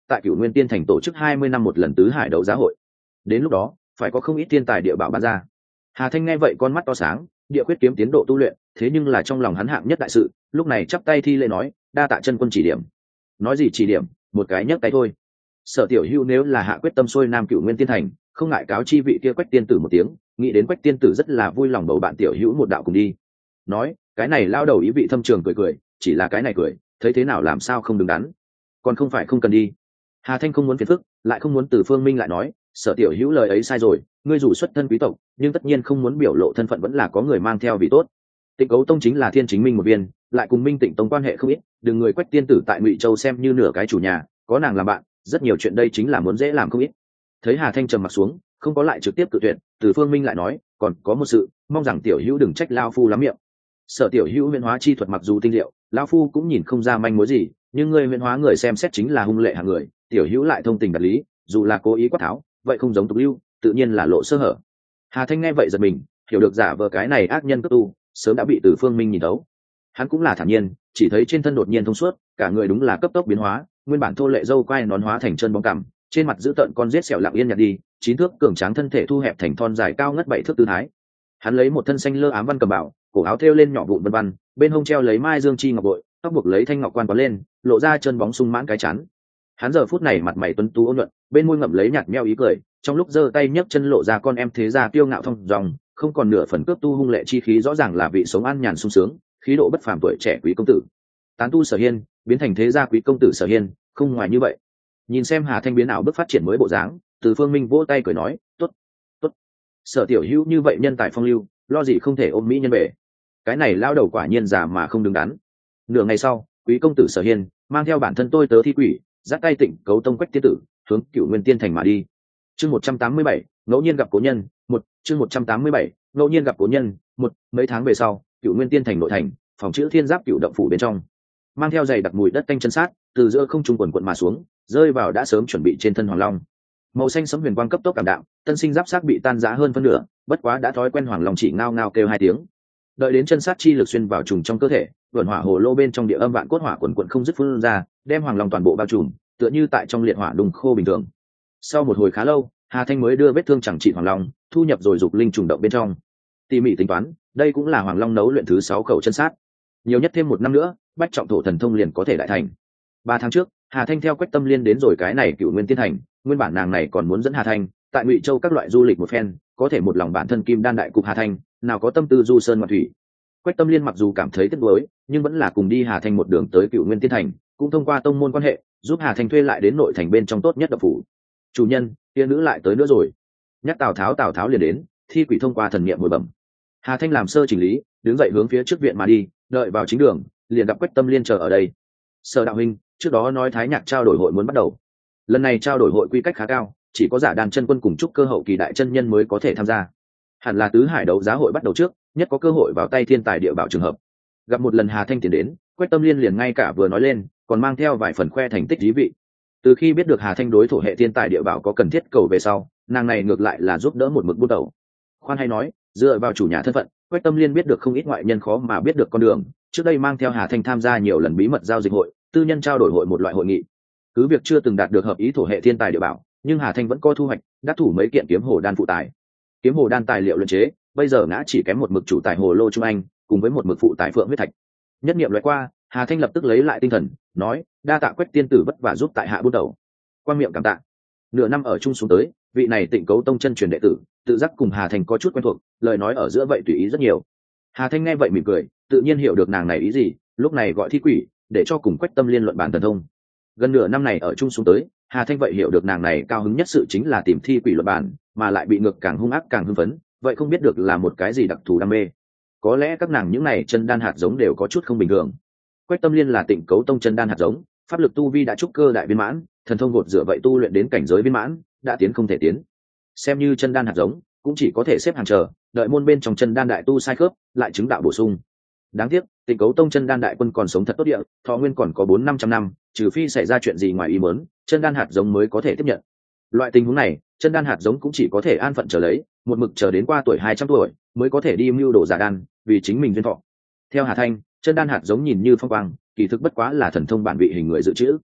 A: tại Cửu Nguyên Tiên Thành tổ chức 20 năm một lần tứ hải đấu giá hội. Đến lúc đó phải có không ít thiên tài địa bảo bán ra. Hà Thanh nghe vậy con mắt to sáng, địa quyết kiếm tiến độ tu luyện, thế nhưng là trong lòng hắn hạng nhất đại sự, lúc này chắp tay thi lễ nói, đa tạ chân quân chỉ điểm. Nói gì chỉ điểm, một cái nhấc tay thôi. Sở Tiểu Hữu nếu là hạ quyết tâm xuôi Nam Cửu Nguyên Tiên Thành, không ngại cáo chi vị kia Quách tiên tử một tiếng, nghĩ đến Quách tiên tử rất là vui lòng bầu bạn Tiểu Hữu một đạo cùng đi. Nói, cái này lao đầu ý vị thâm trường cười cười, chỉ là cái này cười, thấy thế nào làm sao không đứng đắn. Còn không phải không cần đi. Hà Thanh không muốn phiền phức, lại không muốn Từ Phương Minh lại nói, Sở Tiểu Hữu lời ấy sai rồi, ngươi dù xuất thân quý tộc, nhưng tất nhiên không muốn biểu lộ thân phận vẫn là có người mang theo vì tốt. Tịnh Cấu Tông chính là Thiên Chính Minh một viên, lại cùng Minh Tịnh Tông quan hệ không ít, đừng người Quách tiên tử tại Ngụy Châu xem như nửa cái chủ nhà, có nàng làm bạn, rất nhiều chuyện đây chính là muốn dễ làm không ít. Thấy Hà Thanh trầm mặt xuống, không có lại trực tiếp cự tuyệt, Từ Phương Minh lại nói, còn có một sự, mong rằng Tiểu Hữu đừng trách lao phu lắm miệng. Sở Tiểu Hữu huyền hóa chi thuật mặc dù tinh diệu, lao phu cũng nhìn không ra manh mối gì, nhưng ngươi huyền hóa người xem xét chính là hung lệ hạng người, Tiểu Hữu lại thông tình đạt lý, dù là cố ý quát tháo, vậy không giống tục lưu, tự nhiên là lộ sơ hở. Hà Thanh nghe vậy giật mình, hiểu được giả vờ cái này ác nhân cấp tu sớm đã bị Từ Phương Minh nhìn thấu. Hắn cũng là thản nhiên, chỉ thấy trên thân đột nhiên thông suốt, cả người đúng là cấp tốc biến hóa, nguyên bản thô lệ râu quai nón hóa thành chân bóng cằm, trên mặt giữ tợn con rết sẹo lặng yên nhạt đi, 9 thước cường tráng thân thể thu hẹp thành thon dài cao ngất 7 thước tư thái. Hắn lấy một thân xanh lơ ám văn cầm bảo, cổ áo thêu lên nhỏ vụn vân vân, bên hông treo lấy mai dương chi ngọc bội, tóc buộc lấy thanh ngọc quan quấn lên, lộ ra chân bóng sung mãn cái chắn. Hắn giờ phút này mặt mày tuấn tú ôn nhuận, bên môi ngậm lấy nhạt meo ý cười, trong lúc giơ tay nhấc chân lộ ra con em thế gia kiêu ngạo thông dòng, không còn nửa phần cướp tu hung lệ chi khí, rõ ràng là vị sống an nhàn sung sướng, khí độ bất phàm tuổi trẻ quý công tử. Tán tu Sở Hiên biến thành thế gia quý công tử Sở Hiên, không ngoài như vậy. Nhìn xem Hà Thanh biến ảo bước phát triển mới bộ dáng, Từ Phương Minh vỗ tay cười nói, tốt, tốt. Sở Tiểu Hữu như vậy nhân tài phong lưu, lo gì không thể ôm mỹ nhân về. Cái này lao đầu quả nhiên già mà không đứng đắn. Nửa ngày sau, quý công tử Sở Hiên mang theo bản thân tôi tớ thi quỷ, dắt tay Tịnh Cấu Tông Quách tiên tử hướng Cửu Nguyên Tiên Thành mà đi. Chương 187, ngẫu nhiên gặp cố nhân, chương 187, ngẫu nhiên gặp cố nhân, mấy tháng về sau, Cửu Nguyên Tiên Thành nội thành, phòng chữ Thiên Giáp Cửu động phủ bên trong, mang theo dày đặc mùi đất canh chân sát, từ giữa không trung quần quần mà xuống, rơi vào đã sớm chuẩn bị trên thân Hoàng Long. Màu xanh sẫm huyền quang cấp tốc cảm đạm, tân sinh giáp xác bị tan rã hơn phân nửa, bất quá đã thói quen Hoàng Long chỉ ngao ngao kêu 2 tiếng. Đợi đến chân sát chi lực xuyên vào trùng trong cơ thể, vẩn hỏa hồ lô bên trong địa âm vạn cốt hỏa quần quần không dứt phun ra, đem Hoàng Long toàn bộ bao trùm, tựa như tại trong liệt hỏa đùng khô bình thường. Sau một hồi khá lâu, Hà Thanh mới đưa vết thương chẳng trị Hoàng Long thu nhập rồi dục linh trùng động bên trong. Tỉ mỉ tính toán, đây cũng là Hoàng Long nấu luyện thứ 6 khẩu chân sát. Nhiều nhất thêm 1 năm nữa, bách trọng thổ thần thông liền có thể đại thành. 3 tháng trước, Hà Thanh theo Quách Tâm Liên đến rồi cái này Cửu Nguyên Tiên Thành, nguyên bản nàng này còn muốn dẫn Hà Thanh tại Ngụy Châu các loại du lịch một phen, có thể một lòng bản thân kim đan đại cục Hà Thanh, nào có tâm tư du sơn ngoạn thủy. Quách Tâm Liên mặc dù cảm thấy tiếc nuối, nhưng vẫn là cùng đi Hà Thanh một đường tới Cửu Nguyên Tiên Thành, cũng thông qua tông môn quan hệ, giúp Hà Thanh thuê lại đến nội thành bên trong tốt nhất độc phủ. Chủ nhân, kia nữ lại tới nữa rồi. Nhắc Tào Tháo liền đến, thi quỷ thông qua thần niệm hồi bẩm. Hà Thanh làm sơ chỉnh lý, đứng dậy hướng phía trước viện mà đi, đợi vào chính đường, liền gặp Quách Tâm Liên chờ ở đây. Sở đạo huynh, trước đó nói Thái Nhạc trao đổi hội muốn bắt đầu. Lần này trao đổi hội quy cách khá cao, chỉ có giả đan chân quân cùng trúc cơ hậu kỳ đại chân nhân mới có thể tham gia. Hẳn là tứ hải đấu giá hội bắt đầu trước, nhất có cơ hội vào tay thiên tài địa bảo trường hợp. Gặp một lần Hà Thanh tiến đến, Quách Tâm Liên liền ngay cả vừa nói lên, còn mang theo vài phần khoe thành tích thú vị. Từ khi biết được Hà Thanh đối thổ hệ thiên tài địa bảo có cần thiết cầu về sau, nàng này ngược lại là giúp đỡ một mực bút đầu. Khoan hay nói, dựa vào chủ nhà thân phận, Quách Tâm Liên biết được không ít ngoại nhân khó mà biết được con đường. Trước đây mang theo Hà Thanh tham gia nhiều lần bí mật giao dịch hội, tư nhân trao đổi hội một loại hội nghị. Cứ việc chưa từng đạt được hợp ý thổ hệ thiên tài địa bảo, nhưng Hà Thanh vẫn có thu hoạch, đắc thủ mấy kiện kiếm hồ đan phụ tài. Kiếm hồ đan tài liệu luyện chế, bây giờ ngã chỉ kém một mực chủ tài hồ lô trung anh, cùng với một mực phụ tài phượng huyết thạch. Nhất niệm loại qua, Hà Thanh lập tức lấy lại tinh thần, nói: đa tạ Quách tiên tử vất vả giúp tại hạ buôn đầu. Quan miệng cảm tạ. Nửa năm ở chung xuống tới, vị này Tịnh Cấu Tông chân truyền đệ tử, tự giác cùng Hà Thanh có chút quen thuộc, lời nói ở giữa vậy tùy ý rất nhiều. Hà Thanh nghe vậy mỉm cười, tự nhiên hiểu được nàng này ý gì, lúc này gọi thi quỷ, để cho cùng Quách Tâm Liên luận bản thần thông. Gần nửa năm này ở chung xuống tới, Hà Thanh vậy hiểu được nàng này cao hứng nhất sự chính là tìm thi quỷ luận bản, mà lại bị ngược càng hung ác càng hưng phấn, vậy không biết được là một cái gì đặc thù đam mê. Có lẽ các nàng những này chân đan hạt giống đều có chút không bình thường. Quách Tâm Liên là Tịnh Cấu Tông chân đan hạt giống, pháp lực tu vi đã trúc cơ đại viên mãn, thần thông gột rửa vậy tu luyện đến cảnh giới viên mãn, đã tiến không thể tiến. Xem như chân đan hạt giống, cũng chỉ có thể xếp hàng chờ, đợi môn bên trong chân đan đại tu sai khớp, lại chứng đạo bổ sung. Đáng tiếc, Tịnh Cấu Tông chân đan đại quân còn sống thật tốt địa, thọ nguyên còn có 400-500 năm, trừ phi xảy ra chuyện gì ngoài ý muốn, chân đan hạt giống mới có thể tiếp nhận. Loại tình huống này, chân đan hạt giống cũng chỉ có thể an phận chờ lấy, một mực chờ đến qua tuổi 200 tuổi, mới có thể đi mưu đồ giả đan, vì chính mình duyên thọ. Theo Hà Thanh, chân đan hạt giống nhìn như phong quang, kỳ thực bất quá là thần thông bản vị hình người dự trữ.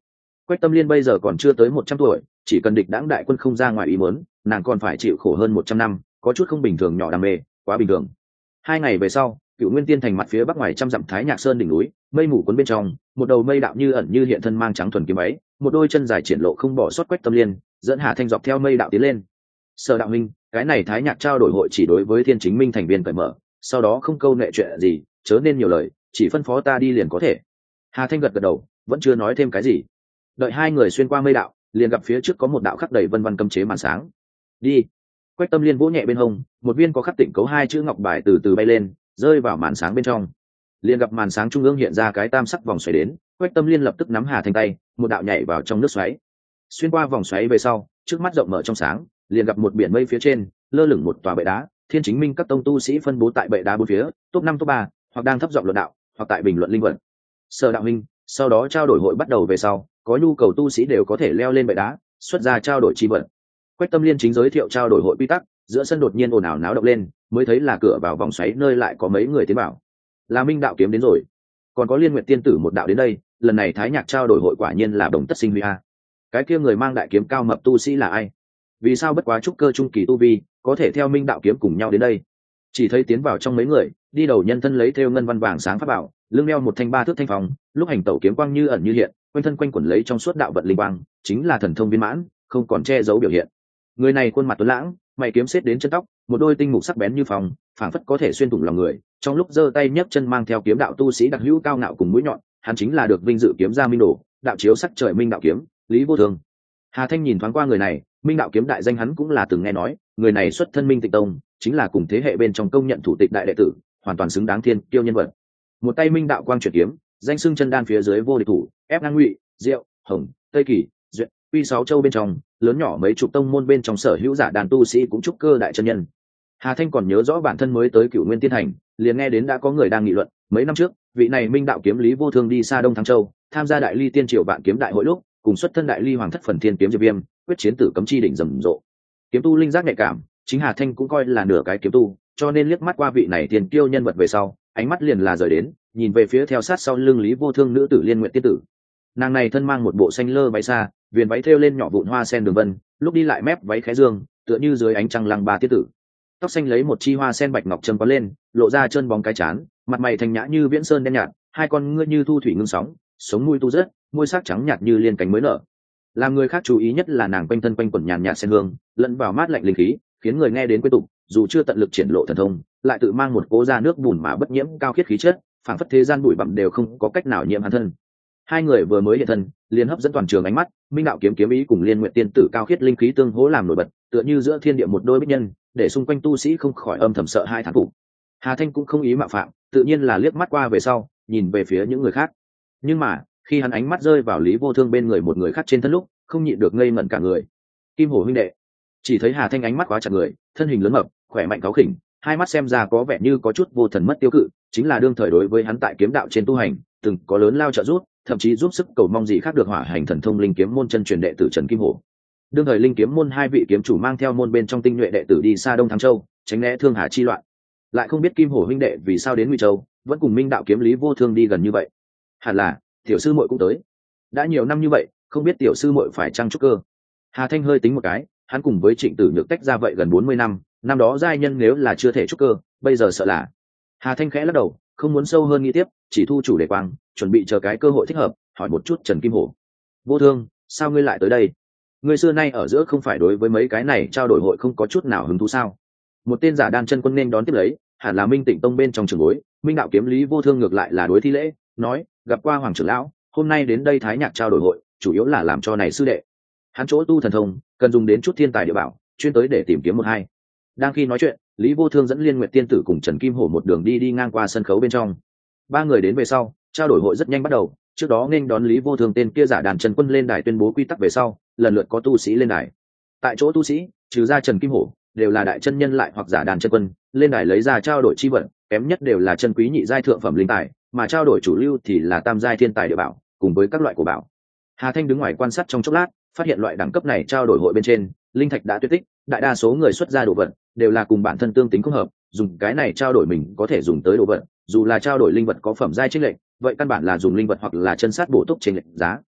A: Quách Tâm Liên bây giờ còn chưa tới 100 tuổi, chỉ cần địch đãng đại quân không ra ngoài ý muốn, nàng còn phải chịu khổ hơn 100 năm, có chút không bình thường nhỏ đam mê, quá bình thường. 2 ngày về sau, Cựu Nguyên Tiên thành mặt phía bắc ngoài trăm dặm Thái Nhạc Sơn đỉnh núi, mây mù cuốn bên trong, một đầu mây đạo như ẩn như hiện thân mang trắng thuần kiếm ấy, một đôi chân dài triển lộ không bỏ sót Quách Tâm Liên, dẫn Hà Thanh dọc theo mây đạo tiến lên. Sở đạo minh, cái này Thái Nhạc trao đổi hội chỉ đối với Thiên Chính Minh thành viên cởi mở, sau đó không câu nệ chuyện gì, chớ nên nhiều lời, chỉ phân phó ta đi liền có thể. Hà Thanh gật gật đầu, vẫn chưa nói thêm cái gì. Đợi hai người xuyên qua mây đạo, liền gặp phía trước có một đạo khắc đầy vân vân cấm chế màn sáng. Đi. Quách Tâm Liên vỗ nhẹ bên hông, một viên có khắc tịnh cấu hai chữ ngọc bài từ từ bay lên, rơi vào màn sáng bên trong. Liền gặp màn sáng trung ương hiện ra cái tam sắc vòng xoáy đến, Quách Tâm Liên lập tức nắm Hà Thanh tay, một đạo nhảy vào trong nước xoáy. Xuyên qua vòng xoáy về sau, trước mắt rộng mở trong sáng, liền gặp một biển mây phía trên, lơ lửng một tòa bệ đá, Thiên Chính Minh các tông tu sĩ phân bố tại bệ đá bốn phía, top 5 top 3, hoặc đang thấp giọng luận đạo, hoặc tại bình luận linh vật. Sở đạo huynh, sau đó trao đổi hội bắt đầu về sau, có nhu cầu tu sĩ đều có thể leo lên bệ đá, xuất ra trao đổi chi vật. Quách Tâm Liên chính giới thiệu trao đổi hội quy tắc, giữa sân đột nhiên ồn ào náo động lên, mới thấy là cửa vào vòng xoáy nơi lại có mấy người tiến vào. Là Minh đạo kiếm đến rồi, còn có Liên Nguyệt tiên tử một đạo đến đây, lần này Thái Nhạc trao đổi hội quả nhiên là đồng tất sinh huy a. Cái kia người mang đại kiếm cao mập tu sĩ là ai? Vì sao bất quá trúc cơ trung kỳ tu vi, có thể theo Minh đạo kiếm cùng nhau đến đây? Chỉ thấy tiến vào trong mấy người, đi đầu nhân thân lấy theo ngân văn vàng sáng pháp bảo, lưng đeo một thanh 3 thước thanh phong, lúc hành tẩu kiếm quang như ẩn như hiện, quanh thân quanh quẩn lấy trong suốt đạo vận linh quang, chính là thần thông viên mãn, không còn che giấu biểu hiện. Người này khuôn mặt tuấn lãng, mày kiếm xếp đến chân tóc, một đôi tinh mục sắc bén như phòng, phảng phất có thể xuyên thủng lòng người. Trong lúc giơ tay nhấc chân mang theo kiếm đạo tu sĩ đặc hữu cao ngạo cùng mũi nhọn, hắn chính là được vinh dự kiếm gia Minh Đồ, đạo chiếu sắc trời Minh đạo kiếm, Lý Vô Thường. Hà Thanh nhìn thoáng qua người này, Minh đạo kiếm đại danh hắn cũng là từng nghe nói, người này xuất thân Minh Tịnh Tông, chính là cùng thế hệ bên trong công nhận thủ tịch đại đệ tử, hoàn toàn xứng đáng thiên kiêu nhân vật. Một tay Minh đạo quang chuyển kiếm, danh xưng chân đan phía dưới vô địch thủ, ép ngang Ngụy, Diệu, Hồng, Tây Kỳ, Duyệt, Quy 6 châu bên trong, lớn nhỏ mấy chục tông môn bên trong sở hữu giả đàn tu sĩ cũng trúc cơ đại chân nhân. Hà Thanh còn nhớ rõ bản thân mới tới Cửu Nguyên Tiên Thành, liền nghe đến đã có người đang nghị luận, mấy năm trước, vị này Minh đạo kiếm Lý Vô Thương đi xa Đông Thắng Châu, tham gia Đại Ly Tiên Triều Vạn Kiếm Đại hội lúc, cùng xuất thân Đại Ly Hoàng thất phần thiên kiếm Diệp Viêm, quyết chiến tử cấm chi đỉnh rầm rộ. Kiếm tu linh giác nhạy cảm, chính Hà Thanh cũng coi là nửa cái kiếm tu, cho nên liếc mắt qua vị này tiền kiêu nhân vật về sau, ánh mắt liền là rời đến, nhìn về phía theo sát sau lưng Lý Vô Thương nữ tử Liên Nguyệt tiên tử. Nàng này thân mang một bộ xanh lơ váy xa, viền váy thêu lên nhỏ vụn hoa sen đường vân, lúc đi lại mép váy khé dương, tựa như dưới ánh trăng lăng ba tiên tử. Tóc xanh lấy một chi hoa sen bạch ngọc châm có lên, lộ ra trơn bóng cái trán, mặt mày thanh nhã như viễn sơn đen nhạt, hai con ngươi như thu thủy ngưng sóng, sống mũi tu rớt, môi sắc trắng nhạt như liên cánh mới nở. Làm người khác chú ý nhất là nàng quanh thân quanh quẩn nhàn nhạt sen hương, lẫn vào mát lạnh linh khí, khiến người nghe đến quên tục, dù chưa tận lực triển lộ thần thông, lại tự mang một cố ra nước bùn mà bất nhiễm cao khiết khí chất, phảng phất thế gian bụi bặm đều không có cách nào nhiễm hắn thân. Hai người vừa mới hiện thân, liền hấp dẫn toàn trường ánh mắt, Minh đạo kiếm kiếm ý cùng Liên Nguyệt tiên tử cao khiết linh khí tương hỗ làm nổi bật, tựa như giữa thiên địa một đôi bích nhân, để xung quanh tu sĩ không khỏi âm thầm sợ hai thán phục. Hà Thanh cũng không ý mạo phạm, tự nhiên là liếc mắt qua về sau, nhìn về phía những người khác. Nhưng mà, khi hắn ánh mắt rơi vào Lý Vô Thương bên người một người khác trên thân lúc, không nhịn được ngây ngẩn cả người. Kim Hổ huynh đệ. Chỉ thấy Hà Thanh ánh mắt quá chặt người, thân hình lớn mập, khỏe mạnh cáu khỉnh, hai mắt xem ra có vẻ như có chút vô thần mất tiêu cự, chính là đương thời đối với hắn tại kiếm đạo trên tu hành, từng có lớn lao trợ giúp, thậm chí giúp sức cầu mong gì khác được hỏa hành thần thông linh kiếm môn chân truyền đệ tử Trần Kim Hổ. Đương thời linh kiếm môn hai vị kiếm chủ mang theo môn bên trong tinh nhuệ đệ tử đi xa Đông Thắng Châu, tránh né thương hà chi loạn. Lại không biết Kim Hổ huynh đệ vì sao đến Ngụy Châu, vẫn cùng Minh đạo kiếm Lý Vô Thương đi gần như vậy. Hẳn là tiểu sư muội cũng tới. Đã nhiều năm như vậy, không biết tiểu sư muội phải chăng trúc cơ. Hà Thanh hơi tính một cái, hắn cùng với Trịnh Tử Nhược tách ra vậy gần 40 năm, năm đó giai nhân nếu là chưa thể trúc cơ, bây giờ sợ là. Hà Thanh khẽ lắc đầu, không muốn sâu hơn nghĩ tiếp, chỉ thu chủ đề quang, chuẩn bị chờ cái cơ hội thích hợp, hỏi một chút Trần Kim Hổ. Vô Thương, sao ngươi lại tới đây? Ngươi xưa nay ở giữa không phải đối với mấy cái này trao đổi hội không có chút nào hứng thú sao? Một tên giả đan chân quân nên đón tiếp lấy, hẳn là Minh Tịnh Tông bên trong trường bối, Minh đạo kiếm Lý Vô Thương ngược lại là đối thi lễ, nói, gặp qua Hoàng trưởng lão, hôm nay đến đây Thái Nhạc trao đổi hội, chủ yếu là làm cho này sư đệ. Hắn chỗ tu thần thông, cần dùng đến chút thiên tài địa bảo, chuyên tới để tìm kiếm một hai. Đang khi nói chuyện, Lý Vô Thương dẫn Liên Nguyệt tiên tử cùng Trần Kim Hổ một đường đi ngang qua sân khấu bên trong. Ba người đến về sau, trao đổi hội rất nhanh bắt đầu, trước đó nên đón Lý Vô Thương tên kia giả đàn Trần Quân lên đài tuyên bố quy tắc về sau, lần lượt có tu sĩ lên đài. Tại chỗ tu sĩ, trừ ra Trần Kim Hổ, đều là đại chân nhân lại hoặc giả đàn chân quân, lên đài lấy ra trao đổi chi vật, kém nhất đều là chân quý nhị giai thượng phẩm linh tài, mà trao đổi chủ lưu thì là tam giai thiên tài địa bảo, cùng với các loại của bảo. Hà Thanh đứng ngoài quan sát trong chốc lát, phát hiện loại đẳng cấp này trao đổi hội bên trên, linh thạch đã tuyệt tích, đại đa số người xuất ra đồ vật đều là cùng bản thân tương tính không hợp, dùng cái này trao đổi mình có thể dùng tới đồ vật, dù là trao đổi linh vật có phẩm giai chênh lệch, vậy căn bản là dùng linh vật hoặc là chân sát bổ túc chênh lệch giá.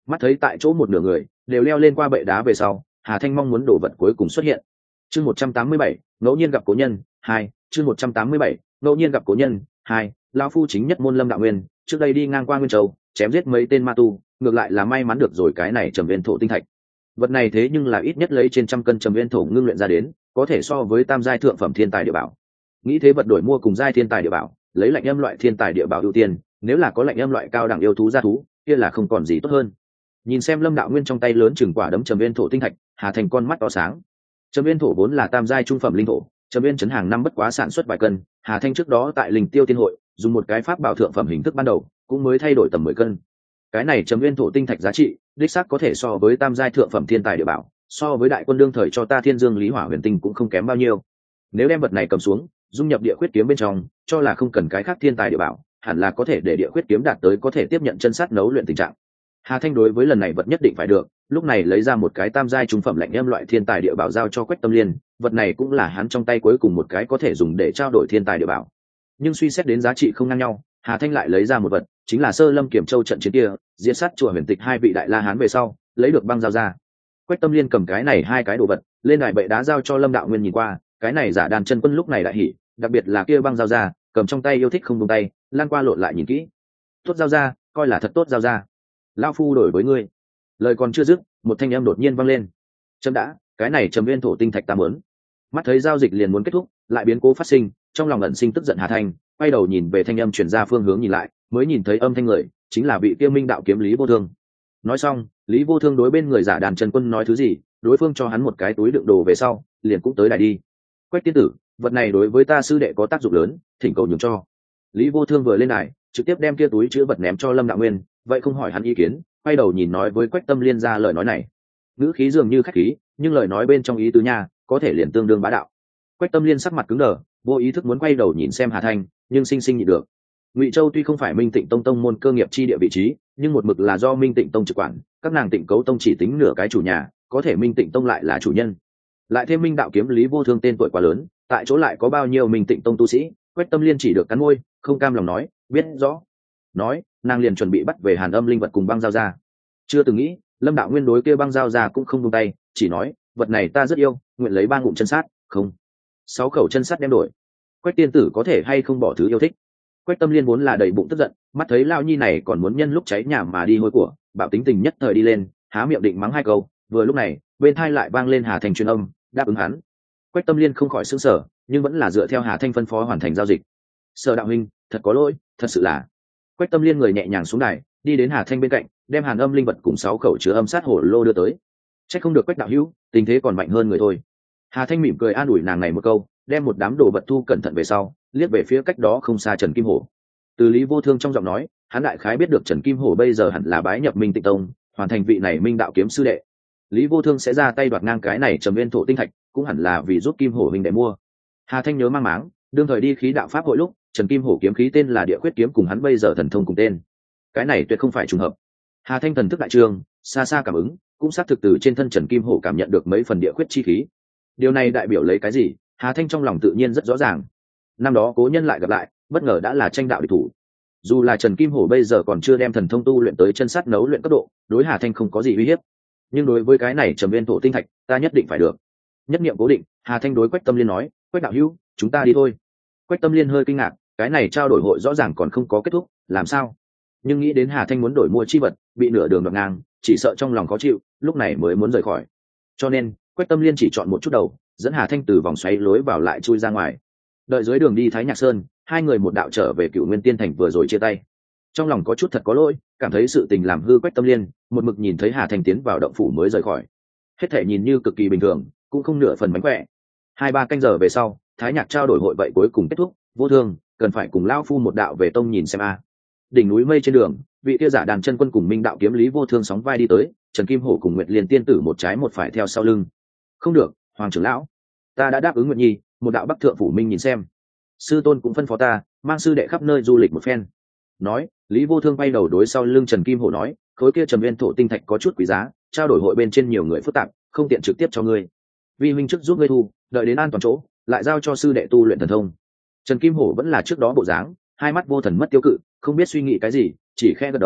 A: Mắt thấy tại chỗ một nửa người đều leo lên qua bệ đá về sau, Hà Thanh mong muốn đồ vật cuối cùng xuất hiện. Chương 187, ngẫu nhiên gặp cố nhân 2, chương 187, ngẫu nhiên gặp cố nhân 2, lão phu chính nhất môn Lâm Đạo Nguyên, trước đây đi ngang qua Nguyên Châu, chém giết mấy tên ma tu, ngược lại là may mắn được rồi cái này trầm viên thổ tinh thạch. Vật này thế nhưng là ít nhất lấy trên trăm cân trầm viên thổ ngưng luyện ra đến, có thể so với tam giai thượng phẩm thiên tài địa bảo. Nghĩ thế vật đổi mua cùng giai thiên tài địa bảo, lấy lạnh âm loại thiên tài địa bảo ưu tiên, nếu là có lạnh âm loại cao đẳng yêu thú gia thú, kia là không còn gì tốt hơn. Nhìn xem Lâm Đạo Nguyên trong tay lớn chừng quả đấm trầm viên thổ tinh thạch, Hà Thành con mắt to sáng. Trầm viên thổ vốn là tam giai trung phẩm linh thổ, trầm viên chấn hàng năm bất quá sản xuất vài cân, Hà Thanh trước đó tại Linh Tiêu Tiên hội dùng một cái pháp bảo thượng phẩm hình thức ban đầu, cũng mới thay đổi tầm 10 cân. Cái này trầm viên thổ tinh thạch giá trị, đích xác có thể so với tam giai thượng phẩm thiên tài địa bảo, so với đại quân đương thời cho ta Thiên Dương Lý Hỏa Huyền Tinh cũng không kém bao nhiêu. Nếu đem vật này cầm xuống, dung nhập địa khuyết kiếm bên trong, cho là không cần cái khác thiên tài địa bảo, hẳn là có thể để địa khuyết kiếm đạt tới có thể tiếp nhận chân sát nấu luyện tình trạng. Hà Thanh đối với lần này vật nhất định phải được, lúc này lấy ra một cái tam giai trung phẩm lạnh âm loại thiên tài địa bảo giao cho Quách Tâm Liên, vật này cũng là hắn trong tay cuối cùng một cái có thể dùng để trao đổi thiên tài địa bảo. Nhưng suy xét đến giá trị không ngang nhau, Hà Thanh lại lấy ra một vật, chính là Sơ Lâm Kiểm Châu trận chiến kia, diệt sát chùa Huyền Tịch hai vị đại la hán về sau, lấy được băng giao ra. Quách Tâm Liên cầm cái này hai cái đồ vật, lên đài bệ đá giao cho Lâm Đạo Nguyên nhìn qua, cái này giả đàn chân quân lúc này đại hỉ, đặc biệt là kia băng giao ra, cầm trong tay yêu thích không buông tay, lan qua lộn lại nhìn kỹ. Tốt giao ra, coi là thật tốt giao ra. Lão phu đổi với ngươi. Lời còn chưa dứt, một thanh âm đột nhiên vang lên. Chấm đã, cái này trầm viên thổ tinh thạch ta muốn. Mắt thấy giao dịch liền muốn kết thúc, lại biến cố phát sinh, trong lòng ẩn sinh tức giận Hà Thanh, quay đầu nhìn về thanh âm truyền ra phương hướng nhìn lại, mới nhìn thấy âm thanh người, chính là vị kia Minh đạo kiếm Lý Vô Thương. Nói xong, Lý Vô Thương đối bên người giả đàn chân quân nói thứ gì, đối phương cho hắn một cái túi đựng đồ về sau, liền cũng tới đài đi. Quách tiên tử, vật này đối với ta sư đệ có tác dụng lớn, thỉnh cầu nhường cho. Lý Vô Thương vừa lên đài, trực tiếp đem kia túi chứa vật ném cho Lâm Đạo Nguyên, vậy không hỏi hắn ý kiến, quay đầu nhìn nói với Quách Tâm Liên ra lời nói này. Ngữ khí dường như khách khí, nhưng lời nói bên trong ý tứ nha, có thể liền tương đương bá đạo. Quách Tâm Liên sắc mặt cứng đờ, vô ý thức muốn quay đầu nhìn xem Hà Thanh, nhưng sinh sinh nhịn được. Ngụy Châu tuy không phải Minh Tịnh Tông tông môn cơ nghiệp chi địa vị trí, nhưng một mực là do Minh Tịnh Tông trực quản, các nàng Tịnh Cấu Tông chỉ tính nửa cái chủ nhà, có thể Minh Tịnh Tông lại là chủ nhân. Lại thêm Minh đạo kiếm Lý Vô Thương tên tuổi quá lớn, tại chỗ lại có bao nhiêu Minh Tịnh Tông tu sĩ, Quách Tâm Liên chỉ được cắn môi, không cam lòng nói, biết rõ. Nói, nàng liền chuẩn bị bắt về Hàn Âm linh vật cùng băng giao ra. Chưa từng nghĩ, Lâm Đạo Nguyên đối kia băng giao ra cũng không buông tay, chỉ nói, vật này ta rất yêu, nguyện lấy 3 ngụm chân sát, không. 6 khẩu chân sát đem đổi. Quách tiên tử có thể hay không bỏ thứ yêu thích. Quách Tâm Liên vốn là đầy bụng tức giận, mắt thấy lao nhi này còn muốn nhân lúc cháy nhà mà đi hôi của, bạo tính tình nhất thời đi lên, há miệng định mắng 2 câu, vừa lúc này, bên tai lại vang lên Hà Thanh truyền âm, đáp ứng hắn. Quách Tâm Liên không khỏi sửng sở, nhưng vẫn là dựa theo Hà Thanh phân phó hoàn thành giao dịch. Sở đạo huynh, thật có lỗi, thật sự là. Quách Tâm Liên người nhẹ nhàng xuống đài, đi đến Hà Thanh bên cạnh, đem Hàn Âm linh vật cùng 6 khẩu chứa âm sát hổ lô đưa tới. Chắc không được Quách đạo hữu, tình thế còn mạnh hơn người thôi. Hà Thanh mỉm cười an ủi nàng này một câu, đem một đám đồ vật thu cẩn thận về sau, liếc về phía cách đó không xa Trần Kim Hổ. Từ Lý Vô Thương trong giọng nói, hắn đại khái biết được Trần Kim Hổ bây giờ hẳn là bái nhập Minh Tịnh Tông, hoàn thành vị này Minh đạo kiếm sư đệ. Lý Vô Thương sẽ ra tay đoạt ngang cái này trầm viên thổ tinh thạch, cũng hẳn là vì giúp Kim Hổ huynh đệ mua. Hà Thanh nhớ mang máng, đương thời đi khí đạo pháp hội lúc, Trần Kim Hổ kiếm khí tên là Địa Khuyết kiếm cùng hắn bây giờ thần thông cùng tên. Cái này tuyệt không phải trùng hợp. Hà Thanh thần thức đại trường, xa xa cảm ứng, cũng xác thực từ trên thân Trần Kim Hổ cảm nhận được mấy phần địa khuyết chi khí. Điều này đại biểu lấy cái gì? Hà Thanh trong lòng tự nhiên rất rõ ràng. Năm đó cố nhân lại gặp lại, bất ngờ đã là tranh đạo địch thủ. Dù là Trần Kim Hổ bây giờ còn chưa đem thần thông tu luyện tới chân sát nấu luyện cấp độ, đối Hà Thanh không có gì uy hiếp. Nhưng đối với cái này trầm viên thổ tinh thạch, ta nhất định phải được. Nhất niệm cố định, Hà Thanh đối Quách Tâm Liên nói, Quách đạo hữu, chúng ta đi thôi. Quách Tâm Liên hơi kinh ngạc, cái này trao đổi hội rõ ràng còn không có kết thúc, làm sao? Nhưng nghĩ đến Hà Thanh muốn đổi mua chi vật, bị nửa đường đoạt ngang, chỉ sợ trong lòng khó chịu, lúc này mới muốn rời khỏi. Cho nên, Quách Tâm Liên chỉ chọn một chút đầu, dẫn Hà Thanh từ vòng xoáy lối vào lại chui ra ngoài. Đợi dưới đường đi Thái Nhạc Sơn, hai người một đạo trở về Cửu Nguyên Tiên Thành vừa rồi chia tay. Trong lòng có chút thật có lỗi, cảm thấy sự tình làm hư Quách Tâm Liên, một mực nhìn thấy Hà Thanh tiến vào động phủ mới rời khỏi. Hết thể nhìn như cực kỳ bình thường, cũng không nửa phần mánh khỏe. 2-3 canh giờ về sau, Thái Nhạc trao đổi hội vậy cuối cùng kết thúc, Vô Thương, cần phải cùng lão phu một đạo về tông nhìn xem a. Đỉnh núi mây trên đường, vị kia giả đàn chân quân cùng Minh đạo kiếm Lý Vô Thương sóng vai đi tới, Trần Kim Hổ cùng Nguyệt Liên tiên tử một trái một phải theo sau lưng. Không được, Hoàng trưởng lão, ta đã đáp ứng Nguyệt Nhi, một đạo Bắc thượng phủ minh nhìn xem. Sư tôn cũng phân phó ta, mang sư đệ khắp nơi du lịch một phen. Nói, Lý Vô Thương bay đầu đối sau lưng Trần Kim Hổ nói, khối kia trầm viên thổ tinh thạch có chút quý giá, trao đổi hội bên trên nhiều người phức tạp, không tiện trực tiếp cho ngươi. Vi huynh trước giúp ngươi thu, đợi đến an toàn chỗ, lại giao cho sư đệ tu luyện thần thông. Trần Kim Hổ vẫn là trước đó bộ dáng, hai mắt vô thần mất tiêu cự, không biết suy nghĩ cái gì, chỉ khẽ gật đầu,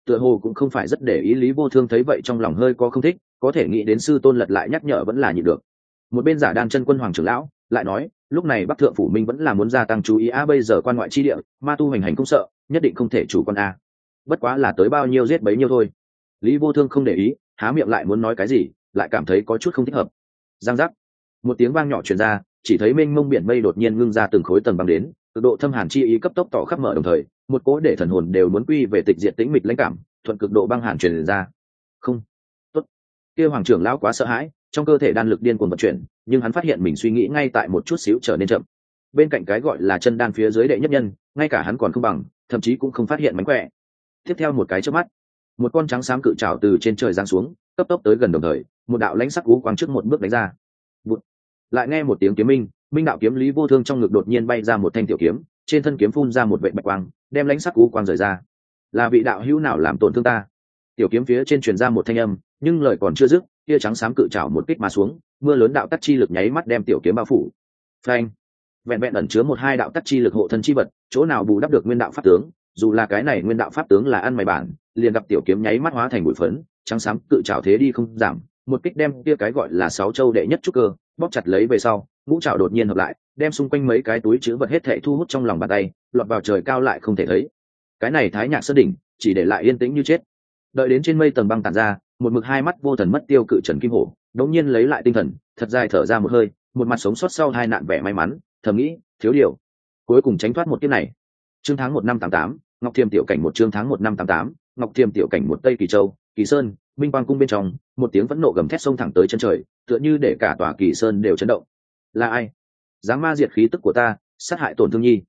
A: tựa hồ cũng không phải rất để ý. Lý Vô Thương thấy vậy trong lòng hơi có không thích, có thể nghĩ đến sư tôn lật lại nhắc nhở vẫn là nhịn được. Một bên giả đan chân quân hoàng trưởng lão lại nói, lúc này Bắc Thượng phủ minh vẫn là muốn gia tăng chú ý bây giờ quan ngoại chi địa, ma tu hành hành không sợ, nhất định không thể chủ quan bất quá là tới bao nhiêu giết bấy nhiêu thôi. Lý Vô Thương không để ý, há miệng lại muốn nói cái gì, lại cảm thấy có chút không thích hợp. Giang giác, một tiếng vang nhỏ truyền ra, chỉ thấy mênh mông biển mây đột nhiên ngưng ra từng khối tầng băng đến, cực độ thâm hàn chi ý cấp tốc tỏ khắp mở, đồng thời một cỗ để thần hồn đều muốn quy về tịch diệt tĩnh mịch lãnh cảm thuận cực độ băng hàn truyền ra. Không tốt, kia hoàng trưởng lão quá sợ hãi, trong cơ thể đan lực điên cuồng vận chuyển, nhưng hắn phát hiện mình suy nghĩ ngay tại một chút xíu trở nên chậm. Bên cạnh cái gọi là chân đan phía dưới đệ nhất nhân, ngay cả hắn còn không bằng, thậm chí cũng không phát hiện mánh khỏe. Tiếp theo một cái chớp mắt, một con trắng xám cự trảo từ trên trời giáng xuống, cấp tốc tới gần, đồng thời một đạo lãnh sắc cú quang trước một bước đánh ra. Bụt. Lại nghe một tiếng kiếm minh, minh đạo kiếm Lý Vô Thương trong ngực đột nhiên bay ra một thanh tiểu kiếm, trên thân kiếm phun ra một vệt bạch quang, đem lãnh sắc cú quang rời ra. Là vị đạo hữu nào làm tổn thương ta? Tiểu kiếm phía trên truyền ra một thanh âm, nhưng lời còn chưa dứt, kia trắng xám cự trảo một kích mà xuống, mưa lớn đạo tắc chi lực nháy mắt đem tiểu kiếm bao phủ. Phanh! Vẹn vẹn ẩn chứa một hai đạo tắc chi lực hộ thân chi vật, chỗ nào bù đắp được nguyên đạo pháp tướng, dù là cái này nguyên đạo pháp tướng là ăn mày bản, liền gặp tiểu kiếm nháy mắt hóa thành bụi phấn, trắng xám cự trảo thế đi không giảm, một kích đem kia cái gọi là sáu châu đệ nhất trúc cơ bóp chặt lấy về sau, ngũ trảo đột nhiên hợp lại, đem xung quanh mấy cái túi chứa vật hết thảy thu hút trong lòng bàn tay, lọt vào trời cao lại không thể thấy. Cái này Thái Nhạc Sơn đỉnh, chỉ để lại yên tĩnh như chết. Đợi đến trên mây tầng băng tản ra, một mực hai mắt vô thần mất tiêu cự Trần Kim Hổ, đống nhiên lấy lại tinh thần, thật dài thở ra một hơi, một mặt sống sót sau hai nạn vẻ may mắn, thầm nghĩ, thiếu điều, cuối cùng tránh thoát một kiếp này. Chương tháng 1 năm 88, Ngọc Thiềm tiểu cảnh một chương tháng 1 năm 88, Ngọc Thiềm tiểu cảnh một Tây Kỳ Châu, Kỳ Sơn, Minh Quang cung bên trong, một tiếng phẫn nộ gầm thét xông thẳng tới chân trời, tựa như để cả tòa Kỳ Sơn đều chấn động. Là ai? Dám ma diệt khí tức của ta, sát hại tổn thương nhi.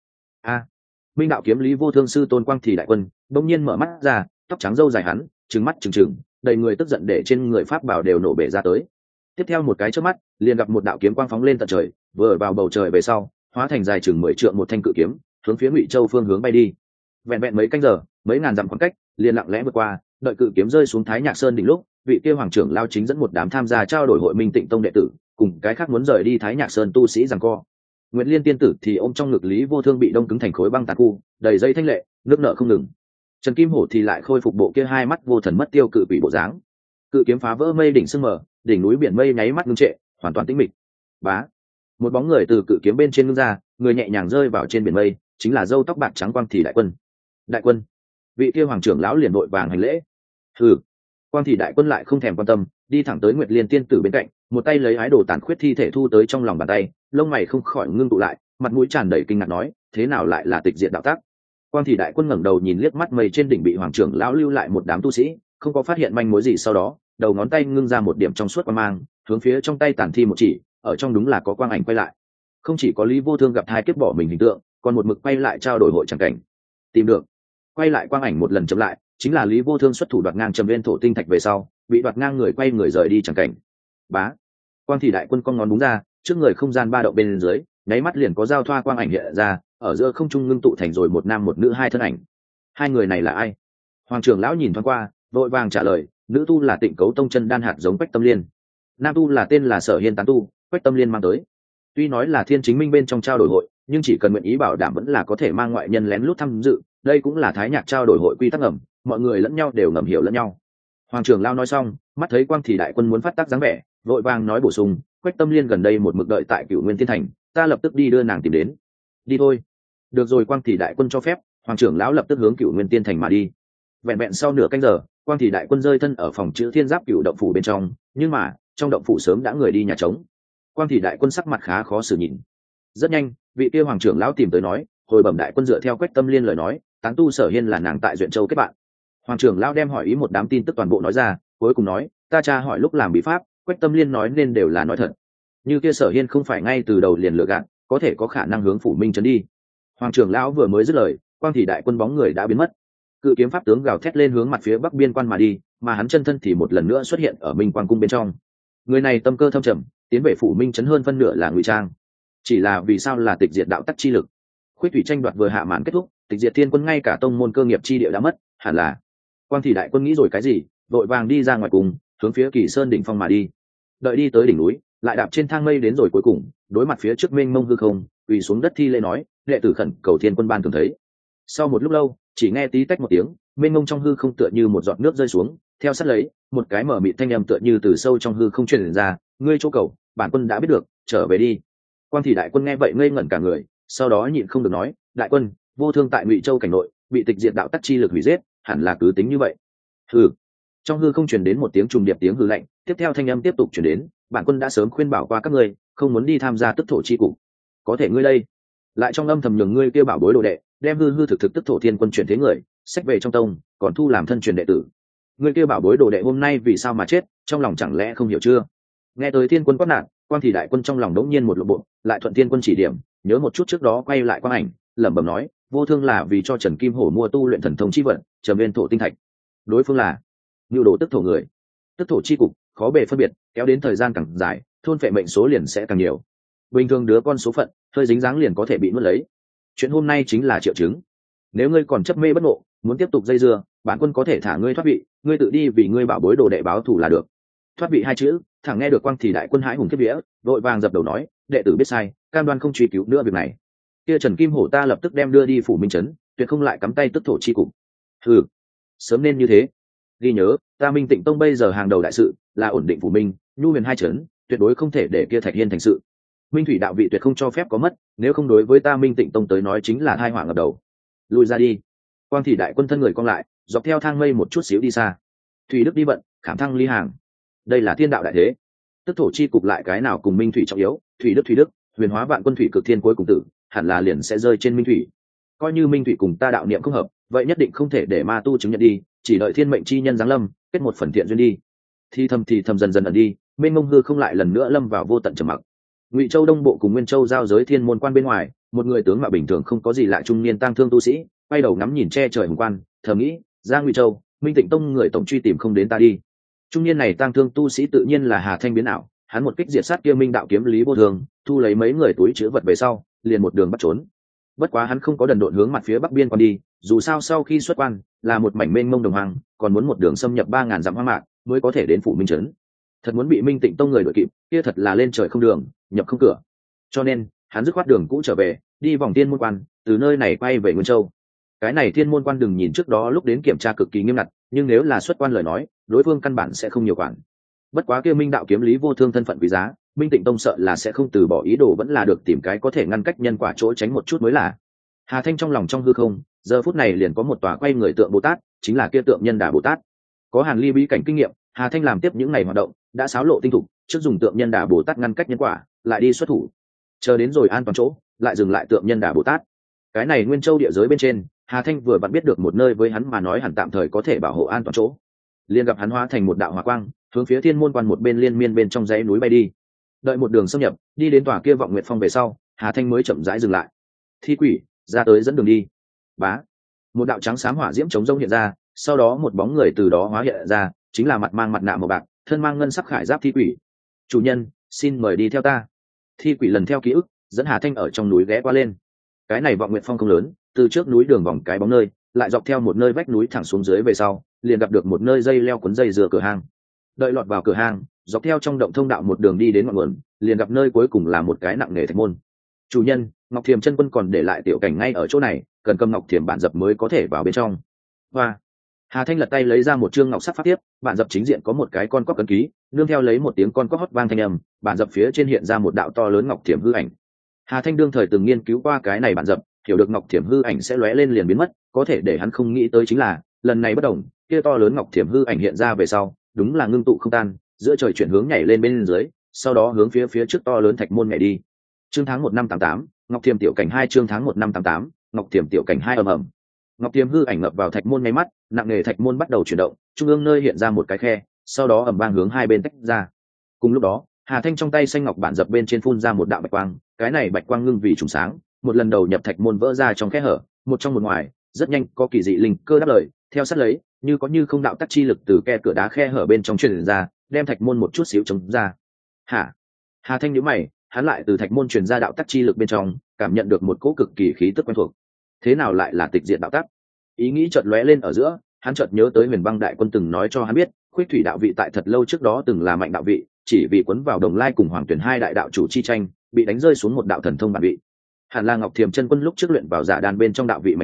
A: Minh đạo kiếm Lý Vô Thương sư tôn Quang Thì đại quân, bỗng nhiên mở mắt ra, tóc trắng râu dài hắn, trừng mắt trừng trừng, đầy người tức giận để trên người pháp bảo đều nổ bể ra tới. Tiếp theo một cái chớp mắt, liền gặp một đạo kiếm quang phóng lên tận trời, vừa vào bầu trời về sau, hóa thành dài chừng 10 trượng một thanh cự kiếm, hướng phía Ngụy Châu phương hướng bay đi. Vẹn vẹn mấy canh giờ, mấy ngàn dặm khoảng cách, liền lặng lẽ vượt qua, đợi cự kiếm rơi xuống Thái Nhạc Sơn đỉnh lúc, vị kia hoàng trưởng lao chính dẫn một đám tham gia trao đổi hội Minh Tịnh Tông đệ tử, cùng cái khác muốn rời đi Thái Nhạc Sơn tu sĩ giằng co. Nguyệt Liên tiên tử thì ôm trong ngực Lý Vô Thương bị đông cứng thành khối băng tàn khu, đầy dây thanh lệ, nước nợ không ngừng. Trần Kim Hổ thì lại khôi phục bộ kia hai mắt vô thần mất tiêu cự quỷ bộ dáng. Cự kiếm phá vỡ mây đỉnh sương mờ, đỉnh núi biển mây nháy mắt ngưng trệ, hoàn toàn tĩnh mịch. Bá, một bóng người từ cự kiếm bên trên ngưng ra, người nhẹ nhàng rơi vào trên biển mây, chính là râu tóc bạc trắng Quang Thì đại quân. Đại quân, vị kia hoàng trưởng lão liền đội vàng hành lễ. Quang Thì đại quân lại không thèm quan tâm, đi thẳng tới Nguyệt Liên tiên tử bên cạnh, một tay lấy ái đồ tàn khuyết thi thể thu tới trong lòng bàn tay, lông mày không khỏi ngưng tụ lại, mặt mũi tràn đầy kinh ngạc nói, thế nào lại là tịch diệt đạo tác? Quang Thì đại quân ngẩng đầu nhìn liếc mắt mây trên đỉnh bị hoàng trưởng lão lưu lại một đám tu sĩ, không có phát hiện manh mối gì, sau đó đầu ngón tay ngưng ra một điểm trong suốt quang mang, hướng phía trong tay tản thi một chỉ, ở trong đúng là có quang ảnh quay lại. Không chỉ có Lý Vô Thương gặp hai kiếp bỏ mình hình tượng, còn một mực quay lại trao đổi hội chẳng cảnh. Tìm được, quay lại quang ảnh một lần chậm lại, chính là Lý Vô Thương xuất thủ đoạt ngang Trầm Nguyên thổ tinh thạch về sau, bị đoạt ngang người quay người rời đi chẳng cảnh. Bá, Quang Thì đại quân cong ngón búng ra, trước người không gian ba động bên dưới, nháy mắt liền có giao thoa quang ảnh hiện ra, ở giữa không trung ngưng tụ thành rồi một nam một nữ hai thân ảnh. Hai người này là ai? Hoàng trưởng lão nhìn thoáng qua, vội vàng trả lời, nữ tu là Tịnh Cấu tông chân đan hạt giống Quách Tâm Liên, nam tu là tên là Sở Hiên tán tu, Quách Tâm Liên mang tới. Tuy nói là Thiên Chính Minh bên trong trao đổi hội, nhưng chỉ cần nguyện ý bảo đảm vẫn là có thể mang ngoại nhân lén lút tham dự, đây cũng là Thái Nhạc trao đổi hội quy tắc ngầm, mọi người lẫn nhau đều ngầm hiểu lẫn nhau. Hoàng trưởng lão nói xong, mắt thấy Quang Thì đại quân muốn phát tác dáng vẻ, vội vàng nói bổ sung, Quách Tâm Liên gần đây một mực đợi tại Cửu Nguyên Thiên Thành, ta lập tức đi đưa nàng tìm đến. Đi thôi. Được rồi, Quang Thì đại quân cho phép, hoàng trưởng lão lập tức hướng Cửu Nguyên Tiên Thành mà đi. Vẹn vẹn sau nửa canh giờ, Quang Thì đại quân rơi thân ở phòng chữ Thiên Giáp Cửu động phủ bên trong, nhưng mà trong động phủ sớm đã người đi nhà trống. Quang Thì đại quân sắc mặt khá khó xử nhìn. Rất nhanh, vị kia hoàng trưởng lão tìm tới nói, hồi bẩm đại quân dựa theo Quách Tâm Liên lời nói, tán tu Sở Hiên là nàng tại Duyện Châu kết bạn. Hoàng trưởng lão đem hỏi ý một đám tin tức toàn bộ nói ra, cuối cùng nói, ta tra hỏi lúc làm bí pháp, Quách Tâm Liên nói nên đều là nói thật. Như kia Sở Hiên không phải ngay từ đầu liền lừa gạt, có thể có khả năng hướng phủ Minh trấn đi. Hoàng trưởng lão vừa mới dứt lời, Quang Thì đại quân bóng người đã biến mất. Cự kiếm pháp tướng gào thét lên hướng mặt phía bắc biên quan mà đi, mà hắn chân thân thì một lần nữa xuất hiện ở Minh Quang cung bên trong. Người này tâm cơ thâm trầm, tiến về phủ Minh trấn hơn phân nửa là ngụy trang. Chỉ là vì sao là tịch diệt đạo tắc chi lực? Khuyết thủy tranh đoạt vừa hạ màn kết thúc, tịch diệt thiên quân ngay cả tông môn cơ nghiệp chi địa đã mất, hẳn là. Quang Thì đại quân nghĩ rồi cái gì, vội vàng đi ra ngoài cùng, hướng phía Kỳ Sơn đỉnh phong mà đi. Đợi đi tới đỉnh núi, lại đạp trên thang mây đến rồi cuối cùng, đối mặt phía trước mênh mông hư không, quỳ xuống đất thi lễ nói, đệ tử khẩn cầu thiên quân ban thường thấy. Sau một lúc lâu, chỉ nghe tí tách một tiếng, mênh mông trong hư không tựa như một giọt nước rơi xuống, theo sát lấy một cái mở mịt thanh âm tựa như từ sâu trong hư không truyền ra, ngươi chỗ cầu bản quân đã biết được, trở về đi. Quang Thị đại quân nghe vậy ngây ngẩn cả người, sau đó nhịn không được nói, đại quân vô thương tại Ngụy Châu cảnh nội bị tịch diệt đạo tắc chi lực hủy giết, hẳn là cứ tính như vậy. Hừ. Trong hư không truyền đến một tiếng trùng điệp tiếng hư lạnh, tiếp theo thanh âm tiếp tục truyền đến, bản quân đã sớm khuyên bảo qua các ngươi, không muốn đi tham gia tức thổ chi cục. Có thể ngươi đây, lại trong âm thầm nhường ngươi kêu bảo bối đồ đệ, đem hư hư thực thực tức thổ thiên quân chuyển thế người, sách về trong tông, còn thu làm thân truyền đệ tử. Ngươi kêu bảo bối đồ đệ hôm nay vì sao mà chết, trong lòng chẳng lẽ không hiểu chưa? Nghe tới thiên quân quát nạn, Quang Thị đại quân trong lòng đống nhiên một lộ bộ, lại thuận thiên quân chỉ điểm, nhớ một chút trước đó quay lại quang ảnh, lẩm bẩm nói, vô thương là vì cho Trần Kim Hổ mua tu luyện thần thông chi vận, trầm nguyên thổ tinh thạch. Đối phương là nhu đồ tức thổ người, tức thổ chi cục, khó bề phân biệt, kéo đến thời gian càng dài, thôn phệ mệnh số liền sẽ càng nhiều. Bình thường đứa con số phận hơi dính dáng liền có thể bị nuốt lấy. Chuyện hôm nay chính là triệu chứng. Nếu ngươi còn chấp mê bất ngộ, muốn tiếp tục dây dưa, bản quân có thể thả ngươi thoát vị, ngươi tự đi vì ngươi bảo bối đồ đệ báo thù là được. Thoát vị hai chữ, thẳng nghe được Quang Thị đại quân hãi hùng kiếp vía, vội vàng dập đầu nói, đệ tử biết sai, cam đoan không truy cứu nữa việc này. Kia Trần Kim Hổ ta lập tức đem đưa đi phủ minh trấn, tuyệt không lại cắm tay tức thổ chi cục. Ừ, sớm nên như thế. Ghi nhớ, ta Minh Tịnh Tông bây giờ hàng đầu đại sự là ổn định phủ minh, nhu huyền hai trấn, tuyệt đối không thể để kia Thạch Hiên thành sự. Minh thủy đạo vị tuyệt không cho phép có mất, nếu không đối với ta Minh Tịnh Tông tới nói chính là tai họa ngập đầu. Lùi ra đi. Quang Thị đại quân thân người cong lại, dọc theo thang mây một chút xíu đi xa. Thủy đức đi vận, khảm thăng ly hàng. Đây là thiên đạo đại thế. Tức thổ chi cục lại cái nào cùng Minh thủy trọng yếu, thủy đức, huyền hóa vạn quân thủy cực thiên cuối cùng tử, hẳn là liền sẽ rơi trên Minh thủy. Coi như Minh thủy cùng ta đạo niệm không hợp, vậy nhất định không thể để ma tu chứng nhận đi, chỉ đợi thiên mệnh chi nhân giáng lâm, kết một phần thiện duyên đi. Thì thầm dần dần ẩn đi, mênh mông hư không lại lần nữa lâm vào vô tận trầm mặc. Ngụy Châu Đông Bộ cùng Nguyên Châu giao giới thiên môn quan bên ngoài, một người tướng mạo bình thường không có gì lạ trung niên tang thương tu sĩ, quay đầu ngắm nhìn che trời hùng quan, thầm nghĩ, ra Ngụy Châu, Minh Tịnh Tông người tổng truy tìm không đến ta đi. Trung niên này tang thương tu sĩ tự nhiên là Hà Thanh biến ảo, hắn một kích diệt sát kia Minh đạo kiếm lý vô thường, thu lấy mấy người túi chứa vật về sau, liền một đường bắt trốn. Bất quá hắn không có đần độn hướng mặt phía bắc biên quan đi, dù sao sau khi xuất quan là một mảnh mênh mông đồng hoang, còn muốn một đường xâm nhập 3000 dặm hoang mạc mới có thể đến phủ minh trấn. Thật muốn bị Minh Tịnh Tông người đuổi kịp, kia thật là lên trời không đường, nhập không cửa. Cho nên hắn dứt khoát đường cũ trở về, đi vòng thiên môn quan, từ nơi này quay về Nguyên Châu. Cái này thiên môn quan đừng nhìn trước đó lúc đến kiểm tra cực kỳ nghiêm ngặt, nhưng nếu là xuất quan lời nói, đối phương căn bản sẽ không nhiều quản. Bất quá kia Minh đạo kiếm lý vô thương thân phận quý giá, Minh Tịnh Tông sợ là sẽ không từ bỏ ý đồ, vẫn là được tìm cái có thể ngăn cách nhân quả chỗ tránh một chút mới là. Hà Thanh trong lòng trong hư không, giờ phút này liền có một tòa quay người tượng Bồ Tát, chính là kia tượng Nhân Đà Bồ Tát. Có Hàn Ly bí cảnh kinh nghiệm, Hà Thanh làm tiếp những ngày hoạt động, đã xáo lộ tinh thục, trước dùng tượng Nhân Đà Bồ Tát ngăn cách nhân quả, lại đi xuất thủ. Chờ đến rồi an toàn chỗ, lại dừng lại tượng Nhân Đà Bồ Tát. Cái này Nguyên Châu địa giới bên trên, Hà Thanh vừa vặn biết được một nơi với hắn mà nói hẳn tạm thời có thể bảo hộ an toàn chỗ. Liền gặp hắn hóa thành một đạo hỏa quang, hướng phía thiên môn quan một bên liên miên bên trong dãy núi bay đi. Đợi một đường xâm nhập, đi đến tòa kia Vọng Nguyệt Phong về sau, Hà Thanh mới chậm rãi dừng lại. Thi quỷ, ra tới dẫn đường đi. Bá. Một đạo trắng xám hỏa diễm chống rông hiện ra, sau đó một bóng người từ đó hóa hiện ra, chính là mặt mang mặt nạ màu bạc, thân mang ngân sắc khải giáp thi quỷ. Chủ nhân, xin mời đi theo ta. Thi quỷ lần theo ký ức, dẫn Hà Thanh ở trong núi ghé qua lên. Cái này Vọng Nguyệt Phong không lớn, từ trước núi đường vòng cái bóng nơi, lại dọc theo một nơi vách núi thẳng xuống dưới về sau, liền gặp được một nơi dây leo cuốn dây dừa cửa hang. Đợi lọt vào cửa hang, dọc theo trong động thông đạo một đường đi đến ngọn nguồn, liền gặp nơi cuối cùng là một cái nặng nề thạch môn. Chủ nhân, Ngọc Thiềm chân quân còn để lại tiểu cảnh ngay ở chỗ này, cần cầm Ngọc Thiềm bản dập mới có thể vào bên trong. Hoa. Hà Thanh lật tay lấy ra một chương ngọc sắc pháp tiếp, bản dập chính diện có một cái con cóc cấn ký, nương theo lấy một tiếng con cóc hót vang thanh âm, bản dập phía trên hiện ra một đạo to lớn Ngọc Thiềm hư ảnh. Hà Thanh đương thời từng nghiên cứu qua cái này bản dập, hiểu được Ngọc Thiềm hư ảnh sẽ lóe lên liền biến mất, có thể để hắn không nghĩ tới chính là, lần này bất đồng, kia to lớn Ngọc Thiềm hư ảnh hiện ra về sau, đúng là ngưng tụ không tan, giữa trời chuyển hướng nhảy lên bên dưới, sau đó hướng phía trước to lớn thạch môn nhảy đi. Chương tháng 1 năm 88, Ngọc Thiềm tiểu cảnh 2 chương tháng 1 năm 88, Ngọc Thiềm tiểu cảnh 2 ầm ầm. Ngọc Thiềm hư ảnh ngập vào thạch môn ngay mắt, nặng nề thạch môn bắt đầu chuyển động, trung ương nơi hiện ra một cái khe, sau đó ầm vang hướng hai bên tách ra. Cùng lúc đó, Hà Thanh trong tay xanh ngọc bản dập bên trên phun ra một đạo bạch quang, cái này bạch quang ngưng vì trùng sáng, một lần đầu nhập thạch môn vỡ ra trong khe hở, một trong một ngoài, rất nhanh có kỳ dị linh cơ đáp lời, theo sát lấy, như có như không đạo tắc chi lực từ cửa đá khe hở bên trong truyền ra, đem thạch môn một chút xíu chống ra. Hả? Hà Thanh nhíu mày, hắn lại từ thạch môn truyền ra đạo tắc chi lực bên trong, cảm nhận được một cỗ cực kỳ khí tức quen thuộc. Thế nào lại là tịch diệt đạo tắc? Ý nghĩ chợt lóe lên ở giữa, hắn chợt nhớ tới Huyền Băng đại quân từng nói cho hắn biết, Khuyết Thủy đạo vị tại thật lâu trước đó từng là mạnh đạo vị, chỉ vì cuốn vào Đồng Lai cùng Hoàng Tuyển hai đại đạo chủ chi tranh, bị đánh rơi xuống một đạo thần thông bản vị. Hàn La Ngọc Thiềm chân quân lúc trước luyện vào giả đan bên trong đạo vị mạnh vỡ,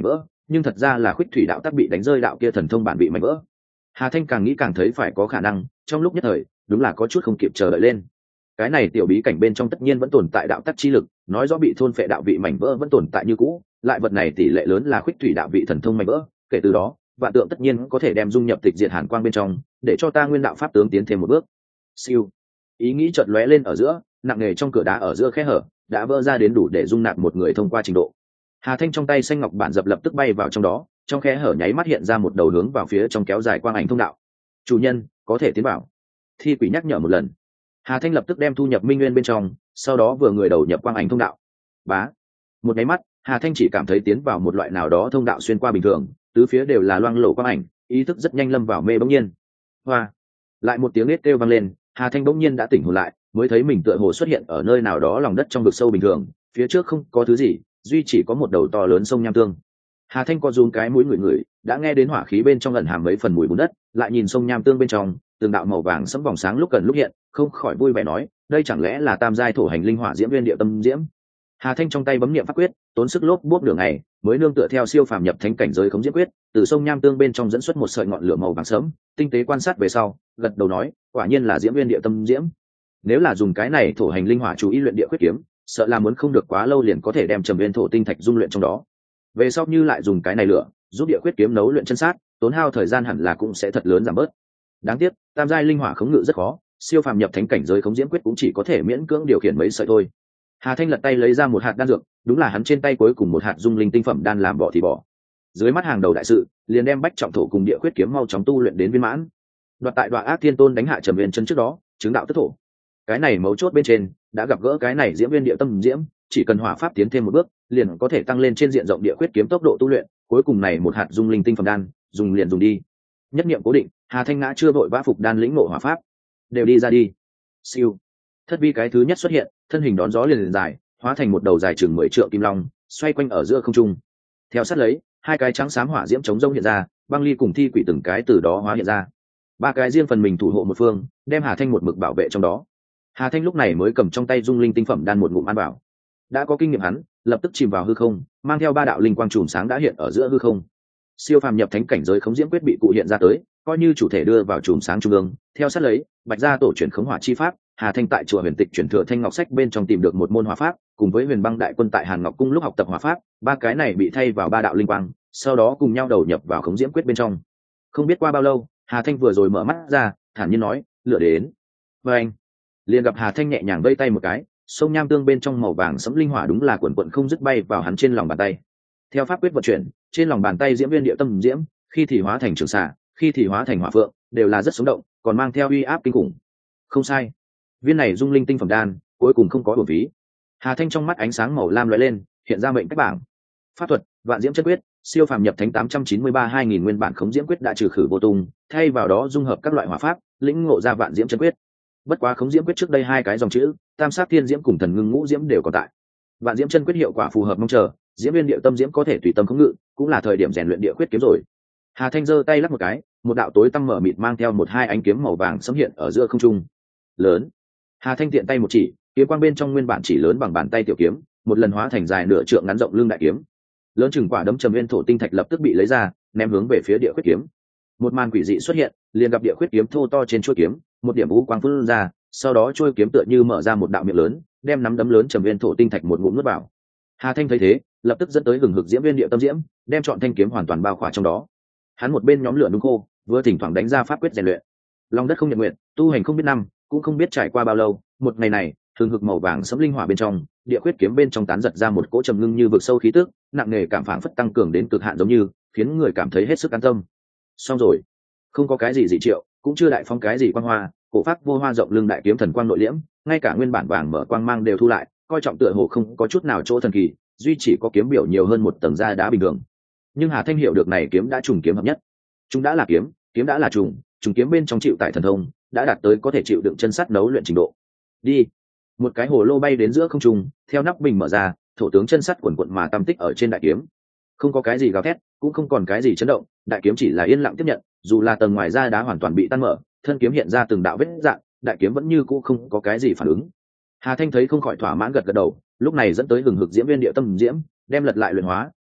A: nhưng thật ra là Khuyết Thủy đạo tắc bị đánh rơi đạo kia thần thông bản bị mảnh vỡ. Hà Thanh càng nghĩ càng thấy phải có khả năng, trong lúc nhất thời đúng là có chút không kịp chờ đợi lên. Cái này tiểu bí cảnh bên trong tất nhiên vẫn tồn tại đạo tắc chi lực, nói rõ bị thôn phệ đạo vị mảnh vỡ vẫn tồn tại như cũ, lại vật này tỷ lệ lớn là Khuyết Thủy đạo vị thần thông mảnh vỡ, kể từ đó vạn tượng tất nhiên có thể đem dung nhập tịch diệt hàn quang bên trong, để cho ta nguyên đạo pháp tướng tiến thêm một bước. Siêu, ý nghĩ chợt lóe lên ở giữa, nặng nề trong cửa đá ở giữa khe hở đã vỡ ra đến đủ để dung nạp một người thông qua trình độ. Hà Thanh trong tay xanh ngọc bản dập lập tức bay vào trong đó, trong khe hở nháy mắt hiện ra một đầu hướng vào phía trong kéo dài quang ảnh thông đạo. Chủ nhân có thể tiến vào. Thi quỷ nhắc nhở một lần. Hà Thanh lập tức đem thu nhập minh nguyên bên trong, sau đó vừa người đầu nhập quang ảnh thông đạo. Bá, một nháy mắt, Hà Thanh chỉ cảm thấy tiến vào một loại nào đó thông đạo xuyên qua bình thường, tứ phía đều là loang lổ quang ảnh, ý thức rất nhanh lâm vào mê bỗng nhiên. Hoa, lại một tiếng nết kêu vang lên, Hà Thanh bỗng nhiên đã tỉnh hồn lại, mới thấy mình tựa hồ xuất hiện ở nơi nào đó lòng đất trong vực sâu bình thường, phía trước không có thứ gì, duy chỉ có một đầu to lớn sông nham tương. Hà Thanh co rúm cái mũi ngửi, đã nghe đến hỏa khí bên trong ẩn hàm mấy phần mùi bùn đất, lại nhìn sông nham tương bên trong, từng đạo màu vàng sẫm vòng sáng lúc gần lúc hiện, không khỏi vui vẻ nói, đây chẳng lẽ là tam giai thổ hành linh hỏa diễm viên địa tâm diễm. Hà Thanh trong tay bấm niệm pháp quyết, tốn sức lốp bốp đường này, mới nương tựa theo siêu phàm nhập thánh cảnh giới khống diễm quyết, từ sông nham tương bên trong dẫn xuất một sợi ngọn lửa màu vàng sẫm, tinh tế quan sát về sau, gật đầu nói, quả nhiên là diễm viên địa tâm diễm. Nếu là dùng cái này thổ hành linh hỏa chú ý luyện địa quyết kiếm, sợ là muốn không được quá lâu liền có thể đem trầm viên thổ tinh thạch dung luyện trong đó. Về sau như lại dùng cái này lửa, giúp địa quyết kiếm nấu luyện chân sát, tốn hao thời gian hẳn là cũng sẽ thật lớn giảm bớt. Đáng tiếc, tam giai linh hỏa khống ngự rất khó, siêu phàm nhập thánh cảnh giới khống diễm quyết cũng chỉ có thể miễn cưỡng điều khiển mấy sợi thôi. Hà Thanh lật tay lấy ra một hạt đan dược, đúng là hắn trên tay cuối cùng một hạt dung linh tinh phẩm đan làm bỏ thì bỏ. Dưới mắt hàng đầu đại sự, liền đem bách trọng thổ cùng địa quyết kiếm mau chóng tu luyện đến viên mãn. Đoạt tại Đoạ Ác Thiên Tôn đánh hạ Trầm Viên chân trước đó, chứng đạo tức thổ. Cái này mấu chốt bên trên, đã gặp gỡ cái này diễm viên địa tâm diễm, chỉ cần hỏa pháp tiến thêm một bước, liền có thể tăng lên trên diện rộng địa quyết kiếm tốc độ tu luyện, cuối cùng này một hạt dung linh tinh phẩm đan, dùng liền dùng đi. Nhất niệm cố định, Hà Thanh ngã chưa vội vã phục đan lĩnh ngộ hỏa pháp, đều đi ra đi. Siêu. Thất vi cái thứ nhất xuất hiện, thân hình đón gió liền dài, hóa thành một đầu dài chừng 10 trượng kim long, xoay quanh ở giữa không trung. Theo sát lấy, hai cái trắng xám hỏa diễm chống rông hiện ra, băng ly cùng thi quỷ từng cái từ đó hóa hiện ra. Ba cái riêng phần mình thủ hộ một phương, đem Hà Thanh một mực bảo vệ trong đó. Hà Thanh lúc này mới cầm trong tay dung linh tinh phẩm đan một ngụm ăn vào. Đã có kinh nghiệm hắn, lập tức chìm vào hư không, mang theo ba đạo linh quang chùm sáng đã hiện ở giữa hư không. Siêu phàm nhập thánh cảnh giới khống diễm quyết bị cụ hiện ra tới, coi như chủ thể đưa vào chùm sáng trung ương. Theo sát lấy, bạch gia tổ truyền khống hỏa chi pháp, Hà Thanh tại chùa Huyền Tịch chuyển thừa thanh ngọc sách bên trong tìm được một môn hỏa pháp, cùng với Huyền Băng đại quân tại Hàn Ngọc cung lúc học tập hỏa pháp, ba cái này bị thay vào ba đạo linh quang, sau đó cùng nhau đầu nhập vào khống diễm quyết bên trong. Không biết qua bao lâu, Hà Thanh vừa rồi mở mắt ra, thản nhiên nói, lửa đến. Và anh liền gặp Hà Thanh nhẹ nhàng vây tay một cái, sông nham tương bên trong màu vàng sẫm linh hỏa đúng là quần quần không dứt bay vào hắn trên lòng bàn tay. Theo pháp quyết vận chuyển, trên lòng bàn tay diễm viên địa tâm diễm, khi thì hóa thành trường xà, khi thì hóa thành hỏa phượng, đều là rất sống động, còn mang theo uy áp kinh khủng. Không sai, viên này dung linh tinh phẩm đan cuối cùng không có uổng phí. Hà Thanh trong mắt ánh sáng màu lam lóe lên, hiện ra mệnh cách bảng. Pháp thuật, Vạn Diễm Chân Quyết, siêu phàm nhập thánh 893-2000 nguyên bản khống diễm quyết đã trừ khử vô tung, thay vào đó dung hợp các loại hỏa pháp, lĩnh ngộ ra Vạn Diễm Chân Quyết. Bất quá khống diễm quyết trước đây hai cái dòng chữ, Tam Sát Thiên Diễm cùng Thần Ngưng Ngũ Diễm đều còn tại. Vạn Diễm Chân Quyết hiệu quả phù hợp mong chờ, diễm viên địa tâm diễm có thể tùy tâm khống ngự, cũng là thời điểm rèn luyện địa quyết kiếm rồi. Hà Thanh giơ tay lắc một cái, một đạo tối tăm mở mịt mang theo một hai ánh kiếm màu vàng xuất hiện ở giữa không trung. Lớn. Hà Thanh tiện tay một chỉ, kiếm quang bên trong nguyên bản chỉ lớn bằng bàn tay tiểu kiếm, một lần hóa thành dài nửa trượng ngắn rộng lưng đại kiếm. Lớn chừng quả đấm trầm nguyên thổ tinh thạch lập tức bị lấy ra, ném hướng về phía địa quyết kiếm. Một màn quỷ dị xuất hiện, liền gặp địa quyết kiếm thô to trên chuôi kiếm, một điểm u quang phun ra, sau đó chuôi kiếm tựa như mở ra một đạo miệng lớn, đem nắm đấm lớn trầm nguyên thổ tinh thạch một ngụm nuốt vào. Hà Thanh thấy thế, lập tức dẫn tới hừng hực diễm viên địa tâm diễm, đem trọn thanh kiếm hoàn toàn bao khỏa trong đó. Hắn một bên nhóm lửa nung khô, vừa thỉnh thoảng đánh ra pháp quyết rèn luyện. Long đất không nhận nguyện, tu hành không biết năm, cũng không biết trải qua bao lâu, một ngày này, hừng hực màu vàng sẫm linh hỏa bên trong, địa quyết kiếm bên trong tán giật ra một cỗ trầm ngưng như vực sâu khí tức, nặng nề cảm phảng phất tăng cường đến cực hạn giống như, khiến người cảm thấy hết sức an tâm. Xong rồi, không có cái gì dị triệu, cũng chưa đại phong cái gì quang hoa, cổ pháp vô hoa rộng lưng đại kiếm thần quang nội liễm, ngay cả nguyên bản vàng mở quang mang đều thu lại, coi trọng tựa hồ không có chút nào chỗ thần kỳ, duy chỉ có kiếm biểu nhiều hơn một tầng da đá bình thường. Nhưng Hà Thanh hiểu được này kiếm đã trùng kiếm hợp nhất, chúng đã là kiếm, kiếm đã là trùng kiếm bên trong chịu tại thần thông, đã đạt tới có thể chịu đựng chân sắt nấu luyện trình độ. Đi. Một cái hồ lô bay đến giữa không trung, theo nắp bình mở ra, thổ tướng chân sắt quần quận mà tam tích ở trên đại kiếm. Không có cái gì gào thét, cũng không còn cái gì chấn động, đại kiếm chỉ là yên lặng tiếp nhận, dù là tầng ngoài da đá hoàn toàn bị tan mở, thân kiếm hiện ra từng đạo vết rạn, đại kiếm vẫn như cũ không có cái gì phản ứng. Hà Thanh thấy không khỏi thỏa mãn gật gật đầu, lúc này dẫn tới hừng hực diễm viên địa tâm diễm, đem lật lại luyện hóa,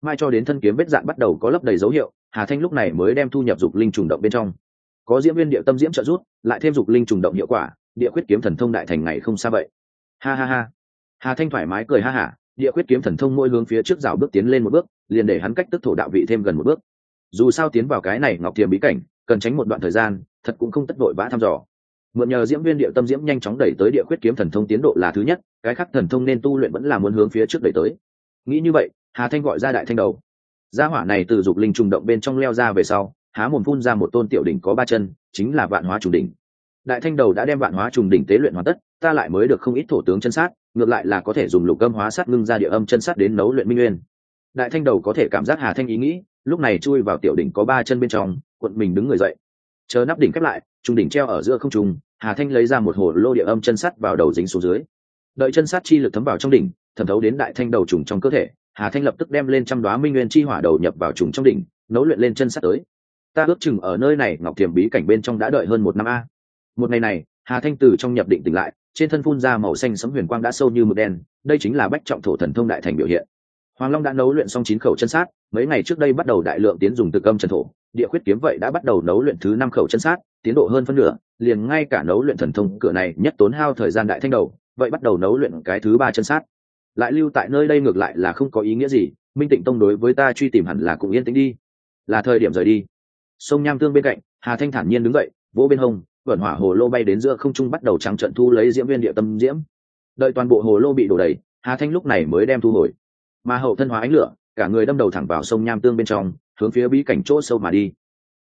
A: mai cho đến thân kiếm vết dạn bắt đầu có lấp đầy dấu hiệu, Hà Thanh lúc này mới đem thu nhập dục linh trùng động bên trong. Có diễm viên địa tâm diễm trợ giúp, lại thêm dục linh trùng động hiệu quả, địa quyết kiếm thần thông đại thành ngày không xa vậy. Ha ha ha. Hà Thanh thoải mái cười ha hả, địa quyết kiếm thần thông mỗi hướng phía trước rào bước tiến lên một bước, liền để hắn cách tức thổ đạo vị thêm gần một bước. Dù sao tiến vào cái này ngọc thiềm bí cảnh, cần tránh một đoạn thời gian, thật cũng không tất vội vã thăm dò. Mượn nhờ diễm viên địa tâm diễm nhanh chóng đẩy tới địa quyết kiếm thần thông tiến độ là thứ nhất, cái khác thần thông nên tu luyện vẫn là muốn hướng phía trước đẩy tới. Nghĩ như vậy, Hà Thanh gọi ra đại thanh đầu. Gia hỏa này từ dục linh trùng động bên trong leo ra về sau, há mồm phun ra một tôn tiểu đỉnh có 3 chân, chính là vạn hóa trùng đỉnh. Đại thanh đầu đã đem vạn hóa trùng đỉnh tế luyện hoàn tất, ta lại mới được không ít thổ tướng chân sát, ngược lại là có thể dùng lục âm hóa sát ngưng ra địa âm chân sát đến nấu luyện minh nguyên. Đại thanh đầu có thể cảm giác Hà Thanh ý nghĩ, lúc này chui vào tiểu đỉnh có 3 chân bên trong, cuộn mình đứng người dậy. Chờ nắp đỉnh khép lại, trùng đỉnh treo ở giữa không trung, Hà Thanh lấy ra một hồ lô địa âm chân sắt vào đầu dính xuống dưới. Đợi chân sắt chi lực thấm vào trong đỉnh, thẩm thấu đến đại thanh đầu trùng trong cơ thể, Hà Thanh lập tức đem lên trăm đóa minh nguyên chi hỏa đầu nhập vào trùng trong đỉnh, nấu luyện lên chân sắt tới. Ta ước chừng ở nơi này ngọc thiềm bí cảnh bên trong đã đợi hơn 1 năm a. Một ngày này, Hà Thanh từ trong nhập định tỉnh lại, trên thân phun ra màu xanh sẫm huyền quang đã sâu như mực đen, đây chính là bách trọng thổ thần thông đại thành biểu hiện. Hoàng Long đã nấu luyện xong 9 khẩu chân sát, mấy ngày trước đây bắt đầu đại lượng tiến dùng thực âm chân thổ, địa khuyết kiếm vậy đã bắt đầu nấu luyện thứ 5 khẩu chân sát, tiến độ hơn phân nửa, liền ngay cả nấu luyện thần thông cửa này nhất tốn hao thời gian đại thanh đầu, vậy bắt đầu nấu luyện cái thứ 3 chân sát. Lại lưu tại nơi đây ngược lại là không có ý nghĩa gì, Minh Tịnh Tông đối với ta truy tìm hẳn là cũng yên tĩnh đi. Là thời điểm rời đi. Sông Nham Tương bên cạnh, Hà Thanh thản nhiên đứng dậy, vỗ bên hông, vận hỏa hồ lô bay đến giữa không trung bắt đầu trắng trận thu lấy diễm viên địa tâm diễm. Đợi toàn bộ hồ lô bị đổ đầy, Hà Thanh lúc này mới đem thu hồi. Mà hậu thân hóa ánh lửa, cả người đâm đầu thẳng vào sông Nham Tương bên trong, hướng phía bí cảnh chỗ sâu mà đi.